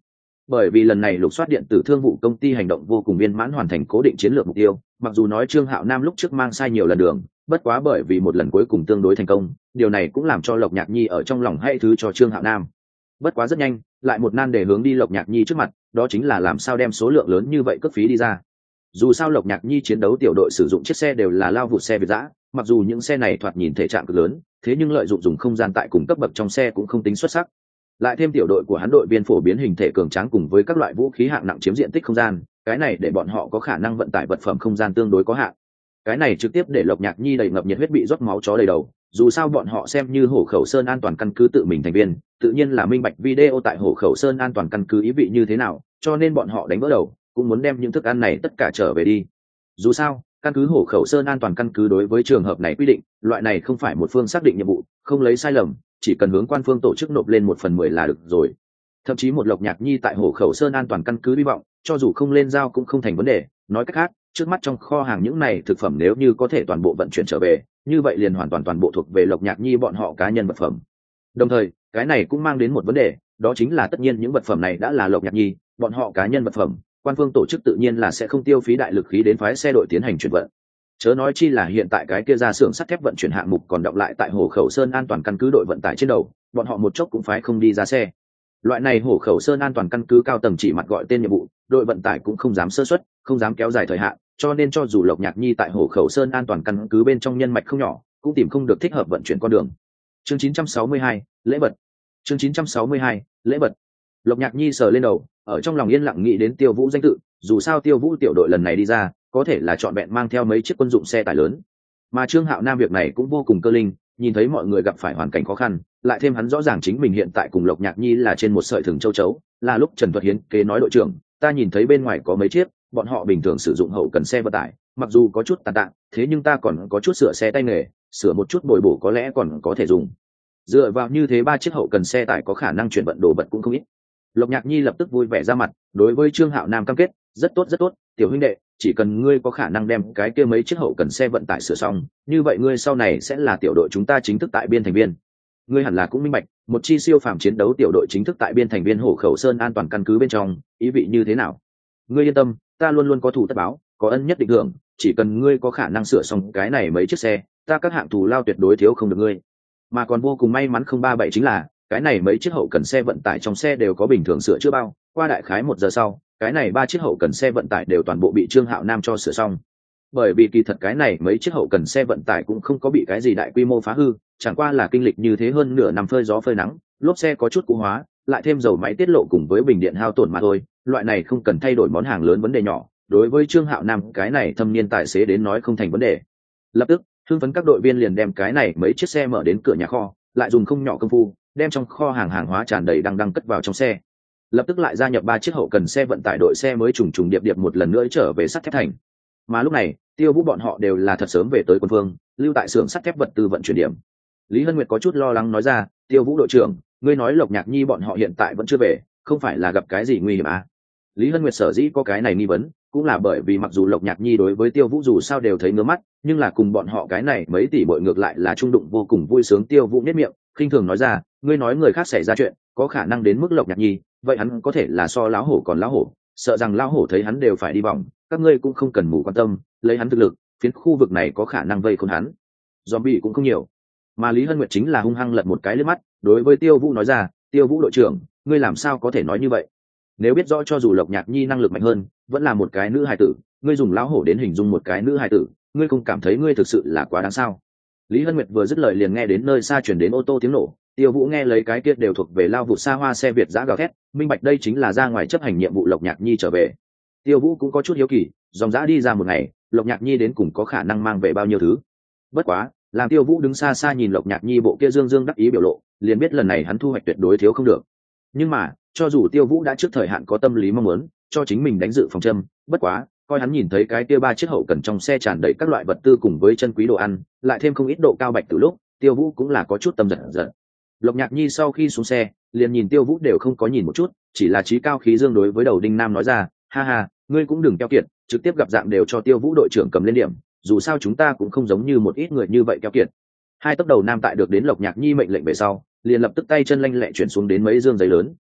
Bởi vì lần này lục soát điện tử thương vụ công ty hành động vô cùng viên mãn, hoàn thành cố định chiến lược mục tiêu, mặc dù nói Trương Hạo Nam lúc trước mang sai nhiều lần đường, bất quá bởi vì một lần cuối cùng tương đối thành công, điều này cũng làm cho Lộc Nhạc Nhi ở trong lòng hay thứ cho Trương Hạo Nam. Bất quá rất nhanh, lại một nan đề hướng đi Lộc Nhạc Nhi trước mặt, đó chính là làm sao đem số lượng lớn như vậy cước phí đi ra. Dù sao Lộc Nhạc Nhi chiến đấu tiểu đội sử dụng chiếc xe đều là lao vụt xe Việt dã, mặc dù những xe này thoạt nhìn thể trạng cực lớn, thế nhưng lợi dụng dùng không gian tại cùng cấp bậc trong xe cũng không tính xuất sắc. Lại thêm tiểu đội của hắn đội viên phổ biến hình thể cường tráng cùng với các loại vũ khí hạng nặng chiếm diện tích không gian, cái này để bọn họ có khả năng vận tải vật phẩm không gian tương đối có hạn. Cái này trực tiếp để Lộc Nhạc Nhi đầy ngập nhiệt huyết bị rót máu chó đầy đầu. Dù sao bọn họ xem như Hổ Khẩu Sơn an toàn căn cứ tự mình thành viên, tự nhiên là minh bạch video tại Hổ Khẩu Sơn an toàn căn cứ ý vị như thế nào, cho nên bọn họ đánh vỡ đầu, cũng muốn đem những thức ăn này tất cả trở về đi. Dù sao, căn cứ Hổ Khẩu Sơn an toàn căn cứ đối với trường hợp này quy định, loại này không phải một phương xác định nhiệm vụ, không lấy sai lầm, chỉ cần hướng quan phương tổ chức nộp lên một phần mười là được rồi. Thậm chí một Lộc Nhạc Nhi tại Hổ Khẩu Sơn an toàn căn cứ hy vọng, cho dù không lên giao cũng không thành vấn đề. Nói cách khác, trước mắt trong kho hàng những này thực phẩm nếu như có thể toàn bộ vận chuyển trở về, như vậy liền hoàn toàn toàn bộ thuộc về Lộc Nhạc Nhi bọn họ cá nhân vật phẩm. Đồng thời, cái này cũng mang đến một vấn đề, đó chính là tất nhiên những vật phẩm này đã là Lộc Nhạc Nhi bọn họ cá nhân vật phẩm, quan phương tổ chức tự nhiên là sẽ không tiêu phí đại lực khí đến phái xe đội tiến hành chuyển vận. Chớ nói chi là hiện tại cái kia ra xưởng sắt thép vận chuyển hạng mục còn đọng lại tại Hổ Khẩu Sơn an toàn căn cứ đội vận tải trên đầu, bọn họ một chốc cũng phái không đi ra xe. Loại này Hổ Khẩu Sơn an toàn căn cứ cao tầng chỉ mặt gọi tên nhiệm vụ, đội vận tải cũng không dám sơ suất, không dám kéo dài thời hạn, cho nên cho dù Lộc Nhạc Nhi tại Hổ Khẩu Sơn an toàn căn cứ bên trong nhân mạch không nhỏ, cũng tìm không được thích hợp vận chuyển con đường. Chương chín trăm sáu mươi hai, lễ vật. Chương chín trăm sáu mươi hai, lễ vật. Lộc Nhạc Nhi sờ lên đầu, ở trong lòng yên lặng nghĩ đến Tiêu Vũ danh tự, dù sao Tiêu Vũ tiểu đội lần này đi ra, có thể là chọn vẹn mang theo mấy chiếc quân dụng xe tải lớn. Mà Trương Hạo Nam việc này cũng vô cùng cơ linh, nhìn thấy mọi người gặp phải hoàn cảnh khó khăn, lại thêm hắn rõ ràng chính mình hiện tại cùng Lộc Nhạc Nhi là trên một sợi thừng châu chấu, là lúc Trần Thuật Hiến kế nói đội trưởng, ta nhìn thấy bên ngoài có mấy chiếc, bọn họ bình thường sử dụng hậu cần xe vận tải, mặc dù có chút tàn tạng, thế nhưng ta còn có chút sửa xe tay nghề, sửa một chút bồi bổ có lẽ còn có thể dùng. Dựa vào như thế ba chiếc hậu cần xe tải có khả năng chuyển vận đồ vật cũng không ít. Lộc Nhạc Nhi lập tức vui vẻ ra mặt, đối với Trương Hạo Nam cam kết, rất tốt rất tốt, tiểu huynh đệ, chỉ cần ngươi có khả năng đem cái kia mấy chiếc hậu cần xe vận tải sửa xong, như vậy ngươi sau này sẽ là tiểu đội chúng ta chính thức tại biên thành viên. Ngươi hẳn là cũng minh bạch, một chi siêu phàm chiến đấu tiểu đội chính thức tại biên thành viên Hổ Khẩu Sơn an toàn căn cứ bên trong, ý vị như thế nào. Ngươi yên tâm, ta luôn luôn có thù tất báo, có ân nhất định hưởng, chỉ cần ngươi có khả năng sửa xong cái này mấy chiếc xe, ta các hạng thù lao tuyệt đối thiếu không được ngươi. Mà còn vô cùng may mắn không ba bảy chính là, cái này mấy chiếc hậu cần xe vận tải trong xe đều có bình thường sửa chữa bao, qua đại khái một giờ sau, cái này ba chiếc hậu cần xe vận tải đều toàn bộ bị Trương Hạo Nam cho sửa xong. Bởi vì kỳ thật cái này mấy chiếc hậu cần xe vận tải cũng không có bị cái gì đại quy mô phá hư, chẳng qua là kinh lịch như thế hơn nửa năm phơi gió phơi nắng, lốp xe có chút cũ hóa, lại thêm dầu máy tiết lộ cùng với bình điện hao tổn mà thôi, loại này không cần thay đổi món hàng lớn vấn đề nhỏ, đối với Trương Hạo Nam cái này thâm niên tài xế đến nói không thành vấn đề. Lập tức, hưng phấn các đội viên liền đem cái này mấy chiếc xe mở đến cửa nhà kho, lại dùng không nhỏ công phu, đem trong kho hàng hàng hóa tràn đầy đăng đăng cất vào trong xe. Lập tức lại gia nhập ba chiếc hậu cần xe vận tải đội xe mới trùng trùng điệp điệp một lần nữa trở về sắt thép thành. Mà lúc này, Tiêu Vũ bọn họ đều là thật sớm về tới quân phương, lưu tại xưởng sắt thép vật tư vận chuyển điểm. Lý Hân Nguyệt có chút lo lắng nói ra, Tiêu Vũ đội trưởng, ngươi nói Lộc Nhạc Nhi bọn họ hiện tại vẫn chưa về, không phải là gặp cái gì nguy hiểm à? Lý Hân Nguyệt sở dĩ có cái này nghi vấn, cũng là bởi vì mặc dù Lộc Nhạc Nhi đối với Tiêu Vũ dù sao đều thấy ngứa mắt, nhưng là cùng bọn họ cái này mấy tỷ bội ngược lại là trung đụng vô cùng vui sướng. Tiêu Vũ nhếch miệng, khinh thường nói ra, ngươi nói người khác xảy ra chuyện, có khả năng đến mức Lộc Nhạc Nhi, vậy hắn có thể là so láo hổ còn láo hổ, sợ rằng láo hổ thấy hắn đều phải đi vòng, các ngươi cũng không cần mù quan tâm, lấy hắn thực lực, phiến khu vực này có khả năng vây khốn hắn. Zombie cũng không nhiều. Mà Lý Hân Nguyệt chính là hung hăng lật một cái liếc mắt, đối với Tiêu Vũ nói ra, Tiêu Vũ đội trưởng, ngươi làm sao có thể nói như vậy? Nếu biết rõ cho dù Lộc Nhạc Nhi năng lực mạnh hơn, vẫn là một cái nữ hài tử, ngươi dùng lão hổ đến hình dung một cái nữ hài tử, ngươi không cảm thấy ngươi thực sự là quá đáng sao? Lý Hân Nguyệt vừa dứt lời liền nghe đến nơi xa chuyển đến ô tô tiếng nổ, Tiêu Vũ nghe lấy cái kia đều thuộc về lao vụ xa hoa xe Việt giã gào thét, minh bạch đây chính là ra ngoài chấp hành nhiệm vụ Lộc Nhạc Nhi trở về. Tiêu Vũ cũng có chút hiếu kỳ, dòng dã đi ra một ngày, Lộc Nhạc Nhi đến cùng có khả năng mang về bao nhiêu thứ. Bất quá, làm Tiêu Vũ đứng xa xa nhìn Lộc Nhạc Nhi bộ kia dương dương đắc ý biểu lộ, liền biết lần này hắn thu hoạch tuyệt đối thiếu không được. Nhưng mà, cho dù Tiêu Vũ đã trước thời hạn có tâm lý mong muốn cho chính mình đánh dự phòng châm, bất quá, coi hắn nhìn thấy cái kia ba chiếc hậu cần trong xe tràn đầy các loại vật tư cùng với chân quý đồ ăn, lại thêm không ít độ cao bạch từ lúc, Tiêu Vũ cũng là có chút tâm giật giật. Lộc Nhạc Nhi sau khi xuống xe, liền nhìn Tiêu Vũ đều không có nhìn một chút, chỉ là trí cao khí dương đối với đầu Đinh Nam nói ra, ha ha, ngươi cũng đừng keo kiệt, trực tiếp gặp dạng đều cho Tiêu Vũ đội trưởng cầm lên điểm, dù sao chúng ta cũng không giống như một ít người như vậy keo kiệt. Hai tốc đầu Nam tại được đến Lộc Nhạc Nhi mệnh lệnh về sau, liền lập tức tay chân lanh lẹ chuyển xuống đến mấy dương giấy lớn,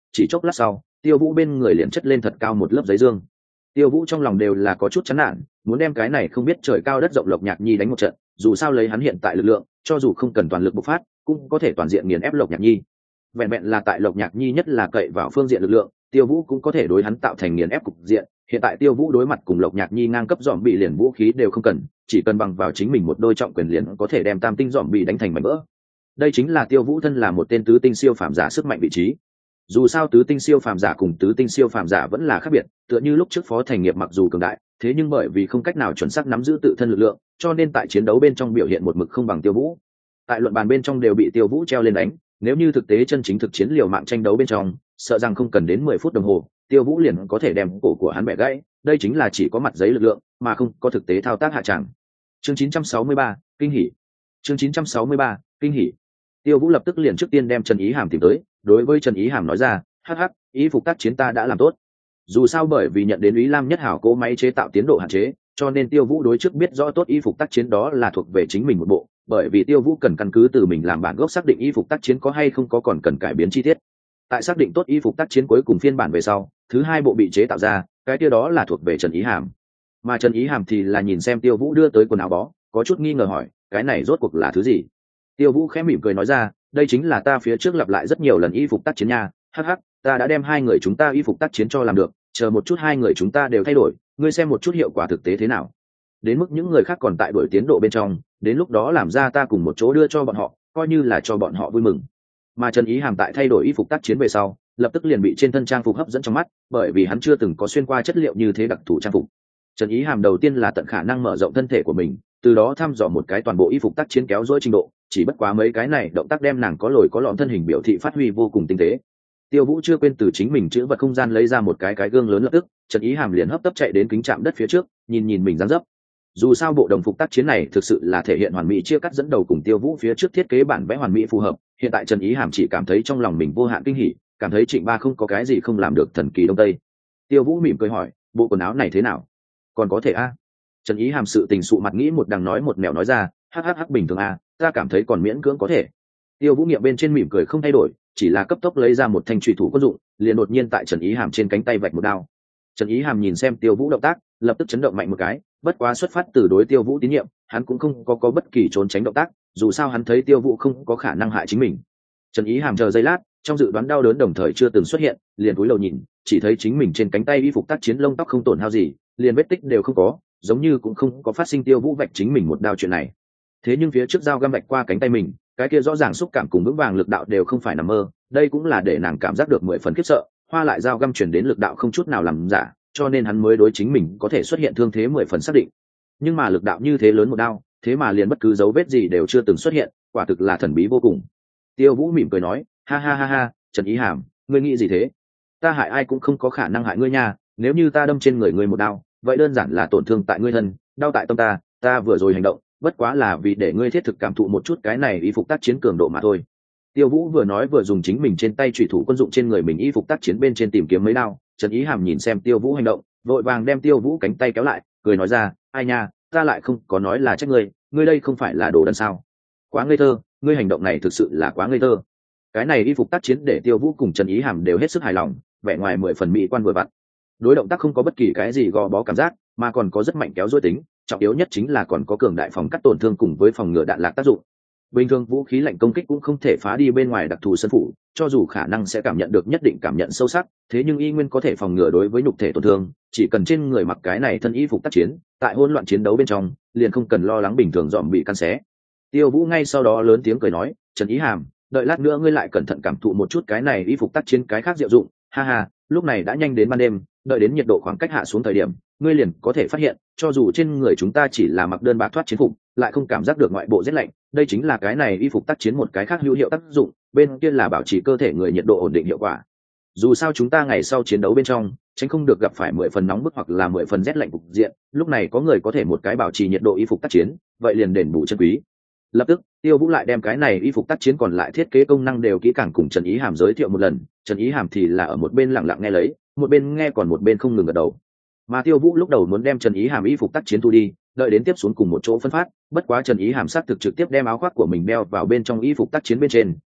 chỉ chốc lát sau Tiêu Vũ bên người liền chất lên thật cao một lớp giấy dương. Tiêu Vũ trong lòng đều là có chút chán nản, muốn đem cái này không biết trời cao đất rộng Lộc Nhạc Nhi đánh một trận, dù sao lấy hắn hiện tại lực lượng, cho dù không cần toàn lực bộc phát, cũng có thể toàn diện nghiền ép Lộc Nhạc Nhi. Vẹn vẹn là tại Lộc Nhạc Nhi nhất là cậy vào phương diện lực lượng, Tiêu Vũ cũng có thể đối hắn tạo thành nghiền ép cục diện. Hiện tại Tiêu Vũ đối mặt cùng Lộc Nhạc Nhi ngang cấp dòm bị liền vũ khí đều không cần, chỉ cần bằng vào chính mình một đôi trọng quyền liền có thể đem tam tinh dòm bị đánh thành mảnh vỡ. Đây chính là Tiêu Vũ thân là một tên tứ tinh siêu phàm giả sức mạnh vị trí. Dù sao tứ tinh siêu phàm giả cùng tứ tinh siêu phàm giả vẫn là khác biệt, tựa như lúc trước Phó Thành Nghiệp mặc dù cường đại, thế nhưng bởi vì không cách nào chuẩn xác nắm giữ tự thân lực lượng, cho nên tại chiến đấu bên trong biểu hiện một mực không bằng Tiêu Vũ. Tại luận bàn bên trong đều bị Tiêu Vũ treo lên đánh, nếu như thực tế chân chính thực chiến liều mạng tranh đấu bên trong, sợ rằng không cần đến mười phút đồng hồ, Tiêu Vũ liền có thể đem cổ của hắn bẻ gãy, đây chính là chỉ có mặt giấy lực lượng, mà không có thực tế thao tác hạ tràng. Chương chín trăm sáu mươi ba, kinh hỉ. Chương chín trăm sáu mươi ba, kinh hỉ. Tiêu Vũ lập tức liền trước tiên đem Trần Ý Hàm tìm tới, đối với Trần Ý Hàm nói ra, hắc hắc, y phục tác chiến ta đã làm tốt. Dù sao bởi vì nhận đến Úy Lam Nhất Hảo cố máy chế tạo tiến độ hạn chế, cho nên Tiêu Vũ đối trước biết rõ tốt y phục tác chiến đó là thuộc về chính mình một bộ, bởi vì Tiêu Vũ cần căn cứ từ mình làm bản gốc xác định y phục tác chiến có hay không có còn cần cải biến chi tiết. Tại xác định tốt y phục tác chiến cuối cùng phiên bản về sau, thứ hai bộ bị chế tạo ra, cái kia đó là thuộc về Trần Ý Hàm. Mà Trần Ý Hàm thì là nhìn xem Tiêu Vũ đưa tới quần áo bó, có chút nghi ngờ hỏi, cái này rốt cuộc là thứ gì? Tiêu Vũ khẽ mỉm cười nói ra, đây chính là ta phía trước lặp lại rất nhiều lần y phục tác chiến nha, hắc hắc, ta đã đem hai người chúng ta y phục tác chiến cho làm được, chờ một chút hai người chúng ta đều thay đổi, ngươi xem một chút hiệu quả thực tế thế nào. Đến mức những người khác còn tại đuổi tiến độ bên trong, đến lúc đó làm ra ta cùng một chỗ đưa cho bọn họ, coi như là cho bọn họ vui mừng. Mà Trần Ý Hàm tại thay đổi y phục tác chiến về sau, lập tức liền bị trên thân trang phục hấp dẫn trong mắt, bởi vì hắn chưa từng có xuyên qua chất liệu như thế đặc thù trang phục. Trần Ý Hàm đầu tiên là tận khả năng mở rộng thân thể của mình, từ đó thăm dò một cái toàn bộ y phục tác chiến kéo dỗi trình độ, chỉ bất quá mấy cái này động tác đem nàng có lồi có lõm thân hình biểu thị phát huy vô cùng tinh tế. Tiêu Vũ chưa quên từ chính mình chữ vật không gian lấy ra một cái cái gương lớn lập tức, Trần Ý Hàm liền hấp tấp chạy đến kính chạm đất phía trước, nhìn nhìn mình dáng dấp. Dù sao bộ đồng phục tác chiến này thực sự là thể hiện hoàn mỹ chia cắt dẫn đầu cùng Tiêu Vũ phía trước thiết kế bản vẽ hoàn mỹ phù hợp, hiện tại Trần Ý Hàm chỉ cảm thấy trong lòng mình vô hạn kinh hỉ, cảm thấy Trịnh Ba không có cái gì không làm được thần kỳ đông tây. Tiêu Vũ mỉm cười hỏi, bộ quần áo này thế nào? Còn có thể a? Trần Ý Hàm sự tình sụ mặt nghĩ một đằng nói một mẹo nói ra, hắc hắc hắc bình thường a, ta cảm thấy còn miễn cưỡng có thể. Tiêu Vũ nghiệm bên trên mỉm cười không thay đổi, chỉ là cấp tốc lấy ra một thanh chùy thủ quân dụng, liền đột nhiên tại Trần Ý Hàm trên cánh tay vạch một đao. Trần Ý Hàm nhìn xem Tiêu Vũ động tác, lập tức chấn động mạnh một cái, bất quá xuất phát từ đối Tiêu Vũ tín nhiệm, hắn cũng không có có bất kỳ trốn tránh động tác, dù sao hắn thấy Tiêu Vũ không có khả năng hại chính mình. Trần Ý Hàm chờ giây lát, trong dự đoán đau đớn đồng thời chưa từng xuất hiện, liền cúi đầu nhìn, chỉ thấy chính mình trên cánh tay y phục tác chiến lông tóc không tổn hao gì, liền vết tích đều không có, giống như cũng không có phát sinh Tiêu Vũ vạch chính mình một đao chuyện này. Thế nhưng phía trước dao găm vạch qua cánh tay mình, cái kia rõ ràng xúc cảm cùng vững vàng lực đạo đều không phải nằm mơ, đây cũng là để nàng cảm giác được mười phần khiếp sợ, hoa lại dao găm chuyển đến lực đạo không chút nào làm giả, cho nên hắn mới đối chính mình có thể xuất hiện thương thế mười phần xác định. Nhưng mà lực đạo như thế lớn một đao, thế mà liền bất cứ dấu vết gì đều chưa từng xuất hiện, quả thực là thần bí vô cùng. Tiêu Vũ mỉm cười nói, ha ha ha ha, Trần Ý Hàm, ngươi nghĩ gì thế? Ta hại ai cũng không có khả năng hại ngươi nha, nếu như ta đâm trên người ngươi một đao, vậy đơn giản là tổn thương tại ngươi thân, đau tại tâm ta, ta vừa rồi hành động, bất quá là vì để ngươi thiết thực cảm thụ một chút cái này y phục tác chiến cường độ mà thôi. Tiêu Vũ vừa nói vừa dùng chính mình trên tay chủy thủ quân dụng trên người mình y phục tác chiến bên trên tìm kiếm mấy đao. Trần Ý Hàm nhìn xem Tiêu Vũ hành động, vội vàng đem Tiêu Vũ cánh tay kéo lại, cười nói ra, ai nha, ta lại không có nói là trách ngươi, ngươi đây không phải là đồ đần sao? Quá ngây thơ, ngươi hành động này thực sự là quá ngây thơ. Cái này y phục tác chiến để Tiêu Vũ cùng Trần Ý Hàm đều hết sức hài lòng, vẻ ngoài mười phần mỹ quan vừa vặn. Đối động tác không có bất kỳ cái gì gò bó cảm giác, mà còn có rất mạnh kéo dối tính, trọng yếu nhất chính là còn có cường đại phòng cắt tổn thương cùng với phòng ngừa đạn lạc tác dụng. Bình thường vũ khí lạnh công kích cũng không thể phá đi bên ngoài đặc thù sân phủ, cho dù khả năng sẽ cảm nhận được nhất định cảm nhận sâu sắc, thế nhưng y nguyên có thể phòng ngừa đối với nhục thể tổn thương, chỉ cần trên người mặc cái này thân y phục tác chiến, tại hỗn loạn chiến đấu bên trong, liền không cần lo lắng bình thường dòm bị căn xé. Tiêu Vũ ngay sau đó lớn tiếng cười nói, Trần Ý Hàm, đợi lát nữa ngươi lại cẩn thận cảm thụ một chút cái này y phục tác chiến cái khác diệu dụng, ha ha, lúc này đã nhanh đến ban đêm, đợi đến nhiệt độ khoảng cách hạ xuống thời điểm, ngươi liền có thể phát hiện, cho dù trên người chúng ta chỉ là mặc đơn bạc thoát chiến phục, lại không cảm giác được ngoại bộ rét lạnh, đây chính là cái này y phục tác chiến một cái khác hữu hiệu tác dụng, bên kia là bảo trì cơ thể người nhiệt độ ổn định hiệu quả. Dù sao chúng ta ngày sau chiến đấu bên trong, tránh không được gặp phải mười phần nóng bức hoặc là mười phần rét lạnh cục diện, lúc này có người có thể một cái bảo trì nhiệt độ y phục tác chiến, vậy liền đền bù chân quý. Lập tức, Tiêu Vũ lại đem cái này y phục tác chiến còn lại thiết kế công năng đều kỹ càng cùng Trần Ý Hàm giới thiệu một lần, Trần Ý Hàm thì là ở một bên lặng lặng nghe lấy, một bên nghe còn một bên không ngừng gật đầu. Mà Tiêu Vũ lúc đầu muốn đem Trần Ý Hàm y phục tác chiến thu đi, đợi đến tiếp xuống cùng một chỗ phân phát, bất quá Trần Ý Hàm sắc thực trực tiếp đem áo khoác của mình đeo vào bên trong y phục tác chiến bên trên,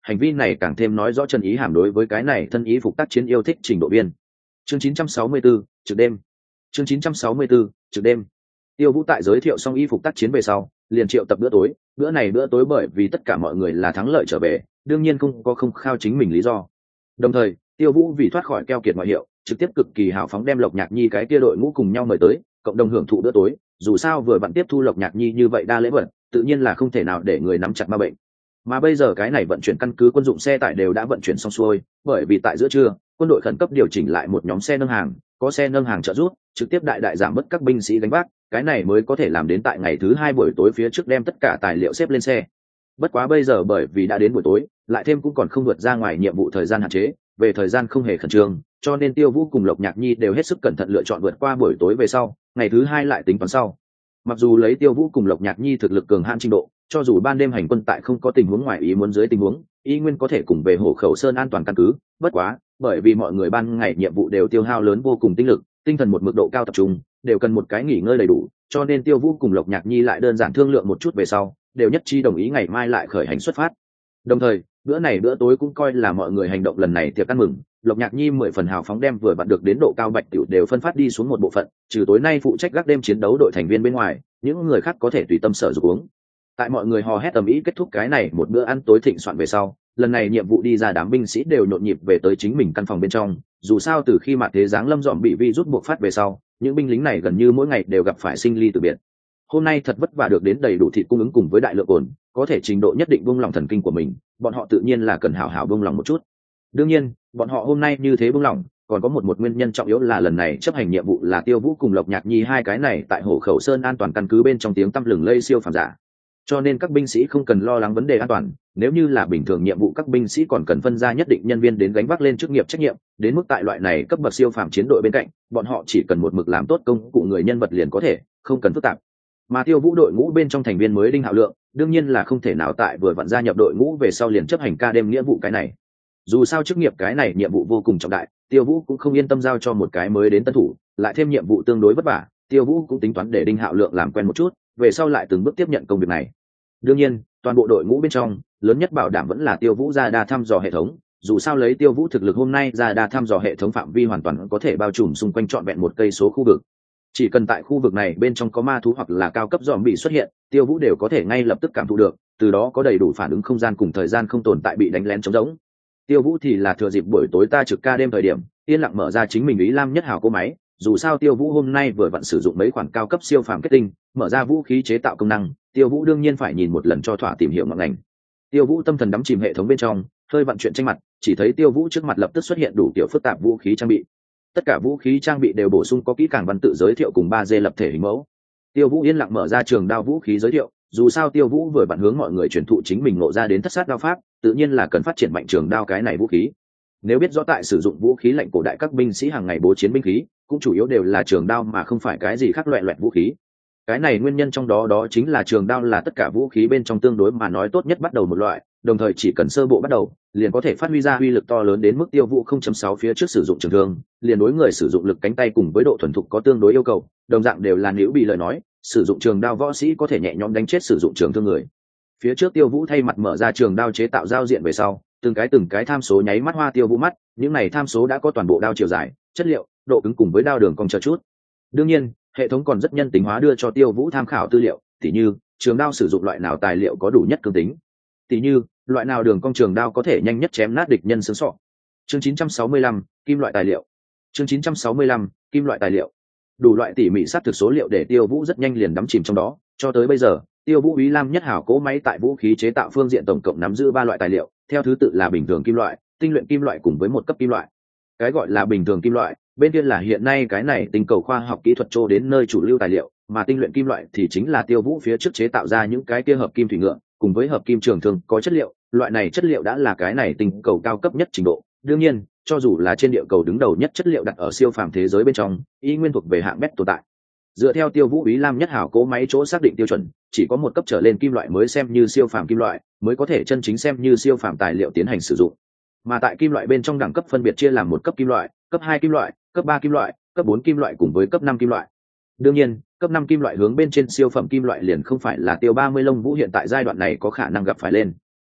hành vi này càng thêm nói rõ Trần Ý Hàm đối với cái này thân ý phục tác chiến yêu thích trình độ biên. Chương chín trăm sáu mươi tư, trực đêm. Chương chín trăm sáu mươi tư, trực đêm. Tiêu Vũ tại giới thiệu xong y phục tác chiến về sau, liền triệu tập bữa tối. Bữa này bữa tối bởi vì tất cả mọi người là thắng lợi trở về, đương nhiên không có không khao chính mình lý do. Đồng thời, Tiêu Vũ vì thoát khỏi keo kiệt ngoại hiệu, trực tiếp cực kỳ hào phóng đem Lộc Nhạc Nhi cái kia đội ngũ cùng nhau mời tới, cộng đồng hưởng thụ bữa tối. Dù sao vừa vặn tiếp thu Lộc Nhạc Nhi như vậy đa lễ vật, tự nhiên là không thể nào để người nắm chặt ma bệnh. Mà bây giờ cái này vận chuyển căn cứ quân dụng xe tải đều đã vận chuyển xong xuôi, bởi vì tại giữa trưa, quân đội khẩn cấp điều chỉnh lại một nhóm xe nâng hàng, có xe nâng hàng trợ rút, trực tiếp đại đại giảm bớt các binh sĩ gánh vác, cái này mới có thể làm đến tại ngày thứ hai buổi tối phía trước đem tất cả tài liệu xếp lên xe. Bất quá bây giờ bởi vì đã đến buổi tối, lại thêm cũng còn không vượt ra ngoài nhiệm vụ thời gian hạn chế, về thời gian không hề khẩn trương, cho nên Tiêu Vũ cùng Lộc Nhạc Nhi đều hết sức cẩn thận lựa chọn vượt qua buổi tối về sau, ngày thứ hai lại tính toán sau. Mặc dù lấy Tiêu Vũ cùng Lộc Nhạc Nhi thực lực cường hãn trình độ, cho dù ban đêm hành quân tại không có tình huống ngoài ý muốn dưới tình huống, y nguyên có thể cùng về Hổ Khẩu Sơn an toàn căn cứ, bất quá, bởi vì mọi người ban ngày nhiệm vụ đều tiêu hao lớn vô cùng tinh lực, tinh thần một mức độ cao tập trung, đều cần một cái nghỉ ngơi đầy đủ, cho nên Tiêu Vũ cùng Lộc Nhạc Nhi lại đơn giản thương lượng một chút về sau, đều nhất trí đồng ý ngày mai lại khởi hành xuất phát. Đồng thời, bữa này bữa tối cũng coi là mọi người hành động lần này tiệc ăn mừng, Lộc Nhạc Nhi mười phần hào phóng đem vừa vặn được đến độ cao bạch tiểu đều phân phát đi xuống một bộ phận, trừ tối nay phụ trách gác đêm chiến đấu đội thành viên bên ngoài, những người khác có thể tùy tâm sở dục uống. Tại mọi người hò hét ầm ĩ kết thúc cái này một bữa ăn tối thịnh soạn về sau, lần này nhiệm vụ đi ra đám binh sĩ đều nhộn nhịp về tới chính mình căn phòng bên trong, dù sao từ khi mà thế giáng lâm dọn bị vi rút buộc phát về sau, những binh lính này gần như mỗi ngày đều gặp phải sinh ly từ biệt. Hôm nay thật vất vả được đến đầy đủ thịt cung ứng cùng với đại lượng cồn, có thể trình độ nhất định buông lòng thần kinh của mình, bọn họ tự nhiên là cần hảo hảo buông lòng một chút. Đương nhiên, bọn họ hôm nay như thế buông lòng, còn có một một nguyên nhân trọng yếu là lần này chấp hành nhiệm vụ là Tiêu Vũ cùng Lộc Nhạc Nhi hai cái này tại Hổ Khẩu Sơn an toàn căn cứ bên trong tiếng tăm lừng lây siêu phàm giả. Cho nên các binh sĩ không cần lo lắng vấn đề an toàn, nếu như là bình thường nhiệm vụ các binh sĩ còn cần phân ra nhất định nhân viên đến gánh vác lên chức nghiệp trách nhiệm, đến mức tại loại này cấp bậc siêu phàm chiến đội bên cạnh, bọn họ chỉ cần một mực làm tốt công cụ người nhân vật liền có thể, không cần phức tạp. Mà Tiêu Vũ đội ngũ bên trong thành viên mới Đinh Hạo Lượng, đương nhiên là không thể nào tại vừa vặn gia nhập đội ngũ về sau liền chấp hành ca đêm nghĩa vụ cái này. Dù sao chức nghiệp cái này nhiệm vụ vô cùng trọng đại, Tiêu Vũ cũng không yên tâm giao cho một cái mới đến tân thủ, lại thêm nhiệm vụ tương đối vất vả, Tiêu Vũ cũng tính toán để Đinh Hạo Lượng làm quen một chút, về sau lại từng bước tiếp nhận công việc này. Đương nhiên, toàn bộ đội ngũ bên trong, lớn nhất bảo đảm vẫn là Tiêu Vũ ra đa thăm dò hệ thống, dù sao lấy Tiêu Vũ thực lực hôm nay ra đa thăm dò hệ thống phạm vi hoàn toàn có thể bao trùm xung quanh trọn vẹn một cây số khu vực. Chỉ cần tại khu vực này bên trong có ma thú hoặc là cao cấp zombie xuất hiện, Tiêu Vũ đều có thể ngay lập tức cảm thụ được, từ đó có đầy đủ phản ứng không gian cùng thời gian không tồn tại bị đánh lén trống rỗng. Tiêu Vũ thì là thừa dịp buổi tối ta trực ca đêm thời điểm, yên lặng mở ra chính mình Ý Lam Nhất Hào cô máy, dù sao Tiêu Vũ hôm nay vừa vặn sử dụng mấy khoản cao cấp siêu phàm kết tinh, mở ra vũ khí chế tạo công năng, Tiêu Vũ đương nhiên phải nhìn một lần cho thỏa tìm hiểu ngọn ngành. Tiêu Vũ tâm thần đắm chìm hệ thống bên trong, hơi vận chuyển tranh mặt, chỉ thấy Tiêu Vũ trước mặt lập tức xuất hiện đủ kiểu phức tạp vũ khí trang bị. Tất cả vũ khí trang bị đều bổ sung có kỹ càng văn tự giới thiệu cùng ba D lập thể hình mẫu. Tiêu Vũ yên lặng mở ra trường đao vũ khí giới thiệu, dù sao Tiêu Vũ vừa vặn hướng mọi người truyền thụ chính mình ngộ ra đến thất sát đao pháp, tự nhiên là cần phát triển mạnh trường đao cái này vũ khí. Nếu biết rõ tại sử dụng vũ khí lạnh cổ đại các binh sĩ hàng ngày bố chiến binh khí, cũng chủ yếu đều là trường đao mà không phải cái gì khác loẹt loẹt vũ khí. Cái này nguyên nhân trong đó đó chính là trường đao là tất cả vũ khí bên trong tương đối mà nói tốt nhất bắt đầu một loại, đồng thời chỉ cần sơ bộ bắt đầu, liền có thể phát huy ra uy lực to lớn đến mức Tiêu Vũ không chấm sáu phía trước sử dụng trường thương, liền đối người sử dụng lực cánh tay cùng với độ thuần thục có tương đối yêu cầu, đồng dạng đều là nếu bị lời nói, sử dụng trường đao võ sĩ có thể nhẹ nhõm đánh chết sử dụng trường thương người. Phía trước Tiêu Vũ thay mặt mở ra trường đao chế tạo giao diện về sau, từng cái từng cái tham số nháy mắt hoa Tiêu Vũ mắt, những này tham số đã có toàn bộ đao chiều dài, chất liệu, độ cứng cùng với đao đường cong chờ chút. Đương nhiên, hệ thống còn rất nhân tính hóa đưa cho Tiêu Vũ tham khảo tư liệu, tỉ như trường đao sử dụng loại nào tài liệu có đủ nhất cương tính, tỉ như loại nào đường cong trường đao có thể nhanh nhất chém nát địch nhân xương sọ. Chương chín trăm sáu mươi lăm, kim loại tài liệu. Chương chín trăm sáu mươi lăm, kim loại tài liệu. Đủ loại tỉ mỉ sát thực số liệu để Tiêu Vũ rất nhanh liền đắm chìm trong đó, cho tới bây giờ, Tiêu Vũ Ý Lam Nhất Hảo cỗ máy tại vũ khí chế tạo phương diện tổng cộng nắm giữ ba loại tài liệu, theo thứ tự là bình thường kim loại, tinh luyện kim loại cùng với một cấp kim loại. Cái gọi là bình thường kim loại, bên kia là hiện nay cái này tinh cầu khoa học kỹ thuật trô đến nơi chủ lưu tài liệu, mà tinh luyện kim loại thì chính là Tiêu Vũ phía trước chế tạo ra những cái kia hợp kim thủy ngựa, cùng với hợp kim trường thương có chất liệu, loại này chất liệu đã là cái này tinh cầu cao cấp nhất trình độ. Đương nhiên, cho dù là trên địa cầu đứng đầu nhất chất liệu đặt ở siêu phàm thế giới bên trong, y nguyên thuộc về hạng bét tồn tại. Dựa theo Tiêu Vũ Ý Lam Nhất Hảo cỗ máy chỗ xác định tiêu chuẩn, chỉ có một cấp trở lên kim loại mới xem như siêu phàm kim loại, mới có thể chân chính xem như siêu phàm tài liệu tiến hành sử dụng. Mà tại kim loại bên trong đẳng cấp phân biệt chia làm một cấp kim loại, cấp hai kim loại, cấp ba kim loại, cấp bốn kim loại cùng với cấp năm kim loại. Đương nhiên, cấp năm kim loại hướng bên trên siêu phẩm kim loại liền không phải là Tiêu ba mươi Long Vũ hiện tại giai đoạn này có khả năng gặp phải lên.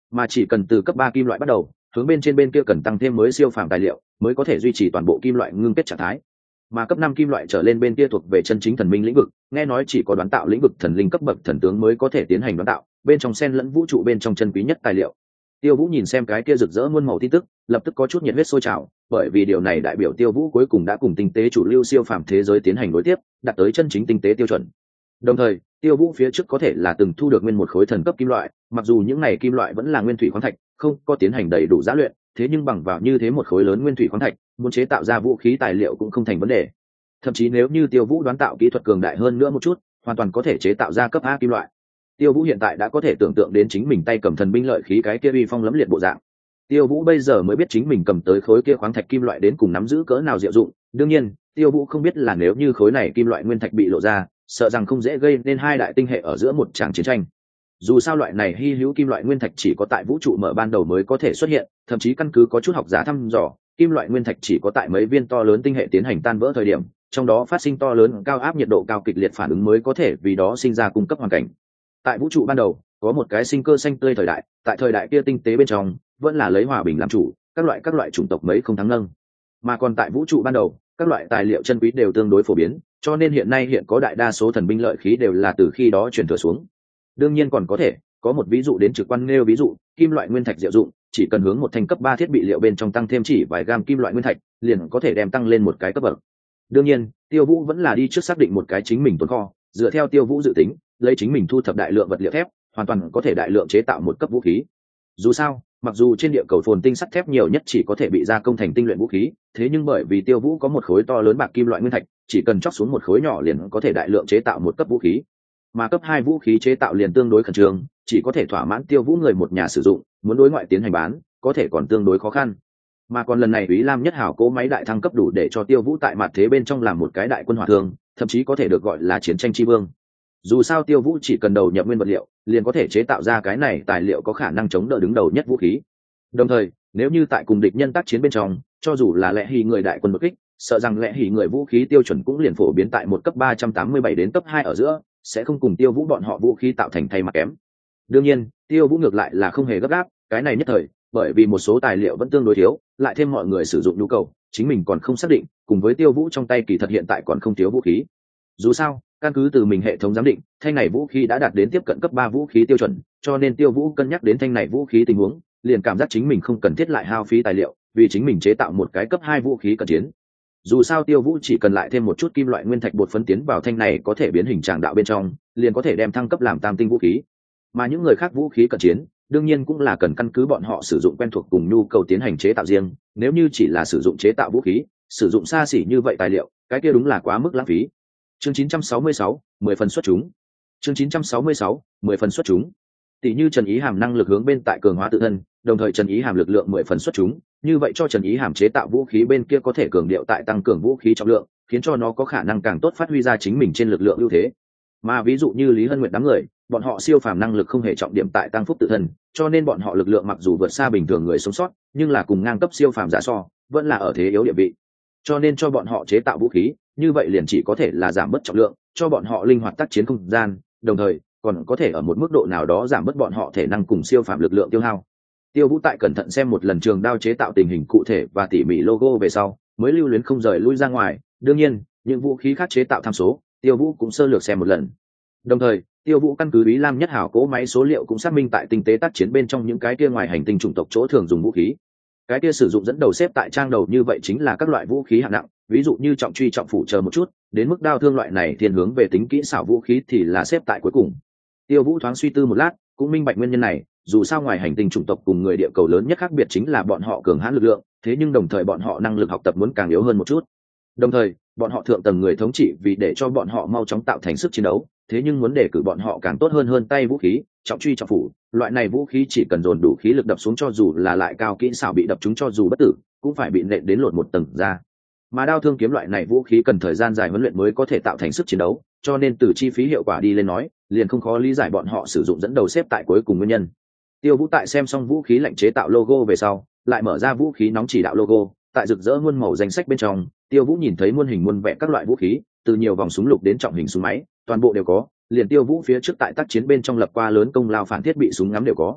mà chỉ cần từ cấp ba kim loại bắt đầu, hướng bên trên bên kia cần tăng thêm mới siêu phàm tài liệu mới có thể duy trì toàn bộ kim loại ngưng kết trạng thái. Mà cấp năm kim loại trở lên bên kia thuộc về chân chính thần minh lĩnh vực, nghe nói chỉ có đoán tạo lĩnh vực thần linh cấp bậc thần tướng mới có thể tiến hành đoán tạo, bên trong xen lẫn vũ trụ bên trong chân quý nhất tài liệu. Tiêu Vũ nhìn xem cái kia rực rỡ muôn màu tin tức, lập tức có chút nhiệt huyết sôi trào, bởi vì điều này đại biểu Tiêu Vũ cuối cùng đã cùng tinh tế chủ lưu siêu phàm thế giới tiến hành đối tiếp, đạt tới chân chính tinh tế tiêu chuẩn. Đồng thời, Tiêu Vũ phía trước có thể là từng thu được nguyên một khối thần cấp kim loại, mặc dù những này kim loại vẫn là nguyên thủy khoáng thạch, không có tiến hành đầy đủ giá luyện, thế nhưng bằng vào như thế một khối lớn nguyên thủy khoáng thạch, muốn chế tạo ra vũ khí tài liệu cũng không thành vấn đề. Thậm chí nếu như Tiêu Vũ đoán tạo kỹ thuật cường đại hơn nữa một chút, hoàn toàn có thể chế tạo ra cấp A kim loại. Tiêu Vũ hiện tại đã có thể tưởng tượng đến chính mình tay cầm thần binh lợi khí cái kia uy phong lẫm liệt bộ dạng. Tiêu Vũ bây giờ mới biết chính mình cầm tới khối kia khoáng thạch kim loại đến cùng nắm giữ cỡ nào diệu dụng. Đương nhiên, Tiêu Vũ không biết là nếu như khối này kim loại nguyên thạch bị lộ ra, sợ rằng không dễ gây nên hai đại tinh hệ ở giữa một tràng chiến tranh. Dù sao loại này hy hữu kim loại nguyên thạch chỉ có tại vũ trụ mở ban đầu mới có thể xuất hiện, thậm chí căn cứ có chút học giả thăm dò, kim loại nguyên thạch chỉ có tại mấy viên to lớn tinh hệ tiến hành tan vỡ thời điểm, trong đó phát sinh to lớn cao áp nhiệt độ cao kịch liệt phản ứng mới có thể vì đó sinh ra cung cấp hoàn cảnh. Tại vũ trụ ban đầu, có một cái sinh cơ xanh tươi thời đại, tại thời đại kia tinh tế bên trong, vẫn là lấy hòa bình làm chủ, các loại các loại chủng tộc mấy không thắng nâng. Mà còn tại vũ trụ ban đầu, các loại tài liệu chân quý đều tương đối phổ biến, cho nên hiện nay hiện có đại đa số thần binh lợi khí đều là từ khi đó truyền thừa xuống. Đương nhiên còn có thể có một ví dụ đến trực quan nêu ví dụ, kim loại nguyên thạch diệu dụng, chỉ cần hướng một thành cấp ba thiết bị liệu bên trong tăng thêm chỉ vài gam kim loại nguyên thạch, liền có thể đem tăng lên một cái cấp bậc. Đương nhiên, Tiêu Vũ vẫn là đi trước xác định một cái chính mình tồn kho, dựa theo Tiêu Vũ dự tính, lấy chính mình thu thập đại lượng vật liệu thép, hoàn toàn có thể đại lượng chế tạo một cấp vũ khí. Dù sao, mặc dù trên địa cầu phồn tinh sắt thép nhiều nhất chỉ có thể bị gia công thành tinh luyện vũ khí, thế nhưng bởi vì Tiêu Vũ có một khối to lớn bạc kim loại nguyên thạch, chỉ cần chọc xuống một khối nhỏ liền có thể đại lượng chế tạo một cấp vũ khí. Mà cấp hai vũ khí chế tạo liền tương đối khẩn trương, chỉ có thể thỏa mãn Tiêu Vũ người một nhà sử dụng, muốn đối ngoại tiến hành bán, có thể còn tương đối khó khăn. Mà còn lần này Úy Lam nhất hảo cố máy đại thăng cấp đủ để cho Tiêu Vũ tại mặt thế bên trong làm một cái đại quân hỏa thương, thậm chí có thể được gọi là chiến tranh chi vương. Dù sao Tiêu Vũ chỉ cần đầu nhập nguyên vật liệu, liền có thể chế tạo ra cái này tài liệu có khả năng chống đỡ đứng đầu nhất vũ khí. Đồng thời, nếu như tại cùng địch nhân tác chiến bên trong, cho dù là lẽ hỉ người đại quân đột kích, sợ rằng lẽ hỉ người vũ khí tiêu chuẩn cũng liền phổ biến tại một cấp ba trăm tám mươi bảy đến cấp hai ở giữa, sẽ không cùng Tiêu Vũ bọn họ vũ khí tạo thành thay mặt kém. Đương nhiên, Tiêu Vũ ngược lại là không hề gấp gáp, cái này nhất thời, bởi vì một số tài liệu vẫn tương đối thiếu, lại thêm mọi người sử dụng nhu cầu, chính mình còn không xác định, cùng với Tiêu Vũ trong tay kỳ thật hiện tại còn không thiếu vũ khí. Dù sao, căn cứ từ mình hệ thống giám định, thanh này vũ khí đã đạt đến tiếp cận cấp ba vũ khí tiêu chuẩn, cho nên Tiêu Vũ cân nhắc đến thanh này vũ khí tình huống, liền cảm giác chính mình không cần thiết lại hao phí tài liệu, vì chính mình chế tạo một cái cấp hai vũ khí cận chiến. Dù sao Tiêu Vũ chỉ cần lại thêm một chút kim loại nguyên thạch bột phấn tiến vào thanh này có thể biến hình tràng đạo bên trong, liền có thể đem thăng cấp làm tam tinh vũ khí. Mà những người khác vũ khí cận chiến, đương nhiên cũng là cần căn cứ bọn họ sử dụng quen thuộc cùng nhu cầu tiến hành chế tạo riêng, nếu như chỉ là sử dụng chế tạo vũ khí, sử dụng xa xỉ như vậy tài liệu, cái kia đúng là quá mức lãng phí. Chương chín trăm sáu mươi sáu, mười phần xuất chúng. Chương chín trăm sáu mươi sáu, mười phần xuất chúng. Tỷ như Trần Ý Hàm năng lực hướng bên tại cường hóa tự thân, đồng thời Trần Ý Hàm lực lượng mười phần xuất chúng, như vậy cho Trần Ý Hàm chế tạo vũ khí bên kia có thể cường điệu tại tăng cường vũ khí trọng lượng, khiến cho nó có khả năng càng tốt phát huy ra chính mình trên lực lượng ưu thế. Mà ví dụ như Lý Hân Nguyệt đám người, bọn họ siêu phàm năng lực không hề trọng điểm tại tăng phúc tự thân, cho nên bọn họ lực lượng mặc dù vượt xa bình thường người sống sót, nhưng là cùng ngang cấp siêu phàm giả so, vẫn là ở thế yếu địa vị. Cho nên cho bọn họ chế tạo vũ khí, như vậy liền chỉ có thể là giảm bớt trọng lượng, cho bọn họ linh hoạt tác chiến không gian, đồng thời còn có thể ở một mức độ nào đó giảm bớt bọn họ thể năng cùng siêu phàm lực lượng tiêu hao. Tiêu Vũ tại cẩn thận xem một lần trường đao chế tạo tình hình cụ thể và tỉ mỉ logo về sau, mới lưu luyến không rời lui ra ngoài. Đương nhiên, những vũ khí khác chế tạo tham số, Tiêu Vũ cũng sơ lược xem một lần. Đồng thời, Tiêu Vũ căn cứ Úy Lam nhất hảo cố máy số liệu cũng xác minh tại tinh tế tác chiến bên trong những cái kia ngoài hành tinh chủng tộc chỗ thường dùng vũ khí. Cái kia sử dụng dẫn đầu xếp tại trang đầu như vậy chính là các loại vũ khí hạng nặng, ví dụ như trọng truy trọng phủ chờ một chút, đến mức đao thương loại này thiên hướng về tính kỹ xảo vũ khí thì là xếp tại cuối cùng. Tiêu Vũ thoáng suy tư một lát, cũng minh bạch nguyên nhân này, dù sao ngoài hành tinh chủng tộc cùng người địa cầu lớn nhất khác biệt chính là bọn họ cường hãn lực lượng, thế nhưng đồng thời bọn họ năng lực học tập muốn càng yếu hơn một chút. Đồng thời, bọn họ thượng tầng người thống trị vì để cho bọn họ mau chóng tạo thành sức chiến đấu, thế nhưng muốn để cử bọn họ càng tốt hơn hơn tay vũ khí, trọng truy trọng phủ, loại này vũ khí chỉ cần dồn đủ khí lực đập xuống cho dù là lại cao kỹ xảo bị đập trúng cho dù bất tử, cũng phải bị nện đến lột một tầng ra. Mà đao thương kiếm loại này vũ khí cần thời gian dài huấn luyện mới có thể tạo thành sức chiến đấu, cho nên từ chi phí hiệu quả đi lên nói, liền không khó lý giải bọn họ sử dụng dẫn đầu xếp tại cuối cùng nguyên nhân. Tiêu Vũ tại xem xong vũ khí lạnh chế tạo logo về sau, lại mở ra vũ khí nóng chỉ đạo logo, tại rực rỡ muôn màu danh sách bên trong, Tiêu Vũ nhìn thấy muôn hình muôn vẻ các loại vũ khí, từ nhiều vòng súng lục đến trọng hình súng máy, toàn bộ đều có, liền Tiêu Vũ phía trước tại tác chiến bên trong lập qua lớn công lao phản thiết bị súng ngắm đều có.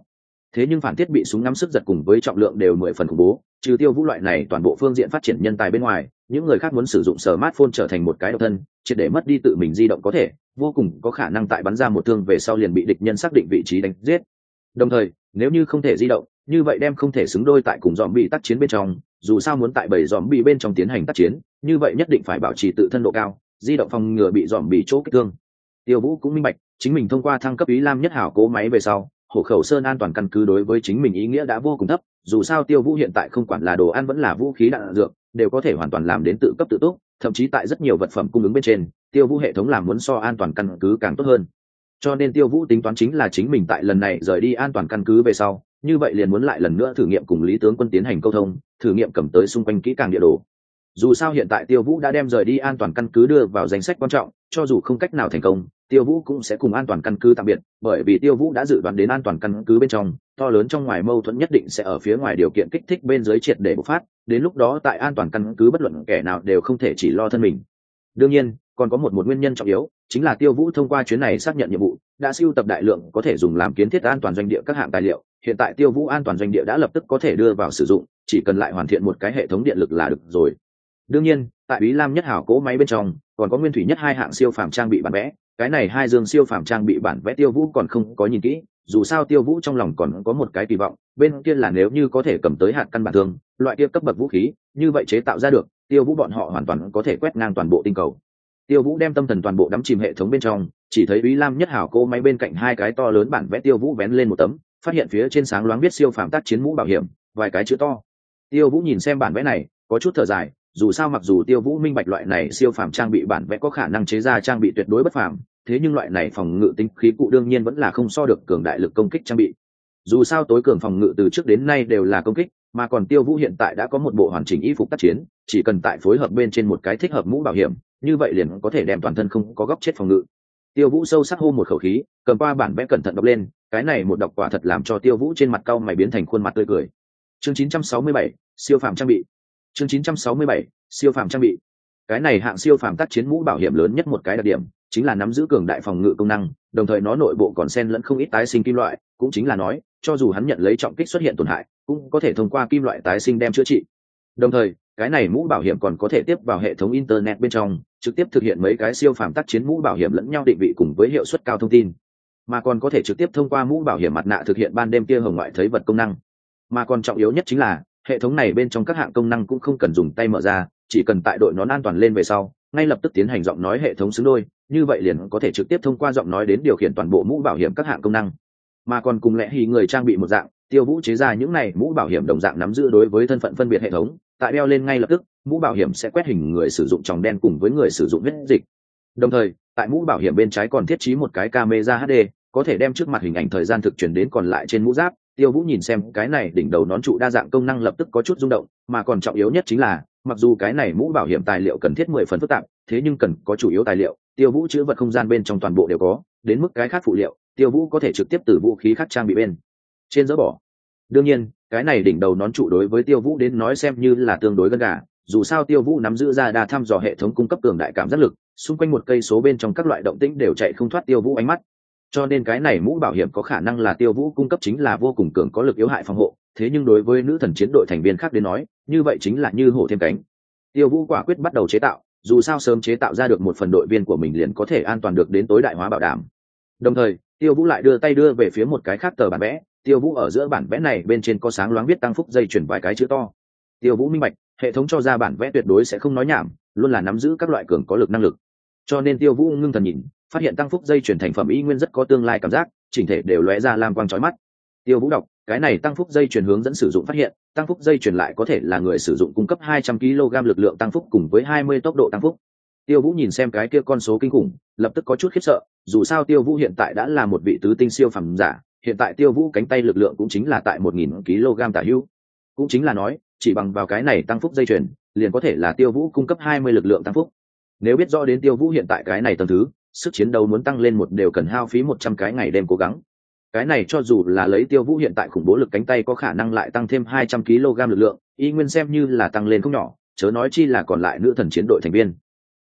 thế nhưng phản thiết bị súng ngắm sức giật cùng với trọng lượng đều mười phần khủng bố, trừ Tiêu Vũ loại này toàn bộ phương diện phát triển nhân tài bên ngoài, những người khác muốn sử dụng smartphone trở thành một cái độc thân, triệt để mất đi tự mình di động có thể, vô cùng có khả năng tại bắn ra một thương về sau liền bị địch nhân xác định vị trí đánh giết. Đồng thời, nếu như không thể di động, như vậy đem không thể xứng đôi tại cùng zombie tác chiến bên trong, dù sao muốn tại bảy zombie bên trong tiến hành tác chiến, như vậy nhất định phải bảo trì tự thân độ cao, di động phòng ngừa bị zombie chỗ kích thương. Tiêu Vũ cũng minh bạch, chính mình thông qua thăng cấp Ý Lam nhất hảo cố máy về sau, Hổ Khẩu Sơn an toàn căn cứ đối với chính mình ý nghĩa đã vô cùng thấp, dù sao Tiêu Vũ hiện tại không quản là đồ ăn vẫn là vũ khí đạn dược, đều có thể hoàn toàn làm đến tự cấp tự túc, thậm chí tại rất nhiều vật phẩm cung ứng bên trên, Tiêu Vũ hệ thống làm muốn so an toàn căn cứ càng tốt hơn. Cho nên Tiêu Vũ tính toán chính là chính mình tại lần này rời đi an toàn căn cứ về sau, như vậy liền muốn lại lần nữa thử nghiệm cùng Lý tướng quân tiến hành câu thông, thử nghiệm cầm tới xung quanh kỹ càng địa đồ. Dù sao hiện tại Tiêu Vũ đã đem rời đi an toàn căn cứ đưa vào danh sách quan trọng, cho dù không cách nào thành công, Tiêu Vũ cũng sẽ cùng an toàn căn cứ tạm biệt, bởi vì Tiêu Vũ đã dự đoán đến an toàn căn cứ bên trong, to lớn trong ngoài mâu thuẫn nhất định sẽ ở phía ngoài điều kiện kích thích bên dưới triệt để bộc phát, đến lúc đó tại an toàn căn cứ bất luận kẻ nào đều không thể chỉ lo thân mình. Đương nhiên, còn có một một nguyên nhân trọng yếu, chính là Tiêu Vũ thông qua chuyến này xác nhận nhiệm vụ, đã sưu tập đại lượng có thể dùng làm kiến thiết an toàn doanh địa các hạng tài liệu, hiện tại Tiêu Vũ an toàn doanh địa đã lập tức có thể đưa vào sử dụng, chỉ cần lại hoàn thiện một cái hệ thống điện lực là được rồi. Đương nhiên, tại Ý Lam nhất hảo cố máy bên trong, còn có nguyên thủy nhất hai hạng siêu phàm trang bị bản vẽ, cái này hai dương siêu phàm trang bị bản vẽ Tiêu Vũ còn không có nhìn kỹ, dù sao Tiêu Vũ trong lòng còn có một cái kỳ vọng, bên kia là nếu như có thể cầm tới hạt căn bản thương, loại kia cấp bậc vũ khí, như vậy chế tạo ra được, Tiêu Vũ bọn họ hoàn toàn có thể quét ngang toàn bộ tinh cầu. Tiêu Vũ đem tâm thần toàn bộ đắm chìm hệ thống bên trong, chỉ thấy Ý Lam nhất hảo cố máy bên cạnh hai cái to lớn bản vẽ Tiêu Vũ vén lên một tấm, phát hiện phía trên sáng loáng viết siêu phàm tác chiến mũ bảo hiểm, vài cái chữ to. Tiêu Vũ nhìn xem bản vẽ này, có chút thở dài, dù sao mặc dù Tiêu Vũ minh bạch loại này siêu phàm trang bị bản vẽ có khả năng chế ra trang bị tuyệt đối bất phàm, thế nhưng loại này phòng ngự tính khí cụ đương nhiên vẫn là không so được cường đại lực công kích trang bị. Dù sao tối cường phòng ngự từ trước đến nay đều là công kích, mà còn Tiêu Vũ hiện tại đã có một bộ hoàn chỉnh y phục tác chiến, chỉ cần tại phối hợp bên trên một cái thích hợp mũ bảo hiểm, như vậy liền có thể đem toàn thân không có góc chết phòng ngự. Tiêu Vũ sâu sắc hô một khẩu khí, cầm qua bản vẽ cẩn thận đọc lên, cái này một đọc quả thật làm cho Tiêu Vũ trên mặt cau mày biến thành khuôn mặt tươi cười. Chương chín trăm sáu mươi bảy, siêu phàm trang bị. Chương chín trăm sáu mươi bảy, siêu phàm trang bị. Cái này hạng siêu phàm tác chiến mũ bảo hiểm lớn nhất một cái đặc điểm, chính là nắm giữ cường đại phòng ngự công năng, đồng thời nó nội bộ còn xen lẫn không ít tái sinh kim loại, cũng chính là nói, cho dù hắn nhận lấy trọng kích xuất hiện tổn hại, cũng có thể thông qua kim loại tái sinh đem chữa trị. Đồng thời, cái này mũ bảo hiểm còn có thể tiếp vào hệ thống internet bên trong, trực tiếp thực hiện mấy cái siêu phàm tác chiến mũ bảo hiểm lẫn nhau định vị cùng với hiệu suất cao thông tin, mà còn có thể trực tiếp thông qua mũ bảo hiểm mặt nạ thực hiện ban đêm tia hồng ngoại thấy vật công năng. Mà còn trọng yếu nhất chính là hệ thống này bên trong các hạng công năng cũng không cần dùng tay mở ra, chỉ cần tại đội nón an toàn lên về sau, ngay lập tức tiến hành giọng nói hệ thống xứng đôi, như vậy liền có thể trực tiếp thông qua giọng nói đến điều khiển toàn bộ mũ bảo hiểm các hạng công năng. Mà còn cùng lẽ hì người trang bị một dạng, Tiêu Vũ chế ra những này mũ bảo hiểm đồng dạng nắm giữ đối với thân phận phân biệt hệ thống, tại đeo lên ngay lập tức, mũ bảo hiểm sẽ quét hình người sử dụng tròng đen cùng với người sử dụng huyết dịch. Đồng thời, tại mũ bảo hiểm bên trái còn thiết trí một cái camera hát đê, có thể đem trước mặt hình ảnh thời gian thực chuyển đến còn lại trên mũ giáp. Tiêu Vũ nhìn xem cái này đỉnh đầu nón trụ đa dạng công năng lập tức có chút rung động, mà còn trọng yếu nhất chính là, mặc dù cái này mũ bảo hiểm tài liệu cần thiết mười phần phức tạp, thế nhưng cần có chủ yếu tài liệu, Tiêu Vũ chứa vật không gian bên trong toàn bộ đều có, đến mức cái khác phụ liệu, Tiêu Vũ có thể trực tiếp từ vũ khí khác trang bị bên trên dỡ bỏ. Đương nhiên, cái này đỉnh đầu nón trụ đối với Tiêu Vũ đến nói xem như là tương đối gần gà, dù sao Tiêu Vũ nắm giữ ra đa thăm dò hệ thống cung cấp cường đại cảm giác lực, xung quanh một cây số bên trong các loại động tĩnh đều chạy không thoát Tiêu Vũ ánh mắt. Cho nên cái này mũ bảo hiểm có khả năng là Tiêu Vũ cung cấp chính là vô cùng cường có lực yếu hại phòng hộ, thế nhưng đối với nữ thần chiến đội thành viên khác đến nói, như vậy chính là như hổ thêm cánh. Tiêu Vũ quả quyết bắt đầu chế tạo, dù sao sớm chế tạo ra được một phần đội viên của mình liền có thể an toàn được đến tối đại hóa bảo đảm. Đồng thời, Tiêu Vũ lại đưa tay đưa về phía một cái khác tờ bản vẽ, Tiêu Vũ ở giữa bản vẽ này bên trên có sáng loáng viết tăng phúc dây chuyển vài cái chữ to. Tiêu Vũ minh bạch, hệ thống cho ra bản vẽ tuyệt đối sẽ không nói nhảm, luôn là nắm giữ các loại cường có lực năng lực. Cho nên Tiêu Vũ ngưng thần nhìn, phát hiện tăng phúc dây chuyển thành phẩm y nguyên rất có tương lai cảm giác, chỉnh thể đều lóe ra lam quang chói mắt. Tiêu Vũ đọc, cái này tăng phúc dây chuyển hướng dẫn sử dụng phát hiện, tăng phúc dây chuyển lại có thể là người sử dụng cung cấp hai trăm ki lô gam lực lượng tăng phúc cùng với hai mươi tốc độ tăng phúc. Tiêu Vũ nhìn xem cái kia con số kinh khủng, lập tức có chút khiếp sợ, dù sao Tiêu Vũ hiện tại đã là một vị tứ tinh siêu phàm giả, hiện tại Tiêu Vũ cánh tay lực lượng cũng chính là tại một nghìn ki lô gam tả hữu. Cũng chính là nói, chỉ bằng vào cái này tăng phúc dây chuyền, liền có thể là Tiêu Vũ cung cấp hai mươi lực lượng tăng phúc. Nếu biết rõ đến Tiêu Vũ hiện tại cái này tầng thứ, sức chiến đấu muốn tăng lên một đều cần hao phí một trăm cái ngày đêm cố gắng. Cái này cho dù là lấy Tiêu Vũ hiện tại khủng bố lực cánh tay có khả năng lại tăng thêm hai trăm ki lô gam lực lượng, y nguyên xem như là tăng lên không nhỏ, chớ nói chi là còn lại nữ thần chiến đội thành viên.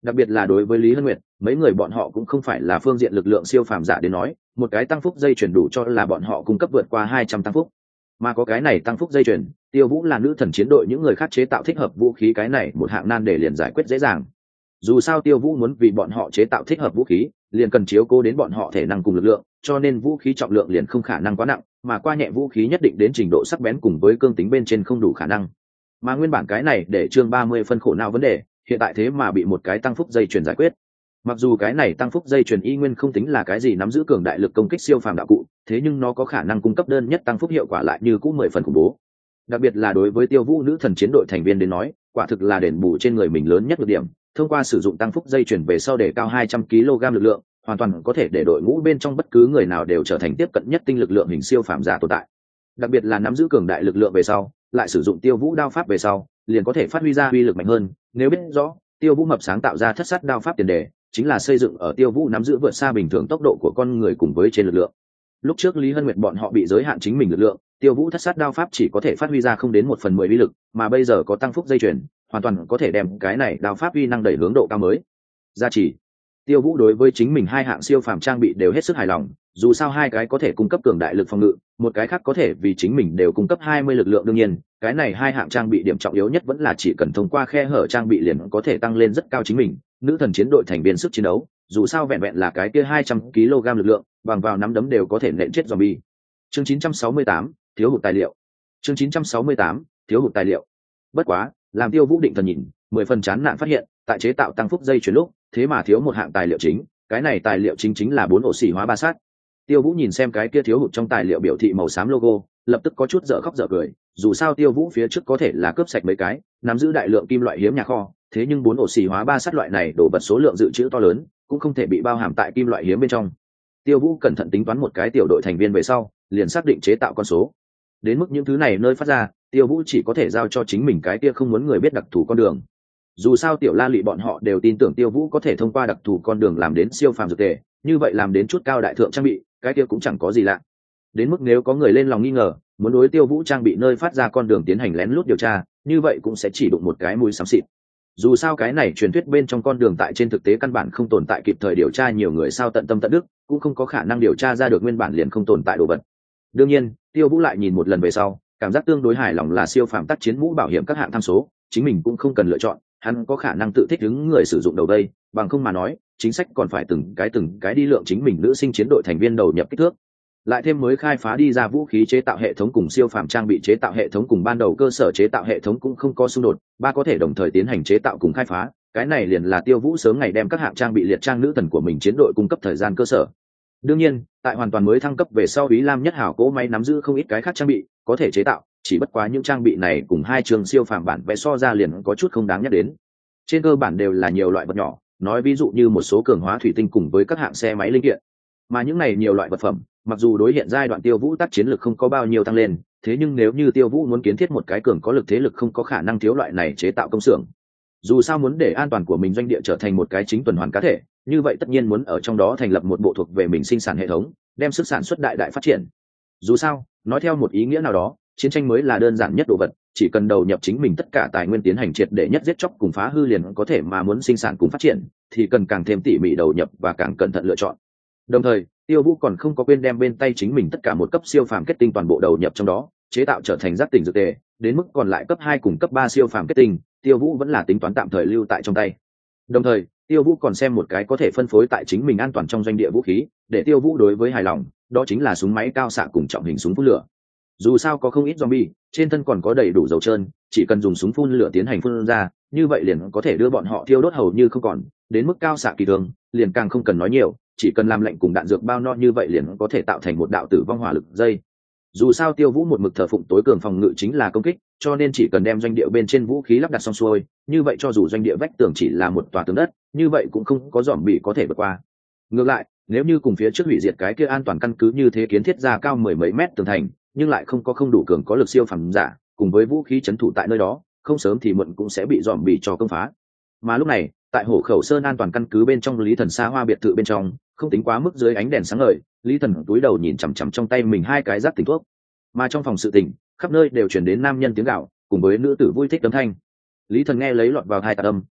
Đặc biệt là đối với Lý Hân Nguyệt, mấy người bọn họ cũng không phải là phương diện lực lượng siêu phàm giả đến nói, một cái tăng phúc dây chuyển đủ cho là bọn họ cung cấp vượt qua hai trăm tăng phúc. Mà có cái này tăng phúc dây chuyển, Tiêu Vũ là nữ thần chiến đội những người khác chế tạo thích hợp vũ khí cái này một hạng nan để liền giải quyết dễ dàng. Dù sao Tiêu Vũ muốn vì bọn họ chế tạo thích hợp vũ khí, liền cần chiếu cố đến bọn họ thể năng cùng lực lượng, cho nên vũ khí trọng lượng liền không khả năng quá nặng, mà qua nhẹ vũ khí nhất định đến trình độ sắc bén cùng với cương tính bên trên không đủ khả năng. Mà nguyên bản cái này để chương ba mươi phân khổ não vấn đề, hiện tại thế mà bị một cái tăng phúc dây chuyền giải quyết. Mặc dù cái này tăng phúc dây chuyền y nguyên không tính là cái gì nắm giữ cường đại lực công kích siêu phàm đạo cụ, thế nhưng nó có khả năng cung cấp đơn nhất tăng phúc hiệu quả lại như cũ mười phần khủng bố. Đặc biệt là đối với Tiêu Vũ nữ thần chiến đội thành viên đến nói, quả thực là đền bù trên người mình lớn nhất được điểm, thông qua sử dụng tăng phúc dây chuyền về sau để cao hai trăm ki lô gam lực lượng, hoàn toàn có thể để đội ngũ bên trong bất cứ người nào đều trở thành tiếp cận nhất tinh lực lượng hình siêu phàm giả tồn tại. Đặc biệt là nắm giữ cường đại lực lượng về sau, lại sử dụng Tiêu Vũ đao pháp về sau, liền có thể phát huy ra uy lực mạnh hơn. Nếu biết rõ, Tiêu Vũ mập sáng tạo ra thất sát đao pháp tiền đề, chính là xây dựng ở Tiêu Vũ nắm giữ vượt xa bình thường tốc độ của con người cùng với trên lực lượng. Lúc trước Lý Hân Nguyệt bọn họ bị giới hạn chính mình lực lượng, Tiêu Vũ thất sát đao pháp chỉ có thể phát huy ra không đến một phần mười uy lực, mà bây giờ có tăng phúc dây chuyền, hoàn toàn có thể đem cái này đao pháp uy năng đẩy hướng độ cao mới. Gia trì. Tiêu Vũ đối với chính mình hai hạng siêu phàm trang bị đều hết sức hài lòng, dù sao hai cái có thể cung cấp cường đại lực phòng ngự, một cái khác có thể vì chính mình đều cung cấp hai mươi lực lượng đương nhiên, cái này hai hạng trang bị điểm trọng yếu nhất vẫn là chỉ cần thông qua khe hở trang bị liền có thể tăng lên rất cao chính mình, nữ thần chiến đội thành viên sức chiến đấu, dù sao vẹn vẹn là cái kia hai trăm ki lô gam lực lượng, bằng vào nắm đấm đều có thể nện chết zombie. Chương chín trăm sáu mươi tám, thiếu hụt tài liệu. Chương chín trăm sáu mươi tám, thiếu hụt tài liệu. Bất quá, làm Tiêu Vũ định thần nhìn, mười phần chán nản phát hiện, tại chế tạo tăng phúc dây chuyền lúc, thế mà thiếu một hạng tài liệu chính, cái này tài liệu chính chính là bốn ổ xỉ hóa ba sát. Tiêu Vũ nhìn xem cái kia thiếu hụt trong tài liệu biểu thị màu xám logo, lập tức có chút dở khóc dở cười, dù sao Tiêu Vũ phía trước có thể là cướp sạch mấy cái, nắm giữ đại lượng kim loại hiếm nhà kho, thế nhưng bốn ổ xỉ hóa ba sát loại này đổ vật số lượng dự trữ to lớn, cũng không thể bị bao hàm tại kim loại hiếm bên trong. Tiêu Vũ cẩn thận tính toán một cái tiểu đội thành viên về sau, liền xác định chế tạo con số. Đến mức những thứ này nơi phát ra, Tiêu Vũ chỉ có thể giao cho chính mình cái kia không muốn người biết đặc thù con đường. Dù sao tiểu La Lị bọn họ đều tin tưởng Tiêu Vũ có thể thông qua đặc thù con đường làm đến siêu phàm dược tề, như vậy làm đến chút cao đại thượng trang bị, cái kia cũng chẳng có gì lạ. Đến mức nếu có người lên lòng nghi ngờ, muốn đối Tiêu Vũ trang bị nơi phát ra con đường tiến hành lén lút điều tra, như vậy cũng sẽ chỉ đụng một cái mũi xám xịt. Dù sao cái này truyền thuyết bên trong con đường tại trên thực tế căn bản không tồn tại, kịp thời điều tra nhiều người sao tận tâm tận đức, cũng không có khả năng điều tra ra được nguyên bản liền không tồn tại đồ vật. Đương nhiên, Tiêu Vũ lại nhìn một lần về sau, cảm giác tương đối hài lòng là siêu phàm tác chiến mũ bảo hiểm các hạng tham số, chính mình cũng không cần lựa chọn, hắn có khả năng tự thích ứng người sử dụng đầu đây, bằng không mà nói, chính sách còn phải từng cái từng cái đi lượng chính mình nữ sinh chiến đội thành viên đầu nhập kích thước. Lại thêm mới khai phá đi ra vũ khí chế tạo hệ thống cùng siêu phàm trang bị chế tạo hệ thống cùng ban đầu cơ sở chế tạo hệ thống cũng không có xung đột, ba có thể đồng thời tiến hành chế tạo cùng khai phá, cái này liền là Tiêu Vũ sớm ngày đem các hạng trang bị liệt trang nữ thần của mình chiến đội cung cấp thời gian cơ sở. Đương nhiên, tại hoàn toàn mới thăng cấp về sau, Úy Lam Nhất Hảo cỗ máy nắm giữ không ít cái khác trang bị có thể chế tạo, chỉ bất quá những trang bị này cùng hai trường siêu phàm bản vẽ so ra liền có chút không đáng nhắc đến. Trên cơ bản đều là nhiều loại vật nhỏ, nói ví dụ như một số cường hóa thủy tinh cùng với các hạng xe máy linh kiện. Mà những này nhiều loại vật phẩm, mặc dù đối hiện giai đoạn Tiêu Vũ tác chiến lực không có bao nhiêu tăng lên, thế nhưng nếu như Tiêu Vũ muốn kiến thiết một cái cường có lực thế lực không có khả năng thiếu loại này chế tạo công xưởng. Dù sao muốn để an toàn của mình doanh địa trở thành một cái chính tuần hoàn cá thể, như vậy tất nhiên muốn ở trong đó thành lập một bộ thuộc về mình sinh sản hệ thống, đem sức sản xuất đại đại phát triển. Dù sao, nói theo một ý nghĩa nào đó, chiến tranh mới là đơn giản nhất đồ vật, chỉ cần đầu nhập chính mình tất cả tài nguyên tiến hành triệt để nhất giết chóc cùng phá hư liền có thể, mà muốn sinh sản cùng phát triển thì cần càng thêm tỉ mỉ đầu nhập và càng cẩn thận lựa chọn. Đồng thời, Tiêu Vũ còn không có quên đem bên tay chính mình tất cả một cấp siêu phàm kết tinh toàn bộ đầu nhập trong đó, chế tạo trở thành giác tỉnh dược tề, đến mức còn lại cấp hai cùng cấp ba siêu phàm kết tinh, Tiêu Vũ vẫn là tính toán tạm thời lưu tại trong tay. Đồng thời, Tiêu Vũ còn xem một cái có thể phân phối tại chính mình an toàn trong doanh địa vũ khí, để Tiêu Vũ đối với hài lòng, đó chính là súng máy cao xạ cùng trọng hình súng phun lửa. Dù sao có không ít zombie, trên thân còn có đầy đủ dầu trơn, chỉ cần dùng súng phun lửa tiến hành phun ra, như vậy liền có thể đưa bọn họ thiêu đốt hầu như không còn, đến mức cao xạ kỳ thường, liền càng không cần nói nhiều, chỉ cần làm lệnh cùng đạn dược bao no như vậy liền có thể tạo thành một đạo tử vong hỏa lực dây. Dù sao Tiêu Vũ một mực thờ phụng tối cường phòng ngự chính là công kích, cho nên chỉ cần đem doanh địa bên trên vũ khí lắp đặt xong xuôi, như vậy cho dù doanh địa vách tường chỉ là một tòa tường đất, như vậy cũng không có zombie có thể vượt qua. Ngược lại, nếu như cùng phía trước hủy diệt cái kia an toàn căn cứ như thế kiến thiết ra cao mười mấy mét tường thành, nhưng lại không có không đủ cường có lực siêu phàm giả, cùng với vũ khí trấn thủ tại nơi đó, không sớm thì muộn cũng sẽ bị zombie cho công phá. Mà lúc này, tại Hổ Khẩu Sơn an toàn căn cứ bên trong Lý Thần xa hoa biệt thự bên trong, không tính quá mức dưới ánh đèn sáng ngời, Lý Thần túi đầu nhìn chằm chằm trong tay mình hai cái giác tỉnh thuốc. Mà trong phòng sự tình, khắp nơi đều truyền đến nam nhân tiếng gạo, cùng với nữ tử vui thích âm thanh. Lý Thần nghe lấy lọt vào hai tạp âm,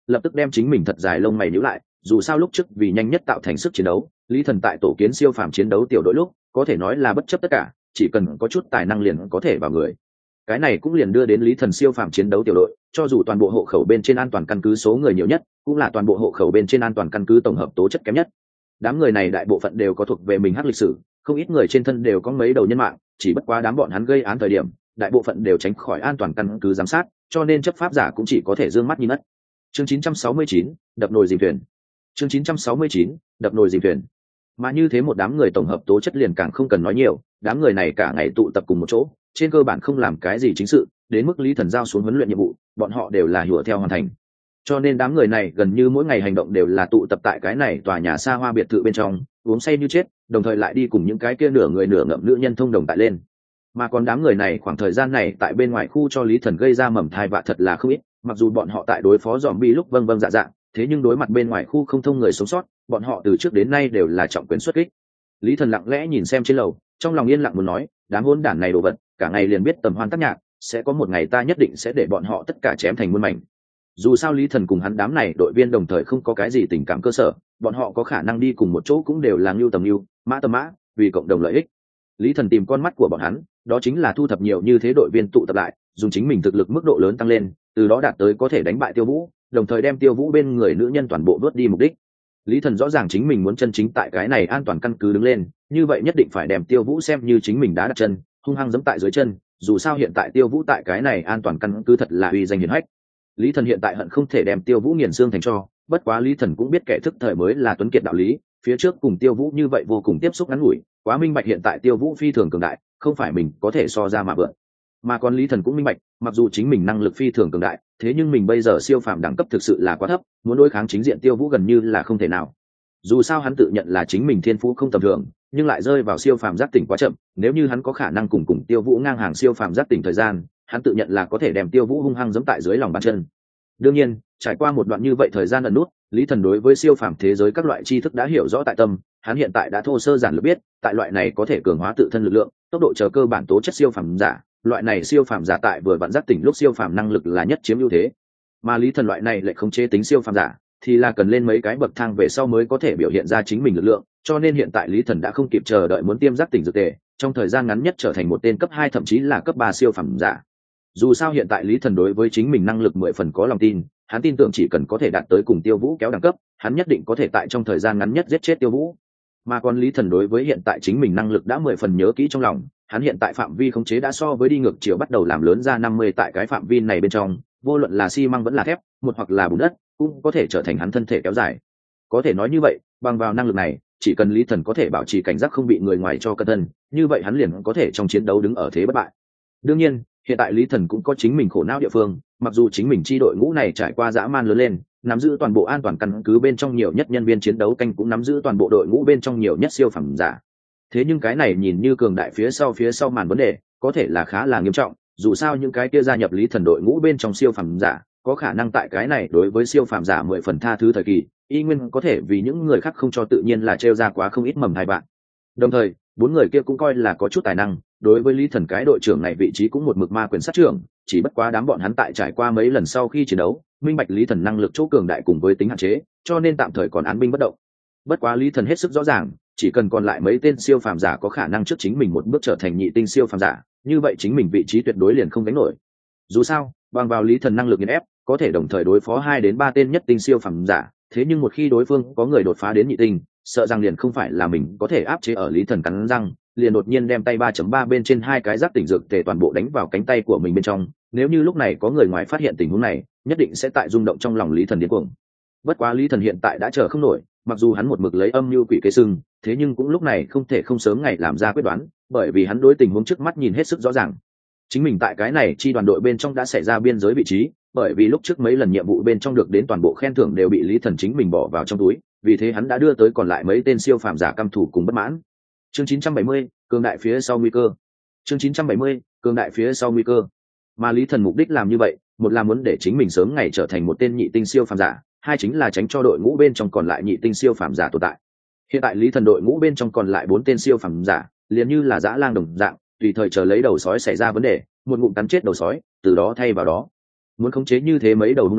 lập tức đem chính mình thật dài lông mày nhíu lại. Dù sao lúc trước vì nhanh nhất tạo thành sức chiến đấu, Lý Thần tại tổ kiến siêu phàm chiến đấu tiểu đội lúc có thể nói là bất chấp tất cả, chỉ cần có chút tài năng liền có thể vào người. Cái này cũng liền đưa đến Lý Thần siêu phàm chiến đấu tiểu đội, cho dù toàn bộ hộ khẩu bên trên an toàn căn cứ số người nhiều nhất, cũng là toàn bộ hộ khẩu bên trên an toàn căn cứ tổng hợp tố chất kém nhất. Đám người này đại bộ phận đều có thuộc về mình hắc lịch sử, không ít người trên thân đều có mấy đầu nhân mạng, chỉ bất quá đám bọn hắn gây án thời điểm, đại bộ phận đều tránh khỏi an toàn căn cứ giám sát, cho nên chấp pháp giả cũng chỉ có thể dương mắt nhìn mất. Chương chín trăm sáu mươi chín, đập nồi dìm thuyền. Chương chín trăm sáu mươi chín, đập nồi dìm thuyền. Mà như thế một đám người tổng hợp tố chất liền càng không cần nói nhiều, đám người này cả ngày tụ tập cùng một chỗ, trên cơ bản không làm cái gì chính sự, đến mức Lý Thần giao xuống huấn luyện nhiệm vụ, bọn họ đều là hùa theo hoàn thành. Cho nên đám người này gần như mỗi ngày hành động đều là tụ tập tại cái này tòa nhà xa hoa biệt thự bên trong, uống say như chết, đồng thời lại đi cùng những cái kia nửa người nửa ngậm nữ nhân thông đồng tại lên. Mà còn đám người này khoảng thời gian này tại bên ngoài khu cho Lý Thần gây ra mầm thai vạ thật là không ít, mặc dù bọn họ tại đối phó zombie lúc vâng vâng dạ dạ, thế nhưng đối mặt bên ngoài khu không thông người sống sót, bọn họ từ trước đến nay đều là trọng quyền xuất kích. Lý Thần lặng lẽ nhìn xem trên lầu, trong lòng yên lặng muốn nói, đám hỗn đản này đồ vật, cả ngày liền biết tầm hoan tác nhạc, sẽ có một ngày ta nhất định sẽ để bọn họ tất cả chém thành muôn mảnh. Dù sao Lý Thần cùng hắn đám này đội viên đồng thời không có cái gì tình cảm cơ sở, bọn họ có khả năng đi cùng một chỗ cũng đều là ngưu tầm ngưu, mã tầm mã, vì cộng đồng lợi ích. Lý Thần tìm con mắt của bọn hắn, đó chính là thu thập nhiều như thế đội viên tụ tập lại, dùng chính mình thực lực mức độ lớn tăng lên, từ đó đạt tới có thể đánh bại Tiêu Vũ, đồng thời đem Tiêu Vũ bên người nữ nhân toàn bộ đuốt đi mục đích. Lý Thần rõ ràng chính mình muốn chân chính tại cái này an toàn căn cứ đứng lên, như vậy nhất định phải đem Tiêu Vũ xem như chính mình đã đặt chân, hung hăng giẫm tại dưới chân, dù sao hiện tại Tiêu Vũ tại cái này an toàn căn cứ thật là uy danh hiển hách. Lý Thần hiện tại hận không thể đem Tiêu Vũ nghiền xương thành tro, bất quá Lý Thần cũng biết kẻ thức thời mới là tuấn kiệt đạo lý, phía trước cùng Tiêu Vũ như vậy vô cùng tiếp xúc ngắn ngủi, quá minh bạch hiện tại Tiêu Vũ phi thường cường đại, không phải mình có thể so ra mà vượt. Mà còn Lý Thần cũng minh bạch, mặc dù chính mình năng lực phi thường cường đại, thế nhưng mình bây giờ siêu phàm đẳng cấp thực sự là quá thấp, muốn đối kháng chính diện Tiêu Vũ gần như là không thể nào. Dù sao hắn tự nhận là chính mình thiên phú không tầm thường, nhưng lại rơi vào siêu phàm giác tỉnh quá chậm, nếu như hắn có khả năng cùng cùng Tiêu Vũ ngang hàng siêu phàm giác tỉnh thời gian, hắn tự nhận là có thể đem Tiêu Vũ hung hăng giẫm tại dưới lòng bàn chân. Đương nhiên, trải qua một đoạn như vậy thời gian ẩn nút, Lý Thần đối với siêu phàm thế giới các loại tri thức đã hiểu rõ tại tâm, hắn hiện tại đã thô sơ giản lược biết, tại loại này có thể cường hóa tự thân lực lượng, tốc độ chờ cơ bản tố chất siêu phàm giả, loại này siêu phàm giả tại vừa vặn giác tỉnh lúc siêu phàm năng lực là nhất chiếm ưu thế. Mà Lý Thần loại này lại không chế tính siêu phàm giả, thì là cần lên mấy cái bậc thang về sau mới có thể biểu hiện ra chính mình lực lượng, cho nên hiện tại Lý Thần đã không kịp chờ đợi muốn tiêm giác tỉnh dược tề, trong thời gian ngắn nhất trở thành một tên cấp hai thậm chí là cấp ba siêu phàm giả. Dù sao hiện tại Lý Thần đối với chính mình năng lực mười phần có lòng tin, hắn tin tưởng chỉ cần có thể đạt tới cùng Tiêu Vũ kéo đẳng cấp, hắn nhất định có thể tại trong thời gian ngắn nhất giết chết Tiêu Vũ. Mà còn Lý Thần đối với hiện tại chính mình năng lực đã mười phần nhớ kỹ trong lòng, hắn hiện tại phạm vi khống chế đã so với đi ngược chiều bắt đầu làm lớn ra năm mươi, tại cái phạm vi này bên trong, vô luận là xi măng vẫn là thép, một hoặc là bùn đất, cũng có thể trở thành hắn thân thể kéo dài. Có thể nói như vậy, bằng vào năng lực này, chỉ cần Lý Thần có thể bảo trì cảnh giác không bị người ngoài cho cẩn thân, như vậy hắn liền có thể trong chiến đấu đứng ở thế bất bại. Đương nhiên, hiện tại Lý Thần cũng có chính mình khổ não địa phương, mặc dù chính mình chi đội ngũ này trải qua dã man lớn lên, nắm giữ toàn bộ an toàn căn cứ bên trong nhiều nhất nhân viên chiến đấu canh cũng nắm giữ toàn bộ đội ngũ bên trong nhiều nhất siêu phẩm giả. Thế nhưng cái này nhìn như cường đại phía sau phía sau màn vấn đề, có thể là khá là nghiêm trọng, dù sao những cái kia gia nhập Lý Thần đội ngũ bên trong siêu phẩm giả, có khả năng tại cái này đối với siêu phàm giả mười phần tha thứ thời kỳ, y nguyên có thể vì những người khác không cho tự nhiên là trêu ra quá không ít mầm hai bạn. Đồng thời, bốn người kia cũng coi là có chút tài năng, đối với Lý Thần cái đội trưởng này vị trí cũng một mực ma quyền sát trưởng, chỉ bất quá đám bọn hắn tại trải qua mấy lần sau khi chiến đấu, minh bạch Lý Thần năng lực chỗ cường đại cùng với tính hạn chế, cho nên tạm thời còn án binh bất động. Bất quá Lý Thần hết sức rõ ràng, chỉ cần còn lại mấy tên siêu phàm giả có khả năng trước chính mình một bước trở thành nhị tinh siêu phàm giả, như vậy chính mình vị trí tuyệt đối liền không gánh nổi. Dù sao, bằng vào Lý Thần năng lực nghiền ép, có thể đồng thời đối phó hai đến ba tên nhất tinh siêu phàm giả, thế nhưng một khi đối phương có người đột phá đến nhị tinh, sợ rằng liền không phải là mình có thể áp chế. Ở Lý Thần cắn răng, liền đột nhiên đem tay ba chấm ba bên trên hai cái giác tỉnh dược tề toàn bộ đánh vào cánh tay của mình bên trong, nếu như lúc này có người ngoài phát hiện tình huống này, nhất định sẽ tại rung động trong lòng Lý Thần điên cuồng. Bất quá Lý Thần hiện tại đã chờ không nổi, mặc dù hắn một mực lấy âm mưu quỷ kế sưng, thế nhưng cũng lúc này không thể không sớm ngày làm ra quyết đoán, bởi vì hắn đối tình huống trước mắt nhìn hết sức rõ ràng. Chính mình tại cái này chi đoàn đội bên trong đã xảy ra biên giới vị trí, bởi vì lúc trước mấy lần nhiệm vụ bên trong được đến toàn bộ khen thưởng đều bị Lý Thần chính mình bỏ vào trong túi, vì thế hắn đã đưa tới còn lại mấy tên siêu phàm giả căm thủ cùng bất mãn. Chương chín trăm bảy mươi, cường đại phía sau nguy cơ. Chương chín trăm bảy mươi, cường đại phía sau nguy cơ. Mà Lý Thần mục đích làm như vậy, một là muốn để chính mình sớm ngày trở thành một tên nhị tinh siêu phàm giả, hai chính là tránh cho đội ngũ bên trong còn lại nhị tinh siêu phàm giả tồn tại. Hiện tại Lý Thần đội ngũ bên trong còn lại bốn tên siêu phàm giả, liền như là dã lang đồng dạng, tùy thời chờ lấy đầu sói xảy ra vấn đề, một ngụm cắn chết đầu sói, từ đó thay vào đó. Muốn khống chế như thế mấy đầu hung lang,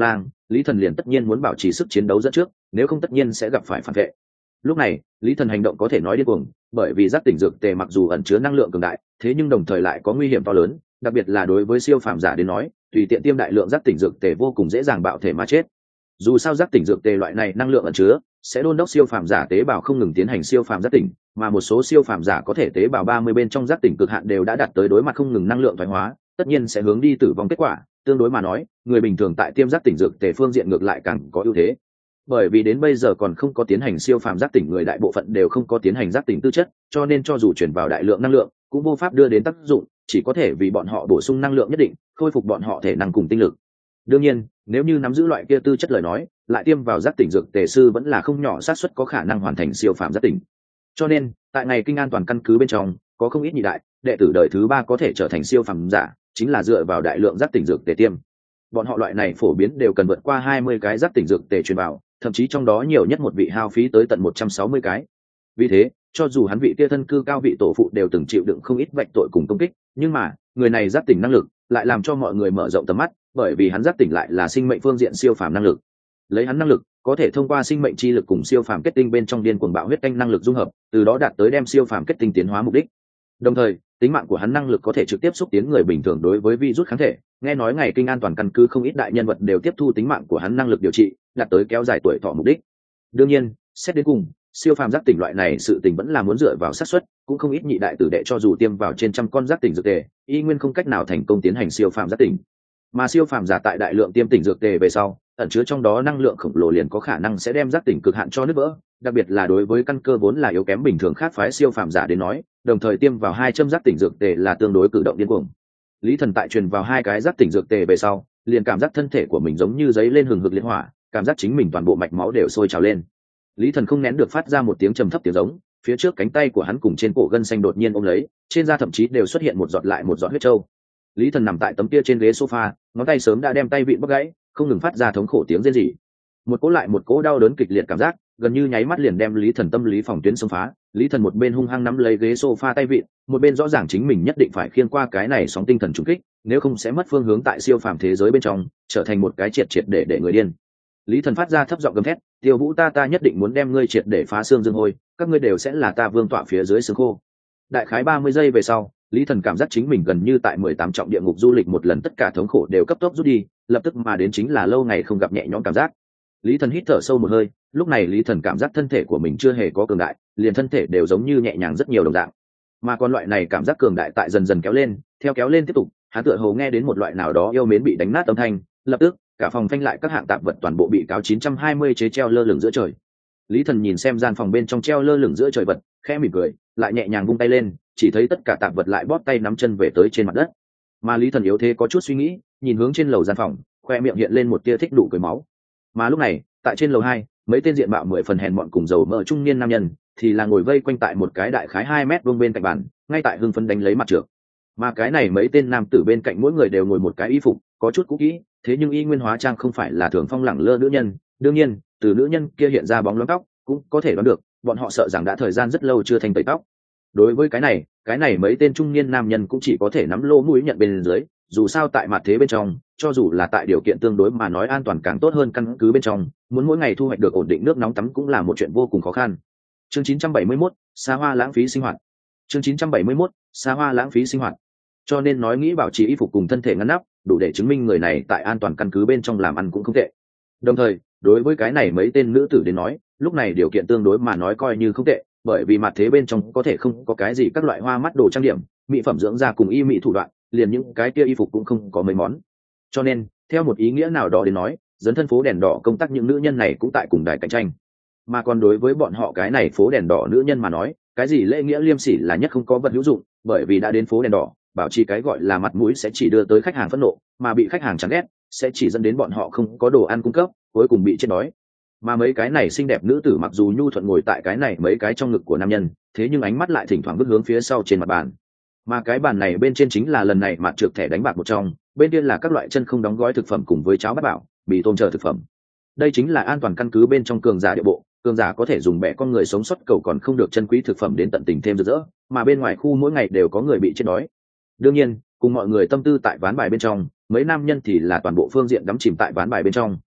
Lý Thần liền tất nhiên muốn bảo trì sức chiến đấu dẫn trước, nếu không tất nhiên sẽ gặp phải phản vệ. Lúc này Lý Thần hành động có thể nói điên cuồng, bởi vì giác tỉnh dược tề mặc dù ẩn chứa năng lượng cường đại, thế nhưng đồng thời lại có nguy hiểm to lớn, đặc biệt là đối với siêu phàm giả đến nói, tùy tiện tiêm đại lượng giác tỉnh dược tề vô cùng dễ dàng bạo thể mà chết. Dù sao giác tỉnh dược tề loại này năng lượng ẩn chứa sẽ đôn đốc siêu phàm giả tế bào không ngừng tiến hành siêu phàm giác tỉnh, mà một số siêu phàm giả có thể tế bào ba mươi bên trong giác tỉnh cực hạn đều đã đạt tới đối mặt không ngừng năng lượng thoái hóa, tất nhiên sẽ hướng đi tử vong kết quả. Tương đối mà nói, người bình thường tại tiêm giác tỉnh dược tề phương diện ngược lại càng có ưu thế, bởi vì đến bây giờ còn không có tiến hành siêu phàm giác tỉnh người đại bộ phận đều không có tiến hành giác tỉnh tư chất, cho nên cho dù chuyển vào đại lượng năng lượng cũng vô pháp đưa đến tác dụng, chỉ có thể vì bọn họ bổ sung năng lượng nhất định, khôi phục bọn họ thể năng cùng tinh lực. Đương nhiên, nếu như nắm giữ loại kia tư chất lời nói, lại tiêm vào giác tỉnh dược tề sư vẫn là không nhỏ xác suất có khả năng hoàn thành siêu phàm giác tỉnh. Cho nên, tại ngày kinh an toàn căn cứ bên trong, có không ít nhị đại, đệ tử đời thứ ba có thể trở thành siêu phàm giả, chính là dựa vào đại lượng giác tỉnh dược tề tiêm. Bọn họ loại này phổ biến đều cần vượt qua hai mươi cái giác tỉnh dược tề truyền vào, thậm chí trong đó nhiều nhất một vị hao phí tới tận một trăm sáu mươi cái. Vì thế, cho dù hắn vị kia thân cư cao vị tổ phụ đều từng chịu đựng không ít vạch tội cùng công kích, nhưng mà, người này giác tỉnh năng lực lại làm cho mọi người mở rộng tầm mắt, bởi vì hắn giác tỉnh lại là sinh mệnh phương diện siêu phàm năng lực. Lấy hắn năng lực, có thể thông qua sinh mệnh chi lực cùng siêu phàm kết tinh bên trong điên cuồng bạo huyết canh năng lực dung hợp, từ đó đạt tới đem siêu phàm kết tinh tiến hóa mục đích. Đồng thời, tính mạng của hắn năng lực có thể trực tiếp xúc tiến người bình thường đối với virus kháng thể, nghe nói ngày kinh an toàn căn cứ không ít đại nhân vật đều tiếp thu tính mạng của hắn năng lực điều trị, đạt tới kéo dài tuổi thọ mục đích. Đương nhiên, xét đến cùng, siêu phàm giác tỉnh loại này sự tình vẫn là muốn dựa vào xác suất, cũng không ít nhị đại tử đệ cho dù tiêm vào trên trăm con giác tỉnh dược tề, y nguyên không cách nào thành công tiến hành siêu phàm giác tỉnh. Mà siêu phàm giả tại đại lượng tiêm tỉnh dược tề về sau, ẩn chứa trong đó năng lượng khổng lồ liền có khả năng sẽ đem giác tỉnh cực hạn cho nứt vỡ, đặc biệt là đối với căn cơ vốn là yếu kém bình thường khác phái siêu phàm giả đến nói, đồng thời tiêm vào hai châm giác tỉnh dược tề là tương đối cử động điên cuồng. Lý Thần tại truyền vào hai cái giác tỉnh dược tề về sau, liền cảm giác thân thể của mình giống như giấy lên hừng hực liệt hỏa, cảm giác chính mình toàn bộ mạch máu đều sôi trào lên. Lý Thần không nén được phát ra một tiếng trầm thấp tiếng giống, phía trước cánh tay của hắn cùng trên cổ gân xanh đột nhiên ôm lấy, trên da thậm chí đều xuất hiện một giọt lại một giọt huyết trâu. Lý Thần nằm tại tấm kia trên ghế sofa, ngón tay sớm đã đem tay vịn bóc gãy, không ngừng phát ra thống khổ tiếng rên rỉ. Một cỗ lại một cỗ đau đớn kịch liệt cảm giác, gần như nháy mắt liền đem Lý Thần tâm lý phòng tuyến xông phá. Lý Thần một bên hung hăng nắm lấy ghế sofa tay vịn, một bên rõ ràng chính mình nhất định phải khiêng qua cái này sóng tinh thần trùng kích, nếu không sẽ mất phương hướng tại siêu phàm thế giới bên trong, trở thành một cái triệt triệt để để người điên. Lý Thần phát ra thấp giọng gầm thét, "Tiêu Vũ, ta ta nhất định muốn đem ngươi triệt để phá xương dương hôi, các ngươi đều sẽ là ta vương tọa phía dưới xương khô." Đại khái ba mươi giây về sau, Lý Thần cảm giác chính mình gần như tại mười tám trọng địa ngục du lịch một lần, tất cả thống khổ đều cấp tốc rút đi, lập tức mà đến chính là lâu ngày không gặp nhẹ nhõm cảm giác. Lý Thần hít thở sâu một hơi, lúc này Lý Thần cảm giác thân thể của mình chưa hề có cường đại, liền thân thể đều giống như nhẹ nhàng rất nhiều đồng dạng. Mà còn loại này cảm giác cường đại tại dần dần kéo lên, theo kéo lên tiếp tục, hắn tựa hồ nghe đến một loại nào đó yêu mến bị đánh nát âm thanh, lập tức, cả phòng phanh lại các hạng tạp vật toàn bộ bị cáo chín trăm hai mươi chế treo lơ lửng giữa trời. Lý Thần nhìn xem gian phòng bên trong treo lơ lửng giữa trời vật, khẽ mỉm cười, lại nhẹ nhàng vung tay lên, chỉ thấy tất cả tạp vật lại bóp tay nắm chân về tới trên mặt đất. Mà Lý Thần yếu thế có chút suy nghĩ, nhìn hướng trên lầu gian phòng, khoe miệng hiện lên một tia thích đủ cười máu. Mà lúc này, tại trên lầu hai, mấy tên diện mạo mười phần hèn mọn cùng dầu mỡ trung niên nam nhân, thì là ngồi vây quanh tại một cái đại khái hai mét vuông bên cạnh bàn, ngay tại hưng phấn đánh lấy mặt trược. Mà cái này mấy tên nam tử bên cạnh mỗi người đều ngồi một cái y phục, có chút cũ kỹ, thế nhưng y nguyên hóa trang không phải là thường phong lẳng lơ nữ nhân. Đương nhiên, từ nữ nhân kia hiện ra bóng loáng tóc, cũng có thể đoán được, bọn họ sợ rằng đã thời gian rất lâu chưa thanh tẩy tóc. Đối với cái này, cái này mấy tên trung niên nam nhân cũng chỉ có thể nắm lô mũi nhận bên dưới, dù sao tại mặt thế bên trong, cho dù là tại điều kiện tương đối mà nói an toàn càng tốt hơn căn cứ bên trong, muốn mỗi ngày thu hoạch được ổn định nước nóng tắm cũng là một chuyện vô cùng khó khăn. Chương chín trăm bảy mươi mốt, xa hoa lãng phí sinh hoạt. Chương chín trăm bảy mươi mốt, xa hoa lãng phí sinh hoạt. Cho nên nói nghĩ bảo trì y phục cùng thân thể ngăn nắp, đủ để chứng minh người này tại an toàn căn cứ bên trong làm ăn cũng không tệ. Đồng thời, đối với cái này mấy tên nữ tử đến nói, lúc này điều kiện tương đối mà nói coi như không tệ, bởi vì mặt thế bên trong có thể không có cái gì các loại hoa mắt đồ trang điểm, mỹ phẩm dưỡng da cùng y mỹ thủ đoạn, liền những cái kia y phục cũng không có mấy món. Cho nên, theo một ý nghĩa nào đó đến nói, dấn thân phố đèn đỏ công tác những nữ nhân này cũng tại cùng đài cạnh tranh. Mà còn đối với bọn họ cái này phố đèn đỏ nữ nhân mà nói, cái gì lễ nghĩa liêm sỉ là nhất không có vật hữu dụng, bởi vì đã đến phố đèn đỏ, bảo trì cái gọi là mặt mũi sẽ chỉ đưa tới khách hàng phẫn nộ, mà bị khách hàng chán ghét sẽ chỉ dẫn đến bọn họ không có đồ ăn cung cấp, cuối cùng bị chết đói. Mà mấy cái này xinh đẹp nữ tử mặc dù nhu thuận ngồi tại cái này mấy cái trong ngực của nam nhân, thế nhưng ánh mắt lại thỉnh thoảng bước hướng phía sau trên mặt bàn. Mà cái bàn này bên trên chính là lần này mặt trược thẻ đánh bạc một trong, bên kia là các loại chân không đóng gói thực phẩm cùng với cháo bát bảo, mì tôm chờ thực phẩm. Đây chính là an toàn căn cứ bên trong cường giả địa bộ, cường giả có thể dùng bẻ con người sống sót cầu còn không được chân quý thực phẩm đến tận tình thêm rực rỡ, mà bên ngoài khu mỗi ngày đều có người bị chết đói. Đương nhiên, cùng mọi người tâm tư tại ván bài bên trong, mấy nam nhân thì là toàn bộ phương diện đắm chìm tại ván bài bên trong.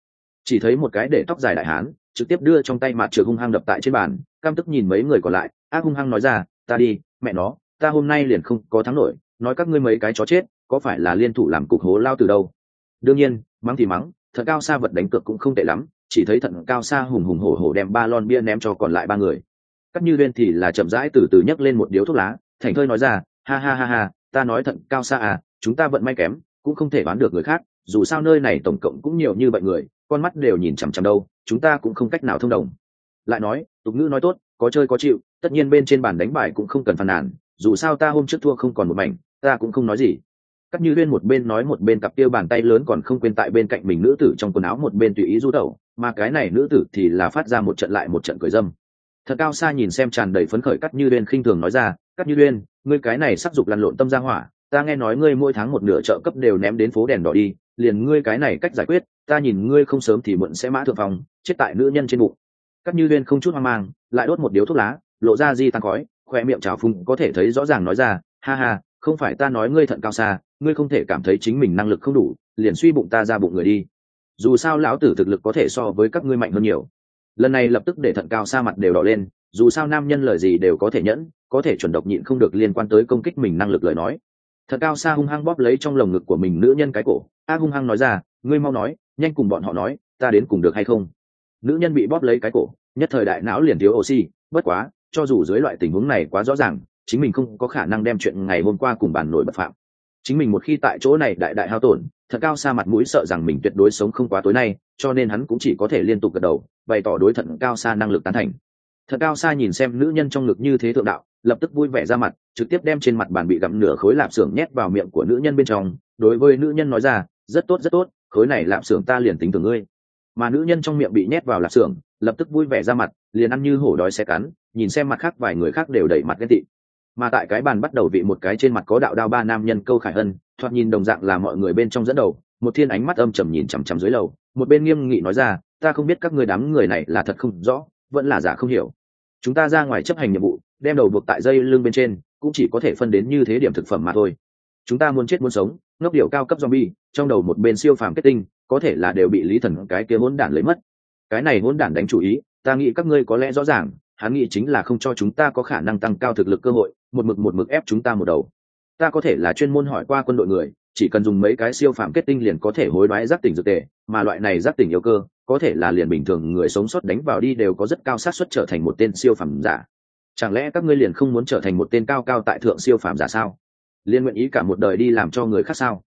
chỉ thấy một cái để tóc dài đại hán trực tiếp đưa trong tay mặt trượt hung hăng đập tại trên bàn, căm tức nhìn mấy người còn lại, ác hung hăng nói ra, ta đi, mẹ nó, ta hôm nay liền không có thắng nổi, nói các ngươi mấy cái chó chết, có phải là liên thủ làm cục hố lao từ đâu? Đương nhiên, mắng thì mắng, Thận Cao Sa vật đánh cược cũng không tệ lắm, chỉ thấy Thận Cao Sa hùng hùng hổ hổ đem ba lon bia ném cho còn lại ba người. Cắt Như Uyên thì là chậm rãi từ từ nhấc lên một điếu thuốc lá, thành thơi nói ra, ha ha ha ha, ta nói Thận Cao Sa à, chúng ta vận may kém, cũng không thể đoán được người khác, dù sao nơi này tổng cộng cũng nhiều như vậy người, con mắt đều nhìn chằm chằm đâu, chúng ta cũng không cách nào thông đồng. Lại nói, tục ngữ nói tốt, có chơi có chịu, tất nhiên bên trên bàn đánh bài cũng không cần phàn nàn, dù sao ta hôm trước thua không còn một mảnh, ta cũng không nói gì. Cắt Như Uyên một bên nói một bên cặp kia bàn tay lớn còn không quên tại bên cạnh mình nữ tử trong quần áo một bên tùy ý du tẩu, mà cái này nữ tử thì là phát ra một trận lại một trận cười dâm. Thật Cao Sa nhìn xem tràn đầy phấn khởi Cắt Như Uyên khinh thường nói ra, Cắt Như Uyên, ngươi cái này sắc dục lăn lộn tâm ra hỏa, ta nghe nói ngươi mỗi tháng một nửa trợ cấp đều ném đến phố đèn đỏ đi, liền ngươi cái này cách giải quyết, ta nhìn ngươi không sớm thì muộn sẽ mã thượng phòng, chết tại nữ nhân trên bụng. Cắt Như Uyên không chút hoang mang, lại đốt một điếu thuốc lá, lộ ra di tăng khói, khoe miệng trào phúng có thể thấy rõ ràng nói ra, ha ha, không phải ta nói ngươi Thận Cao Sa, ngươi không thể cảm thấy chính mình năng lực không đủ, liền suy bụng ta ra bụng người đi. Dù sao lão tử thực lực có thể so với các ngươi mạnh hơn nhiều. Lần này lập tức để Thận Cao Sa mặt đều đỏ lên, dù sao nam nhân lời gì đều có thể nhẫn, có thể chuẩn độc nhịn không được liên quan tới công kích mình năng lực lời nói. Thận Cao Sa hung hăng bóp lấy trong lồng ngực của mình nữ nhân cái cổ, a hung hăng nói ra, ngươi mau nói, nhanh cùng bọn họ nói, ta đến cùng được hay không? Nữ nhân bị bóp lấy cái cổ, nhất thời đại não liền thiếu oxy, bất quá, cho dù dưới loại tình huống này quá rõ ràng, chính mình không có khả năng đem chuyện ngày hôm qua cùng bàn nổi bật phạm. Chính mình một khi tại chỗ này đại đại hao tổn, Thận Cao Sa mặt mũi sợ rằng mình tuyệt đối sống không quá tối nay, cho nên hắn cũng chỉ có thể liên tục gật đầu, bày tỏ đối Thận Cao Sa năng lực tán thành. Thận Cao Sa nhìn xem nữ nhân trong ngực như thế thượng đạo, lập tức vui vẻ ra mặt, trực tiếp đem trên mặt bàn bị gặm nửa khối lạp xưởng nhét vào miệng của nữ nhân bên trong, đối với nữ nhân nói ra, rất tốt rất tốt, khối này lạp xưởng ta liền tính từ ngươi. Mà nữ nhân trong miệng bị nhét vào lạp xưởng, lập tức vui vẻ ra mặt, liền ăn như hổ đói xe cắn, nhìn xem mặt khác vài người khác đều đẩy mặt ghen tị. Mà tại cái bàn bắt đầu vị một cái trên mặt có đạo đao ba nam nhân Câu Khải Hân, thoạt nhìn đồng dạng là mọi người bên trong dẫn đầu, một thiên ánh mắt âm trầm nhìn chằm chằm dưới lầu, một bên nghiêm nghị nói ra, ta không biết các người đám người này là thật không rõ, vẫn là giả không hiểu. Chúng ta ra ngoài chấp hành nhiệm vụ, đem đầu buộc tại dây lưng bên trên, cũng chỉ có thể phân đến như thế điểm thực phẩm mà thôi. Chúng ta muốn chết muốn sống, ngốc điệu cao cấp zombie, trong đầu một bên siêu phàm kết tinh, có thể là đều bị Lý Thần cái kia hỗn đản lấy mất. Cái này hỗn đản đánh chủ ý, ta nghĩ các ngươi có lẽ rõ ràng, hắn nghĩ chính là không cho chúng ta có khả năng tăng cao thực lực cơ hội, một mực một mực ép chúng ta một đầu. Ta có thể là chuyên môn hỏi qua quân đội người, chỉ cần dùng mấy cái siêu phàm kết tinh liền có thể hối đoái giác tỉnh dược tề, mà loại này giác tỉnh yêu cơ, có thể là liền bình thường người sống sót đánh vào đi đều có rất cao xác suất trở thành một tên siêu phàm giả. Chẳng lẽ các ngươi liền không muốn trở thành một tên cao cao tại thượng siêu phàm giả sao? Liên nguyện ý cả một đời đi làm cho người khác sao?